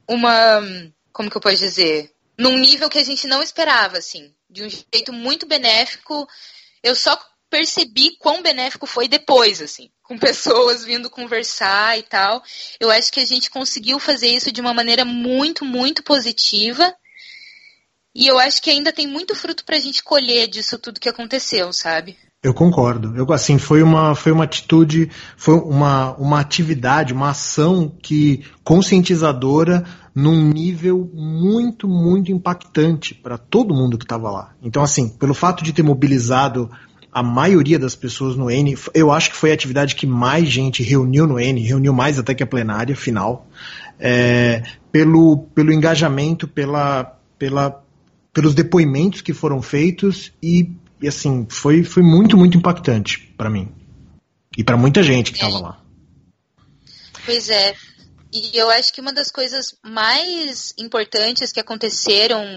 uma, como que eu posso dizer, num nível que a gente não esperava, assim, de um jeito muito benéfico. Eu só percebi quão benéfico foi depois, assim, com pessoas vindo conversar e tal. Eu acho que a gente conseguiu fazer isso de uma maneira muito, muito positiva. E eu acho que ainda tem muito fruto pra gente colher disso tudo que aconteceu, sabe? Eu concordo. Eu, assim, foi uma, foi uma atitude, foi uma, uma atividade, uma ação que conscientizadora num nível muito, muito impactante para todo mundo que estava lá. Então, assim, pelo fato de ter mobilizado a maioria das pessoas no N, eu acho que foi a atividade que mais gente reuniu no N, reuniu mais até que a plenária final, é, pelo, pelo engajamento, pela, pela, pelos depoimentos que foram feitos e E assim, foi, foi muito, muito impactante para mim. E para muita gente que estava é. lá. Pois é. E eu acho que uma das coisas mais importantes que aconteceram,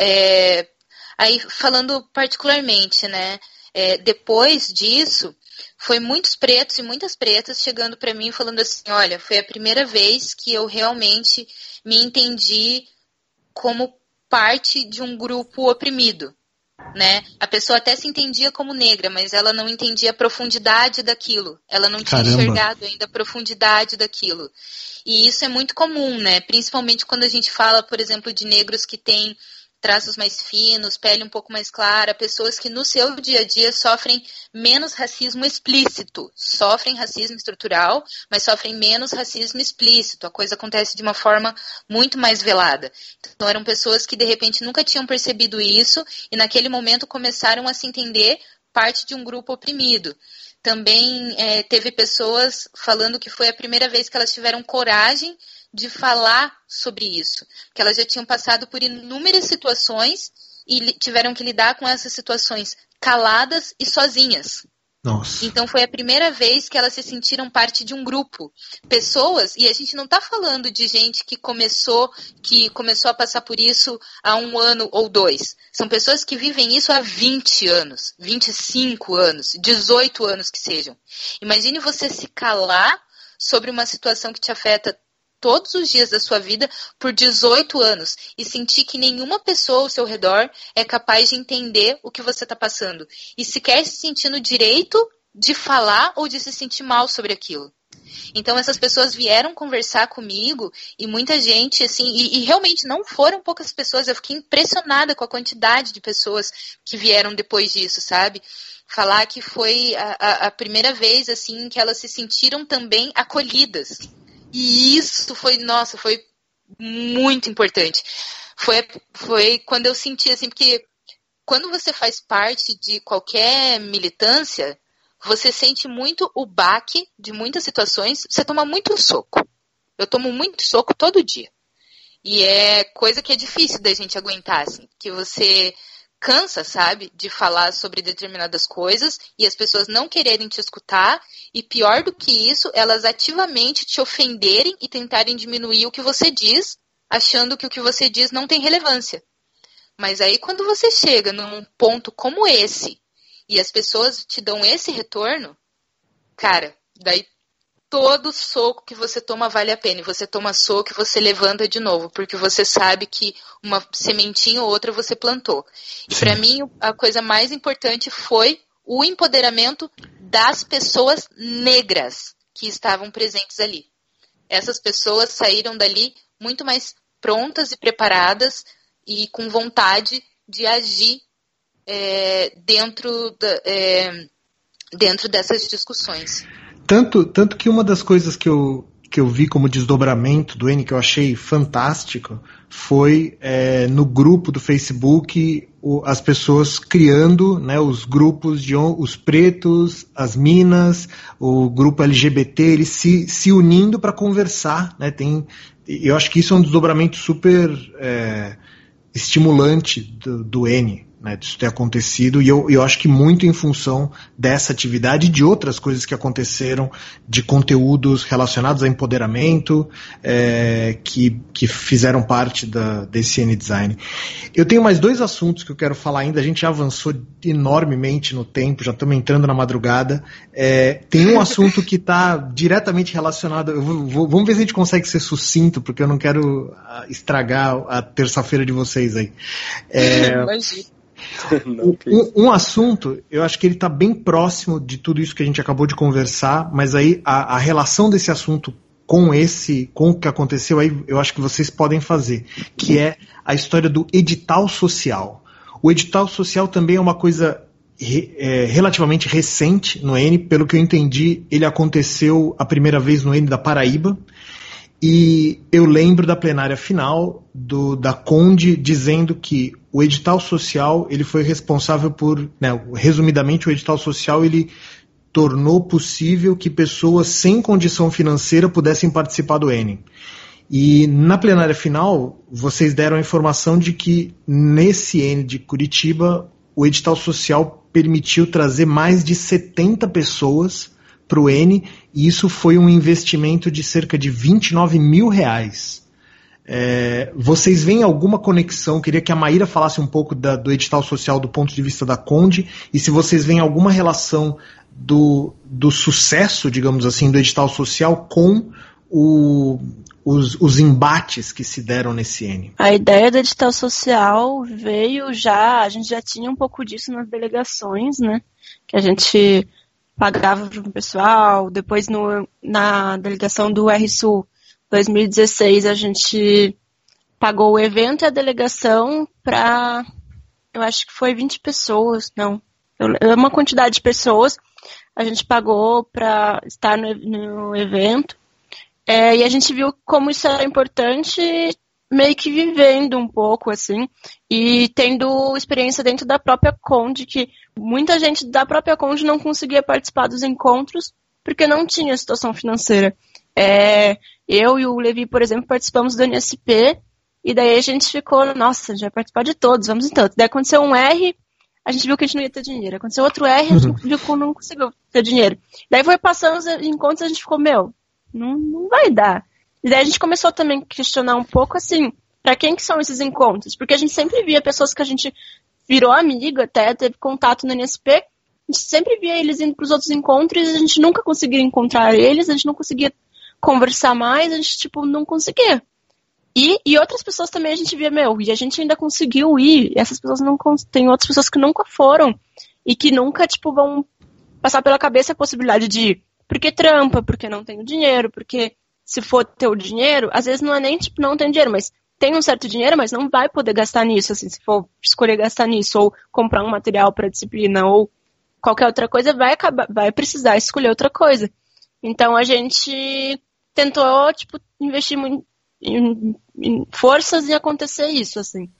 é, aí falando particularmente, né? É, depois disso, foi muitos pretos e muitas pretas chegando para mim falando assim, olha, foi a primeira vez que eu realmente me entendi como parte de um grupo oprimido. Né? A pessoa até se entendia como negra, mas ela não entendia a profundidade daquilo. Ela não tinha Caramba. enxergado ainda a profundidade daquilo. E isso é muito comum, né? Principalmente quando a gente fala, por exemplo, de negros que têm traços mais finos, pele um pouco mais clara, pessoas que no seu dia a dia sofrem menos racismo explícito, sofrem racismo estrutural, mas sofrem menos racismo explícito, a coisa acontece de uma forma muito mais velada. Então eram pessoas que de repente nunca tinham percebido isso e naquele momento começaram a se entender parte de um grupo oprimido. Também é, teve pessoas falando que foi a primeira vez que elas tiveram coragem de falar sobre isso, que elas já tinham passado por inúmeras situações e tiveram que lidar com essas situações caladas e sozinhas. Nossa. Então foi a primeira vez que elas se sentiram parte de um grupo. Pessoas, e a gente não está falando de gente que começou, que começou a passar por isso há um ano ou dois. São pessoas que vivem isso há vinte anos, vinte e cinco anos, dezoito anos que sejam. Imagine você se calar sobre uma situação que te afeta todos os dias da sua vida por dezoito anos e sentir que nenhuma pessoa ao seu redor é capaz de entender o que você está passando e sequer se sentir no direito de falar ou de se sentir mal sobre aquilo. Então essas pessoas vieram conversar comigo e muita gente, assim, e, e realmente não foram poucas pessoas, eu fiquei impressionada com a quantidade de pessoas que vieram depois disso, sabe? Falar que foi a, a, a primeira vez, assim, que elas se sentiram também acolhidas. E isso foi, nossa, foi muito importante. Foi, foi quando eu senti, assim, porque quando você faz parte de qualquer militância, você sente muito o baque de muitas situações, você toma muito soco. Eu tomo muito soco todo dia. E é coisa que é difícil da gente aguentar, assim, que você cansa, sabe, de falar sobre determinadas coisas e as pessoas não quererem te escutar e pior do que isso, elas ativamente te ofenderem e tentarem diminuir o que você diz, achando que o que você diz não tem relevância. Mas aí quando você chega num ponto como esse e as pessoas te dão esse retorno, cara, daí todo soco que você toma vale a pena. E você toma soco e você levanta de novo, porque você sabe que uma sementinha ou outra você plantou. E para mim, a coisa mais importante foi o empoderamento das pessoas negras que estavam presentes ali. Essas pessoas saíram dali muito mais prontas e preparadas e com vontade de agir é, dentro, da, é, dentro dessas discussões. Tanto, tanto que uma das coisas que eu, que eu vi como desdobramento do N, que eu achei fantástico, foi é, no grupo do Facebook, o, as pessoas criando, né, os grupos de os pretos, as minas, o grupo L G B T, eles se, se unindo para conversar. Né, tem, eu acho que isso é um desdobramento super é, estimulante do, do N. né, disso ter acontecido, e eu, eu acho que muito em função dessa atividade e de outras coisas que aconteceram, de conteúdos relacionados a empoderamento, é, que, que fizeram parte da, desse N-Design. Eu tenho mais dois assuntos que eu quero falar ainda, a gente já avançou enormemente no tempo, já estamos entrando na madrugada. É, tem um assunto que está diretamente relacionado, eu vou, vou, vamos ver se a gente consegue ser sucinto, porque eu não quero estragar a terça-feira de vocês aí. É, Não, um, um assunto, eu acho que ele está bem próximo de tudo isso que a gente acabou de conversar, mas aí a, a relação desse assunto com esse, com o que aconteceu aí, eu acho que vocês podem fazer, que é a história do edital social. O edital social também é uma coisa re, é, relativamente recente no N, pelo que eu entendi, ele aconteceu a primeira vez no N da Paraíba. E eu lembro da plenária final do, da Conde dizendo que o edital social ele foi responsável por, né, resumidamente, o edital social ele tornou possível que pessoas sem condição financeira pudessem participar do N. E na plenária final, vocês deram a informação de que nesse N de Curitiba, o edital social permitiu trazer mais de setenta pessoas para o N, e isso foi um investimento de cerca de vinte e nove mil reais. É, vocês veem alguma conexão? Queria que a Maíra falasse um pouco da, do edital social do ponto de vista da Conde, e se vocês veem alguma relação do, do sucesso, digamos assim, do edital social com o, os, os embates que se deram nesse N. A ideia do edital social veio já, a gente já tinha um pouco disso nas delegações, né? Que a gente pagava para o pessoal, depois no, na delegação do R Sul dois mil e dezesseis a gente pagou o evento e a delegação para, eu acho que foi vinte pessoas, não, é uma quantidade de pessoas, a gente pagou para estar no, no evento, é, e a gente viu como isso era importante, meio que vivendo um pouco, assim, e tendo experiência dentro da própria Conde, que muita gente da própria Conde não conseguia participar dos encontros porque não tinha situação financeira. É, eu e o Levi, por exemplo, participamos do N S P, e daí a gente ficou, nossa, a gente vai participar de todos, vamos em tanto. Daí aconteceu um R, a gente viu que a gente não ia ter dinheiro. Aconteceu outro R, a gente viu que não conseguiu ter dinheiro. Daí foi passando os encontros e a gente ficou, meu, não, não vai dar. E daí a gente começou também a questionar um pouco, assim, para quem que são esses encontros? Porque a gente sempre via pessoas que a gente virou amigo até, teve contato no N S P, a gente sempre via eles indo para os outros encontros e a gente nunca conseguia encontrar eles, a gente não conseguia conversar mais, a gente, tipo, não conseguia. E, e outras pessoas também a gente via, meu, e a gente ainda conseguiu ir, e essas pessoas não, tem outras pessoas que nunca foram, e que nunca, tipo, vão passar pela cabeça a possibilidade de ir. Porque trampa, porque não tem o dinheiro, porque se for ter o dinheiro, às vezes não é nem, tipo, não tem dinheiro, mas tem um certo dinheiro, mas não vai poder gastar nisso, assim, se for escolher gastar nisso, ou comprar um material para disciplina, ou qualquer outra coisa, vai acabar, vai precisar escolher outra coisa. Então a gente tentou, tipo, investir muito em, em forças e acontecer isso, assim.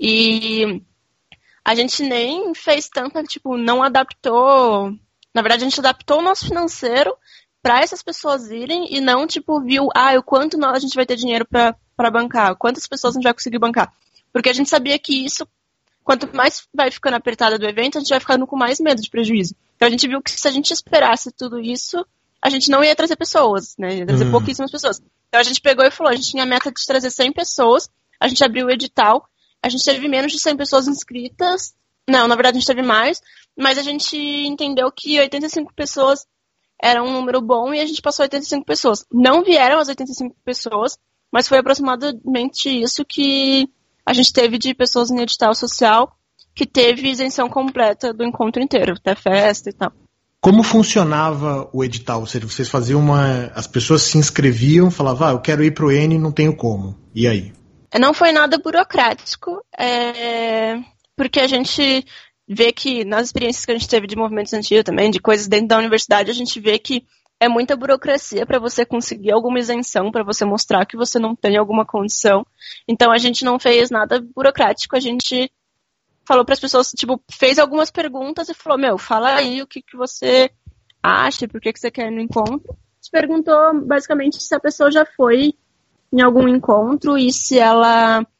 E a gente nem fez tanto, tipo, não adaptou, na verdade a gente adaptou o nosso financeiro para essas pessoas irem e não, tipo, viu, ah, o quanto nós, a gente vai ter dinheiro para para bancar, quantas pessoas a gente vai conseguir bancar. Porque a gente sabia que isso, quanto mais vai ficando apertada do evento, a gente vai ficando com mais medo de prejuízo. Então a gente viu que se a gente esperasse tudo isso, a gente não ia trazer pessoas, né? Ia trazer hum. pouquíssimas pessoas. Então a gente pegou e falou, a gente tinha a meta de trazer cem pessoas, a gente abriu o edital, a gente teve menos de cem pessoas inscritas, não, na verdade a gente teve mais, mas a gente entendeu que oitenta e cinco pessoas era um número bom e a gente passou oitenta e cinco pessoas. Não vieram as oitenta e cinco pessoas, mas foi aproximadamente isso que a gente teve de pessoas em edital social, que teve isenção completa do encontro inteiro, até festa e tal. Como funcionava o edital? Ou seja, vocês faziam uma... As pessoas se inscreviam, falavam, ah, eu quero ir pro N, não tenho como. E aí? Não foi nada burocrático, é... porque a gente vê que, nas experiências que a gente teve de movimento estudantil também, de coisas dentro da universidade, a gente vê que é muita burocracia para você conseguir alguma isenção, para você mostrar que você não tem alguma condição. Então a gente não fez nada burocrático, a gente falou para as pessoas, tipo, fez algumas perguntas e falou, meu, fala aí o que, que você acha, por que, que você quer ir no encontro. A gente perguntou basicamente se a pessoa já foi em algum encontro e se ela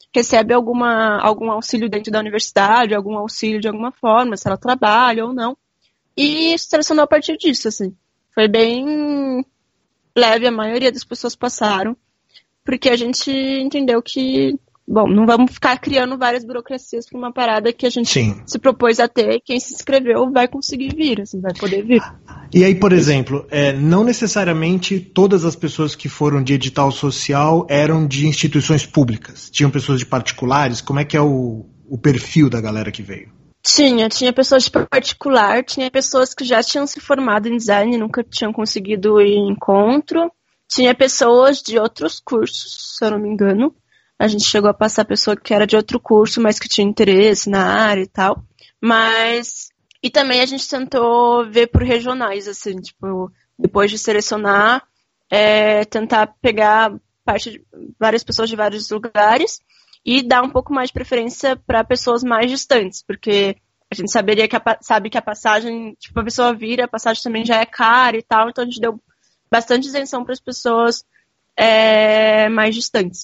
recebe alguma, algum auxílio dentro da universidade, algum auxílio de alguma forma, se ela trabalha ou não. E selecionou a partir disso, assim. Foi bem leve, a maioria das pessoas passaram, porque a gente entendeu que, bom, não vamos ficar criando várias burocracias para uma parada que a gente Sim. se propôs a ter. Quem se inscreveu vai conseguir vir, assim, vai poder vir. E aí, por exemplo, é, não necessariamente todas as pessoas que foram de edital social eram de instituições públicas. Tinham pessoas de particulares. Como é que é o, o perfil da galera que veio? Tinha, tinha pessoas de particular, tinha pessoas que já tinham se formado em design e nunca tinham conseguido ir em encontro. Tinha pessoas de outros cursos, se eu não me engano. A gente chegou a passar pessoa que era de outro curso, mas que tinha interesse na área e tal. Mas... E também a gente tentou ver por regionais, assim, tipo, depois de selecionar, é, tentar pegar parte de várias pessoas de vários lugares e dar um pouco mais de preferência para pessoas mais distantes, porque a gente saberia que a, sabe que a passagem, tipo, a pessoa vira, a passagem também já é cara e tal, então a gente deu bastante isenção para as pessoas é, mais distantes.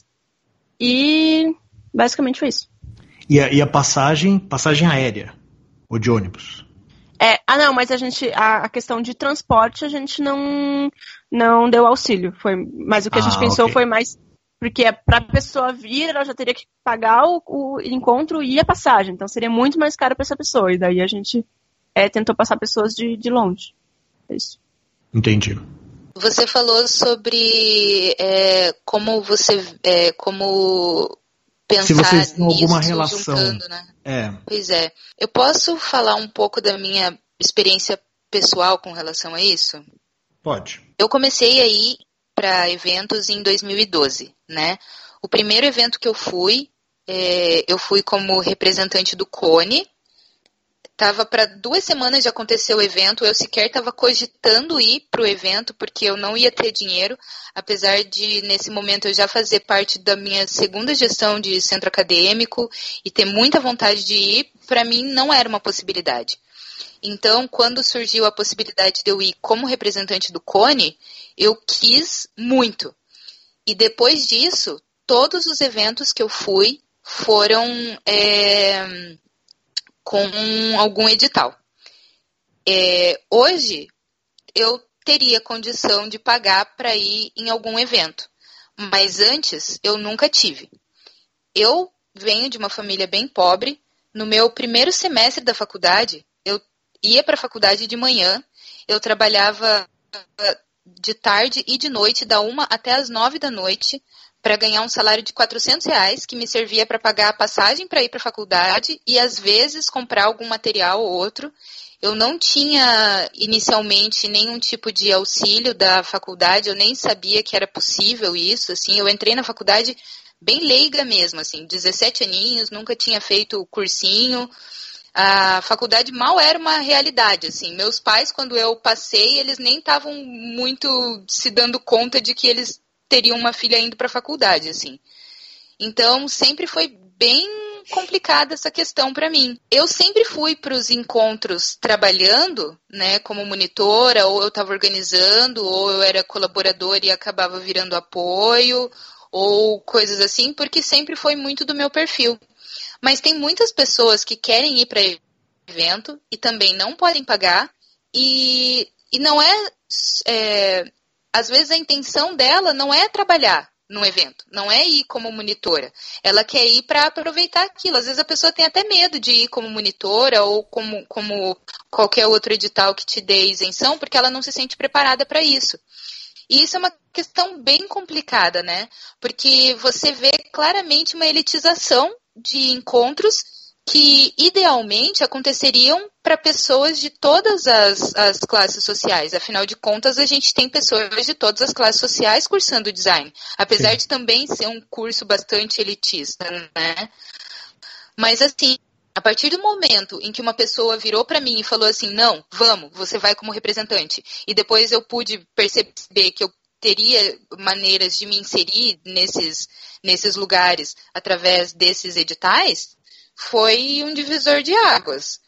E basicamente foi isso. E a, e a passagem, passagem aérea, ou de ônibus? É, ah, não, mas a gente, a, a questão de transporte a gente não, não deu auxílio. Foi, mas o que a gente ah, pensou okay. foi mais, porque para a pessoa vir, ela já teria que pagar o, o encontro e a passagem. Então seria muito mais caro para essa pessoa. E daí a gente é, tentou passar pessoas de, de longe. É isso. Entendi. Você falou sobre é, como você, é, como pensar se vocês têm alguma nisso, relação. Juntando, né? É. Pois é. Eu posso falar um pouco da minha experiência pessoal com relação a isso? Pode. Eu comecei a ir para eventos em dois mil e doze, né? O primeiro evento que eu fui, é, eu fui como representante do Cone. Tava para duas semanas de acontecer o evento, eu sequer estava cogitando ir para o evento, porque eu não ia ter dinheiro, apesar de, nesse momento, eu já fazer parte da minha segunda gestão de centro acadêmico e ter muita vontade de ir, para mim não era uma possibilidade. Então, quando surgiu a possibilidade de eu ir como representante do Cone, eu quis muito. E depois disso, todos os eventos que eu fui foram... É, com algum edital. É, hoje, eu teria condição de pagar para ir em algum evento, mas antes eu nunca tive. Eu venho de uma família bem pobre. No meu primeiro semestre da faculdade, eu ia para a faculdade de manhã, eu trabalhava de tarde e de noite, da uma até as nove da noite, para ganhar um salário de quatrocentos reais, que me servia para pagar a passagem para ir para a faculdade e, às vezes, comprar algum material ou outro. Eu não tinha, inicialmente, nenhum tipo de auxílio da faculdade, eu nem sabia que era possível isso, assim. Eu entrei na faculdade bem leiga mesmo, assim, dezessete aninhos, nunca tinha feito o cursinho. A faculdade mal era uma realidade, assim. Meus pais, quando eu passei, eles nem estavam muito se dando conta de que eles teriam uma filha indo para a faculdade, assim. Então, sempre foi bem complicada essa questão para mim. Eu sempre fui para os encontros trabalhando, né, como monitora, ou eu estava organizando, ou eu era colaboradora e acabava virando apoio, ou coisas assim, porque sempre foi muito do meu perfil. Mas tem muitas pessoas que querem ir para evento e também não podem pagar, e, e não é... é às vezes a intenção dela não é trabalhar num evento, não é ir como monitora. Ela quer ir para aproveitar aquilo. Às vezes a pessoa tem até medo de ir como monitora ou como, como qualquer outro edital que te dê isenção, porque ela não se sente preparada para isso. E isso é uma questão bem complicada, né? Porque você vê claramente uma elitização de encontros que idealmente aconteceriam para pessoas de todas as, as classes sociais. Afinal de contas, a gente tem pessoas de todas as classes sociais cursando design, apesar Sim. de também ser um curso bastante elitista, né? Mas assim, a partir do momento em que uma pessoa virou para mim e falou assim, não, vamos, você vai como representante, e depois eu pude perceber que eu teria maneiras de me inserir nesses, nesses lugares através desses editais, foi um divisor de águas,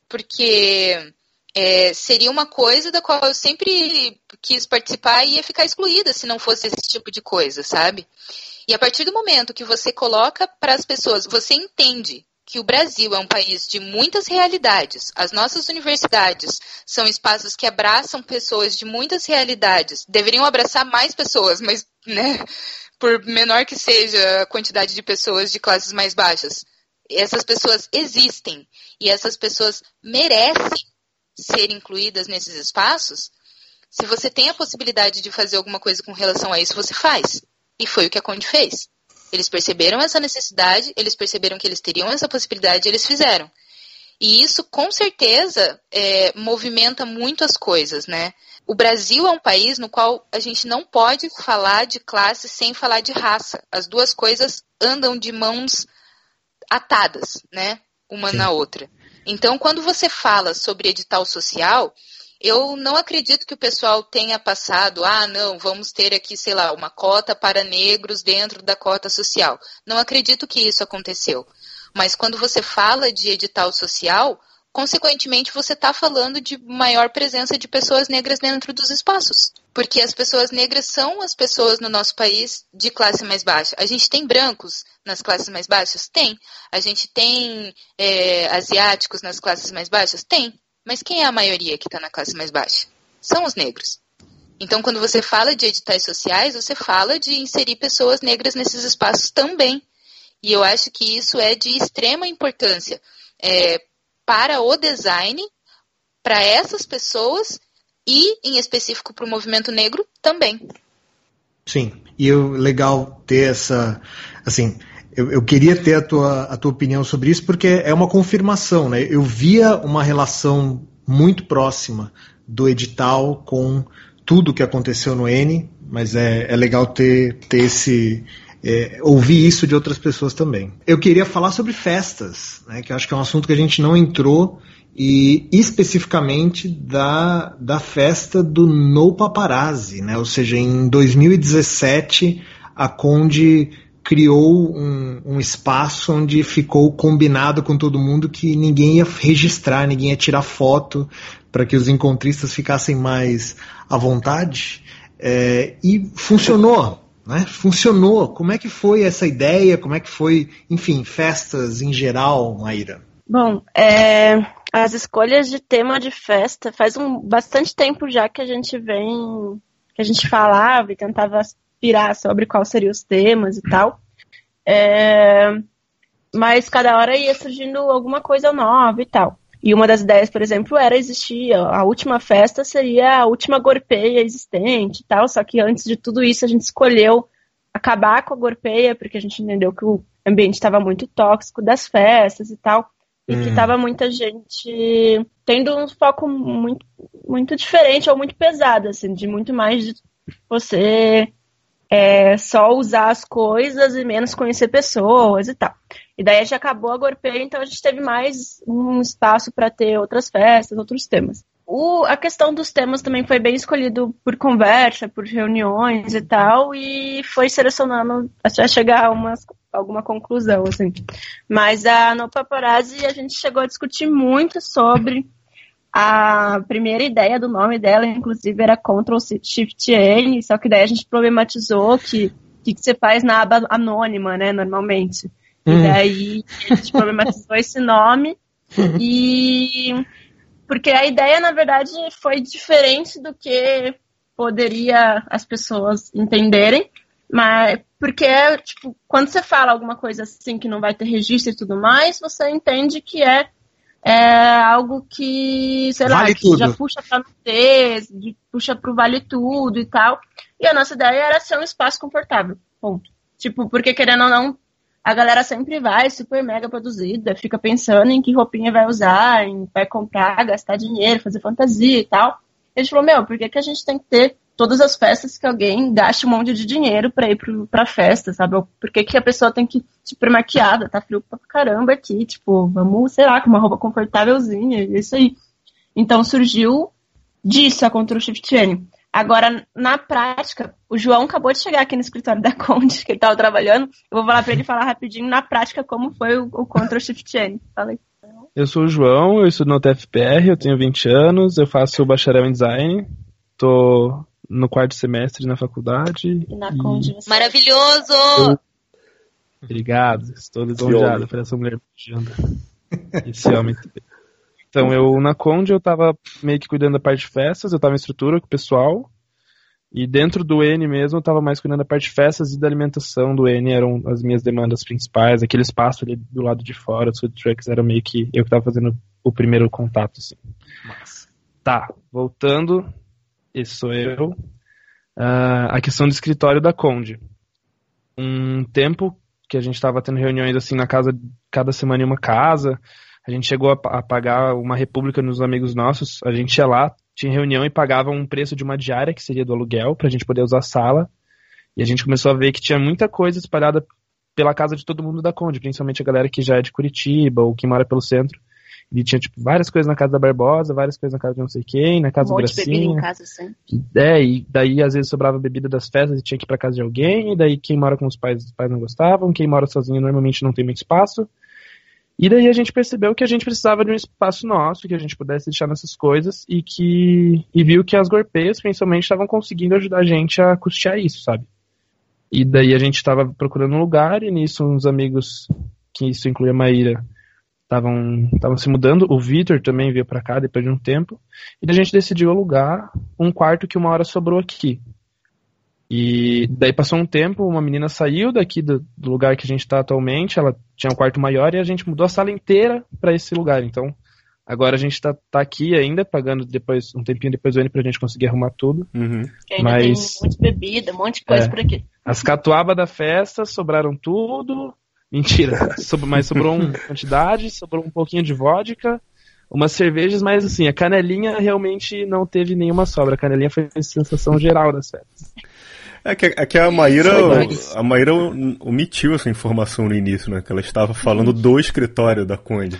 porque é, seria uma coisa da qual eu sempre quis participar e ia ficar excluída se não fosse esse tipo de coisa, sabe? E a partir do momento que você coloca para as pessoas, você entende que o Brasil é um país de muitas realidades. As nossas universidades são espaços que abraçam pessoas de muitas realidades. Deveriam abraçar mais pessoas, mas, né, por menor que seja a quantidade de pessoas de classes mais baixas. Essas pessoas existem e essas pessoas merecem ser incluídas nesses espaços. Se você tem a possibilidade de fazer alguma coisa com relação a isso, você faz. E foi o que a Conde fez. Eles perceberam essa necessidade, eles perceberam que eles teriam essa possibilidade e eles fizeram. E isso, com certeza, é, movimenta muito as coisas, né? O Brasil é um país no qual a gente não pode falar de classe sem falar de raça. As duas coisas andam de mãos atadas, né? Uma Sim. na outra. Então, quando você fala sobre edital social, eu não acredito que o pessoal tenha passado, ah, não, vamos ter aqui, sei lá, uma cota para negros dentro da cota social. Não acredito que isso aconteceu. Mas quando você fala de edital social, consequentemente você está falando de maior presença de pessoas negras dentro dos espaços. Porque as pessoas negras são as pessoas no nosso país de classe mais baixa. A gente tem brancos nas classes mais baixas? Tem. A gente tem é, asiáticos nas classes mais baixas? Tem. Mas quem é a maioria que está na classe mais baixa? São os negros. Então, quando você fala de editais sociais, você fala de inserir pessoas negras nesses espaços também. E eu acho que isso é de extrema importância é, para o design, para essas pessoas e, em específico, para o movimento negro também. Sim, e eu, legal ter essa... assim, eu, eu queria ter a tua, a tua opinião sobre isso, porque é uma confirmação, né? Eu via uma relação muito próxima do edital com tudo que aconteceu no N, mas é, é legal ter, ter esse... É, ouvir isso de outras pessoas também. Eu queria falar sobre festas, né, que eu acho que é um assunto que a gente não entrou, e especificamente da, da festa do No Paparazzi, né, ou seja, em dois mil e dezessete a Conde criou um, um espaço onde ficou combinado com todo mundo que ninguém ia registrar, ninguém ia tirar foto, para que os encontristas ficassem mais à vontade, é, e funcionou. Né? Funcionou. Como é que foi essa ideia? Como é que foi, enfim, festas em geral, Maíra? Bom, é, as escolhas de tema de festa faz um, bastante tempo já que a gente vem, que a gente falava e tentava aspirar sobre quais seriam os temas e tal. É, mas cada hora ia surgindo alguma coisa nova e tal. E uma das ideias, por exemplo, era existir, a última festa seria a última gorpeia existente e tal, só que antes de tudo isso a gente escolheu acabar com a gorpeia, porque a gente entendeu que o ambiente estava muito tóxico das festas e tal, e hum. que estava muita gente tendo um foco muito, muito diferente ou muito pesado, assim, de muito mais de você é, só usar as coisas e menos conhecer pessoas e tal. E daí a gente acabou a gorpeia, então a gente teve mais um espaço para ter outras festas, outros temas. O, a questão dos temas também foi bem escolhido por conversa, por reuniões e tal, e foi selecionando até chegar a umas, alguma conclusão, assim. Mas a No Paparazzi a gente chegou a discutir muito sobre a primeira ideia do nome dela, inclusive era control shift N, só que daí a gente problematizou que o que, que você faz na aba anônima, né, normalmente. E daí a gente problematizou esse nome, e porque a ideia, na verdade, foi diferente do que poderia as pessoas entenderem, mas porque, tipo, quando você fala alguma coisa assim que não vai ter registro e tudo mais, você entende que é, é algo que, sei vale lá, que já puxa pra não ter, puxa pro vale tudo e tal. E a nossa ideia era ser um espaço confortável, ponto. Tipo, porque querendo ou não, a galera sempre vai super mega produzida, fica pensando em que roupinha vai usar, em vai comprar, gastar dinheiro, fazer fantasia e tal. E a gente falou, meu, por que, que a gente tem que ter todas as festas que alguém gaste um monte de dinheiro pra ir pro, pra festa, sabe? Ou por que, que a pessoa tem que super maquiada, tá frio pra caramba aqui, tipo, vamos, sei lá, com uma roupa confortávelzinha, isso aí. Então surgiu disso a Control Shift N. Agora, na prática, o João acabou de chegar aqui no escritório da Conde, que ele estava trabalhando. Eu vou falar para ele falar rapidinho, na prática, como foi o, o Control Shift N. Fala aí. Eu sou o João, eu estudo no U T F P R, eu tenho vinte anos, eu faço bacharel em design, tô no quarto semestre na faculdade. E na e... Conde você... Maravilhoso! Eu... Obrigado, estou lisonjeado por essa mulher beijando. Esse homem. Então, eu na Conde, eu tava meio que cuidando da parte de festas, eu tava em estrutura com o pessoal. E dentro do N mesmo, eu tava mais cuidando da parte de festas e da alimentação do N, eram as minhas demandas principais. Aquele espaço ali do lado de fora, os food trucks, era meio que eu que tava fazendo o primeiro contato, assim. Massa. Tá, voltando, esse sou eu. Uh, a questão do escritório da Conde. Um tempo que a gente tava tendo reuniões assim na casa, cada semana em uma casa, a gente chegou a, a pagar uma república nos amigos nossos, a gente ia lá, tinha reunião e pagava um preço de uma diária, que seria do aluguel, pra gente poder usar a sala. E a gente começou a ver que tinha muita coisa espalhada pela casa de todo mundo da Conde, principalmente a galera que já é de Curitiba ou que mora pelo centro. E tinha, tipo, várias coisas na casa da Barbosa, várias coisas na casa de não sei quem, na casa um do monte de bebida Gracinha. em casa sempre. É, e daí às vezes sobrava bebida das festas e tinha que ir pra casa de alguém, e daí quem mora com os pais, os pais não gostavam, quem mora sozinho normalmente não tem muito espaço. E daí a gente percebeu que a gente precisava de um espaço nosso, que a gente pudesse deixar nessas coisas, e que e viu que as gorpeias, principalmente, estavam conseguindo ajudar a gente a custear isso, sabe? E daí a gente estava procurando um lugar, e nisso uns amigos, que isso inclui a Maíra, estavam se mudando. O Vitor também veio pra cá depois de um tempo, e daí a gente decidiu alugar um quarto que uma hora sobrou aqui. E daí passou um tempo, uma menina saiu daqui do, do lugar que a gente está atualmente, ela tinha um quarto maior e a gente mudou a sala inteira para esse lugar. Então, agora a gente está tá aqui ainda, pagando depois um tempinho depois do N pra gente conseguir arrumar tudo. Uhum. Que ainda Mas, tem muita bebida, um monte de coisa é, por aqui. As catuabas da festa sobraram tudo. Mentira, sob, mas sobrou uma quantidade, sobrou um pouquinho de vodka, umas cervejas, mas assim, a canelinha realmente não teve nenhuma sobra. A canelinha foi a sensação geral das festas. É que, é que a Maíra, a Maíra omitiu essa informação no início, né? Que ela estava falando do escritório da Conde.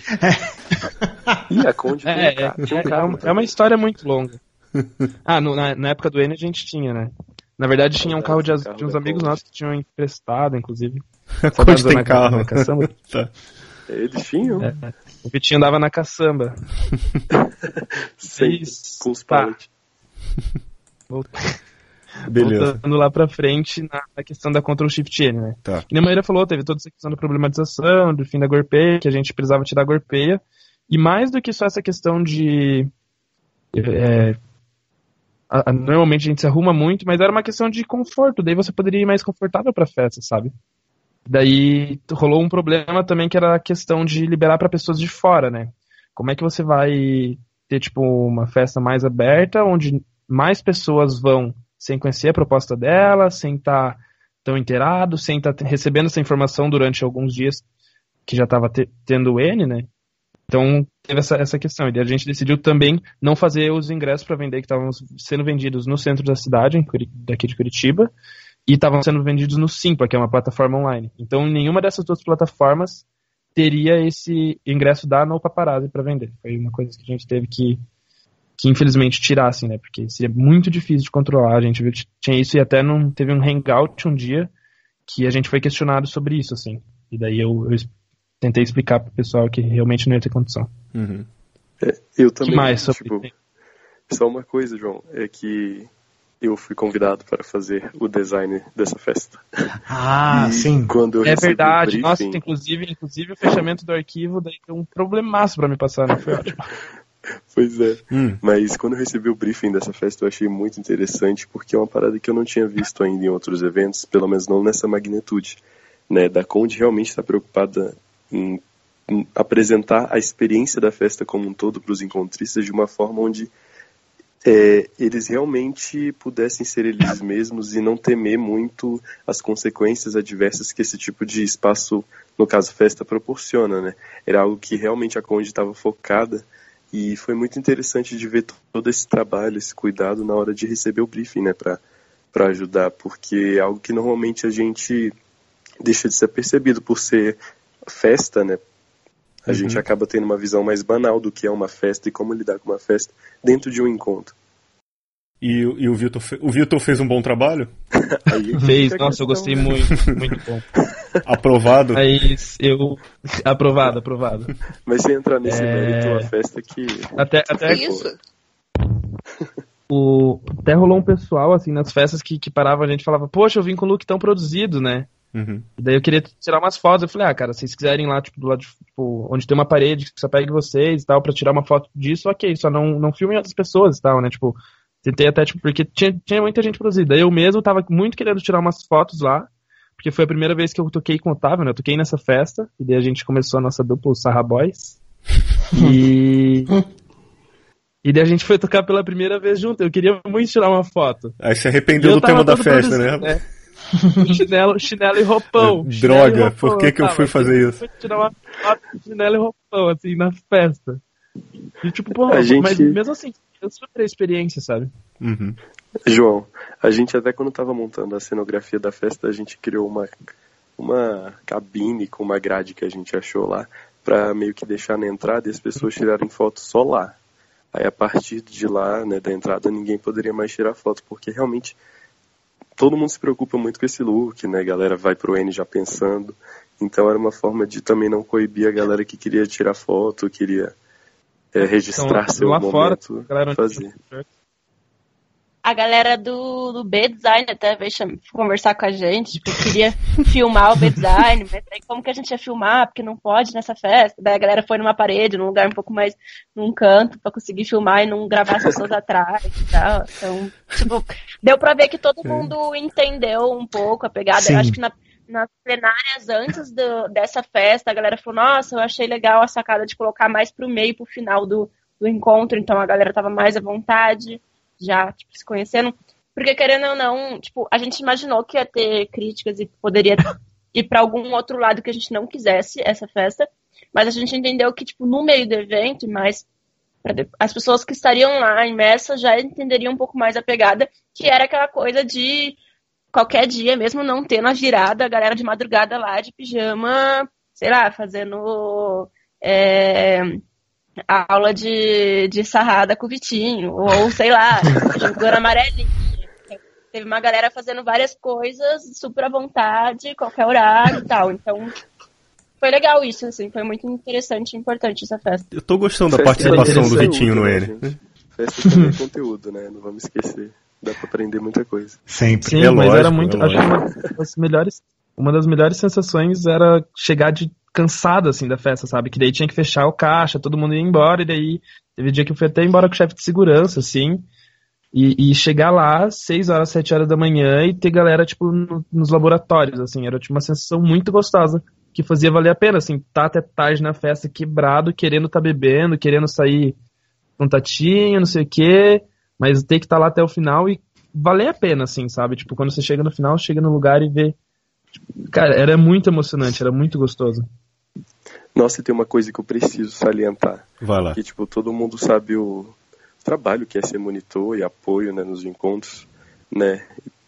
E a Conde é, é, é, uma, é uma história muito longa. Ah, no, na, na época do N a gente tinha, né? Na verdade tinha um carro de, de uns amigos nossos que tinham emprestado, inclusive. A Conde tem carro. Na caçamba. Tá. Eles tinham? É, o Vitinho andava na caçamba. Sim, com os paletes. Beleza. Voltando lá pra frente na, na questão da Control Shift N, né? Tá. E a Maíra falou, teve toda essa questão da problematização, do fim da gorpeia, que a gente precisava tirar a gorpeia. E mais do que só essa questão de... É, a, a, normalmente a gente se arruma muito, mas era uma questão de conforto. Daí você poderia ir mais confortável pra festa, sabe? Daí rolou um problema também, que era a questão de liberar pra pessoas de fora, né? Como é que você vai ter, tipo, uma festa mais aberta, onde mais pessoas vão sem conhecer a proposta dela, sem estar tão inteirado, sem estar recebendo essa informação durante alguns dias que já estava te, tendo o N, né? Então, teve essa, essa questão. E a gente decidiu também não fazer os ingressos para vender que estavam sendo vendidos no centro da cidade, em Curi- daqui de Curitiba, e estavam sendo vendidos no Simpla, que é uma plataforma online. Então, nenhuma dessas duas plataformas teria esse ingresso da No Paparazzi para vender. Foi uma coisa que a gente teve que que infelizmente tirassem, né, porque seria muito difícil de controlar, a gente viu que tinha isso e até não teve um hangout um dia que a gente foi questionado sobre isso, assim, e daí eu, eu tentei explicar pro pessoal que realmente não ia ter condição. Uhum. É, eu também, que mais sobre... tipo, só uma coisa, João, é que eu fui convidado para fazer o design dessa festa. Ah, e sim. Quando eu é verdade, o briefing... nossa, inclusive, inclusive o fechamento do arquivo daí deu um problemaço pra me passar, né, foi ótimo. Pois é, hum. Mas quando eu recebi o briefing dessa festa eu achei muito interessante, porque é uma parada que eu não tinha visto ainda em outros eventos, pelo menos não nessa magnitude, né? Da Conde realmente está preocupada em, em apresentar a experiência da festa como um todo para os encontristas de uma forma onde é, eles realmente pudessem ser eles mesmos e não temer muito as consequências adversas que esse tipo de espaço, no caso festa, proporciona, né? Era algo que realmente a Conde estava focada. E foi muito interessante de ver todo esse trabalho, esse cuidado na hora de receber o briefing, né, para para ajudar, porque é algo que normalmente a gente deixa de ser percebido por ser festa, né? A uhum. gente acaba tendo uma visão mais banal do que é uma festa e como lidar com uma festa dentro de um encontro. E, e o Vitor fe... o Vitor fez um bom trabalho? Fez, nossa, eu gostei muito, muito bom. Aprovado? Aí eu... Aprovado, aprovado. Mas sem entrar nesse é... mérito, a festa que... Até, até... Isso? o, até rolou um pessoal, assim, nas festas que, que parava a gente e falava, poxa, eu vim com o look tão produzido, né? Uhum. E daí eu queria tirar umas fotos. Eu falei, ah, cara, se vocês quiserem ir lá, tipo, do lado de, tipo, onde tem uma parede que só pegue vocês e tal, pra tirar uma foto disso, ok, só não, não filmem outras pessoas e tal, né? Tipo, tentei até, tipo, porque tinha, tinha muita gente produzida. Eu mesmo tava muito querendo tirar umas fotos lá, porque foi a primeira vez que eu toquei com o Otávio, né? Eu toquei nessa festa, e daí a gente começou a nossa dupla, o Sarra Boys. E. E daí a gente foi tocar pela primeira vez junto. Eu queria muito tirar uma foto. Aí se arrependeu do tema da festa, né? né? Chinelo, chinelo e roupão. Droga, e roupão, por que, que eu fui fazer isso? Eu fui tirar uma foto de chinelo e roupão, assim, na festa. E tipo, pô, A gente... mas mesmo assim, eu super a experiência, sabe? Uhum. João, a gente até quando tava montando a cenografia da festa, a gente criou uma, uma cabine com uma grade que a gente achou lá, pra meio que deixar na entrada e as pessoas tirarem foto só lá. Aí a partir de lá, né, da entrada, ninguém poderia mais tirar foto, porque realmente todo mundo se preocupa muito com esse look, né, a galera vai pro N já pensando, então era uma forma de também não coibir a galera que queria tirar foto, queria é, registrar então, seu lá momento, fora, a galera fazer. A galera do, do B-Design até veio cham- conversar com a gente, tipo, queria filmar o B-Design, mas aí como que a gente ia filmar, porque não pode nessa festa. Daí a galera foi numa parede, num lugar um pouco mais, num canto, pra conseguir filmar e não gravar as pessoas atrás e tal. Então, tipo, deu pra ver que todo mundo entendeu um pouco a pegada. Sim. Eu acho que na, nas plenárias antes do, dessa festa, a galera falou, nossa, eu achei legal a sacada de colocar mais pro meio, pro final do, do encontro, então a galera tava mais à vontade, já, tipo, se conhecendo, porque querendo ou não, tipo, a gente imaginou que ia ter críticas e poderia ir pra algum outro lado que a gente não quisesse essa festa, mas a gente entendeu que, tipo, no meio do evento, mas as pessoas que estariam lá imersas já entenderiam um pouco mais a pegada, que era aquela coisa de qualquer dia, mesmo não tendo a virada, a galera de madrugada lá de pijama, sei lá, fazendo é, a aula de, de sarrada com o Vitinho, ou sei lá, jogando amarelinha. Teve uma galera fazendo várias coisas super à vontade, qualquer horário e tal. Então, foi legal isso, assim, foi muito interessante e importante essa festa. Eu tô gostando da Festa participação do também é Vitinho no conteúdo, N. né, Festa também é conteúdo, né? Não vamos esquecer. Dá pra aprender muita coisa. Sempre. Sim, É mas lógico, era muito. é Acho que uma das melhores. Uma das melhores sensações era chegar de cansado, assim, da festa, sabe? Que daí tinha que fechar o caixa, todo mundo ia embora, e daí teve dia que eu fui até embora com o chefe de segurança, assim. E, e chegar lá, seis horas, sete horas da manhã, e ter galera, tipo, no, nos laboratórios, assim. Era, tipo, uma sensação muito gostosa, que fazia valer a pena, assim, tá até tarde na festa, quebrado, querendo tá bebendo, querendo sair com tatinho, não sei o quê, mas ter que estar tá lá até o final e valer a pena, assim, sabe? Tipo, quando você chega no final, chega no lugar e vê... Tipo, cara, era muito emocionante, era muito gostoso. Nossa, e tem uma coisa que eu preciso salientar. Vai lá. Que, tipo, todo mundo sabe o trabalho que é ser monitor e apoio, né, nos encontros, né?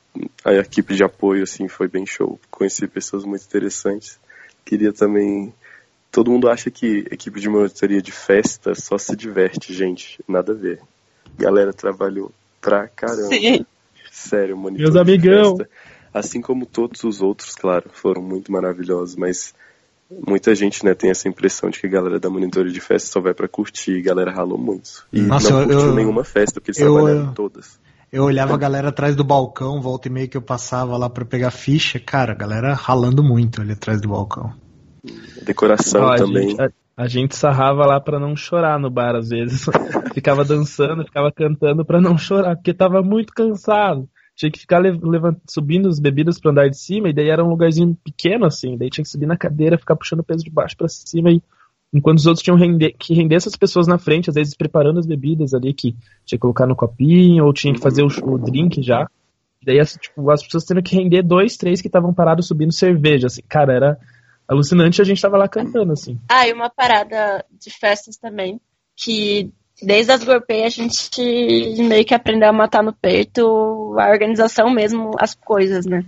A equipe de apoio, assim, foi bem show. Conheci pessoas muito interessantes. Queria também... Todo mundo acha que equipe de monitoria de festa só se diverte, gente. Nada a ver. Galera trabalhou pra caramba. Sim. Sério, monitor Meus de amigão. festa. Assim como todos os outros, claro, foram muito maravilhosos, mas muita gente, né, tem essa impressão de que a galera da monitoria de festa só vai pra curtir, e a galera ralou muito. E Nossa, não eu- curtiu eu- nenhuma festa, porque eles eu- trabalharam em todas. Eu olhava a galera atrás do balcão, volta e meia que eu passava lá pra pegar ficha. Cara, a galera ralando muito ali atrás do balcão. Decoração Ó, a também. gente- a, a gente sarrava lá pra não chorar no bar, às vezes. Ficava dançando, ficava cantando pra não chorar, porque tava muito cansado. Tinha que ficar le- levant- subindo as bebidas pro andar de cima, e daí era um lugarzinho pequeno, assim. Daí tinha que subir na cadeira, ficar puxando o peso de baixo pra cima, e enquanto os outros tinham render, que render essas pessoas na frente, às vezes preparando as bebidas ali, que tinha que colocar no copinho, ou tinha que fazer o, o drink já. E daí, assim, tipo, as pessoas tendo que render dois, três que estavam parados subindo cerveja, assim. Cara, era alucinante, a gente tava lá cantando, assim. Ah, e uma parada de festas também, que desde as Gorpei a gente meio que aprendeu a matar no peito a organização mesmo, as coisas, né?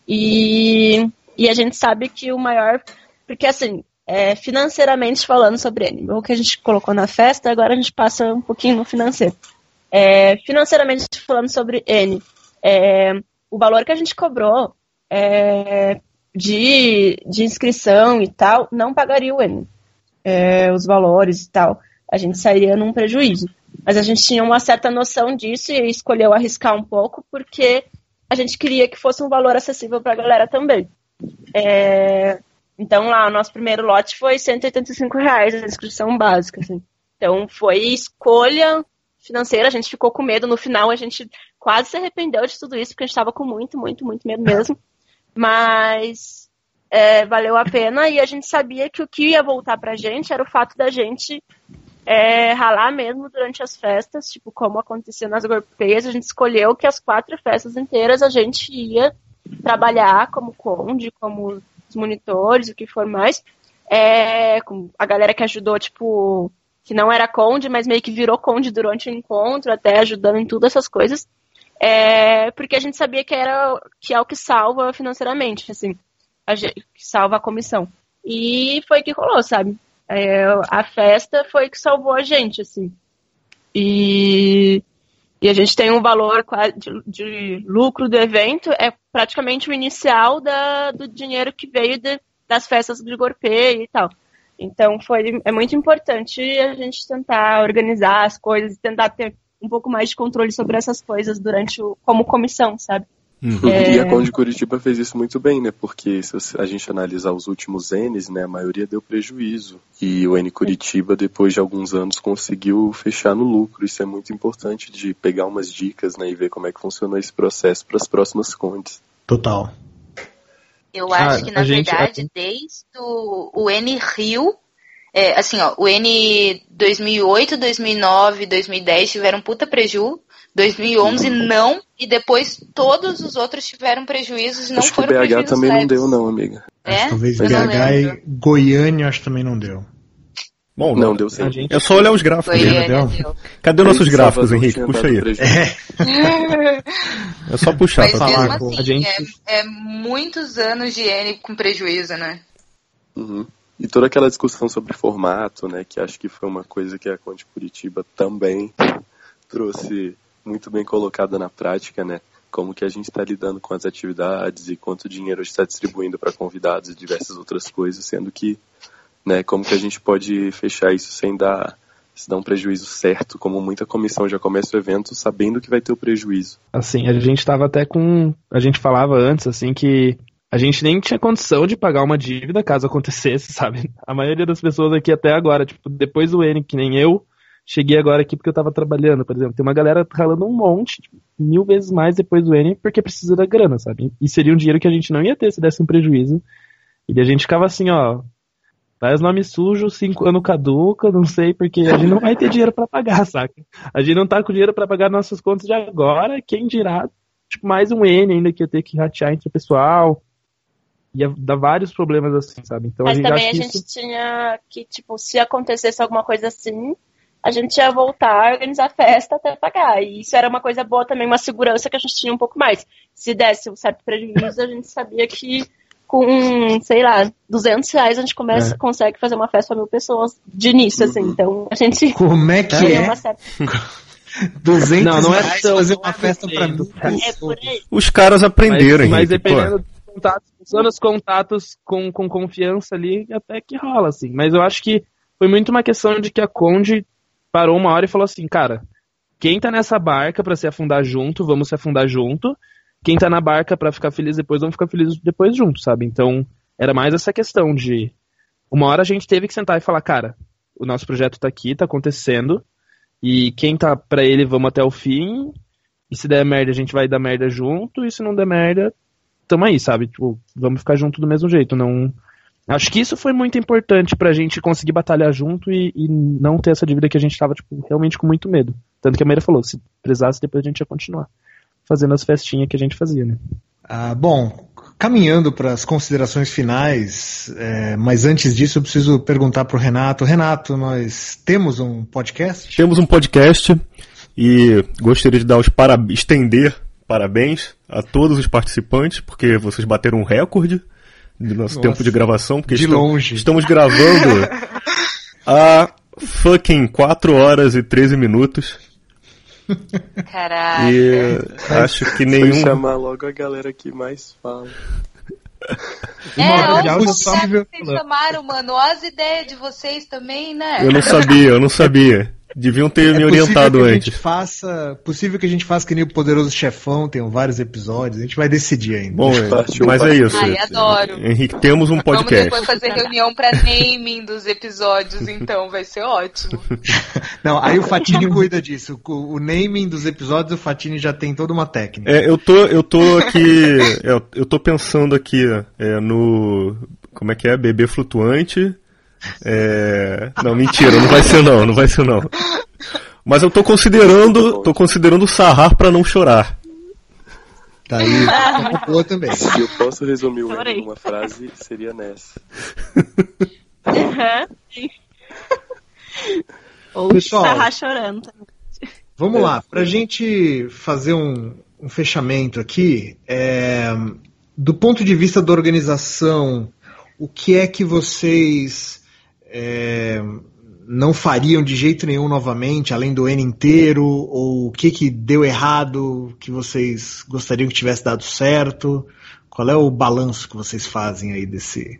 E, e a gente sabe que o maior... Porque, assim, é, financeiramente falando sobre N, o que a gente colocou na festa, agora a gente passa um pouquinho no financeiro. É, financeiramente falando sobre N, é, o valor que a gente cobrou é, de, de inscrição e tal, não pagaria o N. É, os valores e tal. a gente sairia num prejuízo. Mas a gente tinha uma certa noção disso e escolheu arriscar um pouco porque a gente queria que fosse um valor acessível para a galera também. É... Então lá, o nosso primeiro lote foi cento e oitenta e cinco reais a inscrição básica. Assim. Então foi escolha financeira, a gente ficou com medo. No final a gente quase se arrependeu de tudo isso, porque a gente estava com muito, muito, muito medo mesmo. Mas é, valeu a pena e a gente sabia que o que ia voltar pra gente era o fato da gente é, ralar mesmo durante as festas, tipo, como acontecia nas Gorpeias. A gente escolheu que as quatro festas inteiras a gente ia trabalhar como conde, como os monitores, o que for mais. É, com a galera que ajudou, tipo, que não era conde, mas meio que virou conde durante o encontro, até ajudando em tudo essas coisas. É, porque a gente sabia que, era, que é o que salva financeiramente, assim, a gente, que salva a comissão. E foi o que rolou, sabe? É, a festa foi o que salvou a gente, assim. E, e a gente tem um valor de, de lucro do evento, é praticamente o inicial da, do dinheiro que veio de, das festas de Gorpeia e tal. Então foi, é muito importante a gente tentar organizar as coisas, tentar ter um pouco mais de controle sobre essas coisas durante o, como comissão, sabe? Uhum. É... E a Conde Curitiba fez isso muito bem, né? Porque se a gente analisar os últimos N's, né, a maioria deu prejuízo. E o N Curitiba, depois de alguns anos, conseguiu fechar no lucro. Isso é muito importante de pegar umas dicas, né, e ver como é que funcionou esse processo para as próximas Condes. Total. Eu acho ah, que, na verdade, gente... desde o, o N Rio... É, assim, ó, o N dois mil e oito, dois mil e nove, dois mil e dez tiveram puta preju, dois mil e onze não, e depois todos os outros tiveram prejuízos e não acho foram que o B H prejuízos também leves. Não deu não, amiga. É? Talvez B H e Goiânia acho que também não deu. Bom, não, não deu sim. Gente... É só olhar os gráficos. Goiânia deu. Cadê nossos gráficos, Henrique? Puxa aí. É. É só puxar Mas pra mesmo falar. assim, a gente... é, é muitos anos de N com prejuízo, né? Uhum. E toda aquela discussão sobre formato, né, que acho que foi uma coisa que a Conde Curitiba também trouxe muito bem colocada na prática, né, como que a gente está lidando com as atividades e quanto dinheiro está distribuindo para convidados e diversas outras coisas, sendo que, né, como que a gente pode fechar isso sem dar, se dar um prejuízo certo, como muita comissão já começa o evento sabendo que vai ter o prejuízo. Assim, a gente estava até com, a gente falava antes, assim, que a gente nem tinha condição de pagar uma dívida caso acontecesse, sabe? A maioria das pessoas aqui até agora, tipo, depois do N, que nem eu, cheguei agora aqui porque eu tava trabalhando, por exemplo. Tem uma galera ralando um monte, tipo, mil vezes mais depois do N, porque precisa da grana, sabe? E seria um dinheiro que a gente não ia ter se desse um prejuízo. E a gente ficava assim, ó, faz nome sujo, cinco anos caduca, não sei, porque a gente não vai ter dinheiro pra pagar, saca? A gente não tá com dinheiro pra pagar nossas contas de agora, quem dirá, tipo, mais um N ainda que ia ter que ratear entre o pessoal. Ia dar vários problemas assim, sabe? Então, Mas a gente também acha a gente isso... tinha que, tipo, se acontecesse alguma coisa assim, a gente ia voltar a organizar a festa até pagar. E isso era uma coisa boa também, uma segurança que a gente tinha um pouco mais. Se desse um certo prejuízo, a gente sabia que com, sei lá, duzentos reais a gente começa, é. consegue fazer uma festa para mil pessoas de início, assim. Então, a gente... Como é que é? Uma certa... duzentos não, não é reais tão, fazer não uma é festa para mil pessoas. É por aí. Os caras aprenderam, mas, mas Henrique, dependendo... Contatos, usando os contatos com, com confiança ali, até que rola, assim. Mas eu acho que foi muito uma questão de que a Conde parou uma hora e falou assim, cara, quem tá nessa barca pra se afundar junto, vamos se afundar junto. Quem tá na barca pra ficar feliz depois, vamos ficar felizes depois junto, sabe? Então, era mais essa questão de... Uma hora a gente teve que sentar e falar, cara, o nosso projeto tá aqui, tá acontecendo, e quem tá pra ele, vamos até o fim, e se der merda, a gente vai dar merda junto, e se não der merda... Tamo aí, sabe? Tipo, vamos ficar junto do mesmo jeito. Não... Acho que isso foi muito importante pra gente conseguir batalhar junto e, e não ter essa dívida que a gente tava, tipo, realmente com muito medo. Tanto que a Meira falou, se precisasse, depois a gente ia continuar fazendo as festinhas que a gente fazia, né? Ah, bom, caminhando para as considerações finais, é, mas antes disso eu preciso perguntar pro Renato. Renato, nós temos um podcast? Temos um podcast e gostaria de dar os parabéns, estender parabéns a todos os participantes, porque vocês bateram um recorde do nosso Nossa, tempo de gravação, porque de estamos, longe. estamos gravando há fucking quatro horas e treze minutos. Caraca. E acho que nenhum... Vou chamar logo a galera que mais fala. É, hora olha de áudio os só caras me que vocês chamaram, mano. Olha as ideias de vocês também, né? Eu não sabia, eu não sabia. Deviam ter É me possível orientado que a antes. gente faça, possível que a gente faça que nem o Poderoso Chefão, tem vários episódios, a gente vai decidir ainda. Bom, é, mas é isso. Ai, adoro. Henrique, temos um Vamos podcast. depois fazer reunião pra naming dos episódios, então. Vai ser ótimo. Não, aí o Fatini cuida disso. O, o naming dos episódios, o Fatini já tem toda uma técnica. É, eu tô, eu tô aqui, eu, eu tô pensando aqui é, no, como é que é, bebê flutuante. É, não, mentira, não vai ser não, não vai ser não. Mas eu tô considerando, tô considerando sarrar pra não chorar. Tá aí, uma boa também. Se eu posso resumir o Chorei. N numa frase, seria nessa. Ou Pessoal. sarrar chorando também. Vamos É. lá, pra gente fazer um, um fechamento aqui, é, do ponto de vista da organização, o que é que vocês é, não fariam de jeito nenhum novamente, além do N inteiro, ou o que, que deu errado, que vocês gostariam que tivesse dado certo? Qual é o balanço que vocês fazem aí desse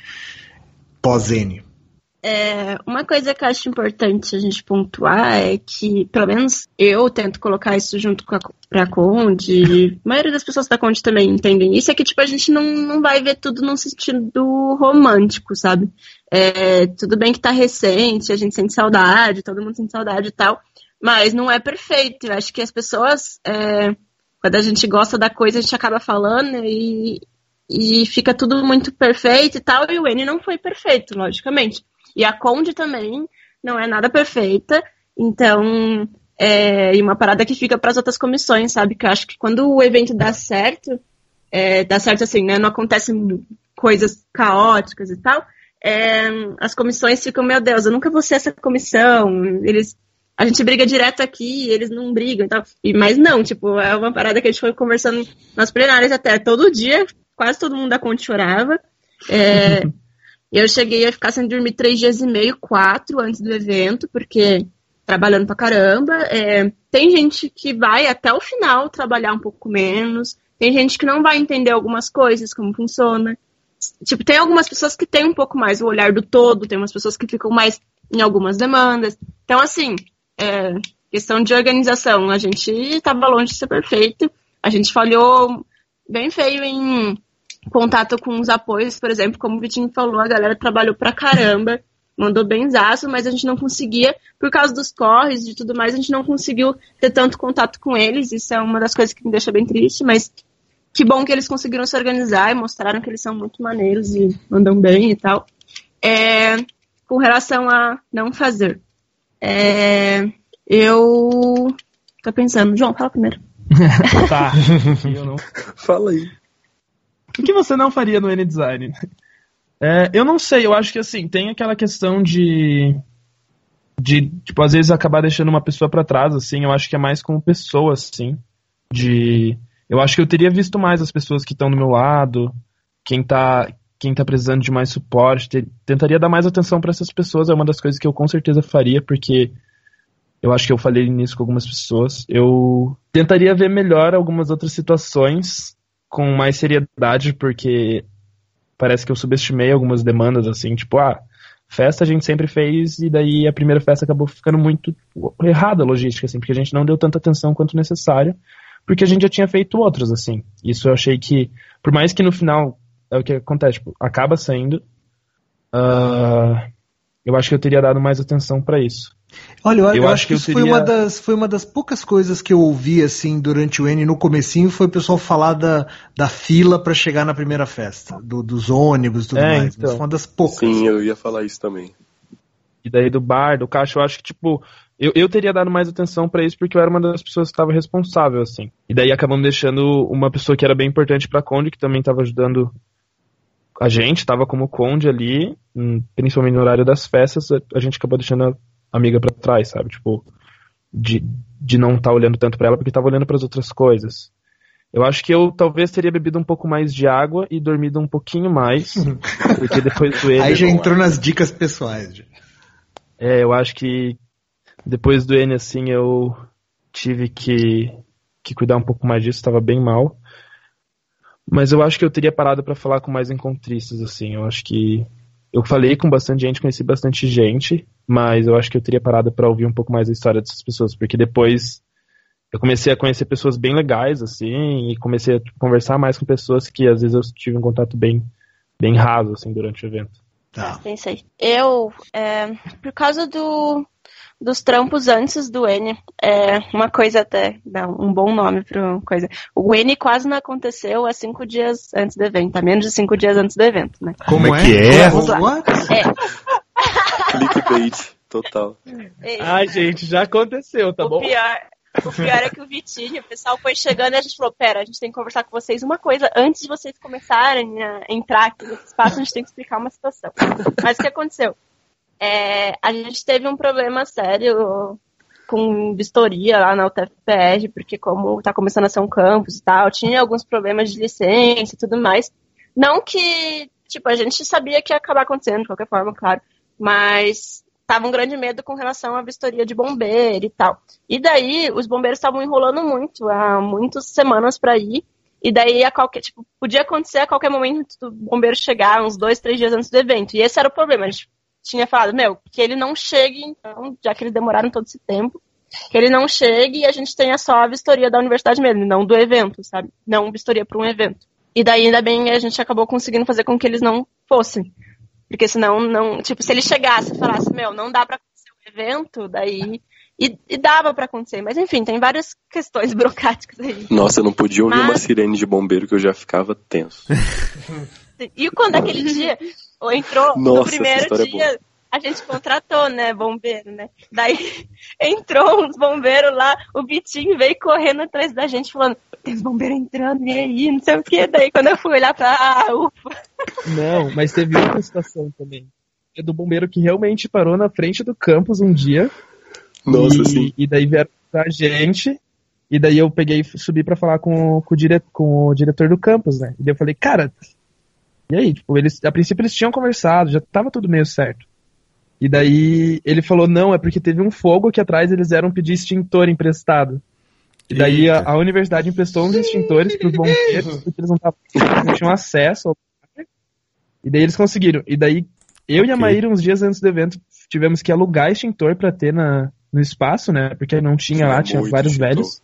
pós-N? É, uma coisa que eu acho importante a gente pontuar é que, pelo menos eu tento colocar isso junto com a pra Conde, a maioria das pessoas da Conde também entendem isso, é que tipo, a gente não, não vai ver tudo num sentido romântico, sabe? É, tudo bem que tá recente, a gente sente saudade, todo mundo sente saudade e tal, mas não é perfeito. Eu acho que as pessoas, é, quando a gente gosta da coisa, a gente acaba falando e, e fica tudo muito perfeito e tal, e o N não foi perfeito, logicamente. E a Conde também não é nada perfeita, então é e uma parada que fica para as outras comissões, sabe? Que eu acho que quando o evento dá certo, é, dá certo assim, né? Não acontecem coisas caóticas e tal, é, as comissões ficam, meu Deus, eu nunca vou ser essa comissão, eles, a gente briga direto aqui, eles não brigam e tal. E, mas não, tipo, é uma parada que a gente foi conversando nas plenárias até todo dia, quase todo mundo da Conde chorava. É, eu cheguei a ficar sem dormir três dias e meio, quatro, antes do evento, porque trabalhando pra caramba. É, tem gente que vai até o final trabalhar um pouco menos, tem gente que não vai entender algumas coisas, como funciona. Tipo, tem algumas pessoas que têm um pouco mais o olhar do todo, tem umas pessoas que ficam mais em algumas demandas. Então, assim, é, questão de organização, a gente estava longe de ser perfeito, a gente falhou bem feio em contato com os apoios, por exemplo, como o Vitinho falou, a galera trabalhou pra caramba, mandou benzaço, mas a gente não conseguia, por causa dos corres e tudo mais, a gente não conseguiu ter tanto contato com eles, isso é uma das coisas que me deixa bem triste, mas que bom que eles conseguiram se organizar e mostraram que eles são muito maneiros e mandam bem e tal. É, com relação a não fazer, é, eu tô pensando, João, fala primeiro. Tá. Eu não... Fala aí. O que você não faria no N-Design? É, eu não sei, eu acho que assim, tem aquela questão de, de, tipo, às vezes acabar deixando uma pessoa pra trás, assim, eu acho que é mais como pessoa, assim, de, eu acho que eu teria visto mais as pessoas que estão do meu lado, quem tá, quem tá precisando de mais suporte, ter, tentaria dar mais atenção pra essas pessoas, é uma das coisas que eu com certeza faria, porque eu acho que eu falei nisso com algumas pessoas, eu tentaria ver melhor algumas outras situações com mais seriedade, porque parece que eu subestimei algumas demandas, assim, tipo, ah, festa a gente sempre fez e daí a primeira festa acabou ficando muito errada a logística, assim, porque a gente não deu tanta atenção quanto necessário, porque a gente já tinha feito outros, assim. Isso eu achei que, por mais que no final, é o que acontece, tipo, acaba saindo, uh, eu acho que eu teria dado mais atenção pra isso. Olha, eu, Eu eu acho acho que que eu isso teria- foi, uma das, foi uma das poucas coisas que eu ouvi assim durante o N no comecinho, foi o pessoal falar da, da fila para chegar na primeira festa, do, dos ônibus e tudo É, mais. então. Mas foi uma das poucas. Sim, eu ia falar isso também. E daí do bar, do caixa, eu acho que, tipo, eu, eu teria dado mais atenção pra isso porque eu era uma das pessoas que estava responsável, assim. E daí acabamos deixando uma pessoa que era bem importante pra Conde, que também estava ajudando a gente, tava como Conde ali, hum, principalmente no horário das festas, a, a gente acabou deixando a amiga pra trás, sabe? Tipo, de, de não estar olhando tanto pra ela porque tava olhando pras outras coisas. Eu acho que eu talvez teria bebido um pouco mais de água e dormido um pouquinho mais, porque depois do N... Aí já entrou nas dicas pessoais. já. É, eu acho que depois do N, assim, eu tive que, que cuidar um pouco mais disso, estava bem mal. Mas eu acho que eu teria parado pra falar com mais encontristas, assim. Eu acho que eu falei com bastante gente, conheci bastante gente, mas eu acho que eu teria parado pra ouvir um pouco mais a história dessas pessoas, porque depois eu comecei a conhecer pessoas bem legais, assim, e comecei a conversar mais com pessoas que às vezes eu tive um contato bem, bem raso, assim, durante o evento. Tá. Pensei. Eu, é, por causa do, dos trampos antes do N, é, uma coisa até, dá um bom nome para coisa. O N quase não aconteceu há cinco dias antes do evento, há menos de cinco dias antes do evento, né? Como é que é? Vamos lá. É. Clickbait, total. Ai, gente, já aconteceu, tá o bom? Pior, o pior é que o Vitinho, o pessoal foi chegando e a gente falou, pera, a gente tem que conversar com vocês uma coisa, antes de vocês começarem a entrar aqui nesse espaço, a gente tem que explicar uma situação. Mas o que aconteceu? É, a gente teve um problema sério com vistoria lá na U T F P R, porque como tá começando a ser um campus e tal, tinha alguns problemas de licença e tudo mais. Não que, tipo, a gente sabia que ia acabar acontecendo, de qualquer forma, claro, mas tava um grande medo com relação à vistoria de bombeiro e tal. E daí, os bombeiros estavam enrolando muito, há muitas semanas para ir, e daí, a qualquer, tipo, podia acontecer a qualquer momento do bombeiro chegar, uns dois, três dias antes do evento. E esse era o problema, a gente tinha falado, meu, que ele não chegue, então, já que eles demoraram todo esse tempo, que ele não chegue e a gente tenha só a vistoria da universidade mesmo, não do evento, sabe? Não vistoria para um evento. E daí, ainda bem, a gente acabou conseguindo fazer com que eles não fossem. Porque senão, não, tipo, se ele chegasse e falasse, meu, não dá pra acontecer o evento, daí... E, e dava pra acontecer. Mas, enfim, tem várias questões burocráticas aí. Nossa, eu não podia ouvir Mas... uma sirene de bombeiro que eu já ficava tenso. E quando aquele dia entrou, Nossa, no primeiro dia, é a gente contratou, né, bombeiro, né? Daí entrou uns bombeiros lá, o Vitinho veio correndo atrás da gente, falando, tem os bombeiros entrando, e aí, não sei o que. Daí quando eu fui olhar pra, ah, ufa. Não, mas teve outra situação também. É do bombeiro que realmente parou na frente do campus um dia. Nossa, e, sim. E daí vieram pra gente, e daí eu peguei e subi pra falar com, com, o dire, com o diretor do campus, né? E daí eu falei, cara, e aí? Tipo, eles, a princípio eles tinham conversado, já tava tudo meio certo. E daí ele falou, não, é porque teve um fogo que atrás eles eram pedir extintor emprestado. E daí a, a universidade emprestou uns extintores pros bombeiros, porque eles não, tavam, não tinham acesso ao... E daí eles conseguiram. E daí eu okay. e a Maíra, uns dias antes do evento, tivemos que alugar extintor pra ter na, no espaço, né? Porque não tinha lá, tinha vários extintor. velhos.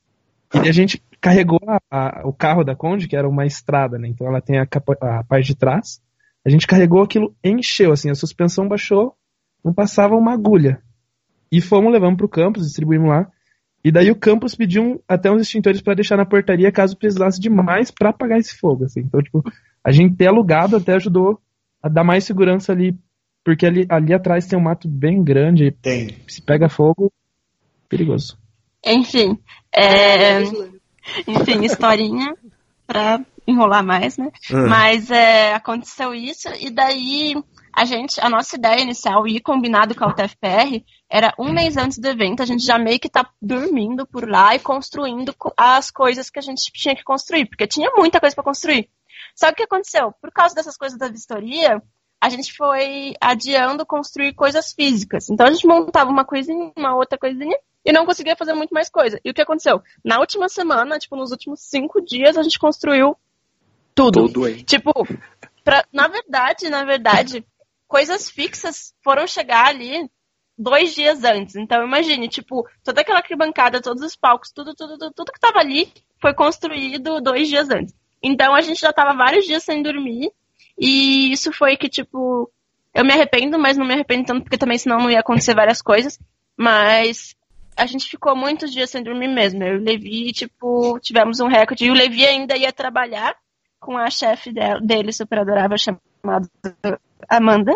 E a gente carregou a, a, o carro da Conde, que era uma estrada, né? Então ela tem a, capa, a parte de trás. A gente carregou aquilo, encheu, assim, a suspensão baixou, não passava uma agulha. E fomos, levamos pro campus, distribuímos lá. E daí o campus pediu até uns extintores pra deixar na portaria caso precisasse de mais pra apagar esse fogo, assim. Então, tipo, a gente ter alugado até ajudou a dar mais segurança ali, porque ali, ali atrás tem um mato bem grande. Tem. Se pega fogo, perigoso. Enfim, é... enfim, historinha pra enrolar mais, né? Uhum. Mas é, aconteceu isso, e daí a gente, a nossa ideia inicial, e combinado com a U T F P R, era um mês antes do evento, a gente já meio que tá dormindo por lá e construindo as coisas que a gente tinha que construir, porque tinha muita coisa pra construir. Só que o que aconteceu? Por causa dessas coisas da vistoria, a gente foi adiando construir coisas físicas. Então a gente montava uma coisinha, uma outra coisinha, e não conseguia fazer muito mais coisa. E o que aconteceu? Na última semana, tipo, nos últimos cinco dias, a gente construiu tudo. Tudo aí. Tipo, pra, na verdade, na verdade, coisas fixas foram chegar ali dois dias antes. Então, imagine, tipo, toda aquela arquibancada, todos os palcos, tudo, tudo, tudo, tudo que tava ali foi construído dois dias antes. Então, a gente já tava vários dias sem dormir, e isso foi que, tipo, eu me arrependo, mas não me arrependo tanto, porque também senão não ia acontecer várias coisas, mas a gente ficou muitos dias sem dormir mesmo. Eu e o Levi, tipo, tivemos um recorde, e o Levi ainda ia trabalhar com a chefe dele, super adorável, chamada Amanda.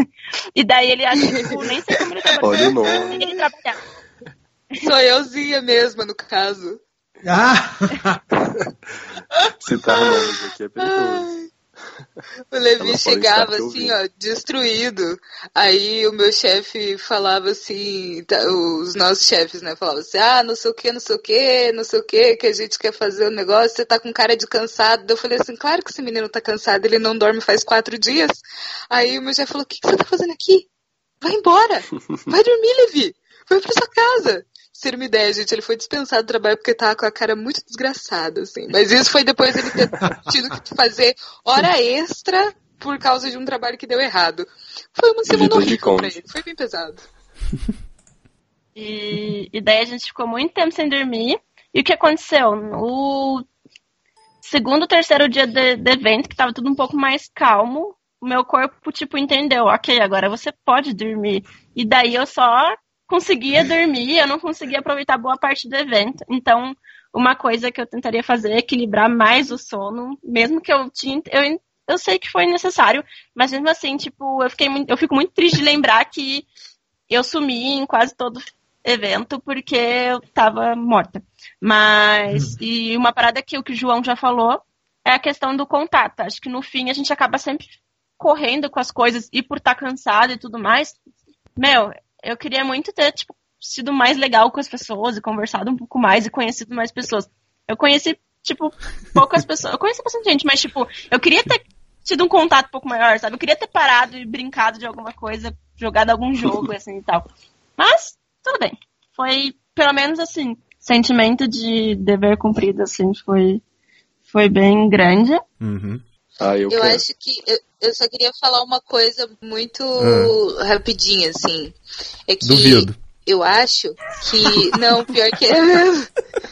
E daí ele, tipo, nem sei como ele trabalhava. Olha o nome. Ele trabalhava. Sou euzinha mesma, no caso. Ah! Citar nomes aqui é perigoso. O Levi chegava assim, ó, destruído. Aí o meu chefe falava assim, tá, os nossos chefes, né, falavam assim, ah, não sei o que, não sei o que, não sei o que, que a gente quer fazer o negócio, você tá com cara de cansado. Eu falei assim, claro que esse menino tá cansado, ele não dorme faz quatro dias. Aí o meu chefe falou, o que, que você tá fazendo aqui? vai embora, vai dormir, Levi, vai pra sua casa. Ser uma ideia, gente, ele foi dispensado do trabalho porque tava com a cara muito desgraçada, assim. Mas isso foi depois ele ter tido que fazer hora extra por causa de um trabalho que deu errado. Foi uma semana horrível pra ele, foi bem pesado. E, e daí a gente ficou muito tempo sem dormir. E o que aconteceu? No segundo, terceiro dia de, de evento, que tava tudo um pouco mais calmo, o meu corpo, tipo, entendeu. Ok, agora você pode dormir. E daí eu só conseguia dormir, eu não conseguia aproveitar boa parte do evento. Então, uma coisa que eu tentaria fazer é equilibrar mais o sono, mesmo que eu tinha... Eu, eu sei que foi necessário, mas mesmo assim, tipo, eu, fiquei, eu fico muito triste de lembrar que eu sumi em quase todo evento porque eu tava morta. Mas, hum. e uma parada que o que o João já falou é a questão do contato. Acho que no fim a gente acaba sempre correndo com as coisas e por estar cansado e tudo mais. Meu, eu queria muito ter, tipo, sido mais legal com as pessoas e conversado um pouco mais e conhecido mais pessoas. Eu conheci, tipo, poucas pessoas. Eu conheci bastante gente, mas, tipo, eu queria ter tido um contato um pouco maior, sabe? Eu queria ter parado e brincado de alguma coisa, jogado algum jogo, assim, e tal. Mas, tudo bem. Foi, pelo menos, assim, sentimento de dever cumprido, assim, foi, foi bem grande. Uhum. Ah, eu eu quero. acho que... Eu, eu só queria falar uma coisa muito ah. rapidinha, assim. É que Duvido. Eu acho que... Não, pior que é mesmo.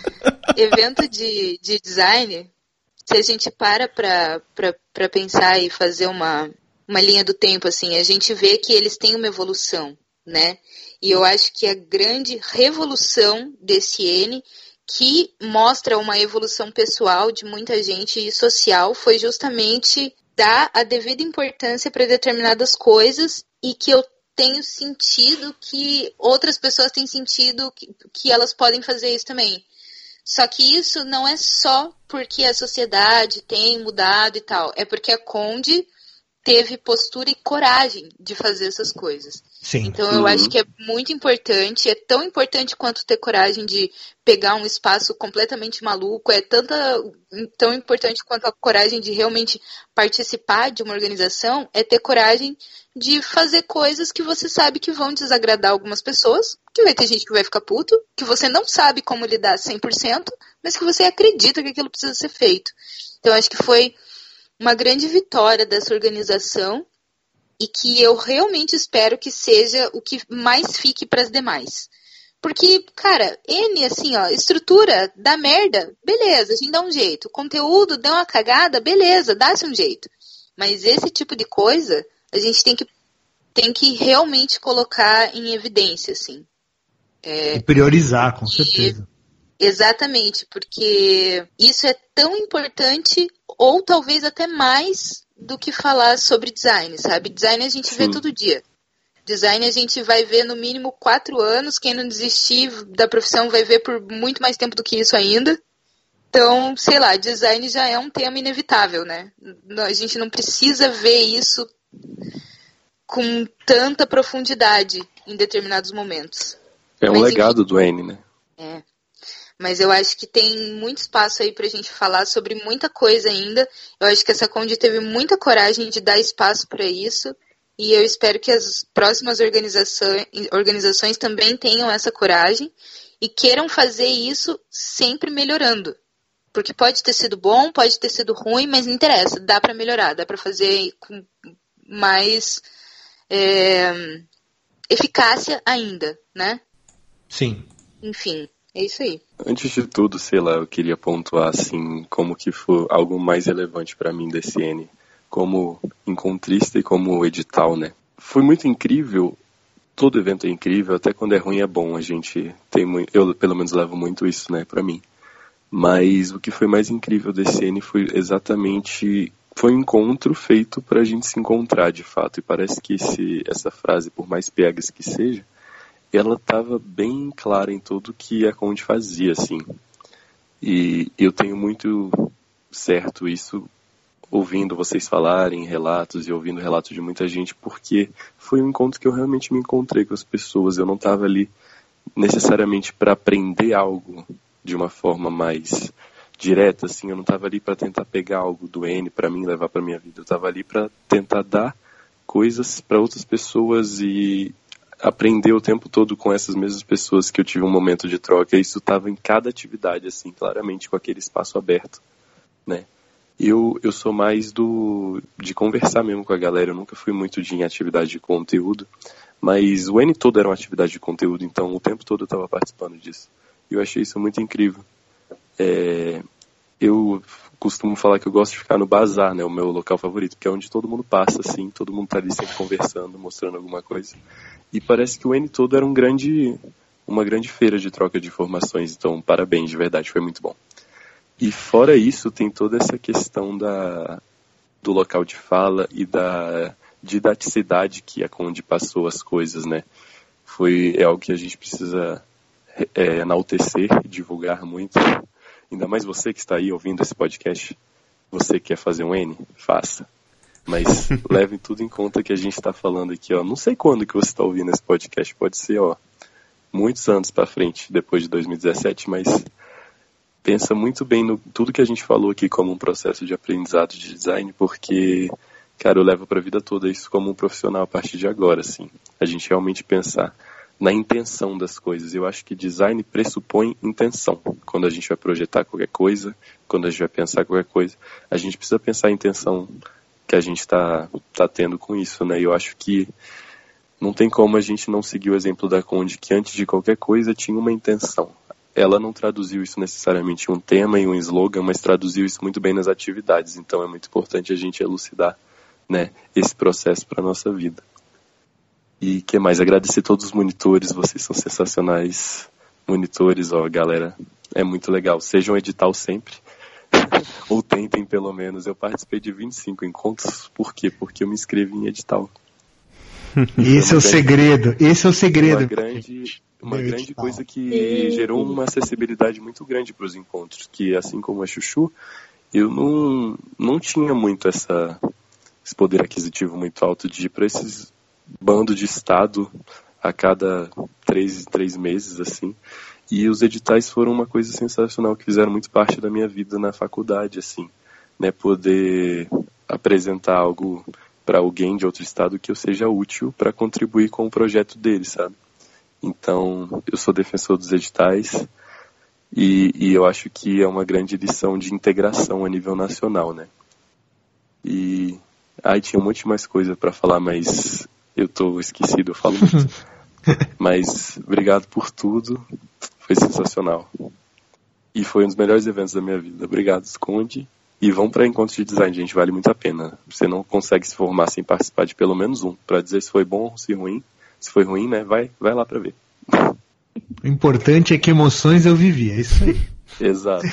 Evento de, de design... Se a gente para pra, pra, pra pensar e fazer uma, uma linha do tempo, assim, a gente vê que eles têm uma evolução, né? E eu acho que a grande revolução desse N, que mostra uma evolução pessoal de muita gente e social, foi justamente dar a devida importância para determinadas coisas e que eu tenho sentido que outras pessoas têm sentido que, que elas podem fazer isso também. Só que isso não é só porque a sociedade tem mudado e tal. É porque a Conde teve postura e coragem de fazer essas coisas. Sim. Então eu uhum. acho que é muito importante, é tão importante quanto ter coragem de pegar um espaço completamente maluco, é tanta, tão importante quanto a coragem de realmente participar de uma organização, é ter coragem de fazer coisas que você sabe que vão desagradar algumas pessoas, que vai ter gente que vai ficar puto, que você não sabe como lidar cem por cento, mas que você acredita que aquilo precisa ser feito. Então eu acho que foi uma grande vitória dessa organização e que eu realmente espero que seja o que mais fique para as demais. Porque, cara, N, assim, ó, estrutura, dá merda, beleza, a gente dá um jeito. Conteúdo, deu uma cagada, beleza, dá-se um jeito. Mas esse tipo de coisa, a gente tem que, tem que realmente colocar em evidência, assim. É, e priorizar, com certeza. Exatamente, porque isso é tão importante, ou talvez até mais, do que falar sobre design, sabe? Design a gente Sim. vê todo dia. Design a gente vai ver no mínimo quatro anos, quem não desistir da profissão vai ver por muito mais tempo do que isso ainda. Então, sei lá, design já é um tema inevitável, né? A gente não precisa ver isso com tanta profundidade em determinados momentos. É um Mas, legado enfim, do N, né? É. Mas eu acho que tem muito espaço aí pra gente falar sobre muita coisa ainda. Eu acho que essa Conde teve muita coragem de dar espaço para isso. E eu espero que as próximas organizações, organizações também tenham essa coragem e queiram fazer isso sempre melhorando. Porque pode ter sido bom, pode ter sido ruim, mas não interessa. Dá para melhorar, dá para fazer com mais é, eficácia ainda, né? Sim. Enfim, é isso aí. Antes de tudo, sei lá, eu queria pontuar assim como que foi algo mais relevante para mim desse N, como encontrista e como edital, né? Foi muito incrível, todo evento é incrível, até quando é ruim é bom, a gente tem muito, eu pelo menos levo muito isso, né, para mim. Mas o que foi mais incrível desse N foi exatamente, foi um encontro feito pra gente se encontrar de fato, e parece que esse, essa frase, por mais piegas que seja, ela estava bem clara em tudo que a Conde fazia, assim. E eu tenho muito certo isso, ouvindo vocês falarem relatos e ouvindo relatos de muita gente, porque foi um encontro que eu realmente me encontrei com as pessoas. Eu não estava ali necessariamente para aprender algo de uma forma mais direta, assim. Eu não estava ali para tentar pegar algo do N para mim, levar para minha vida. Eu estava ali para tentar dar coisas para outras pessoas e aprender o tempo todo com essas mesmas pessoas que eu tive um momento de troca. Isso estava em cada atividade, assim, claramente com aquele espaço aberto, né? Eu, eu sou mais do de conversar mesmo com a galera, eu nunca fui muito de em atividade de conteúdo, mas o N todo era uma atividade de conteúdo, então o tempo todo eu estava participando disso. E eu achei isso muito incrível. É, eu costumo falar que eu gosto de ficar no bazar, né, o meu local favorito, que é onde todo mundo passa, assim, todo mundo tá ali sempre conversando, mostrando alguma coisa. E parece que o N todo era um grande, uma grande feira de troca de informações, então parabéns, de verdade, foi muito bom. E fora isso, tem toda essa questão da, do local de fala e da didaticidade que a Conde passou as coisas, né? Foi, é algo que a gente precisa é, enaltecer e divulgar muito. Ainda mais você que está aí ouvindo esse podcast, você que quer fazer um N, faça. Mas levem tudo em conta que a gente está falando aqui, ó. Não sei quando que você está ouvindo esse podcast, pode ser, ó, muitos anos para frente, depois de dois mil e dezessete, mas pensa muito bem no tudo que a gente falou aqui como um processo de aprendizado de design, porque, cara, eu levo para a vida toda isso como um profissional a partir de agora, assim. A gente realmente pensar na intenção das coisas. Eu acho que design pressupõe intenção. Quando a gente vai projetar qualquer coisa, quando a gente vai pensar qualquer coisa, a gente precisa pensar a intenção que a gente está tá tendo com isso, né? E eu acho que não tem como a gente não seguir o exemplo da Conde, que antes de qualquer coisa tinha uma intenção. Ela não traduziu isso necessariamente em um tema e um slogan, mas traduziu isso muito bem nas atividades. Então é muito importante a gente elucidar, né, esse processo para a nossa vida. E que mais? Agradecer todos os monitores, vocês são sensacionais. Monitores, ó, galera, é muito legal. Sejam edital sempre, ou tentem pelo menos. Eu participei de vinte e cinco encontros, por quê? Porque eu me inscrevi em edital. Esse é o segredo, esse é o segredo. Uma grande, uma grande coisa que gerou uma acessibilidade muito grande para os encontros, que assim como a Chuchu, eu não, não tinha muito essa, esse poder aquisitivo muito alto de ir para esses bandos de estado a cada três, três meses, assim. E os editais foram uma coisa sensacional, que fizeram muito parte da minha vida na faculdade, assim, né, poder apresentar algo para alguém de outro estado que eu seja útil para contribuir com o projeto dele, sabe? Então, eu sou defensor dos editais e, e eu acho que é uma grande lição de integração a nível nacional, né? E ai, tinha um monte de mais coisa para falar, mas eu tô esquecido, eu falo muito. Mas obrigado por tudo, foi sensacional. E foi um dos melhores eventos da minha vida. Obrigado, Conde. E vão para encontros de design, gente, vale muito a pena. Você não consegue se formar sem participar de pelo menos um, para dizer se foi bom ou se ruim. Se foi ruim, né, vai, vai lá para ver. O importante é que emoções eu vivi, é isso aí. Exato.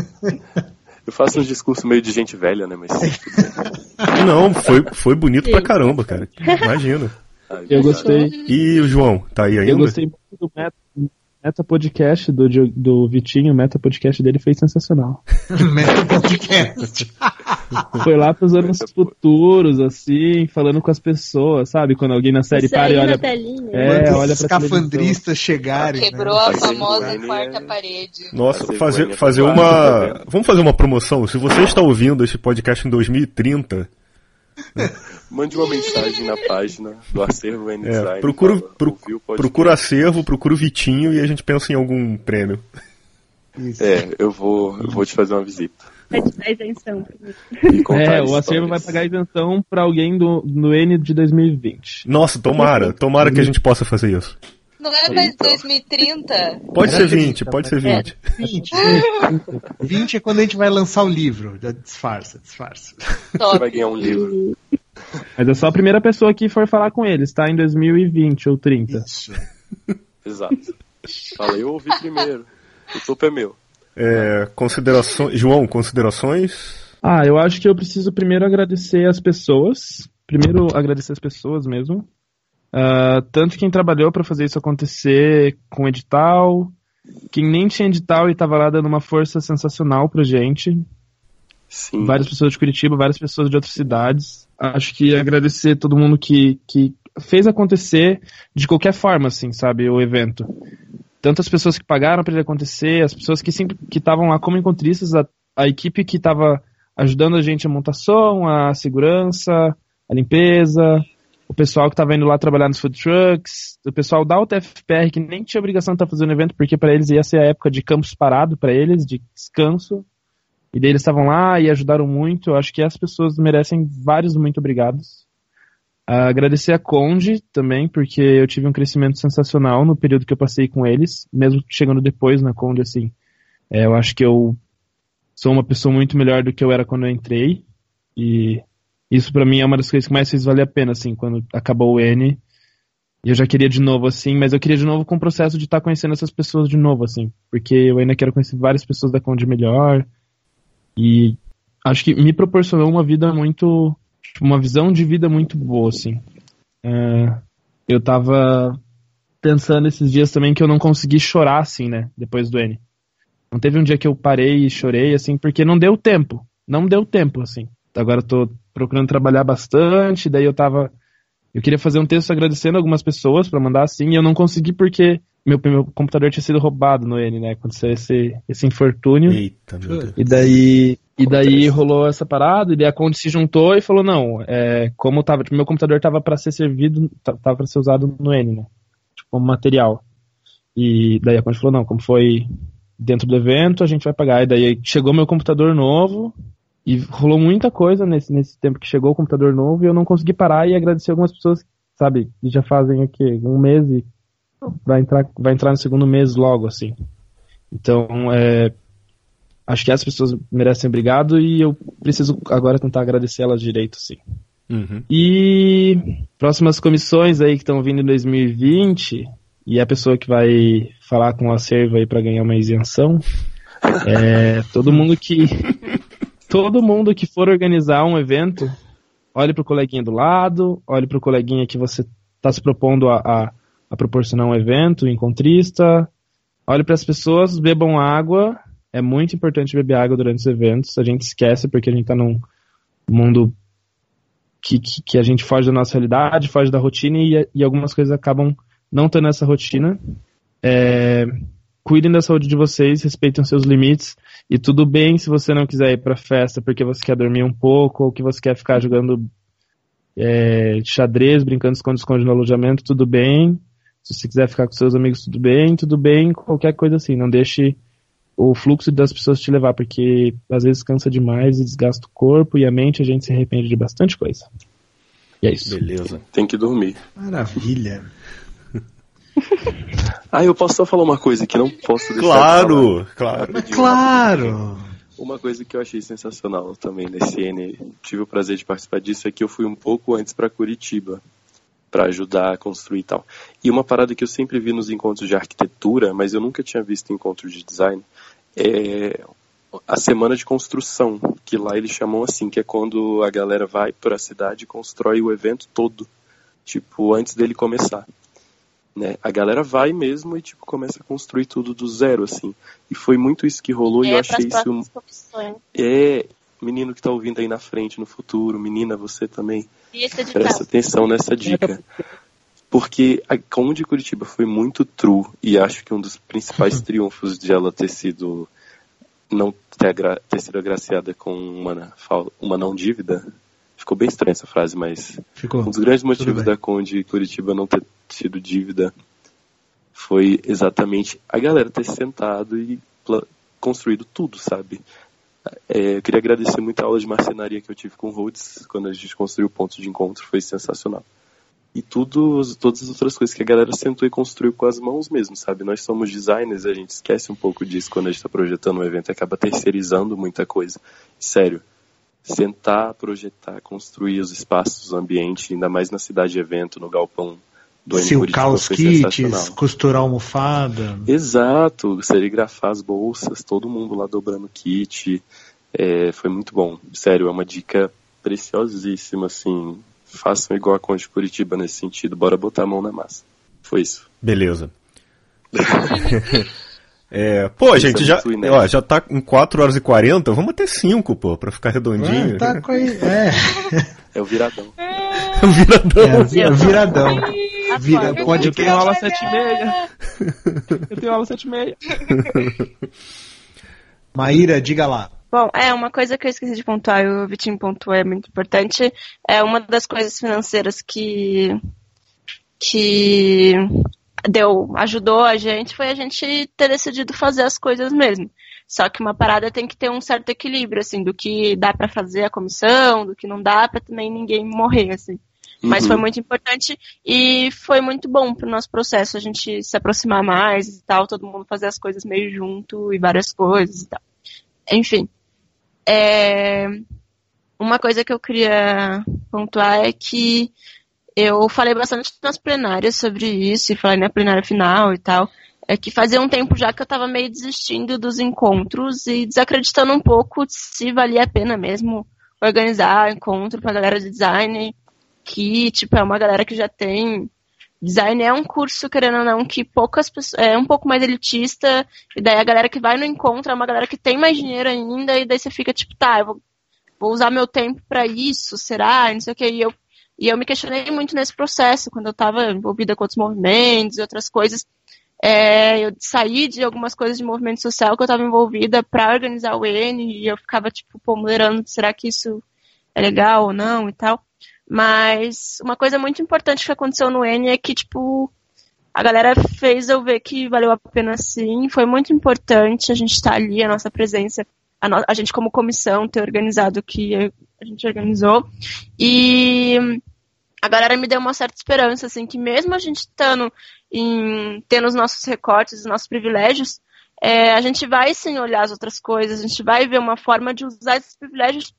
Eu faço uns discursos meio de gente velha, né, mas tudo bem. Não, foi, foi bonito pra caramba, cara. Imagina. Ai, Eu gostei. E o João, tá aí ainda? Eu gostei muito do Meta, meta Podcast do, do Vitinho, o Meta Podcast dele foi sensacional. Meta Podcast. Foi lá pros anos futuros, assim, falando com as pessoas, sabe? Quando alguém na série Isso para aí e olha. na telinha. É, Quando olha os pra escafandristas chegarem. Quebrou né? a A famosa Servânia- quarta parede. Nossa, A fazer, Servânia fazer tá uma. quase. Vamos fazer uma promoção. Se você está ouvindo esse podcast em dois mil e trinta, Mande uma mensagem na página do Acervo N Design. é, procura, fala, pro, ouviu o podcast. procura acervo, procura o Vitinho e a gente pensa em algum prêmio. Isso. É, eu vou, eu vou te fazer uma visita. Vai te dar isenção. E contar É, o histórias. acervo vai pagar isenção pra alguém do, do N de dois mil e vinte. Nossa, tomara, tomara que a gente possa fazer isso. Não era mais Então. dois mil e trinta? Pode Era ser trinta, vinte, pode ser mas- vinte. vinte. vinte é quando a gente vai lançar o livro. Já disfarça, disfarça. Você Top. vai ganhar um livro. Mas é só a primeira pessoa que for falar com eles, tá? Em dois mil e vinte ou trinta. Isso. Exato. Fala, eu ouvi primeiro. O topo é meu. É, considerações. João, considerações? Ah, eu acho que eu preciso primeiro agradecer as pessoas. Primeiro agradecer as pessoas mesmo. Ah, tanto quem trabalhou pra fazer isso acontecer com edital, quem nem tinha edital e tava lá dando uma força sensacional pra gente. Sim. Várias pessoas de Curitiba, várias pessoas de outras cidades. Acho que agradecer todo mundo que, que fez acontecer de qualquer forma, assim, sabe, o evento. Tanto as pessoas que pagaram para ele acontecer, as pessoas que sempre que estavam lá como encontristas, a, a equipe que estava ajudando a gente a montar som, a segurança, a limpeza, o pessoal que tava indo lá trabalhar nos food trucks, o pessoal da U T F P R que nem tinha obrigação de estar fazendo evento, porque para eles ia ser a época de campus parado para eles, de descanso. E daí eles estavam lá e ajudaram muito. Eu acho que as pessoas merecem vários muito obrigados. Uh, agradecer a Conde também, porque eu tive um crescimento sensacional no período que eu passei com eles, mesmo chegando depois na Conde, assim. É, eu acho que eu sou uma pessoa muito melhor do que eu era quando eu entrei, e isso pra mim é uma das coisas que mais fez valer a pena, assim, quando acabou o N. E eu já queria de novo, assim, mas eu queria de novo com o processo de estar conhecendo essas pessoas de novo, assim, porque eu ainda quero conhecer várias pessoas da Conde melhor, e acho que me proporcionou uma vida muito... uma visão de vida muito boa, assim. É, eu tava pensando esses dias também que eu não consegui chorar, assim, né, depois do N. Não teve um dia que eu parei e chorei, assim, porque não deu tempo. Não deu tempo, assim. Agora eu tô procurando trabalhar bastante, daí eu tava... Eu queria fazer um texto agradecendo algumas pessoas pra mandar, assim, e eu não consegui porque meu, meu computador tinha sido roubado no N, né, aconteceu esse, esse infortúnio. Eita, meu Deus. E daí... E daí rolou essa parada, e daí a Conde se juntou e falou, não, é, como tava, tipo, meu computador tava pra ser servido, tava pra ser usado no N, né, tipo, como material. E daí a Conde falou, não, como foi dentro do evento, a gente vai pagar. E daí chegou meu computador novo, e rolou muita coisa nesse, nesse tempo que chegou o computador novo, e eu não consegui parar e agradecer algumas pessoas, sabe, que já fazem aqui um mês e vai entrar, vai entrar no segundo mês logo, assim. Então, é... acho que as pessoas merecem obrigado e eu preciso agora tentar agradecer elas direito, sim. Uhum. E próximas comissões aí que estão vindo em dois mil e vinte, e a pessoa que vai falar com o acervo aí para ganhar uma isenção, é todo mundo que todo mundo que for organizar um evento, olhe pro coleguinha do lado, olhe pro coleguinha que você está se propondo a, a, a proporcionar um evento, um encontrista, olhe para as pessoas, bebam água. É muito importante beber água durante os eventos. A gente esquece porque a gente tá num mundo que, que, que a gente foge da nossa realidade, foge da rotina e, e algumas coisas acabam não tendo essa rotina. É, cuidem da saúde de vocês, respeitem os seus limites e tudo bem se você não quiser ir pra festa porque você quer dormir um pouco ou que você quer ficar jogando é, xadrez, brincando esconde-esconde no alojamento, tudo bem. Se você quiser ficar com seus amigos, tudo bem, tudo bem, qualquer coisa assim. Não deixe o fluxo das pessoas te levar, porque às vezes cansa demais e desgasta o corpo e a mente, a gente se arrepende de bastante coisa. E é isso. Beleza. Tem que dormir. Maravilha. Ah, eu posso só falar uma coisa que não posso deixar Claro, de falar. claro. Rapidinho, Claro! rapidinho. Uma coisa que eu achei sensacional também nesse N, tive o prazer de participar disso, é que eu fui um pouco antes para Curitiba, para ajudar a construir e tal. E uma parada que eu sempre vi nos encontros de arquitetura, mas eu nunca tinha visto em encontros de design, é a semana de construção, que lá eles chamam assim, que é quando a galera vai para a cidade e constrói o evento todo, tipo, antes dele começar. Né? A galera vai mesmo e tipo, começa a construir tudo do zero, assim. E foi muito isso que rolou é, e eu achei isso... É, menino que tá ouvindo aí na frente, no futuro, menina, você também, presta atenção nessa dica. Porque a Conde Curitiba foi muito true e acho que um dos principais triunfos de ela ter sido não ter, agra- ter sido agraciada com uma, uma não dívida, ficou bem estranha essa frase, mas ficou. Um dos grandes motivos da Conde Curitiba não ter sido dívida foi exatamente a galera ter sentado e pla- construído tudo, sabe? É, eu queria agradecer muito a aula de marcenaria que eu tive com o Rhodes quando a gente construiu o ponto de encontro, foi sensacional. E tudo, todas as outras coisas que a galera sentou e construiu com as mãos mesmo, sabe? Nós somos designers, a gente esquece um pouco disso quando a gente está projetando um evento, acaba terceirizando muita coisa. Sério, sentar, projetar, construir os espaços, o ambiente, ainda mais na cidade de evento, no galpão do Silcar os kits, costurar a almofada. Exato, serigrafar as bolsas, todo mundo lá dobrando kit. É, foi muito bom. Sério, é uma dica preciosíssima, assim. Façam igual a Conde Curitiba nesse sentido. Bora botar a mão na massa. Foi isso. Beleza. é, pô, Isso gente, é já, ó, já tá em quatro horas e quarenta, vamos até cinco, pô, pra ficar redondinho. É, tá com aí, é. É o viradão. É o viradão. É o viradão. Vira, pode Eu tenho aula sete e meia. Eu tenho aula sete e meia. Maíra, diga lá. Bom, é uma coisa que eu esqueci de pontuar, e o Vitinho pontuou, é muito importante, é uma das coisas financeiras que, que deu, ajudou a gente, foi a gente ter decidido fazer as coisas mesmo. Só que uma parada tem que ter um certo equilíbrio, assim, do que dá pra fazer a comissão, do que não dá pra também ninguém morrer, assim. Uhum. Mas foi muito importante e foi muito bom pro nosso processo, a gente se aproximar mais e tal, todo mundo fazer as coisas meio junto e várias coisas e tal. Enfim. É... Uma coisa que eu queria pontuar é que eu falei bastante nas plenárias sobre isso, e falei na plenária final e tal. É que fazia um tempo já que eu tava meio desistindo dos encontros e desacreditando um pouco se valia a pena mesmo organizar encontro pra galera de design, que, tipo, é uma galera que já tem... Design é um curso, querendo ou não, que poucas pessoas... É um pouco mais elitista, e daí a galera que vai no encontro é uma galera que tem mais dinheiro ainda, e daí você fica, tipo, tá, eu vou, vou usar meu tempo pra isso, será? Não sei o que, e eu, e eu me questionei muito nesse processo, quando eu tava envolvida com outros movimentos e outras coisas. É, eu saí de algumas coisas de movimento social que eu estava envolvida para organizar o N e eu ficava, tipo, ponderando, será que isso é legal ou não e tal. Mas uma coisa muito importante que aconteceu no N é que, tipo, a galera fez eu ver que valeu a pena sim, foi muito importante a gente estar ali, a nossa presença, a, no, a gente como comissão ter organizado o que a gente organizou. E a galera me deu uma certa esperança, assim, que mesmo a gente estando em tendo os nossos recortes, os nossos privilégios, é, a gente vai sim olhar as outras coisas, a gente vai ver uma forma de usar esses privilégios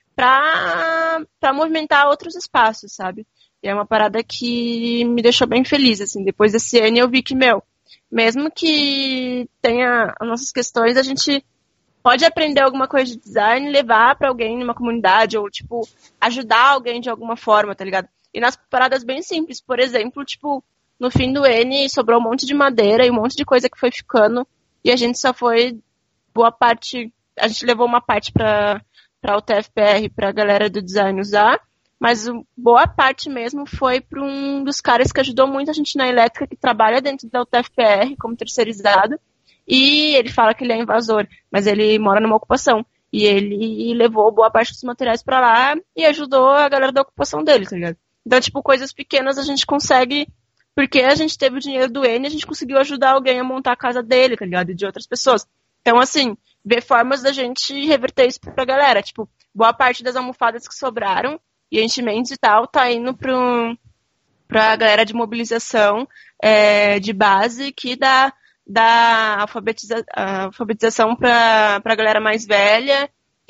para para movimentar outros espaços, sabe? E é uma parada que me deixou bem feliz, assim, depois desse ano eu vi que, meu, mesmo que tenha as nossas questões, a gente pode aprender alguma coisa de design, levar para alguém numa comunidade, ou, tipo, ajudar alguém de alguma forma, tá ligado? E nas paradas bem simples, por exemplo, tipo, no fim do N sobrou um monte de madeira e um monte de coisa que foi ficando, e a gente só foi boa parte, a gente levou uma parte para para o T F P R, para a galera do design usar, mas boa parte mesmo foi para um dos caras que ajudou muito a gente na elétrica, que trabalha dentro da U T F P R como terceirizado, e ele fala que ele é invasor, mas ele mora numa ocupação, e ele levou boa parte dos materiais para lá e ajudou a galera da ocupação dele, tá ligado? Então, tipo, coisas pequenas a gente consegue, porque a gente teve o dinheiro do N, a gente conseguiu ajudar alguém a montar a casa dele, tá ligado? E de outras pessoas. Então, assim, ver formas da gente reverter isso pra galera. Tipo, boa parte das almofadas que sobraram, e enchimentos e tal, tá indo pro, pra galera de mobilização é, de base, que dá, dá alfabetiza, alfabetização pra, pra galera mais velha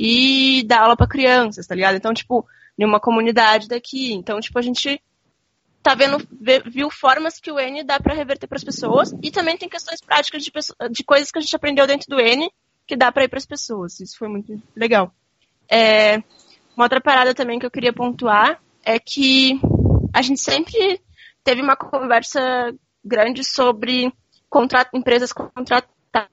e dá aula pra crianças, tá ligado? Então, tipo, em uma comunidade daqui. Então, tipo, a gente tá vendo, viu formas que o N dá pra reverter pras pessoas, e também tem questões práticas de, de coisas que a gente aprendeu dentro do N que dá pra ir pras pessoas. Isso foi muito legal. É, uma outra parada também que eu queria pontuar é que a gente sempre teve uma conversa grande sobre contrat, empresas contratadas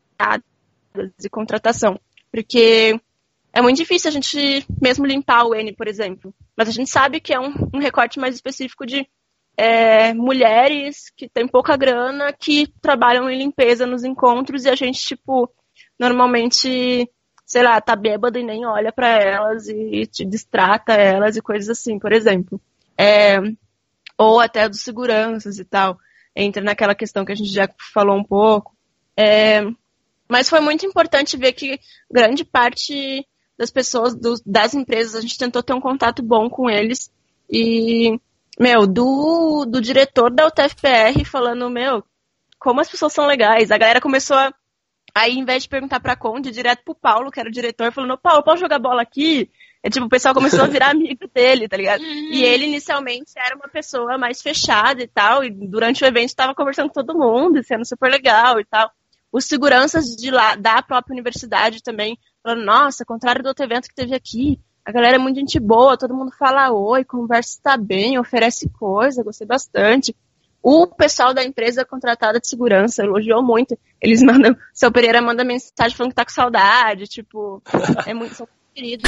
e contratação, porque é muito difícil a gente mesmo limpar o N, por exemplo, mas a gente sabe que é um, um recorte mais específico de é, mulheres que têm pouca grana, que trabalham em limpeza nos encontros, e a gente, tipo, normalmente, sei lá, tá bêbado e nem olha pra elas e te distrata elas e coisas assim, por exemplo. É, ou até dos seguranças e tal. Entra naquela questão que a gente já falou um pouco. É, mas foi muito importante ver que grande parte das pessoas, do, das empresas, a gente tentou ter um contato bom com eles. E, meu, do, do diretor da U T F P R falando, meu, como as pessoas são legais. A galera começou a, aí, em vez de perguntar pra Conde, direto pro Paulo, que era o diretor, falando, Paulo, pode jogar bola aqui? É tipo, o pessoal começou a virar amigo dele, tá ligado? E ele, inicialmente, era uma pessoa mais fechada e tal, e durante o evento estava conversando com todo mundo, sendo super legal e tal. Os seguranças de lá, da própria universidade também, falando, nossa, contrário do outro evento que teve aqui, a galera é muito gente boa, todo mundo fala oi, conversa tá bem, oferece coisa, gostei bastante. O pessoal da empresa contratada de segurança elogiou muito. Eles mandam, seu Pereira manda mensagem falando que tá com saudade, tipo, é muito, são queridos.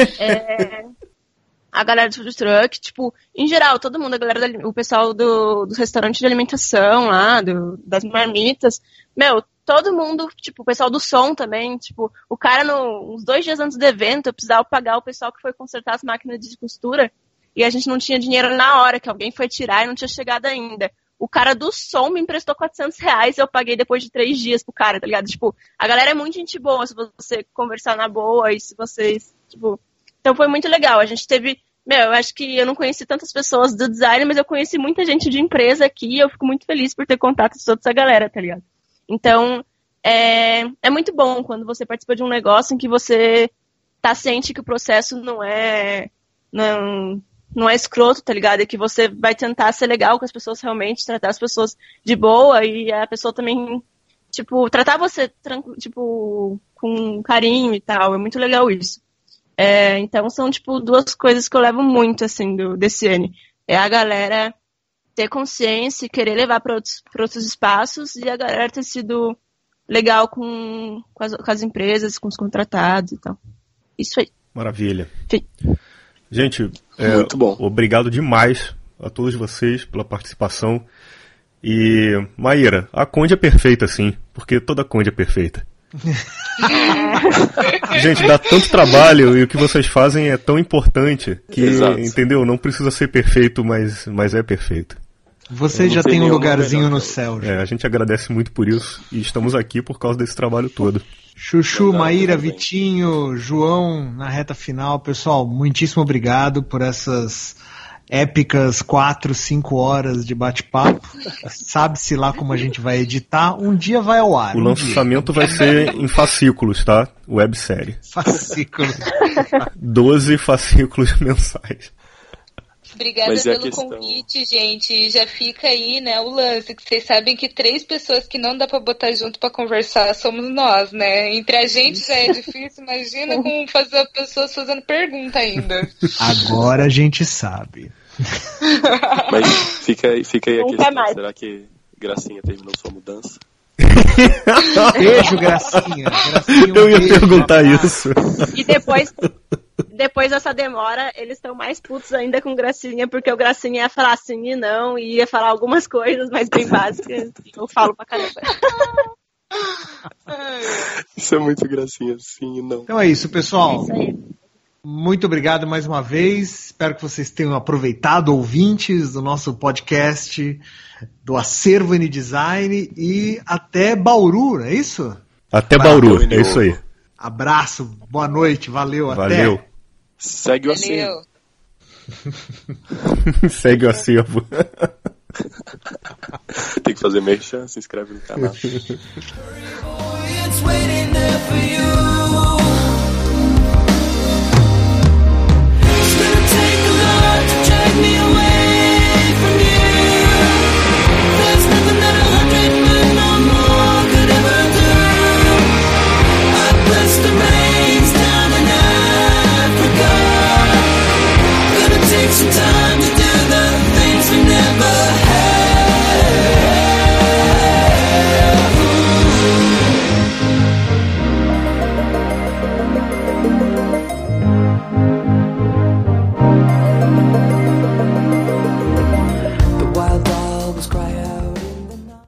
É, a galera do food truck, tipo, em geral, todo mundo, a galera da, o pessoal do, do restaurante de alimentação lá, do, das marmitas, meu, todo mundo, tipo, o pessoal do som também, tipo, o cara, no, uns dois dias antes do evento, eu precisava pagar o pessoal que foi consertar as máquinas de costura, e a gente não tinha dinheiro na hora, que alguém foi tirar e não tinha chegado ainda. O cara do som me emprestou quatrocentos reais e eu paguei depois de três dias pro cara, tá ligado? Tipo, a galera é muito gente boa, se você conversar na boa e se vocês, tipo... Então foi muito legal, a gente teve... Meu, eu acho que eu não conheci tantas pessoas do design, mas eu conheci muita gente de empresa aqui e eu fico muito feliz por ter contato com toda essa galera, tá ligado? Então, é, é muito bom quando você participa de um negócio em que você tá ciente que o processo não é, não, não é escroto, tá ligado? E que você vai tentar ser legal com as pessoas realmente, tratar as pessoas de boa e a pessoa também, tipo, tratar você, tipo, com carinho e tal. É muito legal isso. É, então, são, tipo, duas coisas que eu levo muito, assim, do, desse ano. É a galera ter consciência e querer levar para outros, para outros espaços e a galera ter sido legal com, com, as, com as empresas, com os contratados e tal. Isso aí. Maravilha. Sim. Gente, é, muito bom. Obrigado demais a todos vocês pela participação. E, Maíra, a Conde é perfeita, sim, porque toda Conde é perfeita. Gente, dá tanto trabalho e o que vocês fazem é tão importante que, Exato. Entendeu? Não precisa ser perfeito, mas, mas é perfeito. Você já tem um lugarzinho no céu. É, a gente agradece muito por isso e estamos aqui por causa desse trabalho todo. Chuchu, Maíra, Vitinho, João, na reta final. Pessoal, muitíssimo obrigado por essas épicas quatro, cinco horas de bate-papo. Sabe-se lá como a gente vai editar. Um dia vai ao ar. O um lançamento dia. vai ser em fascículos, tá? Websérie. Fascículos. doze fascículos mensais. Obrigada Mas é pelo questão... convite, gente. Já fica aí, né, o lance, que vocês sabem que três pessoas que não dá pra botar junto pra conversar somos nós, né? Entre a gente já é difícil, imagina como fazer pessoas fazendo pergunta ainda. Agora a gente sabe. Mas fica aí, fica aí a Nunca questão, mais. será que Gracinha terminou sua mudança? Beijo, Gracinha. Gracinha um Eu ia beijo, perguntar um isso. E depois, depois dessa demora, eles estão mais putos ainda com Gracinha, porque o Gracinha ia falar sim e não, e ia falar algumas coisas, mas bem básicas. Eu falo pra caramba. Isso é muito Gracinha, sim e não. Então é isso, pessoal. É isso aí. Muito obrigado mais uma vez. Espero que vocês tenham aproveitado, ouvintes do nosso podcast do Acervo N-Design, e até Bauru, não é isso? Até Bauru, é isso aí. Abraço, boa noite, valeu, Valeu. até. Segue o Valeu. acervo. Segue o acervo. Tem que fazer merchan, se inscreve no canal. It's waiting there for you.